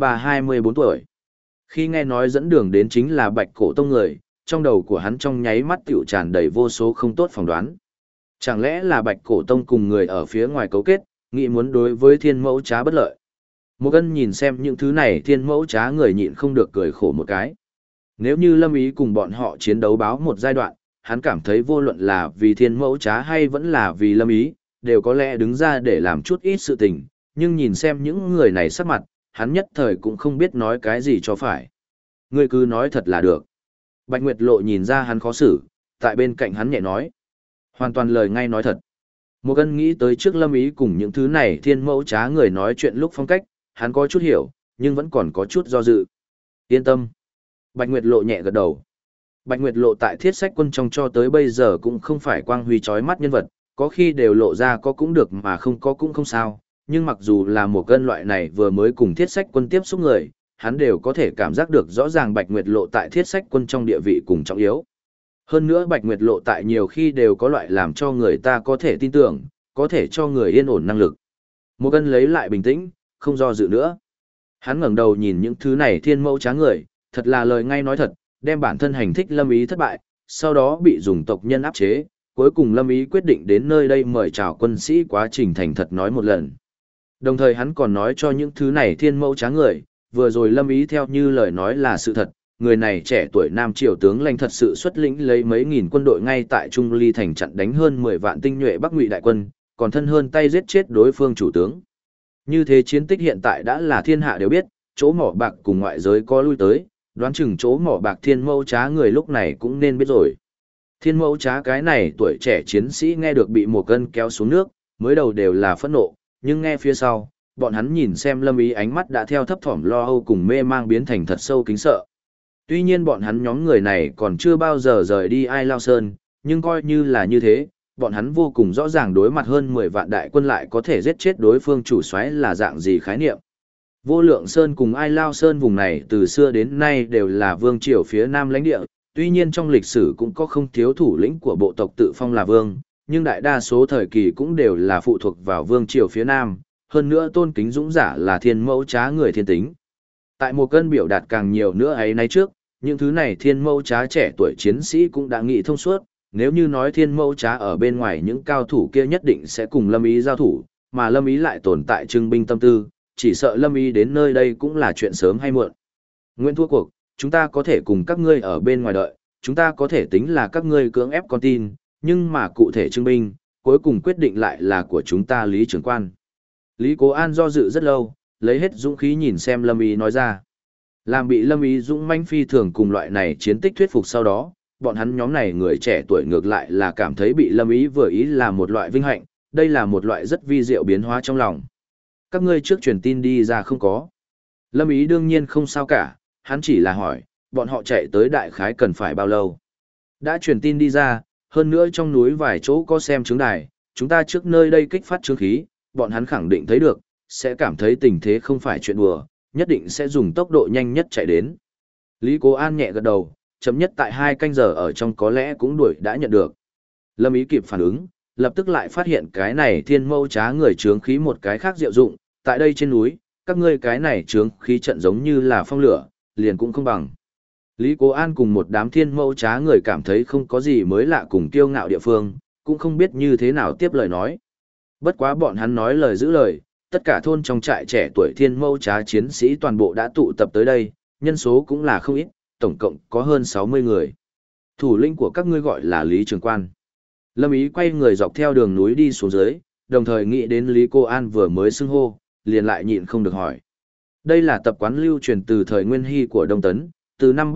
23-24 tuổi. Khi nghe nói dẫn đường đến chính là Bạch Cổ Tông người, trong đầu của hắn trong nháy mắt tiểu tràn đầy vô số không tốt phỏng đoán. Chẳng lẽ là Bạch Cổ Tông cùng người ở phía ngoài cấu kết, nghĩ muốn đối với thiên mẫu trá bất lợi. Một Ân nhìn xem những thứ này thiên mẫu trá người nhịn không được cười khổ một cái. Nếu như Lâm Ý cùng bọn họ chiến đấu báo một giai đoạn, hắn cảm thấy vô luận là vì thiên mẫu trá hay vẫn là vì Lâm Ý, đều có lẽ đứng ra để làm chút ít sự tình, nhưng nhìn xem những người này sắc mặt, hắn nhất thời cũng không biết nói cái gì cho phải. Ngươi cứ nói thật là được. Bạch Nguyệt Lộ nhìn ra hắn khó xử, tại bên cạnh hắn nhẹ nói. Hoàn toàn lời ngay nói thật. Một Ân nghĩ tới trước Lâm Ý cùng những thứ này thiên mẫu trá người nói chuyện lúc phong cách, hắn có chút hiểu, nhưng vẫn còn có chút do dự. Yên tâm. Bạch Nguyệt Lộ nhẹ gật đầu. Bạch Nguyệt Lộ tại Thiết Sách Quân trong cho tới bây giờ cũng không phải quang huy chói mắt nhân vật, có khi đều lộ ra có cũng được mà không có cũng không sao, nhưng mặc dù là một cân loại này vừa mới cùng Thiết Sách Quân tiếp xúc người, hắn đều có thể cảm giác được rõ ràng Bạch Nguyệt Lộ tại Thiết Sách Quân trong địa vị cùng trọng yếu. Hơn nữa Bạch Nguyệt Lộ tại nhiều khi đều có loại làm cho người ta có thể tin tưởng, có thể cho người yên ổn năng lực. Một cân lấy lại bình tĩnh, không do dự nữa. Hắn ngẩng đầu nhìn những thứ này thiên mẫu trá người, thật là lời ngay nói thật, đem bản thân hành thích Lâm Ý thất bại, sau đó bị dùng tộc nhân áp chế, cuối cùng Lâm Ý quyết định đến nơi đây mời chào quân sĩ quá trình thành thật nói một lần. Đồng thời hắn còn nói cho những thứ này thiên mẫu trá người, vừa rồi Lâm Ý theo như lời nói là sự thật, người này trẻ tuổi nam triều tướng lãnh thật sự xuất lĩnh lấy mấy nghìn quân đội ngay tại Trung Ly thành chặn đánh hơn 10 vạn tinh nhuệ Bắc Ngụy đại quân, còn thân hơn tay giết chết đối phương chủ tướng. Như thế chiến tích hiện tại đã là thiên hạ đều biết, chỗ mỏ bạc cùng ngoại giới có lui tới, đoán chừng chỗ mỏ bạc thiên mẫu trá người lúc này cũng nên biết rồi. Thiên mẫu trá cái này tuổi trẻ chiến sĩ nghe được bị một cân kéo xuống nước, mới đầu đều là phẫn nộ, nhưng nghe phía sau, bọn hắn nhìn xem Lâm Ý ánh mắt đã theo thấp thỏm lo âu cùng mê mang biến thành thật sâu kính sợ. Tuy nhiên bọn hắn nhóm người này còn chưa bao giờ rời đi Ai Lao Sơn, nhưng coi như là như thế, bọn hắn vô cùng rõ ràng đối mặt hơn 10 vạn đại quân lại có thể giết chết đối phương chủ soái là dạng gì khái niệm. Vô Lượng Sơn cùng Ai Lao Sơn vùng này từ xưa đến nay đều là vương triều phía nam lãnh địa, tuy nhiên trong lịch sử cũng có không thiếu thủ lĩnh của bộ tộc tự phong là vương, nhưng đại đa số thời kỳ cũng đều là phụ thuộc vào vương triều phía nam, hơn nữa tôn kính dũng giả là thiên mẫu trá người thiên tính. Tại một cân biểu đạt càng nhiều nữa ấy nay trước, những thứ này thiên mẫu trá trẻ tuổi chiến sĩ cũng đã nghĩ thông suốt, nếu như nói thiên mẫu trá ở bên ngoài những cao thủ kia nhất định sẽ cùng Lâm Ý giao thủ, mà Lâm Ý lại tồn tại trưng binh tâm tư, chỉ sợ Lâm Ý đến nơi đây cũng là chuyện sớm hay muộn. Nguyễn thua cuộc, chúng ta có thể cùng các ngươi ở bên ngoài đợi, chúng ta có thể tính là các ngươi cưỡng ép con tin, nhưng mà cụ thể trưng binh, cuối cùng quyết định lại là của chúng ta Lý trưởng quan. Lý Cố An do dự rất lâu, lấy hết dũng khí nhìn xem Lâm Ý nói ra. Làm bị Lâm Ý dũng mãnh phi thường cùng loại này chiến tích thuyết phục sau đó, bọn hắn nhóm này người trẻ tuổi ngược lại là cảm thấy bị Lâm Ý vừa ý là một loại vinh hạnh, đây là một loại rất vi diệu biến hóa trong lòng. Các ngươi trước truyền tin đi ra không có. Lâm Ý đương nhiên không sao cả, hắn chỉ là hỏi, bọn họ chạy tới đại khái cần phải bao lâu. Đã truyền tin đi ra, hơn nữa trong núi vài chỗ có xem chứng đài, chúng ta trước nơi đây kích phát chứng khí, bọn hắn khẳng định thấy được, sẽ cảm thấy tình thế không phải chuyện đùa, nhất định sẽ dùng tốc độ nhanh nhất chạy đến. Lý Cố An nhẹ gật đầu, chậm nhất tại 2 canh giờ ở trong có lẽ cũng đuổi đã nhận được. Lâm Ý kịp phản ứng, lập tức lại phát hiện cái này thiên mâu trá người chướng khí một cái khác diệu dụng, tại đây trên núi, các ngươi cái này chướng khí trận giống như là phong lửa, liền cũng không bằng. Lý Cố An cùng một đám thiên mẫu trá người cảm thấy không có gì mới lạ cùng kiêu ngạo địa phương, cũng không biết như thế nào tiếp lời nói. Bất quá bọn hắn nói lời giữ lời, tất cả thôn trong trại trẻ tuổi thiên mẫu trá chiến sĩ toàn bộ đã tụ tập tới đây, nhân số cũng là không ít, tổng cộng có hơn 60 người. Thủ lĩnh của các ngươi gọi là Lý Trường Quan. Lâm Ý quay người dọc theo đường núi đi xuống dưới, đồng thời nghĩ đến Lý Cô An vừa mới xưng hô, liền lại nhịn không được hỏi. Đây là tập quán lưu truyền từ thời Nguyên Hy của Đông Tấn, từ năm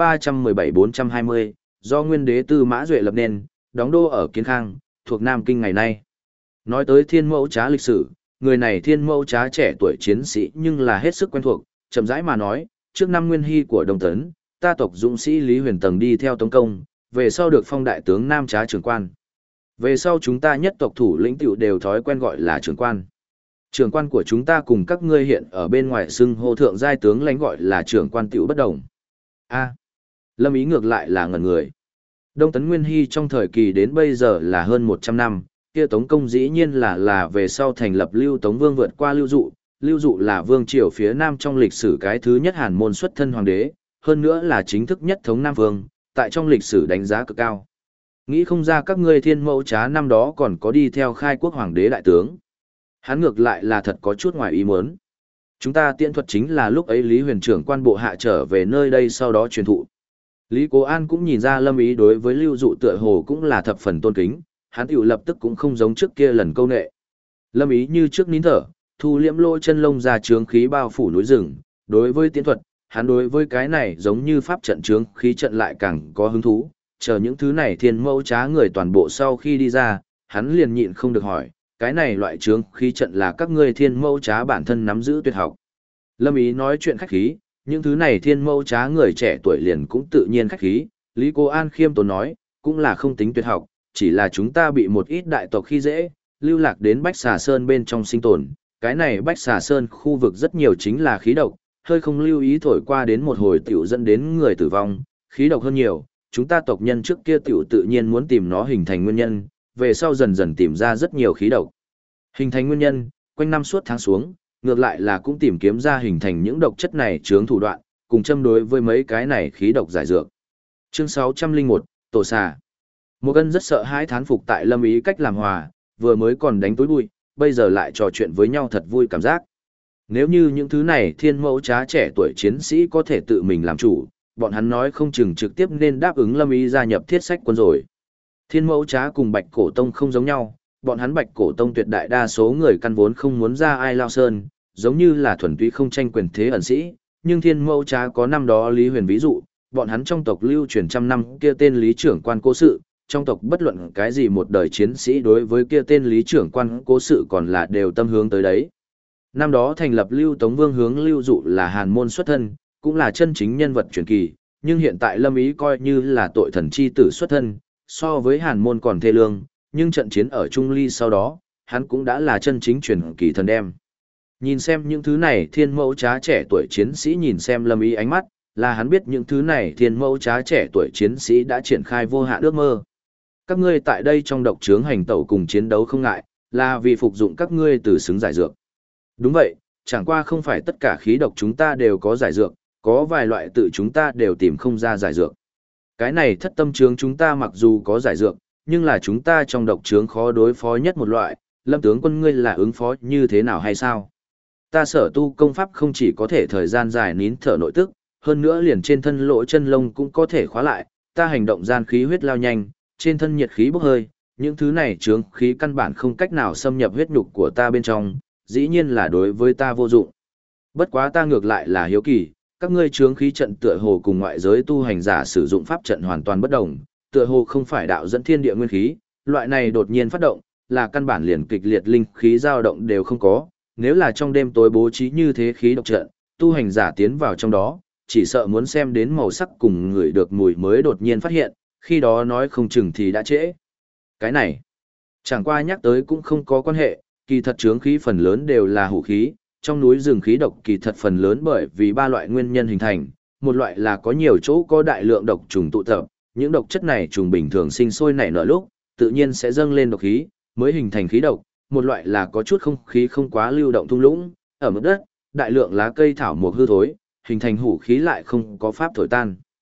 317-420, do Nguyên đế Tư Mã Duệ lập nên, đóng đô ở Kiến Khang, thuộc Nam Kinh ngày nay. Nói tới thiên mẫu trá lịch sử, người này thiên mẫu trá trẻ tuổi chiến sĩ nhưng là hết sức quen thuộc, chậm rãi mà nói, trước năm Nguyên Hy của Đông Tấn, ta tộc dũng sĩ Lý Huyền Tầng đi theo Tống Công, về sau được phong đại tướng Nam Trá Trường Quan. Về sau chúng ta nhất tộc thủ lĩnh tiểu đều thói quen gọi là Trường Quan. Trường Quan của chúng ta cùng các ngươi hiện ở bên ngoài xưng hô thượng giai tướng lãnh gọi là Trường Quan tiểu bất đồng. A. Lâm Ý ngược lại là ngẩn người. Đông Tấn Nguyên Hy trong thời kỳ đến bây giờ là hơn 100 năm, kia Tống Công dĩ nhiên là về sau thành lập Lưu Tống Vương vượt qua Lưu Dụ là vương triều phía Nam trong lịch sử cái thứ nhất Hàn môn xuất thân hoàng đế, hơn nữa là chính thức nhất thống Nam Vương, tại trong lịch sử đánh giá cực cao. Nghĩ không ra các ngươi thiên mẫu trá năm đó còn có đi theo khai quốc hoàng đế đại tướng. Hắn ngược lại là thật có chút ngoài ý muốn. Chúng ta tiễn thuật chính là lúc ấy Lý Huyền trưởng quan bộ hạ trở về nơi đây sau đó truyền thụ. Lý Cố An cũng nhìn ra Lâm Ý đối với Lưu Dụ tựa hồ cũng là thập phần tôn kính, hắn tiểu lập tức cũng không giống trước kia lần câu nệ. Lâm Ý như trước nín thở, thu liễm lỗ chân lông ra trướng khí bao phủ núi rừng, đối với tiễn thuật, hắn đối với cái này giống như pháp trận trướng khí trận lại càng có hứng thú, chờ những thứ này thiên mẫu trá người toàn bộ sau khi đi ra, hắn liền nhịn không được hỏi, cái này loại trướng khí trận là các ngươi thiên mẫu trá bản thân nắm giữ tuyệt học. Lâm Ý nói chuyện khách khí, những thứ này thiên mẫu trá người trẻ tuổi liền cũng tự nhiên khách khí, Lý Cô An khiêm tốn nói, cũng là không tính tuyệt học, chỉ là chúng ta bị một ít đại tộc khi dễ, lưu lạc đến Bách Xà Sơn bên trong sinh tồn, cái này Bách Xà Sơn khu vực rất nhiều chính là khí độc, hơi không lưu ý thổi qua đến một hồi tiểu dẫn đến người tử vong, khí độc hơn nhiều, chúng ta tộc nhân trước kia tiểu tự nhiên muốn tìm nó hình thành nguyên nhân, về sau dần dần tìm ra rất nhiều khí độc. Hình thành nguyên nhân, quanh năm suốt tháng xuống, ngược lại là cũng tìm kiếm ra hình thành những độc chất này chướng thủ đoạn, cùng châm đối với mấy cái này khí độc giải dược. Chương 601, Tổ xà. Một cân rất sợ hãi thán phục tại Lâm Ý cách làm hòa, vừa mới còn đánh túi bụi, bây giờ lại trò chuyện với nhau thật vui cảm giác. Nếu như những thứ này thiên mẫu trá trẻ tuổi chiến sĩ có thể tự mình làm chủ, bọn hắn nói không chừng trực tiếp nên đáp ứng Lâm Ý gia nhập thiết sách quân rồi. Thiên mẫu trá cùng Bạch Cổ Tông không giống nhau, bọn hắn Bạch Cổ Tông tuyệt đại đa số người căn vốn không muốn ra ai lao sơn, giống như là thuần túy không tranh quyền thế ẩn sĩ, nhưng thiên mẫu trá có năm đó Lý Huyền ví dụ, bọn hắn trong tộc lưu truyền trăm năm kia tên Lý trưởng quan cố sự, trong tộc bất luận cái gì một đời chiến sĩ đối với kia tên Lý trưởng quan cố sự còn là đều tâm hướng tới đấy. Năm đó thành lập Lưu Tống Vương hướng Lưu Dụ là Hàn môn xuất thân, cũng là chân chính nhân vật truyền kỳ, nhưng hiện tại Lâm Ý coi như là tội thần chi tử xuất thân, so với Hàn môn còn thê lương, nhưng trận chiến ở Trung Ly sau đó, hắn cũng đã là chân chính truyền kỳ thần đem. Nhìn xem những thứ này thiên mẫu trá trẻ tuổi chiến sĩ nhìn xem Lâm Ý ánh mắt, là hắn biết những thứ này thiên mẫu trá trẻ tuổi chiến sĩ đã triển khai vô hạn ước mơ. Các ngươi tại đây trong độc trướng hành tẩu cùng chiến đấu không ngại, là vì phục dụng các ngươi từ xứng giải dược. Đúng vậy, chẳng qua không phải tất cả khí độc chúng ta đều có giải dược, có vài loại tự chúng ta đều tìm không ra giải dược. Cái này thất tâm trướng chúng ta mặc dù có giải dược, nhưng là chúng ta trong độc trướng khó đối phó nhất một loại, Lâm tướng quân ngươi là ứng phó như thế nào hay sao? Ta sở tu công pháp không chỉ có thể thời gian dài nín thở nội tức, hơn nữa liền trên thân lỗ chân lông cũng có thể khóa lại, ta hành động gian khí huyết lao nhanh, trên thân nhiệt khí bốc hơi, những thứ này chướng khí căn bản không cách nào xâm nhập huyết nhục của ta bên trong, dĩ nhiên là đối với ta vô dụng. Bất quá ta ngược lại là hiếu kỳ, các ngươi chướng khí trận tựa hồ cùng ngoại giới tu hành giả sử dụng pháp trận hoàn toàn bất đồng, tựa hồ không phải đạo dẫn thiên địa nguyên khí, loại này đột nhiên phát động, là căn bản liền kịch liệt linh khí dao động đều không có, nếu là trong đêm tối bố trí như thế khí độc trận, tu hành giả tiến vào trong đó, chỉ sợ muốn xem đến màu sắc cùng người được mùi mới đột nhiên phát hiện, khi đó nói không chừng thì đã trễ. Cái này, chẳng qua nhắc tới cũng không có quan hệ, kỳ thật chướng khí phần lớn đều là hủ khí, trong núi rừng khí độc kỳ thật phần lớn bởi vì ba loại nguyên nhân hình thành, một loại là có nhiều chỗ có đại lượng độc trùng tụ tập, những độc chất này trùng bình thường sinh sôi nảy nở lúc, tự nhiên sẽ dâng lên độc khí, mới hình thành khí độc, một loại là có chút không khí không quá lưu động thung lũng, ở mức đất, đại lượng lá cây thảo mộc hư thối, hình thành hủ khí lại không có pháp thổi tan.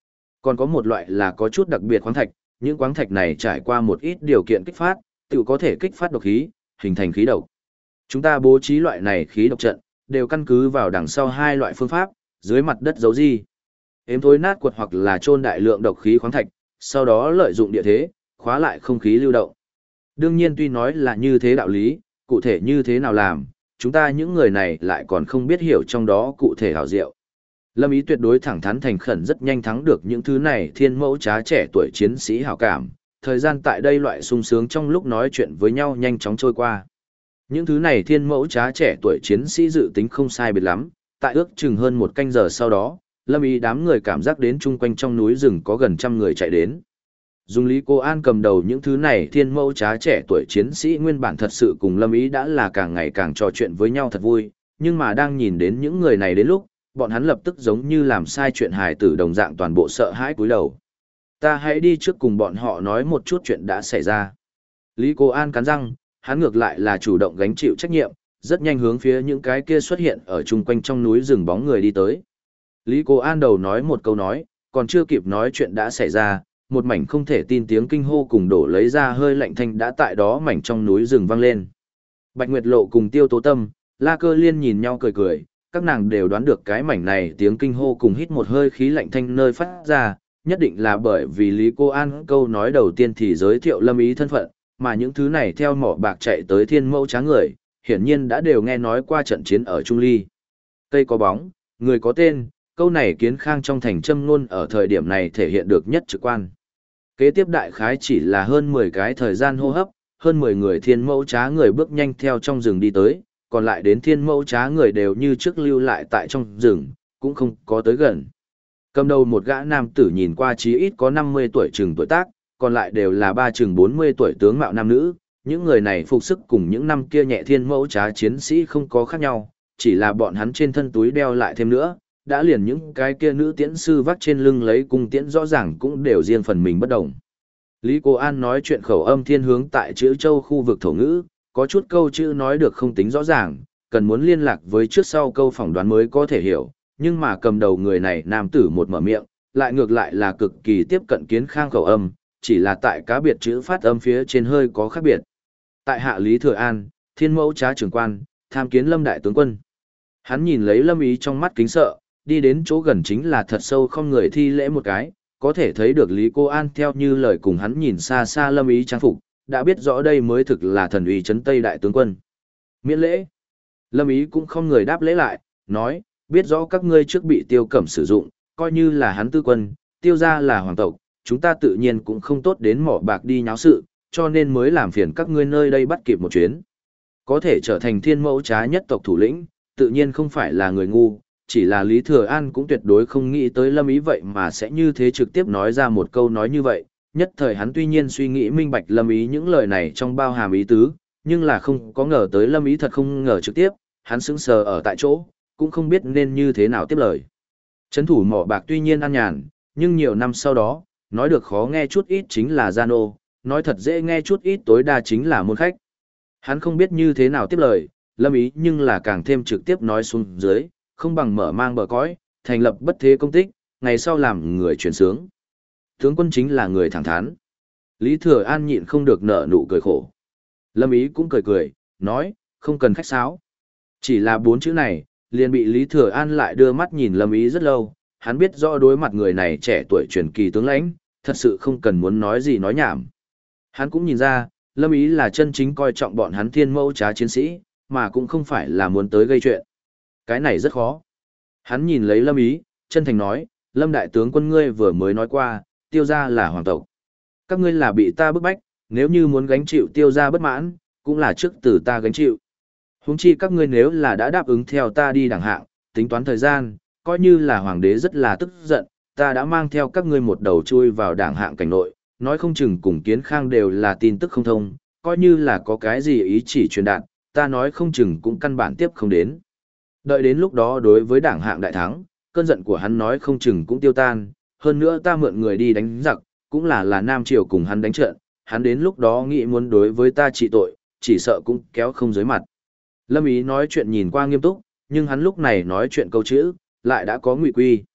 Còn có một loại là có chút đặc biệt khoáng thạch, những khoáng thạch này trải qua một ít điều kiện kích phát, tự có thể kích phát độc khí, hình thành khí độc. Chúng ta bố trí loại này khí độc trận, đều căn cứ vào đằng sau hai loại phương pháp, dưới mặt đất giấu di, ếm thối nát quật hoặc là chôn đại lượng độc khí khoáng thạch, sau đó lợi dụng địa thế, khóa lại không khí lưu động. Đương nhiên tuy nói là như thế đạo lý, cụ thể như thế nào làm, chúng ta những người này lại còn không biết hiểu trong đó cụ thể hảo diệu. Lâm Ý tuyệt đối thẳng thắn thành khẩn rất nhanh thắng được những thứ này thiên mẫu trá trẻ tuổi chiến sĩ hảo cảm, thời gian tại đây loại sung sướng trong lúc nói chuyện với nhau nhanh chóng trôi qua. Những thứ này thiên mẫu trá trẻ tuổi chiến sĩ dự tính không sai biệt lắm, tại ước chừng hơn một canh giờ sau đó, Lâm Ý đám người cảm giác đến chung quanh trong núi rừng có gần trăm người chạy đến. Dùng Lý Cô An cầm đầu những thứ này thiên mẫu trá trẻ tuổi chiến sĩ nguyên bản thật sự cùng Lâm Ý đã là càng ngày càng trò chuyện với nhau thật vui, nhưng mà đang nhìn đến những người này đến lúc, bọn hắn lập tức giống như làm sai chuyện hài tử đồng dạng toàn bộ sợ hãi cúi đầu. Ta hãy đi trước cùng bọn họ nói một chút chuyện đã xảy ra. Lý Cô An cắn răng, hắn ngược lại là chủ động gánh chịu trách nhiệm, rất nhanh hướng phía những cái kia xuất hiện ở chung quanh trong núi rừng bóng người đi tới. Lý Cô An đầu nói một câu nói, còn chưa kịp nói chuyện đã xảy ra, một mảnh không thể tin tiếng kinh hô cùng đổ lấy ra hơi lạnh thanh đã tại đó mảnh trong núi rừng vang lên. Bạch Nguyệt Lộ cùng Tiêu Tố Tâm, La Cơ Liên nhìn nhau cười cười, các nàng đều đoán được cái mảnh này tiếng kinh hô cùng hít một hơi khí lạnh thanh nơi phát ra, nhất định là bởi vì Lý Cô An câu nói đầu tiên thì giới thiệu Lâm Ý thân phận, mà những thứ này theo mỏ bạc chạy tới thiên mẫu trá người, hiển nhiên đã đều nghe nói qua trận chiến ở Trung Ly. Cây có bóng, người có tên, câu này Kiến Khang trong thành châm ngôn ở thời điểm này thể hiện được nhất trực quan. Kế tiếp đại khái chỉ là hơn 10 cái thời gian hô hấp, hơn 10 người thiên mẫu trá người bước nhanh theo trong rừng đi tới, còn lại đến thiên mẫu trá người đều như trước lưu lại tại trong rừng, cũng không có tới gần. Cầm đầu một gã nam tử nhìn qua chí ít có 50 tuổi chừng tuổi tác, còn lại đều là ba chừng 40 tuổi tướng mạo nam nữ, những người này phục sức cùng những năm kia nhẹ thiên mẫu trá chiến sĩ không có khác nhau, chỉ là bọn hắn trên thân túi đeo lại thêm nữa, đã liền những cái kia nữ tiễn sư vác trên lưng lấy cung tiễn rõ ràng cũng đều riêng phần mình bất đồng. Lý Cô An nói chuyện khẩu âm thiên hướng tại chữ châu khu vực thổ ngữ, có chút câu chữ nói được không tính rõ ràng, cần muốn liên lạc với trước sau câu phỏng đoán mới có thể hiểu, nhưng mà cầm đầu người này nam tử một mở miệng, lại ngược lại là cực kỳ tiếp cận Kiến Khang khẩu âm, chỉ là tại cá biệt chữ phát âm phía trên hơi có khác biệt. Tại hạ Lý Thừa An, thiên mẫu trá trưởng quan, tham kiến Lâm đại tướng quân. Hắn nhìn lấy Lâm Ý trong mắt kính sợ, đi đến chỗ gần chính là thật sâu không người thi lễ một cái, có thể thấy được Lý Cô An theo như lời cùng hắn nhìn xa xa Lâm Ý trang phục, đã biết rõ đây mới thực là thần uy trấn Tây đại tướng quân. Miễn lễ. Lâm Ý cũng không người đáp lễ lại, nói, biết rõ các ngươi trước bị Tiêu Cẩm sử dụng, coi như là hắn tư quân, Tiêu gia là hoàng tộc, chúng ta tự nhiên cũng không tốt đến mỏ bạc đi nháo sự, cho nên mới làm phiền các ngươi nơi đây bắt kịp một chuyến. Có thể trở thành thiên mẫu trá nhất tộc thủ lĩnh, tự nhiên không phải là người ngu, chỉ là Lý Thừa An cũng tuyệt đối không nghĩ tới Lâm Ý vậy mà sẽ như thế trực tiếp nói ra một câu nói như vậy. Nhất thời hắn tuy nhiên suy nghĩ minh bạch Lâm Ý những lời này trong bao hàm ý tứ, nhưng là không có ngờ tới Lâm Ý thật không ngờ trực tiếp, hắn sững sờ ở tại chỗ, cũng không biết nên như thế nào tiếp lời. Trấn thủ mỏ bạc tuy nhiên an nhàn, nhưng nhiều năm sau đó, nói được khó nghe chút ít chính là gian ô, nói thật dễ nghe chút ít tối đa chính là môn khách. Hắn không biết như thế nào tiếp lời, Lâm Ý nhưng là càng thêm trực tiếp nói xuống dưới, không bằng mở mang bờ cõi, thành lập bất thế công tích, ngày sau làm người chuyển sướng. Tướng quân chính là người thẳng thắn. Lý Thừa An nhịn không được nở nụ cười khổ. Lâm Ý cũng cười cười, nói, không cần khách sáo. Chỉ là 4 chữ này, liền bị Lý Thừa An lại đưa mắt nhìn Lâm Ý rất lâu, hắn biết rõ đối mặt người này trẻ tuổi truyền kỳ tướng lãnh, thật sự không cần muốn nói gì nói nhảm. Hắn cũng nhìn ra, Lâm Ý là chân chính coi trọng bọn hắn thiên mẫu trá chiến sĩ, mà cũng không phải là muốn tới gây chuyện. Cái này rất khó. Hắn nhìn lấy Lâm Ý, chân thành nói, Lâm đại tướng quân ngươi vừa mới nói qua, Tiêu gia là hoàng tộc. Các ngươi là bị ta bức bách, nếu như muốn gánh chịu Tiêu gia bất mãn, cũng là trước từ ta gánh chịu. Huống chi các ngươi nếu là đã đáp ứng theo ta đi đẳng hạng, tính toán thời gian, coi như là hoàng đế rất là tức giận, ta đã mang theo các ngươi một đầu chui vào đảng hạng cảnh nội, nói không chừng cùng Kiến Khang đều là tin tức không thông, coi như là có cái gì ý chỉ truyền đạt, ta nói không chừng cũng căn bản tiếp không đến. Đợi đến lúc đó đối với đảng hạng đại thắng, cơn giận của hắn nói không chừng cũng tiêu tan, hơn nữa ta mượn người đi đánh giặc, cũng là Nam Triều cùng hắn đánh trận, hắn đến lúc đó nghĩ muốn đối với ta trị tội, chỉ sợ cũng kéo không dưới mặt. Lâm Ý nói chuyện nhìn qua nghiêm túc, nhưng hắn lúc này nói chuyện câu chữ, lại đã có ngụy quy.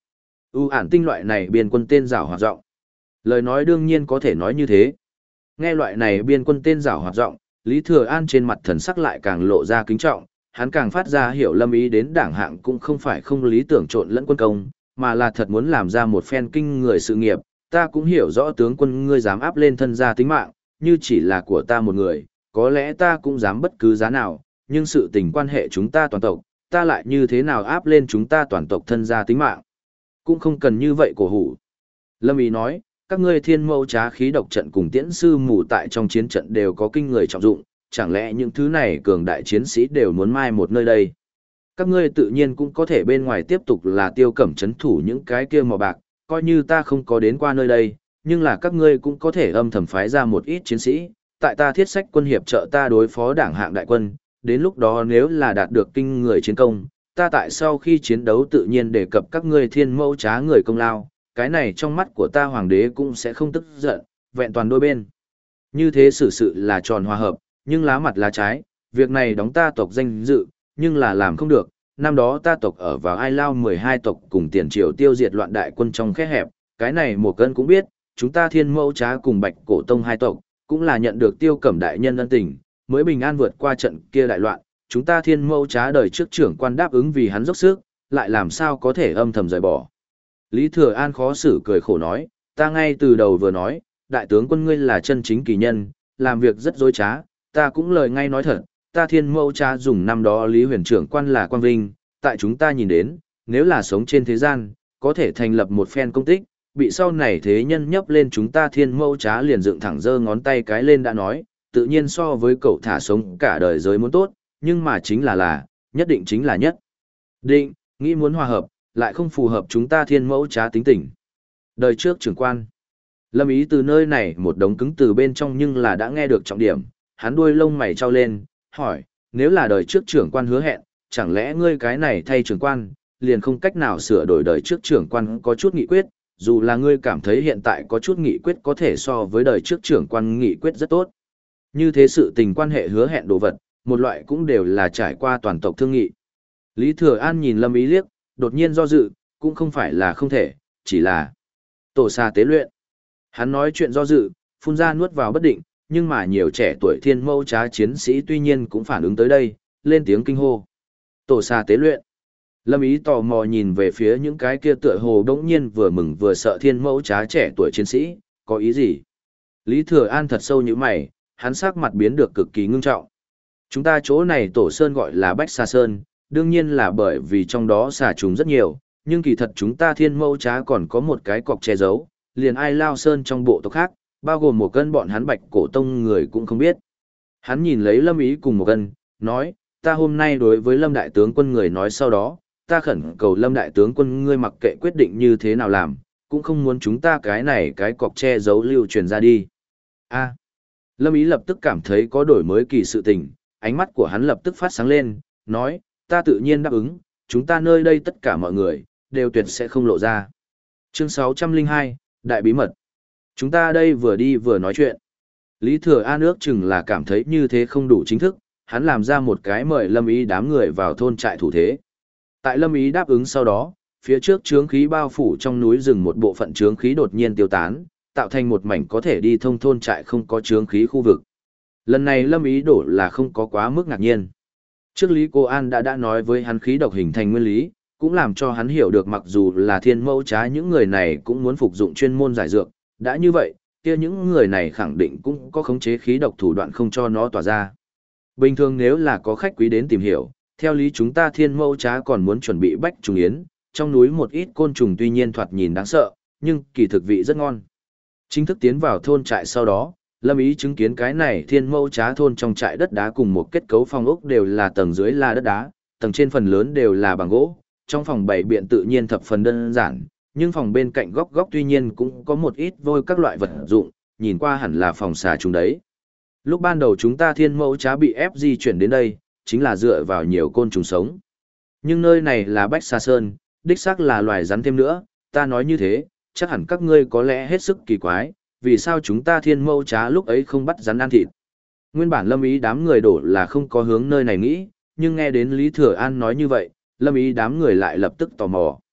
Ản tinh loại này biên quân tên giảo hoạt giọng. Lời nói đương nhiên có thể nói như thế. Nghe loại này biên quân tên giảo hoạt giọng, Lý Thừa An trên mặt thần sắc lại càng lộ ra kính trọng, hắn càng phát ra hiểu Lâm Ý đến đảng hạng cũng không phải không lý tưởng trộn lẫn quân công, mà là thật muốn làm ra một phen kinh người sự nghiệp. Ta cũng hiểu rõ tướng quân ngươi dám áp lên thân gia tính mạng, như chỉ là của ta một người, có lẽ ta cũng dám bất cứ giá nào, nhưng sự tình quan hệ chúng ta toàn tộc, ta lại như thế nào áp lên chúng ta toàn tộc thân gia tính mạng. Cũng không cần như vậy cổ hủ. Lâm Ý nói, các ngươi thiên mâu trá khí độc trận cùng tiễn sư mù tại trong chiến trận đều có kinh người trọng dụng, chẳng lẽ những thứ này cường đại chiến sĩ đều muốn mai một nơi đây. Các ngươi tự nhiên cũng có thể bên ngoài tiếp tục là tiêu cẩm chấn thủ những cái kia mò bạc, coi như ta không có đến qua nơi đây, nhưng là các ngươi cũng có thể âm thầm phái ra một ít chiến sĩ, tại ta thiết sách quân hiệp trợ ta đối phó đảng hạng đại quân, đến lúc đó nếu là đạt được kinh người chiến công, ta tại sau khi chiến đấu tự nhiên đề cập các ngươi thiên mâu trá người công lao, cái này trong mắt của ta hoàng đế cũng sẽ không tức giận, vẹn toàn đôi bên. Như thế xử sự là tròn hòa hợp, nhưng lá mặt lá trái, việc này đóng ta tộc danh dự, nhưng là làm không được. Năm đó ta tộc ở vào Ai Lao 12 tộc cùng tiền triều tiêu diệt loạn đại quân trong khe hẹp, cái này một cân cũng biết, chúng ta thiên mâu trá cùng bạch cổ tông hai tộc, cũng là nhận được tiêu cẩm đại nhân ân tình, mới bình an vượt qua trận kia đại loạn, chúng ta thiên mâu trá đời trước trưởng quan đáp ứng vì hắn dốc sức, lại làm sao có thể âm thầm rời bỏ. Lý Thừa An khó xử cười khổ nói, ta ngay từ đầu vừa nói, đại tướng quân ngươi là chân chính kỳ nhân, làm việc rất dối trá, ta cũng lời ngay nói thật, ta thiên mâu trá dùng năm đó Lý huyền trưởng quan là quan vinh, tại chúng ta nhìn đến, nếu là sống trên thế gian, có thể thành lập một phen công tích, bị sau này thế nhân nhấp lên chúng ta thiên mâu trá liền dựng thẳng giơ ngón tay cái lên đã nói, tự nhiên so với cậu thả sống cả đời giới muốn tốt, nhưng mà chính là, nhất định chính là nhất. Định, nghĩ muốn hòa hợp, lại không phù hợp chúng ta thiên mẫu trá tính tình. Đời trước trưởng quan, Lâm Ý từ nơi này một đống cứng từ bên trong nhưng là đã nghe được trọng điểm, hắn đuôi lông mày trao lên, hỏi, nếu là đời trước trưởng quan hứa hẹn, chẳng lẽ ngươi cái này thay trưởng quan, liền không cách nào sửa đổi đời trước trưởng quan có chút nghị quyết, dù là ngươi cảm thấy hiện tại có chút nghị quyết có thể so với đời trước trưởng quan nghị quyết rất tốt. Như thế sự tình quan hệ hứa hẹn đồ vật, một loại cũng đều là trải qua toàn tộc thương nghị. Lý Thừa An nhìn Lâm Ý liếc, đột nhiên do dự, cũng không phải là không thể, chỉ là tổ xa tế luyện. Hắn nói chuyện do dự, phun ra nuốt vào bất định, nhưng mà nhiều trẻ tuổi thiên mâu trá chiến sĩ tuy nhiên cũng phản ứng tới đây, lên tiếng kinh hô. Tổ xa tế luyện. Lâm Ý tò mò nhìn về phía những cái kia tựa hồ đống nhiên vừa mừng vừa sợ thiên mâu trá trẻ tuổi chiến sĩ, có ý gì? Lý Thừa An thật sâu như mày, hắn sắc mặt biến được cực kỳ ngưng trọng. Chúng ta chỗ này tổ sơn gọi là Bách Sa Sơn, đương nhiên là bởi vì trong đó xà trùng rất nhiều, nhưng kỳ thật chúng ta thiên mâu trá còn có một cái cọc che giấu, liền Ai Lao Sơn trong bộ tộc khác, bao gồm một cân bọn hắn bạch cổ tông người cũng không biết. Hắn nhìn lấy Lâm Ý cùng một cân, nói, ta hôm nay đối với Lâm Đại tướng quân người nói sau đó, ta khẩn cầu Lâm Đại tướng quân ngươi mặc kệ quyết định như thế nào làm, cũng không muốn chúng ta cái này cái cọc che giấu lưu truyền ra đi. A. Lâm Ý lập tức cảm thấy có đổi mới kỳ sự tình, ánh mắt của hắn lập tức phát sáng lên, nói, ta tự nhiên đáp ứng, chúng ta nơi đây tất cả mọi người, đều tuyệt sẽ không lộ ra. Chương 602, Đại bí mật. Chúng ta đây vừa đi vừa nói chuyện. Lý Thừa An ước chừng là cảm thấy như thế không đủ chính thức, hắn làm ra một cái mời Lâm Ý đám người vào thôn trại thủ thế. Tại Lâm Ý đáp ứng sau đó, phía trước chướng khí bao phủ trong núi rừng một bộ phận chướng khí đột nhiên tiêu tán, tạo thành một mảnh có thể đi thông thôn trại không có chướng khí khu vực. Lần này Lâm Ý đổ là không có quá mức ngạc nhiên. Trước Lý Cô An đã nói với hắn khí độc hình thành nguyên lý, cũng làm cho hắn hiểu được mặc dù là thiên mâu trá những người này cũng muốn phục dụng chuyên môn giải dược, đã như vậy, kia những người này khẳng định cũng có khống chế khí độc thủ đoạn không cho nó tỏa ra. Bình thường nếu là có khách quý đến tìm hiểu, theo lý chúng ta thiên mâu trá còn muốn chuẩn bị bách trùng yến, trong núi một ít côn trùng tuy nhiên thoạt nhìn đáng sợ, nhưng kỳ thực vị rất ngon. Chính thức tiến vào thôn trại sau đó, Lâm Ý chứng kiến cái này thiên mâu trá thôn trong trại đất đá cùng một kết cấu phòng ốc đều là tầng dưới là đất đá, tầng trên phần lớn đều là bằng gỗ, trong phòng bày biện tự nhiên thập phần đơn giản, nhưng phòng bên cạnh góc góc tuy nhiên cũng có một ít vôi các loại vật dụng, nhìn qua hẳn là phòng xà trùng đấy. Lúc ban đầu chúng ta thiên mâu trá bị ép di chuyển đến đây, chính là dựa vào nhiều côn trùng sống. Nhưng nơi này là Bách Sa Sơn, đích xác là loài rắn thêm nữa, ta nói như thế, chắc hẳn các ngươi có lẽ hết sức kỳ quái, vì sao chúng ta thiên mâu trá lúc ấy không bắt rắn ăn thịt. Nguyên bản Lâm Ý đám người đổ là không có hướng nơi này nghĩ, nhưng nghe đến Lý Thừa An nói như vậy, Lâm Ý đám người lại lập tức tò mò.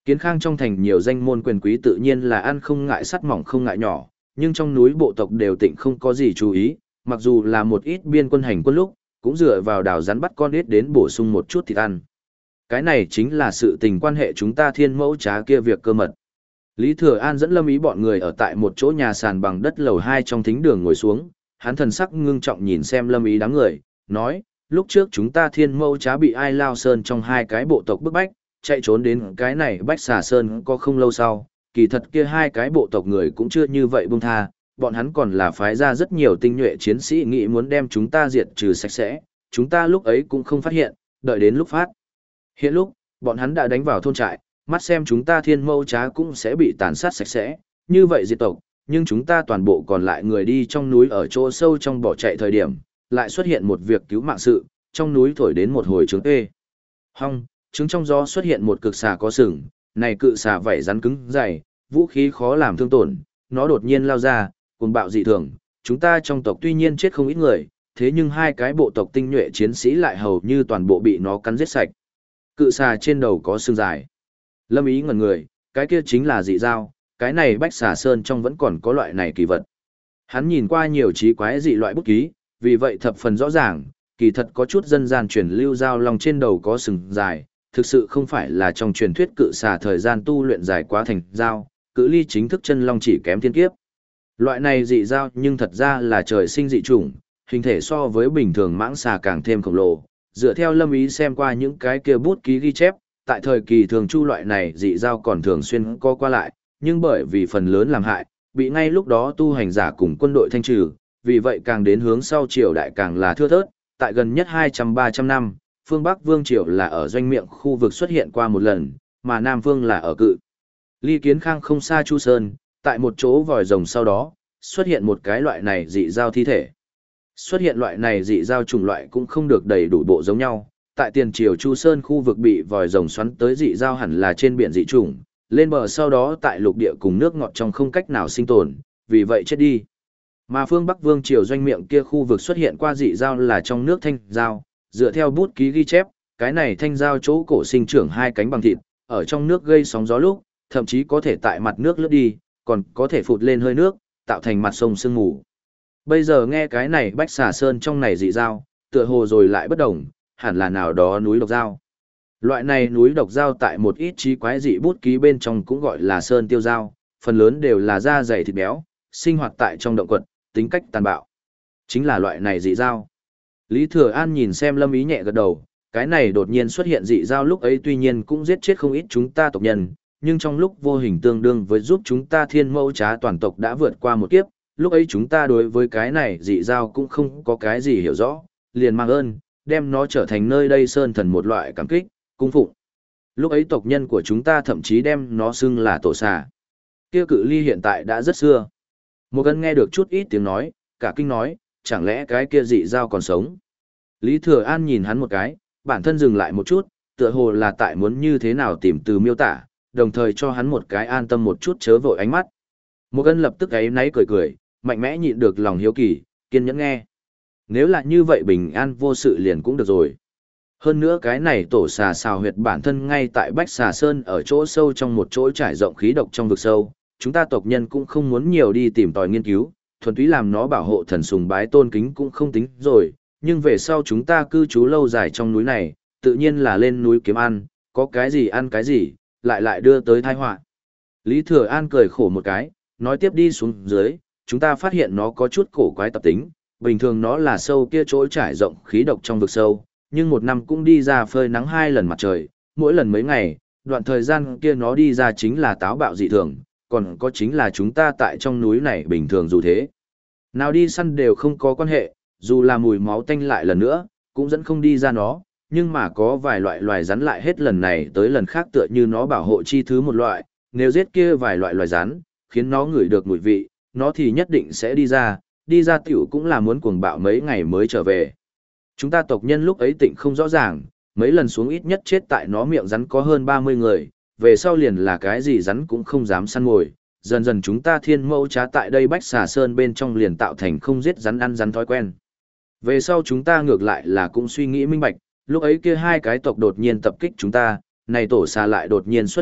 Kiến Khang trong thành nhiều danh môn quyền quý tự nhiên là ăn không ngại sắt mỏng không ngại nhỏ, nhưng trong núi bộ tộc đều tịnh không có gì chú ý, mặc dù là một ít biên quân hành quân lúc, cũng dựa vào đào rắn bắt con ít đến bổ sung một chút thịt ăn. Cái này chính là sự tình quan hệ chúng ta thiên mẫu trá kia việc cơ mật. Lý Thừa An dẫn Lâm Ý bọn người ở tại một chỗ nhà sàn bằng đất lầu 2 trong thính đường ngồi xuống, hắn thần sắc ngưng trọng nhìn xem Lâm Ý đám người, nói, lúc trước chúng ta thiên mẫu trá bị Ai Lao Sơn trong hai cái bộ tộc bức bách, chạy trốn đến cái này Bách Xà Sơn có không lâu sau, kỳ thật kia hai cái bộ tộc người cũng chưa như vậy buông tha, bọn hắn còn là phái ra rất nhiều tinh nhuệ chiến sĩ nghĩ muốn đem chúng ta diệt trừ sạch sẽ, chúng ta lúc ấy cũng không phát hiện, đợi đến lúc phát. Hiện lúc, bọn hắn đã đánh vào thôn trại, mắt xem chúng ta thiên mâu trá cũng sẽ bị tàn sát sạch sẽ, như vậy diệt tộc, nhưng chúng ta toàn bộ còn lại người đi trong núi ở chỗ sâu trong bỏ chạy thời điểm, lại xuất hiện một việc cứu mạng sự, trong núi thổi đến một hồi trứng ê. Hong, trứng trong gió xuất hiện một cực xà có sừng, này cự xà vảy rắn cứng dày, vũ khí khó làm thương tổn, nó đột nhiên lao ra, cuồng bạo dị thường, chúng ta trong tộc tuy nhiên chết không ít người, thế nhưng hai cái bộ tộc tinh nhuệ chiến sĩ lại hầu như toàn bộ bị nó cắn giết sạch. Cự xà trên đầu có xương dài. Lâm Ý ngẩn người, cái kia chính là dị dao, cái này Bách Xà Sơn trong vẫn còn có loại này kỳ vật. Hắn nhìn qua nhiều trí quái dị loại bút ký, vì vậy thập phần rõ ràng, kỳ thật có chút dân gian truyền lưu dao long trên đầu có sừng dài, thực sự không phải là trong truyền thuyết cự xà thời gian tu luyện dài quá thành dao, cự ly chính thức chân long chỉ kém thiên kiếp. Loại này dị dao nhưng thật ra là trời sinh dị chủng, hình thể so với bình thường mãng xà càng thêm khổng lồ. Dựa theo Lâm Ý xem qua những cái kia bút ký ghi chép, tại thời kỳ thường chu loại này dị dao còn thường xuyên co qua lại, nhưng bởi vì phần lớn làm hại, bị ngay lúc đó tu hành giả cùng quân đội thanh trừ, vì vậy càng đến hướng sau triều đại càng là thưa thớt, tại gần nhất 200-300 năm, phương Bắc Vương triều là ở doanh miệng khu vực xuất hiện qua một lần, mà Nam Vương là ở cự. Ly Kiến Khang không xa Chu Sơn, tại một chỗ vòi rồng sau đó, xuất hiện một cái loại này dị dao thi thể. Xuất hiện loại này dị dao chủng loại cũng không được đầy đủ bộ giống nhau, tại tiền triều Chu Sơn khu vực bị vòi rồng xoắn tới dị dao hẳn là trên biển dị chủng, lên bờ sau đó tại lục địa cùng nước ngọt trong không cách nào sinh tồn, vì vậy chết đi. Mà phương Bắc Vương triều doanh miệng kia khu vực xuất hiện qua dị dao là trong nước thanh dao, dựa theo bút ký ghi chép, cái này thanh dao chỗ cổ sinh trưởng hai cánh bằng thịt, ở trong nước gây sóng gió lúc, thậm chí có thể tại mặt nước lướt đi, còn có thể phụt lên hơi nước, tạo thành mặt sông sương mù. Bây giờ nghe cái này Bách Xà Sơn trong này dị dao, tựa hồ rồi lại bất đồng, hẳn là nào đó núi độc dao. Loại này núi độc dao tại một ít trí quái dị bút ký bên trong cũng gọi là sơn tiêu dao, phần lớn đều là da dày thịt béo, sinh hoạt tại trong động quật, tính cách tàn bạo. Chính là loại này dị dao. Lý Thừa An nhìn xem Lâm Ý nhẹ gật đầu, cái này đột nhiên xuất hiện dị dao lúc ấy tuy nhiên cũng giết chết không ít chúng ta tộc nhân, nhưng trong lúc vô hình tương đương với giúp chúng ta thiên mẫu trá toàn tộc đã vượt qua một kiếp, lúc ấy chúng ta đối với cái này dị dao cũng không có cái gì hiểu rõ, liền mang ơn, đem nó trở thành nơi đây sơn thần một loại cảm kích, cung phụng. Lúc ấy tộc nhân của chúng ta thậm chí đem nó xưng là tổ xà. Kia cự ly hiện tại đã rất xưa. Một Cân nghe được chút ít tiếng nói, cả kinh nói, chẳng lẽ cái kia dị dao còn sống. Lý Thừa An nhìn hắn một cái, bản thân dừng lại một chút, tựa hồ là tại muốn như thế nào tìm từ miêu tả, đồng thời cho hắn một cái an tâm một chút chớ vội ánh mắt. Một Cân lập tức ấy náy cười cười, mạnh mẽ nhịn được lòng hiếu kỳ, kiên nhẫn nghe. Nếu là như vậy bình an vô sự liền cũng được rồi. Hơn nữa cái này tổ xà xào huyệt bản thân ngay tại Bách Xà Sơn ở chỗ sâu trong một chỗ trải rộng khí độc trong vực sâu, chúng ta tộc nhân cũng không muốn nhiều đi tìm tòi nghiên cứu, thuần túy làm nó bảo hộ thần sùng bái tôn kính cũng không tính rồi, nhưng về sau chúng ta cư trú lâu dài trong núi này, tự nhiên là lên núi kiếm ăn, có cái gì ăn cái gì, lại đưa tới tai họa. Lý Thừa An cười khổ một cái, nói tiếp đi xuống dưới, chúng ta phát hiện nó có chút cổ quái tập tính, bình thường nó là sâu kia chỗ trải rộng khí độc trong vực sâu, nhưng một năm cũng đi ra phơi nắng 2 lần mặt trời, mỗi lần mấy ngày, đoạn thời gian kia nó đi ra chính là táo bạo dị thường, còn có chính là chúng ta tại trong núi này bình thường dù thế. Nào đi săn đều không có quan hệ, dù là mùi máu tanh lại lần nữa, cũng dẫn không đi ra nó, nhưng mà có vài loại loài rắn lại hết lần này tới lần khác tựa như nó bảo hộ chi thứ một loại, nếu giết kia vài loại loài rắn, khiến nó ngửi được mùi vị, nó thì nhất định sẽ đi ra tiểu cũng là muốn cuồng bạo mấy ngày mới trở về. Chúng ta tộc nhân lúc ấy tịnh không rõ ràng, mấy lần xuống ít nhất chết tại nó miệng rắn có hơn 30 người, về sau liền là cái gì rắn cũng không dám săn mồi. Dần dần chúng ta thiên mẫu trá tại đây Bách Xà Sơn bên trong liền tạo thành không giết rắn ăn rắn thói quen. Về sau chúng ta ngược lại là cũng suy nghĩ minh bạch, lúc ấy kia hai cái tộc đột nhiên tập kích chúng ta, này tổ xà lại đột nhiên xuất hiện,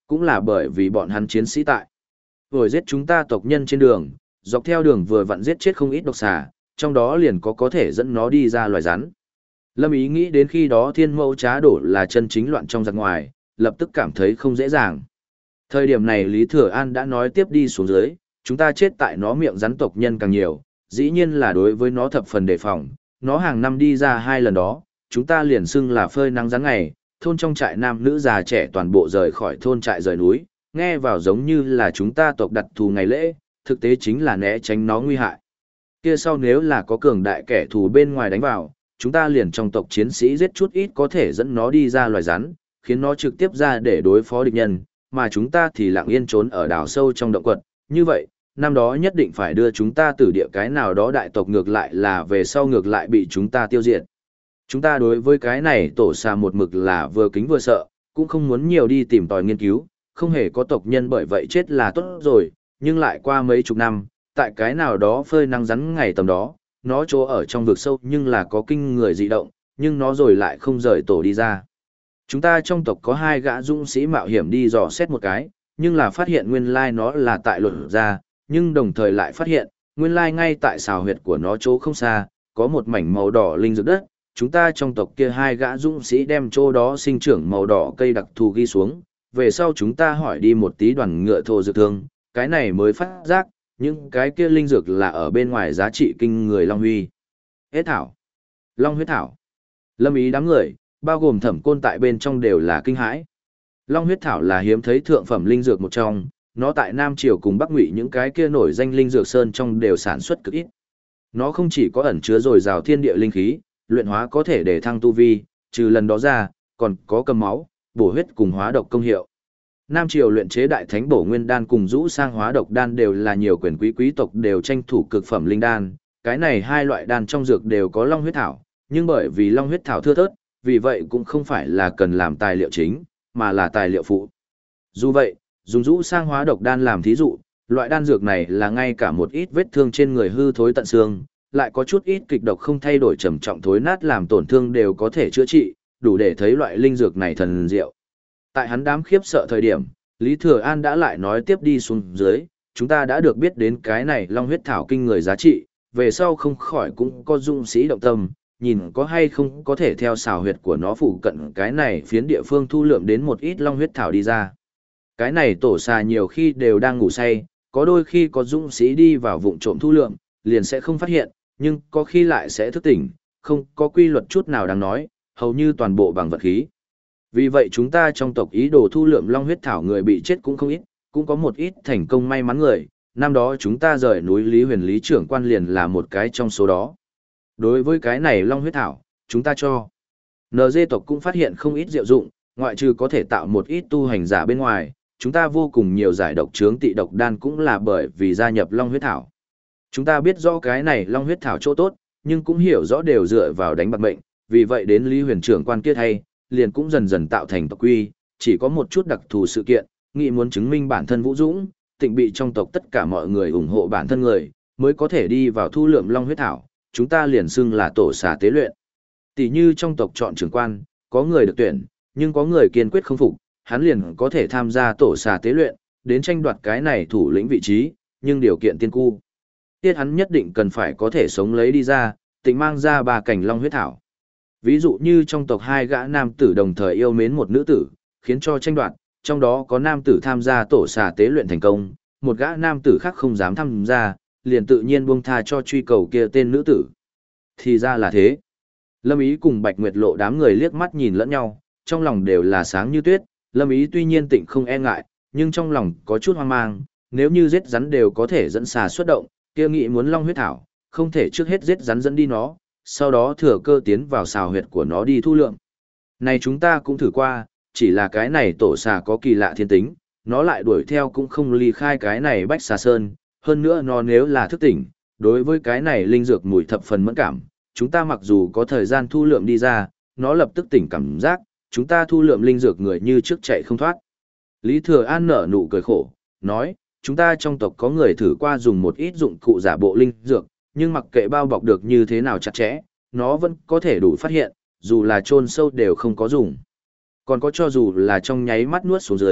cũng là bởi vì bọn hắn chiến sĩ tại. Vừa giết chúng ta tộc nhân trên đường, dọc theo đường vừa vặn giết chết không ít độc xà, trong đó liền có thể dẫn nó đi ra loài rắn. Lâm Ý nghĩ đến khi đó thiên mẫu trá đổ là chân chính loạn trong giặc ngoài, lập tức cảm thấy không dễ dàng. Thời điểm này Lý Thừa An đã nói tiếp đi xuống dưới, chúng ta chết tại nó miệng rắn tộc nhân càng nhiều, dĩ nhiên là đối với nó thập phần đề phòng, nó hàng năm đi ra 2 lần đó, chúng ta liền xưng là phơi nắng rắn ngày, thôn trong trại nam nữ già trẻ toàn bộ rời khỏi thôn trại rời núi, nghe vào giống như là chúng ta tộc đặt thù ngày lễ, thực tế chính là né tránh nó nguy hại. Kia sau nếu là có cường đại kẻ thù bên ngoài đánh vào, chúng ta liền trong tộc chiến sĩ giết chút ít có thể dẫn nó đi ra loài rắn, khiến nó trực tiếp ra để đối phó địch nhân, mà chúng ta thì lặng yên trốn ở đảo sâu trong động quật. Như vậy, năm đó nhất định phải đưa chúng ta từ địa cái nào đó đại tộc ngược lại là về sau ngược lại bị chúng ta tiêu diệt. Chúng ta đối với cái này tổ xà một mực là vừa kính vừa sợ, cũng không muốn nhiều đi tìm tòi nghiên cứu, không hề có tộc nhân bởi vậy chết là tốt rồi, nhưng lại qua mấy chục năm, tại cái nào đó phơi nắng rắn ngày tầm đó, nó chỗ ở trong vực sâu nhưng là có kinh người dị động, nhưng nó rồi lại không rời tổ đi ra. Chúng ta trong tộc có 2 gã dũng sĩ mạo hiểm đi dò xét một cái, nhưng là phát hiện nguyên lai nó là tại lột ra, nhưng đồng thời lại phát hiện, nguyên lai ngay tại xào huyệt của nó chỗ không xa, có một mảnh màu đỏ linh dược đất. Chúng ta trong tộc kia 2 gã dũng sĩ đem chỗ đó sinh trưởng màu đỏ cây đặc thù ghi xuống, về sau chúng ta hỏi đi một tí đoàn ngựa thổ dược thương, cái này mới phát giác, những cái kia linh dược là ở bên ngoài giá trị kinh người Long Huy. Hết thảo. Long huyết thảo. Lâm Ý đám người, bao gồm Thẩm Côn tại bên trong đều là kinh hãi. Long huyết thảo là hiếm thấy thượng phẩm linh dược một trong, nó tại Nam Triều cùng Bắc Ngụy những cái kia nổi danh linh dược sơn trong đều sản xuất cực ít. Nó không chỉ có ẩn chứa dồi dào thiên địa linh khí, luyện hóa có thể để thăng tu vi, trừ lần đó ra, còn có cầm máu, bổ huyết cùng hóa độc công hiệu. Nam Triều luyện chế đại thánh bổ nguyên đan cùng rũ sang hóa độc đan đều là nhiều quyền quý quý tộc đều tranh thủ cực phẩm linh đan, cái này 2 loại đan trong dược đều có long huyết thảo, nhưng bởi vì long huyết thảo thưa thớt, vì vậy cũng không phải là cần làm tài liệu chính, mà là tài liệu phụ. Dù vậy, dùng rũ sang hóa độc đan làm thí dụ, loại đan dược này là ngay cả một ít vết thương trên người hư thối tận xương, lại có chút ít kịch độc không thay đổi trầm trọng thối nát làm tổn thương đều có thể chữa trị, đủ để thấy loại linh dược này thần diệu. Tại hắn đám khiếp sợ thời điểm, Lý Thừa An đã lại nói tiếp đi xuống dưới, chúng ta đã được biết đến cái này long huyết thảo kinh người giá trị, về sau không khỏi cũng có dũng sĩ động tâm, nhìn có hay không có thể theo xào huyệt của nó phụ cận cái này phiến địa phương thu lượm đến một ít long huyết thảo đi ra. Cái này tổ xà nhiều khi đều đang ngủ say, có đôi khi có dũng sĩ đi vào vụng trộm thu lượm, liền sẽ không phát hiện, nhưng có khi lại sẽ thức tỉnh, không có quy luật chút nào đáng nói, hầu như toàn bộ bằng vật khí. Vì vậy chúng ta trong tộc ý đồ thu lượm long huyết thảo người bị chết cũng không ít, cũng có một ít thành công may mắn người, năm đó chúng ta rời núi Lý Huyền Lý trưởng quan liền là một cái trong số đó. Đối với cái này long huyết thảo, chúng ta cho. NG tộc cũng phát hiện không ít diệu dụng, ngoại trừ có thể tạo một ít tu hành giả bên ngoài, chúng ta vô cùng nhiều giải độc chướng tị độc đan cũng là bởi vì gia nhập long huyết thảo. Chúng ta biết rõ cái này long huyết thảo chỗ tốt, nhưng cũng hiểu rõ đều dựa vào đánh bạc mệnh, vì vậy đến Lý Huyền trưởng quan kia thay, liền cũng dần dần tạo thành tộc quy, chỉ có một chút đặc thù sự kiện, nghĩ muốn chứng minh bản thân vũ dũng, tịnh bị trong tộc tất cả mọi người ủng hộ bản thân người, mới có thể đi vào thu lượm long huyết thảo, chúng ta liền xưng là tổ xà tế luyện. Tỷ như trong tộc chọn trưởng quan, có người được tuyển, nhưng có người kiên quyết không phục, hắn liền có thể tham gia tổ xà tế luyện, đến tranh đoạt cái này thủ lĩnh vị trí, nhưng điều kiện tiên cu. Tiết hắn nhất định cần phải có thể sống lấy đi ra, tịnh mang ra 3 cành long huyết thảo. Ví dụ như trong tộc 2 gã nam tử đồng thời yêu mến một nữ tử, khiến cho tranh đoạt, trong đó có nam tử tham gia tổ xà tế luyện thành công, một gã nam tử khác không dám tham gia, liền tự nhiên buông tha cho truy cầu kia tên nữ tử. Thì ra là thế. Lâm Ý cùng Bạch Nguyệt Lộ đám người liếc mắt nhìn lẫn nhau, trong lòng đều là sáng như tuyết, Lâm Ý tuy nhiên tịnh không e ngại, nhưng trong lòng có chút hoang mang, nếu như giết rắn đều có thể dẫn xà xuất động, kia nghĩ muốn long huyết thảo, không thể trước hết giết rắn dẫn đi nó, sau đó thừa cơ tiến vào xào huyệt của nó đi thu lượng. Này chúng ta cũng thử qua, chỉ là cái này tổ xà có kỳ lạ thiên tính, nó lại đuổi theo cũng không ly khai cái này bách xà sơn, hơn nữa nó nếu là thức tỉnh, đối với cái này linh dược mùi thập phần mẫn cảm, chúng ta mặc dù có thời gian thu lượm đi ra, nó lập tức tỉnh cảm giác, chúng ta thu lượm linh dược người như trước chạy không thoát. Lý Thừa An nở nụ cười khổ, nói, chúng ta trong tộc có người thử qua dùng một ít dụng cụ giả bộ linh dược, nhưng mặc kệ bao bọc được như thế nào chặt chẽ, nó vẫn có thể đủ phát hiện, dù là chôn sâu đều không có dùng. Còn có cho dù là trong nháy mắt nuốt xuống dưới,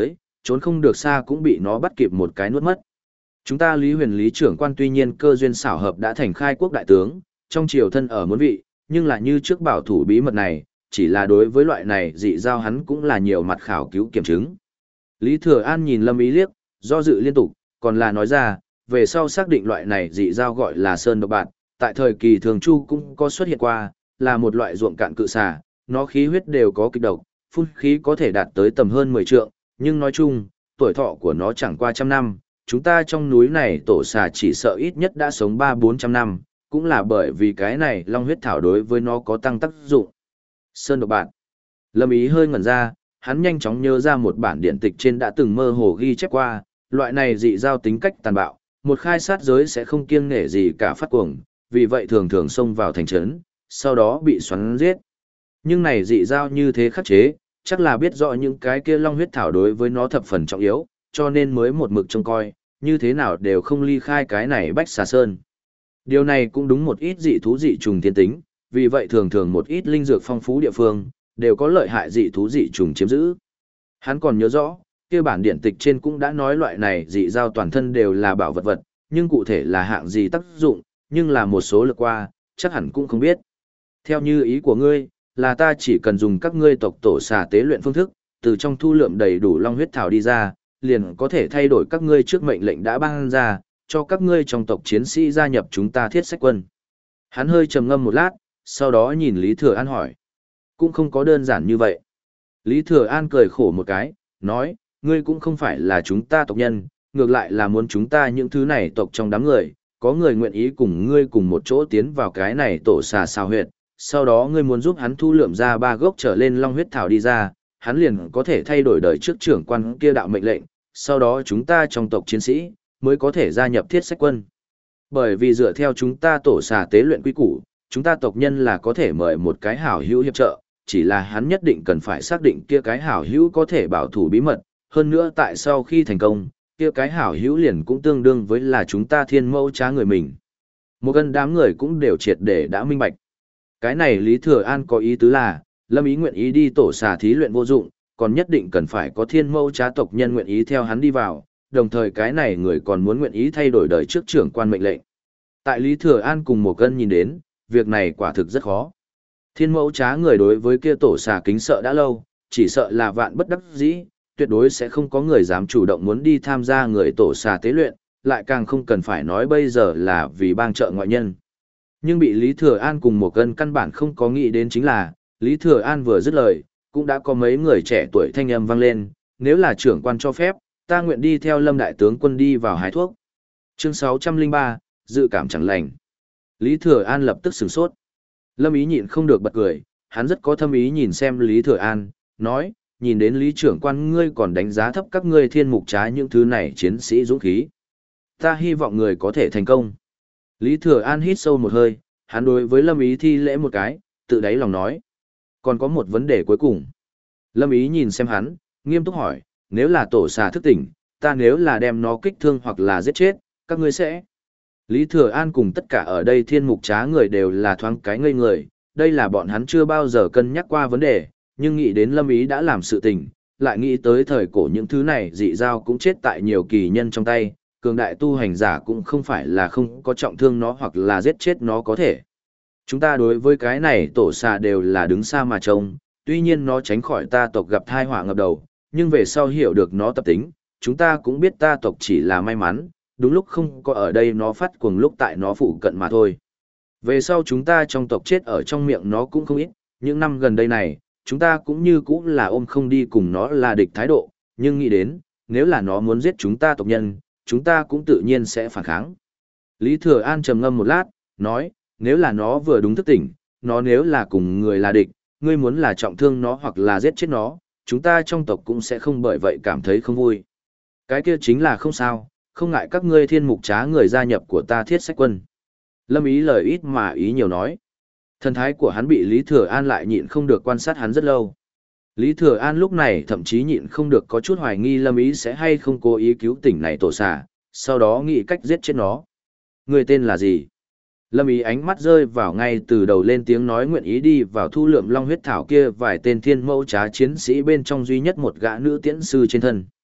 trốn không được xa cũng bị nó bắt kịp một cái nuốt mất. Chúng ta Lý Huyền Lý trưởng quan tuy nhiên cơ duyên xảo hợp đã thành khai quốc đại tướng, trong triều thân ở muốn vị, nhưng là như trước bảo thủ bí mật này, chỉ là đối với loại này dị giao hắn cũng là nhiều mặt khảo cứu kiểm chứng. Lý Thừa An nhìn Lâm Ý liếc, do dự liên tục, còn là nói ra, về sau xác định loại này dị giao gọi là sơn độc bạt, tại thời kỳ thường chu cũng có xuất hiện qua, là một loại ruộng cạn cự xà, nó khí huyết đều có kịch độc, phun khí có thể đạt tới tầm hơn 10 trượng, nhưng nói chung, tuổi thọ của nó chẳng qua trăm năm, chúng ta trong núi này tổ xà chỉ sợ ít nhất đã sống 300-400 năm, cũng là bởi vì cái này long huyết thảo đối với nó có tăng tác dụng. Sơn độc bạt. Lâm Ý hơi ngẩn ra, hắn nhanh chóng nhớ ra một bản điện tịch trên đã từng mơ hồ ghi chép qua, loại này dị giao tính cách tàn bạo, một khai sát giới sẽ không kiêng nể gì cả phát cuồng, vì vậy thường thường xông vào thành trấn, sau đó bị xoắn giết. Nhưng này dị giao như thế khắc chế, chắc là biết rõ những cái kia long huyết thảo đối với nó thập phần trọng yếu, cho nên mới một mực trông coi, như thế nào đều không ly khai cái này Bách Xà Sơn. Điều này cũng đúng một ít dị thú dị trùng thiên tính, vì vậy thường thường một ít linh dược phong phú địa phương, đều có lợi hại dị thú dị trùng chiếm giữ. Hắn còn nhớ rõ, kia bản điện tịch trên cũng đã nói loại này dị giao toàn thân đều là bảo vật vật, nhưng cụ thể là hạng gì tác dụng, nhưng là một số lượt qua, chắc hẳn cũng không biết. Theo như ý của ngươi, là ta chỉ cần dùng các ngươi tộc tổ xà tế luyện phương thức, từ trong thu lượm đầy đủ long huyết thảo đi ra, liền có thể thay đổi các ngươi trước mệnh lệnh đã ban ra, cho các ngươi trong tộc chiến sĩ gia nhập chúng ta Thiết Sách Quân. Hắn hơi trầm ngâm một lát, sau đó nhìn Lý Thừa An hỏi. Cũng không có đơn giản như vậy. Lý Thừa An cười khổ một cái, nói, ngươi cũng không phải là chúng ta tộc nhân, ngược lại là muốn chúng ta những thứ này tộc trong đám người, có người nguyện ý cùng ngươi cùng một chỗ tiến vào cái này tổ xà sao huyệt, sau đó ngươi muốn giúp hắn thu lượm ra 3 gốc trở lên long huyết thảo đi ra, hắn liền có thể thay đổi đời trước trưởng quan kia đạo mệnh lệnh, sau đó chúng ta trong tộc chiến sĩ mới có thể gia nhập Thiết Sách Quân. Bởi vì dựa theo chúng ta tổ xà tế luyện quy củ, chúng ta tộc nhân là có thể mời một cái hảo hữu hiệp trợ, chỉ là hắn nhất định cần phải xác định kia cái hảo hữu có thể bảo thủ bí mật, hơn nữa tại sau khi thành công, kia cái hảo hữu liền cũng tương đương với là chúng ta thiên mẫu trá người mình. Một gần đám người cũng đều triệt để đã minh bạch. Cái này Lý Thừa An có ý tứ là, Lâm Ý nguyện ý đi tổ xà thí luyện vô dụng, còn nhất định cần phải có thiên mẫu trá tộc nhân nguyện ý theo hắn đi vào, đồng thời cái này người còn muốn nguyện ý thay đổi đời trước trưởng quan mệnh lệnh. Tại Lý Thừa An cùng một cân nhìn đến, việc này quả thực rất khó. Thiên mẫu trá người đối với kia tổ xà kính sợ đã lâu, chỉ sợ là vạn bất đắc dĩ, tuyệt đối sẽ không có người dám chủ động muốn đi tham gia người tổ xà tế luyện, lại càng không cần phải nói bây giờ là vì bang trợ ngoại nhân. Nhưng bị Lý Thừa An cùng một cân căn bản không có nghĩ đến chính là, Lý Thừa An vừa dứt lời, cũng đã có mấy người trẻ tuổi thanh âm vang lên, nếu là trưởng quan cho phép, ta nguyện đi theo Lâm đại tướng quân đi vào hái thuốc. Chương 603, dự cảm chẳng lành. Lý Thừa An lập tức sửng sốt. Lâm Ý nhịn không được bật cười, hắn rất có thâm ý nhìn xem Lý Thừa An, nói, nhìn đến Lý trưởng quan ngươi còn đánh giá thấp các ngươi thiên mục trái những thứ này chiến sĩ dũng khí. Ta hy vọng người có thể thành công. Lý Thừa An hít sâu một hơi, hắn đối với Lâm Ý thi lễ một cái, tự đáy lòng nói. Còn có một vấn đề cuối cùng. Lâm Ý nhìn xem hắn, nghiêm túc hỏi, nếu là tổ xà thức tỉnh, ta nếu là đem nó kích thương hoặc là giết chết, các ngươi sẽ... Lý Thừa An cùng tất cả ở đây thiên mục trá người đều là thoáng cái ngây người, đây là bọn hắn chưa bao giờ cân nhắc qua vấn đề, nhưng nghĩ đến Lâm Ý đã làm sự tình, lại nghĩ tới thời cổ những thứ này dị giao cũng chết tại nhiều kỳ nhân trong tay, cường đại tu hành giả cũng không phải là không có trọng thương nó hoặc là giết chết nó có thể. Chúng ta đối với cái này tổ xà đều là đứng xa mà trông, tuy nhiên nó tránh khỏi ta tộc gặp tai họa ngập đầu, nhưng về sau hiểu được nó tập tính, chúng ta cũng biết ta tộc chỉ là may mắn, đúng lúc không có ở đây nó phát cuồng lúc tại nó phụ cận mà thôi. Về sau chúng ta trong tộc chết ở trong miệng nó cũng không ít, những năm gần đây này, chúng ta cũng như cũng là ôm không đi cùng nó là địch thái độ, nhưng nghĩ đến, nếu là nó muốn giết chúng ta tộc nhân, chúng ta cũng tự nhiên sẽ phản kháng. Lý Thừa An trầm ngâm một lát, nói, nếu là nó vừa đúng thức tỉnh, nó nếu là cùng người là địch, ngươi muốn là trọng thương nó hoặc là giết chết nó, chúng ta trong tộc cũng sẽ không bởi vậy cảm thấy không vui. Cái kia chính là không sao, không ngại các ngươi thiên mục trá người gia nhập của ta Thiết Sách Quân. Lâm Ý lời ít mà ý nhiều nói. Thần thái của hắn bị Lý Thừa An lại nhịn không được quan sát hắn rất lâu. Lý Thừa An lúc này thậm chí nhịn không được có chút hoài nghi Lâm Ý sẽ hay không cố ý cứu tỉnh này tổ xà, sau đó nghĩ cách giết chết nó. Người tên là gì? Lâm Ý ánh mắt rơi vào ngay từ đầu lên tiếng nói nguyện ý đi vào thu lượm long huyết thảo kia vài tên thiên mẫu trá chiến sĩ bên trong duy nhất một gã nữ tiễn sư trên thân.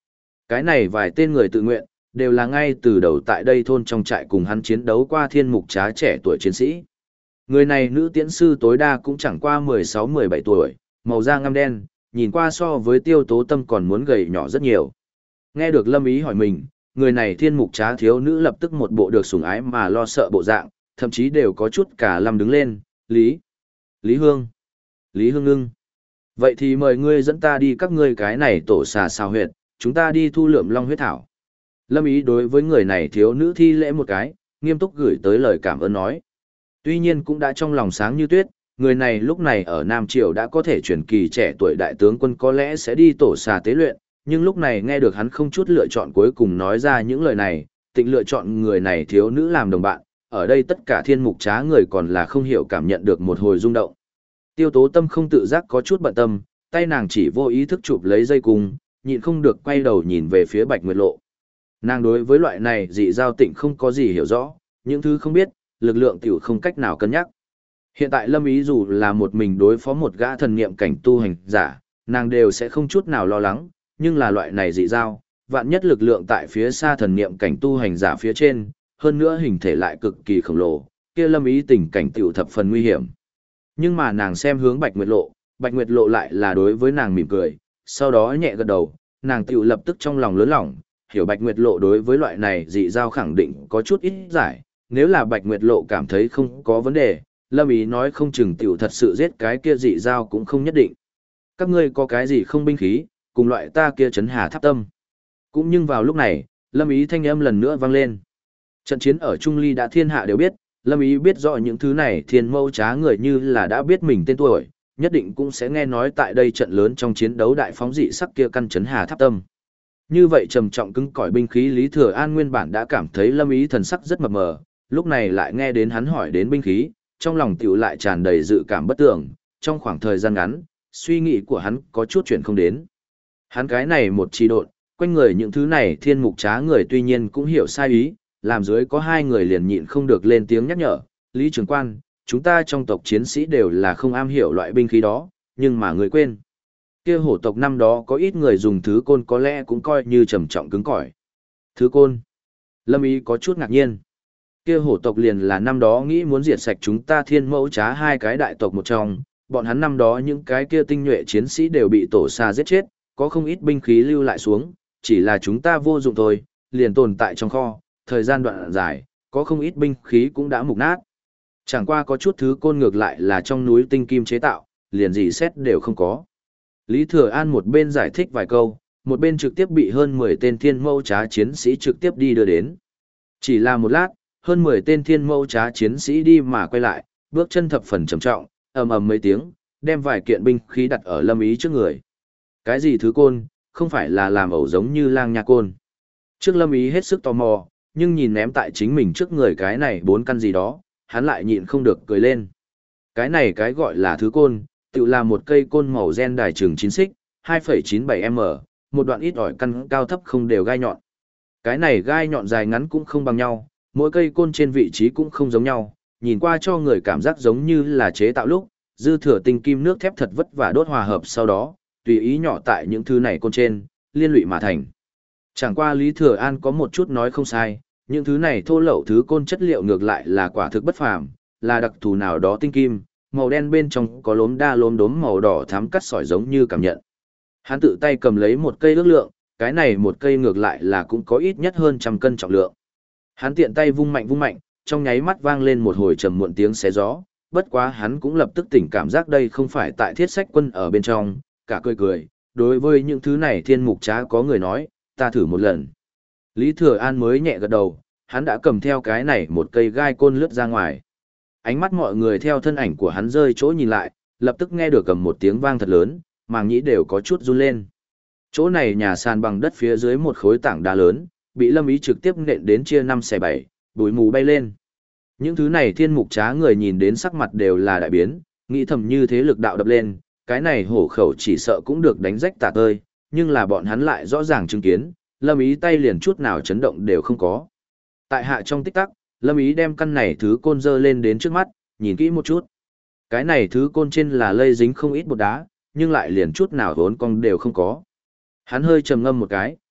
Cái này vài tên người tự nguyện, đều là ngay từ đầu tại đây thôn trong trại cùng hắn chiến đấu qua thiên mục trá trẻ tuổi chiến sĩ. Người này nữ tiễn sư tối đa cũng chẳng qua 16-17 tuổi, màu da ngăm đen, nhìn qua so với Tiêu Tố Tâm còn muốn gầy nhỏ rất nhiều. Nghe được Lâm Ý hỏi mình, người này thiên mục trá thiếu nữ lập tức một bộ được sủng ái mà lo sợ bộ dạng, thậm chí đều có chút cả lâm đứng lên, Lý Hương, Lý Hương ngưng. Vậy thì mời ngươi dẫn ta đi các ngươi cái này tổ xà xào huyệt, chúng ta đi thu lượm long huyết thảo. Lâm Ý đối với người này thiếu nữ thi lễ một cái, nghiêm túc gửi tới lời cảm ơn nói. Tuy nhiên cũng đã trong lòng sáng như tuyết, người này lúc này ở Nam Triều đã có thể truyền kỳ trẻ tuổi đại tướng quân có lẽ sẽ đi tổ xà tế luyện, nhưng lúc này nghe được hắn không chút lựa chọn cuối cùng nói ra những lời này, tịnh lựa chọn người này thiếu nữ làm đồng bạn, ở đây tất cả thiên mục trá người còn là không hiểu cảm nhận được một hồi rung động. Tiêu Tố Tâm không tự giác có chút bận tâm, tay nàng chỉ vô ý thức chụp lấy dây cung, nhịn không được quay đầu nhìn về phía Bạch Nguyệt Lộ. Nàng đối với loại này dị giao tịnh không có gì hiểu rõ, những thứ không biết, lực lượng tiểu không cách nào cân nhắc. Hiện tại Lâm Ý dù là một mình đối phó một gã thần niệm cảnh tu hành giả, nàng đều sẽ không chút nào lo lắng, nhưng là loại này dị giao, vạn nhất lực lượng tại phía xa thần niệm cảnh tu hành giả phía trên, hơn nữa hình thể lại cực kỳ khổng lồ, kia Lâm Ý tình cảnh tiểu thập phần nguy hiểm. Nhưng mà nàng xem hướng Bạch Nguyệt Lộ lại là đối với nàng mỉm cười, sau đó nhẹ gật đầu, nàng tiểu lập tức trong lòng lớn lỏng, hiểu Bạch Nguyệt Lộ đối với loại này dị giao khẳng định có chút ít giải, nếu là Bạch Nguyệt Lộ cảm thấy không có vấn đề, Lâm Ý nói không chừng tiểu thật sự giết cái kia dị giao cũng không nhất định. Các ngươi có cái gì không binh khí, cùng loại ta kia trấn hà tháp tâm. Cũng nhưng vào lúc này, Lâm Ý thanh âm lần nữa vang lên. Trận chiến ở Trung Ly đã thiên hạ đều biết, Lâm Ý biết rõ những thứ này thiên mâu trá người như là đã biết mình tên tuổi, nhất định cũng sẽ nghe nói tại đây trận lớn trong chiến đấu đại phóng dị sắc kia căn trấn hà tháp tâm. Như vậy trầm trọng cứng cỏi binh khí Lý Thừa An nguyên bản đã cảm thấy Lâm Ý thần sắc rất mập mờ, lúc này lại nghe đến hắn hỏi đến binh khí, trong lòng tiểu lại tràn đầy dự cảm bất tưởng, trong khoảng thời gian ngắn, suy nghĩ của hắn có chút chuyển không đến. Hắn cái này một chi độn, quanh người những thứ này thiên mục trá người tuy nhiên cũng hiểu sai ý, làm dưới có hai người liền nhịn không được lên tiếng nhắc nhở, Lý Trường Quan, chúng ta trong tộc chiến sĩ đều là không am hiểu loại binh khí đó, nhưng mà người quên. Kia hổ tộc năm đó có ít người dùng thứ côn có lẽ cũng coi như trầm trọng cứng cỏi. Thứ côn. Lâm Ý có chút ngạc nhiên. Kia hổ tộc liền là năm đó nghĩ muốn diệt sạch chúng ta thiên mẫu trá hai cái đại tộc một trong, bọn hắn năm đó những cái kia tinh nhuệ chiến sĩ đều bị tổ xa giết chết, có không ít binh khí lưu lại xuống, chỉ là chúng ta vô dụng thôi, liền tồn tại trong kho, thời gian đoạn dài, có không ít binh khí cũng đã mục nát. Chẳng qua có chút thứ côn ngược lại là trong núi tinh kim chế tạo, liền gì xét đều không có. Lý Thừa An một bên giải thích vài câu, một bên trực tiếp bị hơn 10 tên thiên mâu trá chiến sĩ trực tiếp đi đưa đến. Chỉ là một lát, hơn 10 tên thiên mâu trá chiến sĩ đi mà quay lại, bước chân thập phần trầm trọng, ầm ầm mấy tiếng, đem vài kiện binh khí đặt ở Lâm Ý trước người. Cái gì thứ côn, không phải là làm ẩu giống như lang nha côn. Trước Lâm Ý hết sức tò mò, nhưng nhìn ném tại chính mình trước người cái này 4 căn gì đó, hắn lại nhịn không được cười lên. Cái này cái gọi là thứ côn, tự là một cây côn màu gen đài trường 9 xích, 2,97m, một đoạn ít ỏi căn cao thấp không đều gai nhọn. Cái này gai nhọn dài ngắn cũng không bằng nhau, mỗi cây côn trên vị trí cũng không giống nhau, nhìn qua cho người cảm giác giống như là chế tạo lúc, dư thừa tinh kim nước thép thật vất vả đốt hòa hợp sau đó, tùy ý nhỏ tại những thứ này côn trên, liên lụy mà thành. Chẳng qua Lý Thừa An có một chút nói không sai, những thứ này thô lậu thứ côn chất liệu ngược lại là quả thực bất phàm, là đặc thù nào đó tinh kim, màu đen bên trong có lốm đa lốm đốm màu đỏ thắm cắt sỏi giống như cảm nhận. Hắn tự tay cầm lấy một cây ước lượng, cái này một cây ngược lại là cũng có ít nhất hơn 100 cân trọng lượng. Hắn tiện tay vung mạnh, trong nháy mắt vang lên một hồi trầm muộn tiếng xé gió, bất quá hắn cũng lập tức tỉnh cảm giác đây không phải tại Thiết Sách Quân ở bên trong, cả cười, đối với những thứ này thiên mục trá có người nói, ta thử một lần. Lý Thừa An mới nhẹ gật đầu, hắn đã cầm theo cái này một cây gai côn lướt ra ngoài. Ánh mắt mọi người theo thân ảnh của hắn rơi chỗ nhìn lại, lập tức nghe được cầm một tiếng vang thật lớn, màng nhĩ đều có chút run lên. Chỗ này nhà sàn bằng đất phía dưới một khối tảng đá lớn, bị Lâm Ý trực tiếp nện đến chia 5 xẻ 7, bụi mù bay lên. Những thứ này thiên mục trá người nhìn đến sắc mặt đều là đại biến, nghĩ thầm như thế lực đạo đập lên, cái này hổ khẩu chỉ sợ cũng được đánh rách tả tơi, nhưng là bọn hắn lại rõ ràng chứng kiến, Lâm Ý tay liền chút nào chấn động đều không có. Tại hạ trong tích tắc, Lâm Ý đem căn này thứ côn dơ lên đến trước mắt, nhìn kỹ một chút. Cái này thứ côn trên là lây dính không ít bột đá, nhưng lại liền chút nào vốn cong đều không có. Hắn hơi trầm ngâm một cái,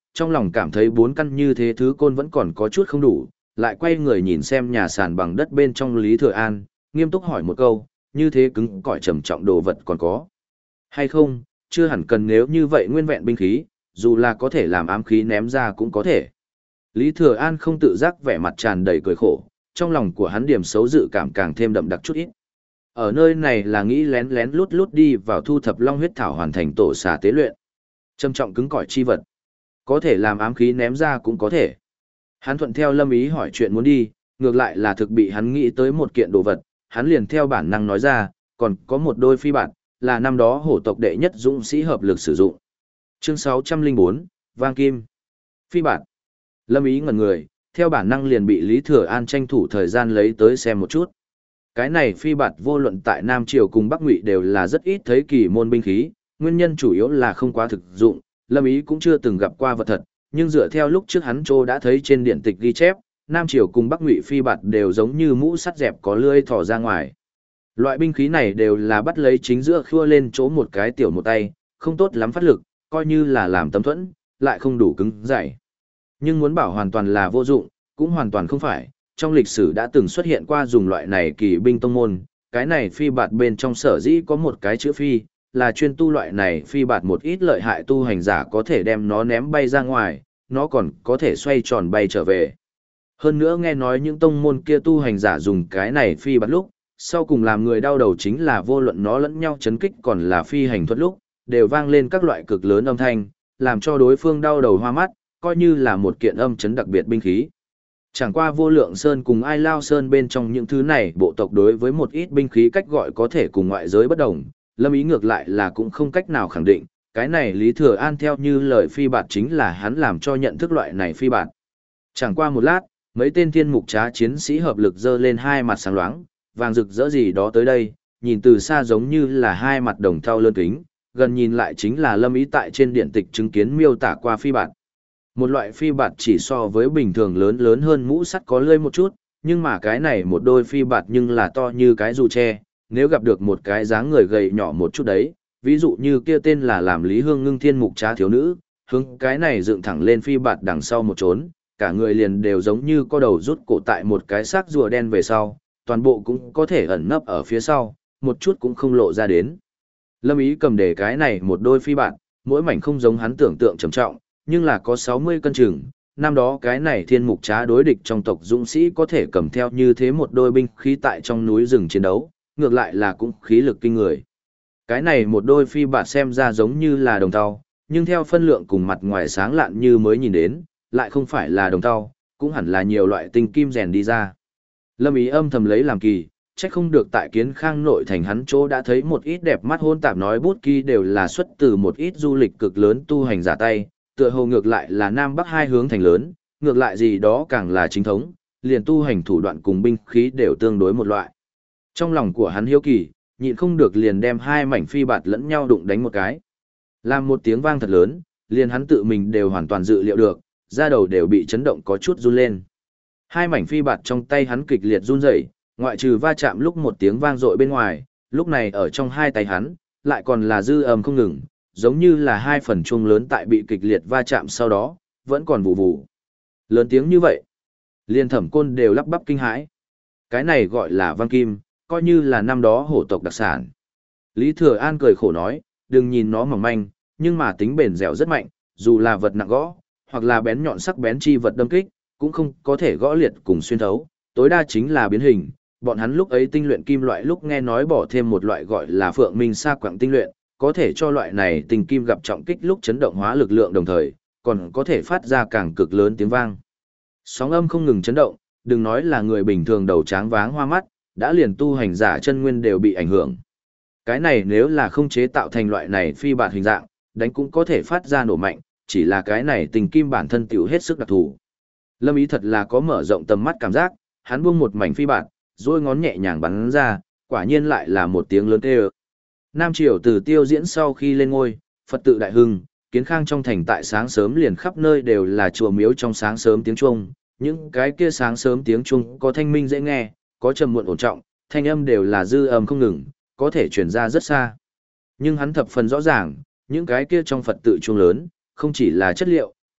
trong lòng cảm thấy 4 căn như thế thứ côn vẫn còn có chút không đủ, lại quay người nhìn xem nhà sàn bằng đất bên trong Lý Thừa An, nghiêm túc hỏi một câu, như thế cứng cỏi trầm trọng đồ vật còn có hay không, chưa hẳn cần nếu như vậy nguyên vẹn binh khí, dù là có thể làm ám khí ném ra cũng có thể. Lý Thừa An không tự giác vẻ mặt tràn đầy cười khổ, trong lòng của hắn điểm xấu dự cảm càng thêm đậm đặc chút ít. Ở nơi này là nghĩ lén lén lút lút đi vào thu thập long huyết thảo hoàn thành tổ xà tế luyện. Trầm trọng cứng cỏi chi vật, có thể làm ám khí ném ra cũng có thể. Hắn thuận theo Lâm Ý hỏi chuyện muốn đi, ngược lại là thực bị hắn nghĩ tới một kiện đồ vật, hắn liền theo bản năng nói ra, còn có một đôi phi bạt, là năm đó hổ tộc đệ nhất dũng sĩ hợp lực sử dụng. Chương 604, Vang Kim. Phi bạt. Lâm Ý ngẩn người, theo bản năng liền bị Lý Thừa An tranh thủ thời gian lấy tới xem một chút. Cái này phi bạt vô luận tại Nam Triều cùng Bắc Ngụy đều là rất ít thấy kỳ môn binh khí, nguyên nhân chủ yếu là không quá thực dụng, Lâm Ý cũng chưa từng gặp qua vật thật, nhưng dựa theo lúc trước hắn trô đã thấy trên điện tịch ghi chép, Nam Triều cùng Bắc Ngụy phi bạt đều giống như mũ sắt dẹp có lưỡi thò ra ngoài. Loại binh khí này đều là bắt lấy chính giữa khua lên chỗ một cái tiểu một tay, không tốt lắm phát lực, coi như là làm tấm thuẫn, lại không đủ cứng dày. Nhưng muốn bảo hoàn toàn là vô dụng, cũng hoàn toàn không phải, trong lịch sử đã từng xuất hiện qua dùng loại này kỳ binh tông môn, cái này phi bạt bên trong sở dĩ có một cái chữ phi, là chuyên tu loại này phi bạt một ít lợi hại tu hành giả có thể đem nó ném bay ra ngoài, nó còn có thể xoay tròn bay trở về. Hơn nữa nghe nói những tông môn kia tu hành giả dùng cái này phi bạt lúc, sau cùng làm người đau đầu chính là vô luận nó lẫn nhau chấn kích còn là phi hành thuật lúc, đều vang lên các loại cực lớn âm thanh, làm cho đối phương đau đầu hoa mắt, coi như là một kiện âm chấn đặc biệt binh khí. Chẳng qua Vô Lượng Sơn cùng Ai Lao Sơn bên trong những thứ này bộ tộc đối với một ít binh khí cách gọi có thể cùng ngoại giới bất đồng, Lâm Ý ngược lại là cũng không cách nào khẳng định, cái này Lý Thừa An theo như lời phi bạt chính là hắn làm cho nhận thức loại này phi bạt. Chẳng qua một lát, mấy tên thiên mục trá chiến sĩ hợp lực dơ lên hai mặt sáng loáng, vàng rực rỡ gì đó tới đây, nhìn từ xa giống như là hai mặt đồng thau lơn kính, gần nhìn lại chính là Lâm Ý tại trên điện tịch chứng kiến miêu tả qua phi bạt. Một loại phi bạt chỉ so với bình thường lớn lớn hơn mũ sắt có lưỡi một chút, nhưng mà cái này một đôi phi bạt nhưng là to như cái dù tre, nếu gặp được một cái dáng người gầy nhỏ một chút đấy, ví dụ như kia tên là làm Lý Hương Ngưng thiên mục trá thiếu nữ, hướng cái này dựng thẳng lên phi bạt đằng sau một trốn, cả người liền đều giống như có đầu rút cổ tại một cái xác rùa đen về sau, toàn bộ cũng có thể ẩn nấp ở phía sau, một chút cũng không lộ ra đến. Lâm Ý cầm để cái này một đôi phi bạt, mỗi mảnh không giống hắn tưởng tượng trầm trọng, nhưng là có 60 cân chừng. Năm đó cái này thiên mục trá đối địch trong tộc dũng sĩ có thể cầm theo như thế một đôi binh khí tại trong núi rừng chiến đấu, ngược lại là cũng khí lực kinh người. Cái này một đôi phi bạt xem ra giống như là đồng tàu, nhưng theo phân lượng cùng mặt ngoài sáng lạn như mới nhìn đến, lại không phải là đồng tàu, cũng hẳn là nhiều loại tinh kim rèn đi ra. Lâm Ý âm thầm lấy làm kỳ, chắc không được tại Kiến Khang nội thành hắn chỗ đã thấy một ít đẹp mắt hôn tạp nói bút ký đều là xuất từ một ít du lịch cực lớn tu hành giả tay, tựa hồ ngược lại là Nam Bắc hai hướng thành lớn, ngược lại gì đó càng là chính thống, liền tu hành thủ đoạn cùng binh khí đều tương đối một loại. Trong lòng của hắn hiếu kỳ, nhịn không được liền đem hai mảnh phi bạt lẫn nhau đụng đánh một cái. Làm một tiếng vang thật lớn, liền hắn tự mình đều hoàn toàn dự liệu được, da đầu đều bị chấn động có chút run lên. Hai mảnh phi bạt trong tay hắn kịch liệt run rẩy, ngoại trừ va chạm lúc một tiếng vang dội bên ngoài, lúc này ở trong hai tay hắn, lại còn là dư âm không ngừng, giống như là hai phần chuông lớn tại bị kịch liệt va chạm sau đó, vẫn còn vù vù. Lớn tiếng như vậy, liền Thẩm Côn đều lắp bắp kinh hãi. Cái này gọi là vang kim, coi như là năm đó hổ tộc đặc sản. Lý Thừa An cười khổ nói, đừng nhìn nó mỏng manh, nhưng mà tính bền dẻo rất mạnh, dù là vật nặng gõ, hoặc là bén nhọn sắc bén chi vật đâm kích, cũng không có thể gõ liệt cùng xuyên thấu, tối đa chính là biến hình. Bọn hắn lúc ấy tinh luyện kim loại lúc nghe nói bỏ thêm một loại gọi là Phượng Minh Sa Quặng tinh luyện, có thể cho loại này tinh kim gặp trọng kích lúc chấn động hóa lực lượng đồng thời, còn có thể phát ra càng cực lớn tiếng vang. Sóng âm không ngừng chấn động, đừng nói là người bình thường đầu tráng váng hoa mắt, đã liền tu hành giả chân nguyên đều bị ảnh hưởng. Cái này nếu là không chế tạo thành loại này phi bạt hình dạng, đánh cũng có thể phát ra nổ mạnh, chỉ là cái này tình kim bản thân tiểu hết sức đặc thù. Lâm Ý thật là có mở rộng tầm mắt cảm giác, hắn buông một mảnh phi bạt, rồi ngón nhẹ nhàng bắn ra, quả nhiên lại là một tiếng lớn kêu. Nam Triều từ Tiêu Diễn sau khi lên ngôi, Phật tự đại hưng, Kiến Khang trong thành tại sáng sớm liền khắp nơi đều là chùa miếu trong sáng sớm tiếng chuông, những cái kia sáng sớm tiếng chuông có thanh minh dễ nghe, có trầm muộn ổn trọng, thanh âm đều là dư âm không ngừng, có thể truyền ra rất xa. Nhưng hắn thập phần rõ ràng, những cái kia trong Phật tự chuông lớn, không chỉ là chất liệu,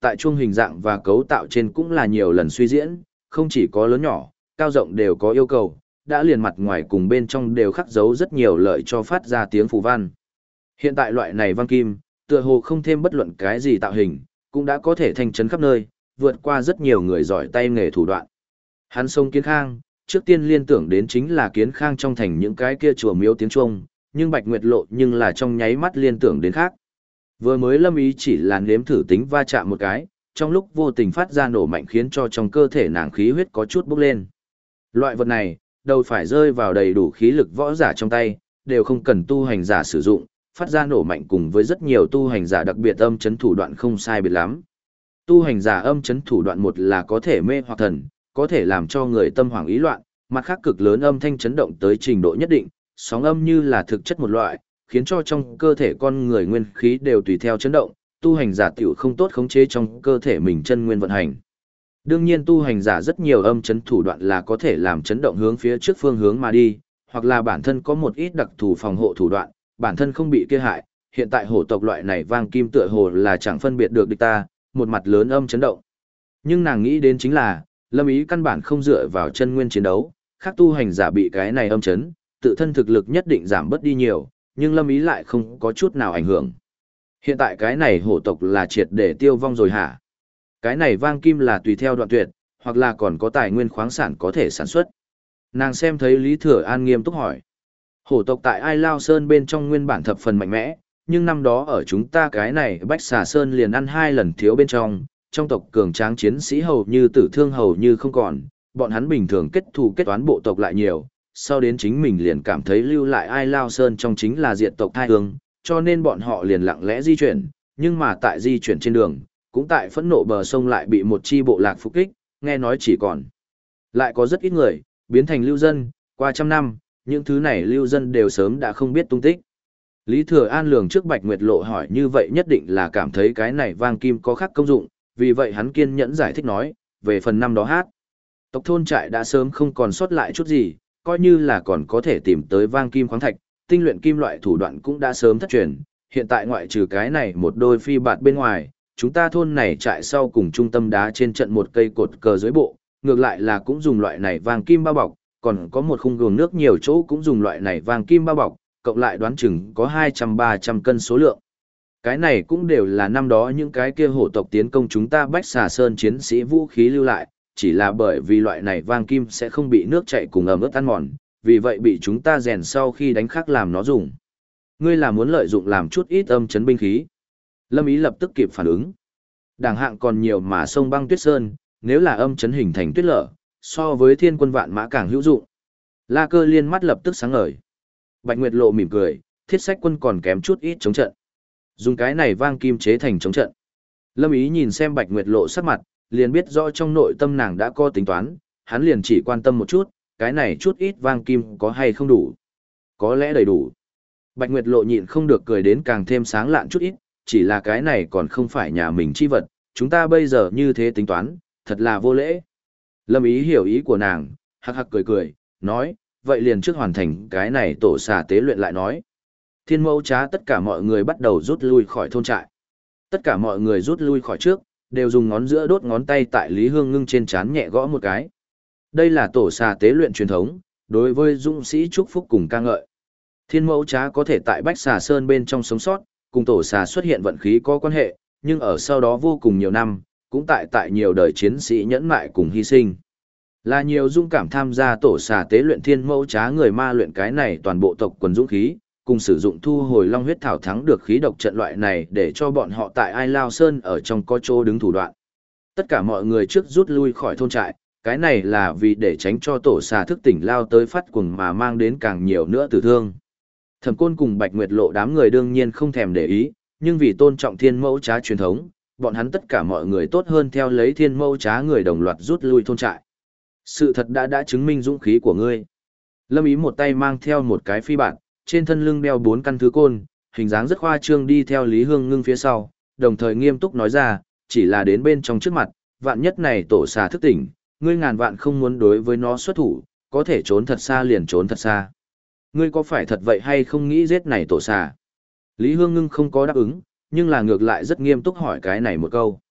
tại chuông hình dạng và cấu tạo trên cũng là nhiều lần suy diễn, không chỉ có lớn nhỏ, cao rộng đều có yêu cầu, đã liền mặt ngoài cùng bên trong đều khắc dấu rất nhiều lợi cho phát ra tiếng phù văn. Hiện tại loại này vang kim, tựa hồ không thêm bất luận cái gì tạo hình, cũng đã có thể thanh chấn khắp nơi, vượt qua rất nhiều người giỏi tay nghề thủ đoạn. Hắn sông Kiến Khang, trước tiên liên tưởng đến chính là Kiến Khang trong thành những cái kia chùa miếu tiếng Trung, nhưng Bạch Nguyệt Lộ nhưng là trong nháy mắt liên tưởng đến khác. Vừa mới Lâm Ý chỉ là nếm thử tính va chạm một cái, trong lúc vô tình phát ra nổ mạnh khiến cho trong cơ thể nàng khí huyết có chút bốc lên. Loại vật này, đầu phải rơi vào đầy đủ khí lực võ giả trong tay, đều không cần tu hành giả sử dụng, phát ra nổ mạnh cùng với rất nhiều tu hành giả đặc biệt âm chấn thủ đoạn không sai biệt lắm. Tu hành giả âm chấn thủ đoạn một là có thể mê hoặc thần, có thể làm cho người tâm hoảng ý loạn, mặt khác cực lớn âm thanh chấn động tới trình độ nhất định, sóng âm như là thực chất một loại, khiến cho trong cơ thể con người nguyên khí đều tùy theo chấn động, tu hành giả tiểu không tốt khống chế trong cơ thể mình chân nguyên vận hành. Đương nhiên tu hành giả rất nhiều âm chấn thủ đoạn là có thể làm chấn động hướng phía trước phương hướng mà đi, hoặc là bản thân có một ít đặc thù phòng hộ thủ đoạn, bản thân không bị kia hại. Hiện tại hổ tộc loại này vang kim tựa hồ là chẳng phân biệt được địch ta, một mặt lớn âm chấn động. Nhưng nàng nghĩ đến chính là, Lâm Ý căn bản không dựa vào chân nguyên chiến đấu, khác tu hành giả bị cái này âm chấn, tự thân thực lực nhất định giảm bớt đi nhiều, nhưng Lâm Ý lại không có chút nào ảnh hưởng. Hiện tại cái này hổ tộc là triệt để tiêu vong rồi hả? Cái này vang kim là tùy theo đoạn tuyệt, hoặc là còn có tài nguyên khoáng sản có thể sản xuất. Nàng xem thấy Lý Thừa An nghiêm túc hỏi. Hổ tộc tại Ai Lao Sơn bên trong nguyên bản thập phần mạnh mẽ, nhưng năm đó ở chúng ta cái này Bách Xà Sơn liền ăn 2 lần thiếu bên trong tộc cường tráng chiến sĩ hầu như tử thương hầu như không còn, bọn hắn bình thường kết thù kết toán bộ tộc lại nhiều, sau đến chính mình liền cảm thấy lưu lại Ai Lao Sơn trong chính là diệt tộc thai hương, cho nên bọn họ liền lặng lẽ di chuyển, nhưng mà tại di chuyển trên đường, cũng tại phẫn nộ bờ sông lại bị một chi bộ lạc phục kích, nghe nói chỉ còn lại có rất ít người, biến thành lưu dân, qua trăm năm, những thứ này lưu dân đều sớm đã không biết tung tích. Lý Thừa An lường trước Bạch Nguyệt Lộ hỏi như vậy nhất định là cảm thấy cái này vang kim có khác công dụng, vì vậy hắn kiên nhẫn giải thích nói, về phần năm đó hát. Tộc thôn trại đã sớm không còn sót lại chút gì, coi như là còn có thể tìm tới vang kim khoáng thạch, tinh luyện kim loại thủ đoạn cũng đã sớm thất truyền, hiện tại ngoại trừ cái này một đôi phi bạt bên ngoài, chúng ta thôn này trại sau cùng trung tâm đá trên trận một cây cột cờ dưới bộ, ngược lại là cũng dùng loại này vang kim bao bọc, còn có một khung gường nước nhiều chỗ cũng dùng loại này vang kim bao bọc, cộng lại đoán chừng có 200-300 cân số lượng. Cái này cũng đều là năm đó những cái kia hổ tộc tiến công chúng ta Bách Xà Sơn chiến sĩ vũ khí lưu lại, chỉ là bởi vì loại này vang kim sẽ không bị nước chảy cùng ẩm ướt ăn mòn, vì vậy bị chúng ta rèn sau khi đánh khắc làm nó dùng. Ngươi là muốn lợi dụng làm chút ít âm chấn binh khí. Lâm Ý lập tức kịp phản ứng. Đảng hạng còn nhiều mà sông băng tuyết sơn, nếu là âm chấn hình thành tuyết lở, so với thiên quân vạn mã càng hữu dụng. La Cơ Liên mắt lập tức sáng ngời. Bạch Nguyệt Lộ mỉm cười, Thiết Sách Quân còn kém chút ít chống trận. Dùng cái này vang kim chế thành chống trận. Lâm Ý nhìn xem Bạch Nguyệt Lộ sắc mặt, liền biết rõ trong nội tâm nàng đã có tính toán, hắn liền chỉ quan tâm một chút, cái này chút ít vang kim có hay không đủ. Có lẽ đầy đủ. Bạch Nguyệt Lộ nhịn không được cười đến càng thêm sáng lạn chút ít, chỉ là cái này còn không phải nhà mình chi vật, chúng ta bây giờ như thế tính toán, thật là vô lễ. Lâm Ý hiểu ý của nàng, hắc hắc cười cười, nói, vậy liền trước hoàn thành cái này tổ xà tế luyện lại nói. Thiên Mẫu Trá tất cả mọi người bắt đầu rút lui khỏi thôn trại. Tất cả mọi người rút lui khỏi trước, đều dùng ngón giữa đốt ngón tay tại Lý Hương Ngưng trên trán nhẹ gõ một cái. Đây là tổ xà tế luyện truyền thống, đối với dũng sĩ chúc phúc cùng ca ngợi. Thiên Mẫu Trá có thể tại Bách Xà Sơn bên trong sống sót, cùng tổ xà xuất hiện vận khí có quan hệ, nhưng ở sau đó vô cùng nhiều năm, cũng tại nhiều đời chiến sĩ nhẫn mại cùng hy sinh. Là nhiều dũng cảm tham gia tổ xà tế luyện Thiên Mẫu Trá người ma luyện cái này toàn bộ tộc quần dũng khí, cùng sử dụng thu hồi long huyết thảo thắng được khí độc trận loại này để cho bọn họ tại Ai Lao Sơn ở trong có chỗ đứng thủ đoạn. Tất cả mọi người trước rút lui khỏi thôn trại, cái này là vì để tránh cho tổ xà thức tỉnh lao tới phát cuồng mà mang đến càng nhiều nữa tử thương. Thẩm Côn cùng Bạch Nguyệt Lộ đám người đương nhiên không thèm để ý, nhưng vì tôn trọng Thiên Mẫu Trá truyền thống, bọn hắn tất cả mọi người tốt hơn theo lấy Thiên Mẫu Trá người đồng loạt rút lui thôn trại. Sự thật đã chứng minh dũng khí của ngươi. Lâm Ý một tay mang theo một cái phi bản, trên thân lưng đeo 4 căn thứ côn, hình dáng rất khoa trương đi theo Lý Hương Ngưng phía sau, đồng thời nghiêm túc nói ra, chỉ là đến bên trong trước mặt, vạn nhất này tổ xà thức tỉnh, ngươi ngàn vạn không muốn đối với nó xuất thủ, có thể trốn thật xa liền trốn thật xa. Ngươi có phải thật vậy hay không nghĩ giết này tổ xà? Lý Hương Ngưng không có đáp ứng, nhưng là ngược lại rất nghiêm túc hỏi cái này một câu.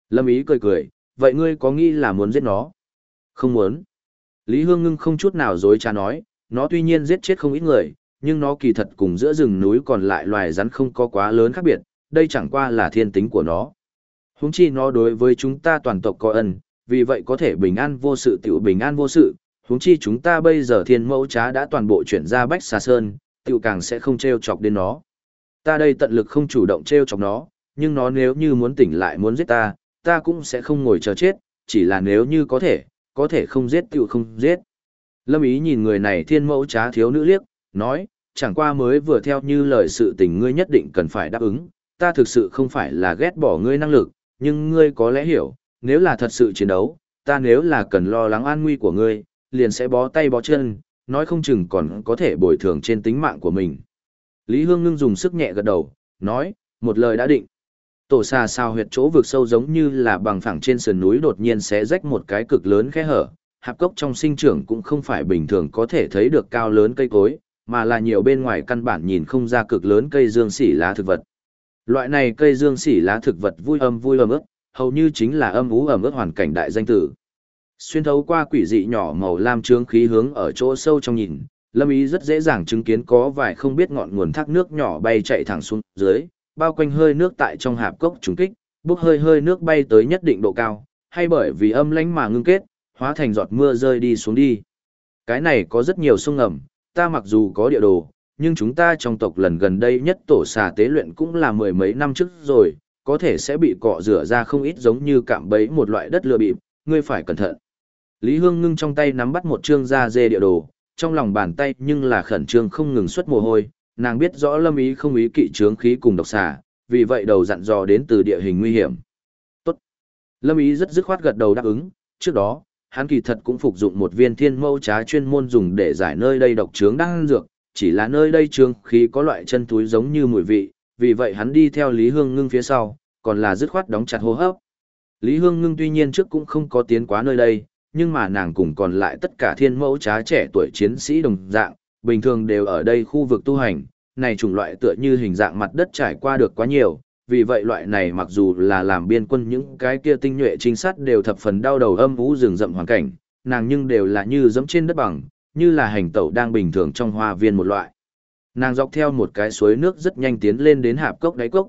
Lâm Ý cười cười, vậy ngươi có nghĩ là muốn giết nó? Không muốn. Lý Hương Ngưng không chút nào dối trá nói, nó tuy nhiên giết chết không ít người, nhưng nó kỳ thật cùng giữa rừng núi còn lại loài rắn không có quá lớn khác biệt, đây chẳng qua là thiên tính của nó. Huống chi nó đối với chúng ta toàn tộc có ân, vì vậy có thể bình an vô sự tiểu bình an vô sự, huống chi chúng ta bây giờ thiên mẫu trá đã toàn bộ chuyển ra Bách Xà Sơn, tiểu càng sẽ không treo chọc đến nó. Ta đây tận lực không chủ động treo chọc nó, nhưng nó nếu như muốn tỉnh lại muốn giết ta, ta cũng sẽ không ngồi chờ chết, chỉ là nếu như có thể không giết tiểu không giết. Lâm Ý nhìn người này thiên mẫu trá thiếu nữ liếc, nói, chẳng qua mới vừa theo như lời sự tình ngươi nhất định cần phải đáp ứng, ta thực sự không phải là ghét bỏ ngươi năng lực, nhưng ngươi có lẽ hiểu, nếu là thật sự chiến đấu, ta nếu là cần lo lắng an nguy của ngươi, liền sẽ bó tay bó chân, nói không chừng còn có thể bồi thường trên tính mạng của mình. Lý Hương Ngưng dùng sức nhẹ gật đầu, nói, một lời đã định. Tổ xà sao huyệt chỗ vực sâu giống như là bằng phẳng trên sườn núi đột nhiên xé rách một cái cực lớn khe hở, hạp cốc trong sinh trưởng cũng không phải bình thường có thể thấy được cao lớn cây cối, mà là nhiều bên ngoài căn bản nhìn không ra cực lớn cây dương sỉ lá thực vật. Loại này cây dương sỉ lá thực vật vui ẩm ướt, hầu như chính là âm ú ẩm ướt hoàn cảnh đại danh tử. Xuyên thấu qua quỷ dị nhỏ màu lam trướng khí hướng ở chỗ sâu trong nhìn, Lâm Ý rất dễ dàng chứng kiến có vài không biết ngọn nguồn thác nước nhỏ bay chạy thẳng xuống dưới, bao quanh hơi nước tại trong hạp cốc trùng kích, bốc hơi nước bay tới nhất định độ cao, hay bởi vì âm lãnh mà ngưng kết, hóa thành giọt mưa rơi đi xuống đi. Cái này có rất nhiều sông ngầm, ta mặc dù có địa đồ, nhưng chúng ta trong tộc lần gần đây nhất tổ xà tế luyện cũng là mười mấy năm trước rồi, có thể sẽ bị cọ rửa ra không ít giống như cạm bẫy một loại đất lừa bịp, ngươi phải cẩn thận. Lý Hương Ngưng trong tay nắm bắt một chương da dê địa đồ, trong lòng bàn tay nhưng là khẩn trương không ngừng xuất mồ hôi, nàng biết rõ Lâm Ý không ý kỵ chướng khí cùng độc xà, vì vậy đầu dặn dò đến từ địa hình nguy hiểm. Tốt. Lâm Ý rất dứt khoát gật đầu đáp ứng, trước đó, hắn kỳ thật cũng phục dụng một viên thiên mâu trá chuyên môn dùng để giải nơi đây độc chướng đang dược, chỉ là nơi đây chướng khí có loại chân túi giống như mùi vị, vì vậy hắn đi theo Lý Hương Ngưng phía sau, còn là dứt khoát đóng chặt hô hấp. Lý Hương Ngưng tuy nhiên trước cũng không có tiến quá nơi đây, nhưng mà nàng cùng còn lại tất cả thiên mẫu trá trẻ tuổi chiến sĩ đồng dạng, bình thường đều ở đây khu vực tu hành, này chủng loại tựa như hình dạng mặt đất trải qua được quá nhiều, vì vậy loại này mặc dù là làm biên quân những cái kia tinh nhuệ trinh sát đều thập phần đau đầu âm u rừng rậm hoàn cảnh, nàng nhưng đều là như dẫm trên đất bằng, như là hành tẩu đang bình thường trong hoa viên một loại. Nàng dọc theo một cái suối nước rất nhanh tiến lên đến hạp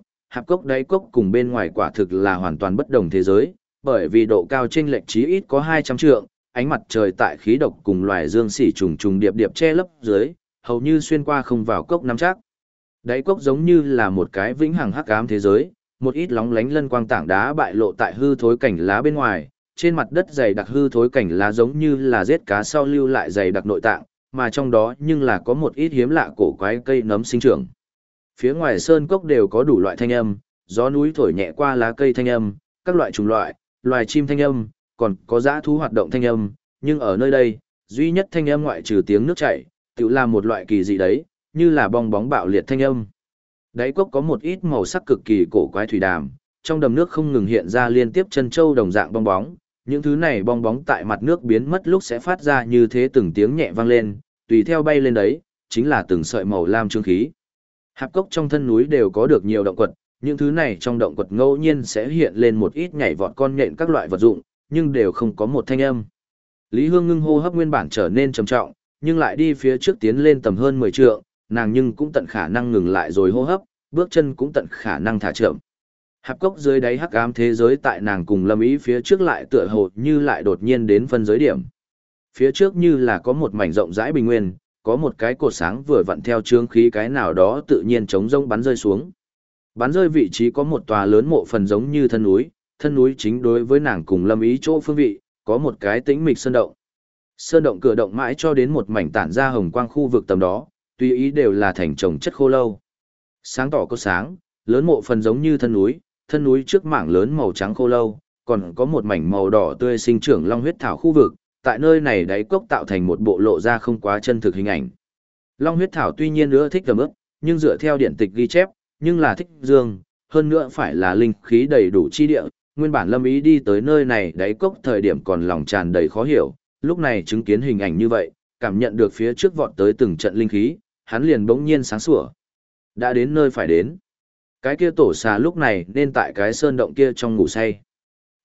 cốc đáy cốc cùng bên ngoài quả thực là hoàn toàn bất đồng thế giới, bởi vì độ cao chênh lệch chí ít có 200 trượng, ánh mặt trời tại khí độc cùng loài dương xỉ trùng trùng điệp điệp che lấp dưới, hầu như xuyên qua không vào cốc nắm chắc. Đáy cốc giống như là một cái vĩnh hằng hắc ám thế giới, một ít lóng lánh lân quang tảng đá bại lộ tại hư thối cảnh lá bên ngoài, trên mặt đất dày đặc hư thối cảnh lá giống như là giết cá sau lưu lại dày đặc nội tạng, mà trong đó nhưng là có một ít hiếm lạ cổ quái cây nấm sinh trưởng. Phía ngoài sơn cốc đều có đủ loại thanh âm, gió núi thổi nhẹ qua lá cây thanh âm, các loại chủng loại, loài chim thanh âm, còn có dã thú hoạt động thanh âm, nhưng ở nơi đây, duy nhất thanh âm ngoại trừ tiếng nước chảy, tự là một loại kỳ dị đấy, như là bong bóng bạo liệt thanh âm. Đáy cốc có một ít màu sắc cực kỳ cổ quái thủy đàm, trong đầm nước không ngừng hiện ra liên tiếp chân châu đồng dạng bong bóng, những thứ này bong bóng tại mặt nước biến mất lúc sẽ phát ra như thế từng tiếng nhẹ vang lên, tùy theo bay lên đấy, chính là từng sợi màu lam trương khí. Hạp cốc trong thân núi đều có được nhiều động quật, những thứ này trong động quật ngẫu nhiên sẽ hiện lên một ít nhảy vọt con nhện các loại vật dụng, nhưng đều không có một thanh âm. Lý Hương Ngưng hô hấp nguyên bản trở nên trầm trọng, nhưng lại đi phía trước tiến lên tầm hơn 10 trượng, nàng nhưng cũng tận khả năng ngừng lại rồi hô hấp, bước chân cũng tận khả năng thả chậm. Hạp cốc dưới đáy hắc ám thế giới tại nàng cùng Lâm Ý phía trước lại tựa hồ như lại đột nhiên đến phân giới điểm. Phía trước như là có một mảnh rộng rãi bình nguyên, có một cái cột sáng vừa vặn theo chướng khí cái nào đó tự nhiên chống rông bắn rơi xuống. Bắn rơi vị trí có một tòa lớn mộ phần giống như thân núi chính đối với nàng cùng Lâm Ý chỗ phương vị, có một cái tĩnh mịch sơn động. Sơn động cửa động mãi cho đến một mảnh tản ra hồng quang khu vực tầm đó, tùy ý đều là thành trồng chất khô lâu. Sáng tỏ có sáng, lớn mộ phần giống như thân núi trước mảng lớn màu trắng khô lâu, còn có một mảnh màu đỏ tươi sinh trưởng long huyết thảo khu vực, tại nơi này đáy cốc tạo thành một bộ lộ ra không quá chân thực hình ảnh. Long huyết thảo tuy nhiên nữa thích tầm ướp, nhưng dựa theo điển tịch ghi chép, nhưng là thích dương, hơn nữa phải là linh khí đầy đủ chi địa. Nguyên bản Lâm Ý đi tới nơi này đáy cốc thời điểm còn lòng tràn đầy khó hiểu, lúc này chứng kiến hình ảnh như vậy, cảm nhận được phía trước vọt tới từng trận linh khí, hắn liền bỗng nhiên sáng sủa. Đã đến nơi phải đến. Cái kia tổ xà lúc này nên tại cái sơn động kia trong ngủ say.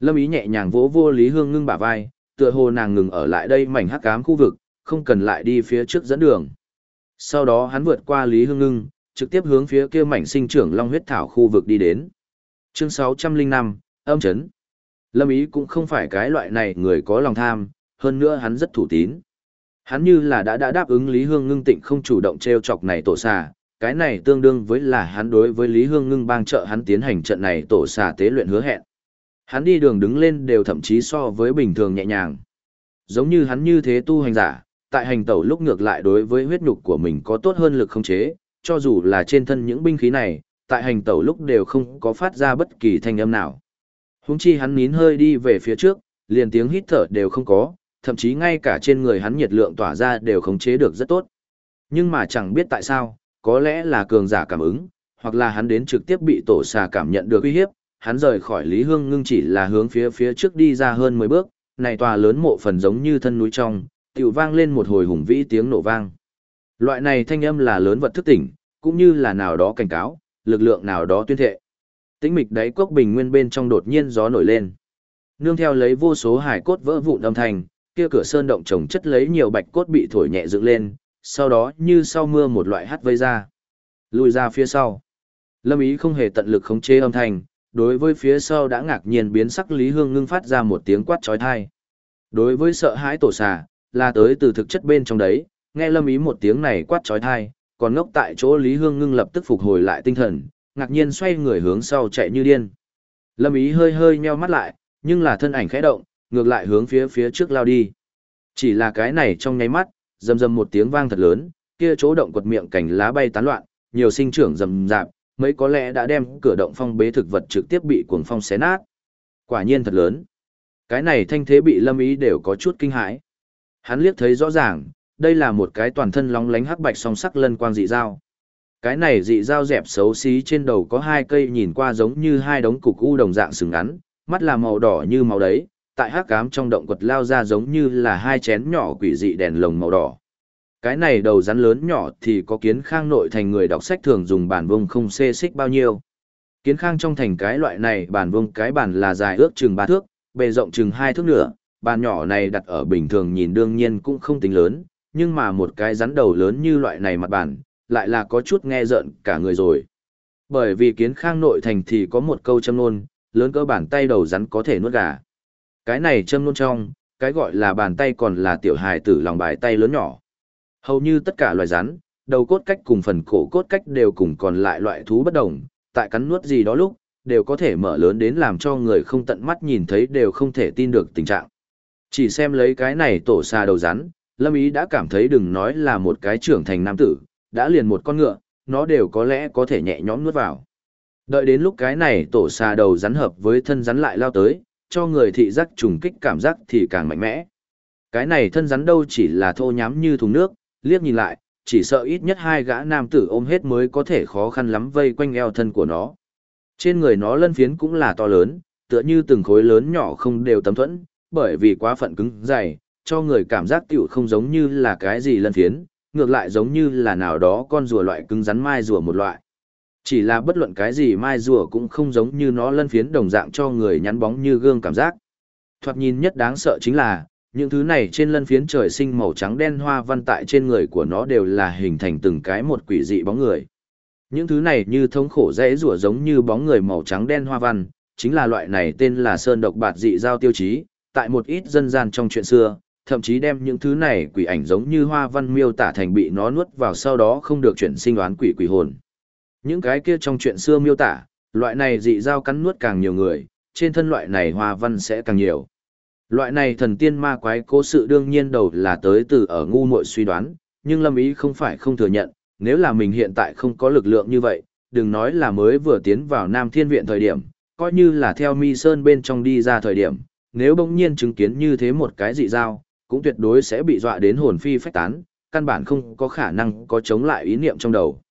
Lâm Ý nhẹ nhàng vỗ vô Lý Hương Ngưng bả vai, tựa hồ nàng ngừng ở lại đây mảnh hắc ám khu vực, không cần lại đi phía trước dẫn đường. Sau đó hắn vượt qua Lý Hương Ngưng, trực tiếp hướng phía kia mảnh sinh trưởng long huyết thảo khu vực đi đến. Chương 605, âm chấn. Lâm Ý cũng không phải cái loại này người có lòng tham, hơn nữa hắn rất thủ tín. Hắn như là đã đáp ứng Lý Hương Ngưng tịnh không chủ động treo chọc này tổ xà, cái này tương đương với là hắn đối với Lý Hương Ngưng bang trợ hắn tiến hành trận này tổ xà tế luyện hứa hẹn. Hắn đi đường đứng lên đều thậm chí so với bình thường nhẹ nhàng. Giống như hắn như thế tu hành giả, tại hành tẩu lúc ngược lại đối với huyết nhục của mình có tốt hơn lực khống chế, cho dù là trên thân những binh khí này, tại hành tẩu lúc đều không có phát ra bất kỳ thanh âm nào. Huống chi hắn nín hơi đi về phía trước, liền tiếng hít thở đều không có, thậm chí ngay cả trên người hắn nhiệt lượng tỏa ra đều khống chế được rất tốt. Nhưng mà chẳng biết tại sao, có lẽ là cường giả cảm ứng, hoặc là hắn đến trực tiếp bị tổ xà cảm nhận được uy hiếp, hắn rời khỏi Lý Hương Ngưng chỉ là hướng phía trước đi ra hơn 10 bước, này tòa lớn mộ phần giống như thân núi trong, tiểu vang lên một hồi hùng vĩ tiếng nổ vang. Loại này thanh âm là lớn vật thức tỉnh, cũng như là nào đó cảnh cáo, lực lượng nào đó tuyên thệ. Tĩnh mịch đáy cốc bình nguyên bên trong đột nhiên gió nổi lên. Nương theo lấy vô số hải cốt vỡ vụn âm thanh, kia cửa sơn động trồng chất lấy nhiều bạch cốt bị thổi nhẹ dựng lên, sau đó như sau mưa một loại hắt vây ra. Lùi ra phía sau. Lâm Ý không hề tận lực khống chế âm thanh, đối với phía sau đã ngạc nhiên biến sắc Lý Hương Ngưng phát ra một tiếng quát chói tai. Đối với sợ hãi tổ xà, là tới từ thực chất bên trong đấy, nghe Lâm Ý một tiếng này quát chói tai, còn ngốc tại chỗ Lý Hương Ngưng lập tức phục hồi lại tinh thần, ngạc nhiên xoay người hướng sau chạy như điên. Lâm Ý hơi hơi nheo mắt lại, nhưng là thân ảnh khẽ động, ngược lại hướng phía trước lao đi. Chỉ là cái này trong nháy mắt, rầm rầm một tiếng vang thật lớn, kia chỗ động quật miệng cành lá bay tán loạn, nhiều sinh trưởng rầm rạp, mấy có lẽ đã đem cửa động phong bế thực vật trực tiếp bị cuồng phong xé nát. Quả nhiên thật lớn. Cái này thanh thế bị Lâm Ý đều có chút kinh hãi. Hắn liếc thấy rõ ràng, đây là một cái toàn thân lóng lánh hắc bạch song sắc lân quang dị dao. Cái này dị dao dẹp xấu xí trên đầu có hai cây nhìn qua giống như hai đống cục u đồng dạng sừng ngắn, mắt là màu đỏ như máu đấy, tại hắc ám trong động quật lao ra giống như là hai chén nhỏ quỷ dị đèn lồng màu đỏ. Cái này đầu rắn lớn nhỏ thì có Kiến Khang nội thành người đọc sách thường dùng bản vông không xê xích bao nhiêu. Kiến Khang trong thành cái loại này bản vông cái bản là dài ước chừng 3 thước, bề rộng chừng 2 thước nữa, bàn nhỏ này đặt ở bình thường nhìn đương nhiên cũng không tính lớn, nhưng mà một cái rắn đầu lớn như loại này mặt bản, lại là có chút nghe rợn cả người rồi. Bởi vì Kiến Khang nội thành thì có một câu châm ngôn, lớn cỡ bàn tay đầu rắn có thể nuốt gà. Cái này châm ngôn trong, cái gọi là bàn tay còn là tiểu hài tử lòng bài tay lớn nhỏ. Hầu như tất cả loài rắn, đầu cốt cách cùng phần cổ cốt cách đều cùng còn lại loại thú bất đồng, tại cắn nuốt gì đó lúc, đều có thể mở lớn đến làm cho người không tận mắt nhìn thấy đều không thể tin được tình trạng. Chỉ xem lấy cái này tổ xà đầu rắn, Lâm Ý đã cảm thấy đừng nói là một cái trưởng thành nam tử, đã liền một con ngựa, nó đều có lẽ có thể nhẹ nhõm nuốt vào. Đợi đến lúc cái này tổ xà đầu rắn hợp với thân rắn lại lao tới, cho người thị giác trùng kích cảm giác thì càng mạnh mẽ. Cái này thân rắn đâu chỉ là thô nhám như thùng nước, liếc nhìn lại, chỉ sợ ít nhất hai gã nam tử ôm hết mới có thể khó khăn lắm vây quanh eo thân của nó. Trên người nó lân phiến cũng là to lớn, tựa như từng khối lớn nhỏ không đều tấm thuẫn, bởi vì quá phận cứng dày, cho người cảm giác tiểu không giống như là cái gì lân phiến, ngược lại giống như là nào đó con rùa loại cứng rắn mai rùa một loại. Chỉ là bất luận cái gì mai rùa cũng không giống như nó lân phiến đồng dạng cho người nhắn bóng như gương cảm giác. Thoạt nhìn nhất đáng sợ chính là, những thứ này trên lân phiến trời sinh màu trắng đen hoa văn tại trên người của nó đều là hình thành từng cái một quỷ dị bóng người. Những thứ này như thống khổ rẽ rủa giống như bóng người màu trắng đen hoa văn, chính là loại này tên là sơn độc bạt dị giao tiêu chí, tại một ít dân gian trong chuyện xưa, thậm chí đem những thứ này quỷ ảnh giống như hoa văn miêu tả thành bị nó nuốt vào sau đó không được chuyển sinh oán quỷ quỷ hồn. Những cái kia trong chuyện xưa miêu tả, loại này dị giao cắn nuốt càng nhiều người, trên thân loại này hoa văn sẽ càng nhiều. Loại này thần tiên ma quái cố sự đương nhiên đầu là tới từ ở ngu muội suy đoán, nhưng Lâm Ý không phải không thừa nhận, nếu là mình hiện tại không có lực lượng như vậy, đừng nói là mới vừa tiến vào Nam Thiên Viện thời điểm, coi như là theo Mi Sơn bên trong đi ra thời điểm, nếu bỗng nhiên chứng kiến như thế một cái dị giao, cũng tuyệt đối sẽ bị dọa đến hồn phi phách tán, căn bản không có khả năng có chống lại ý niệm trong đầu.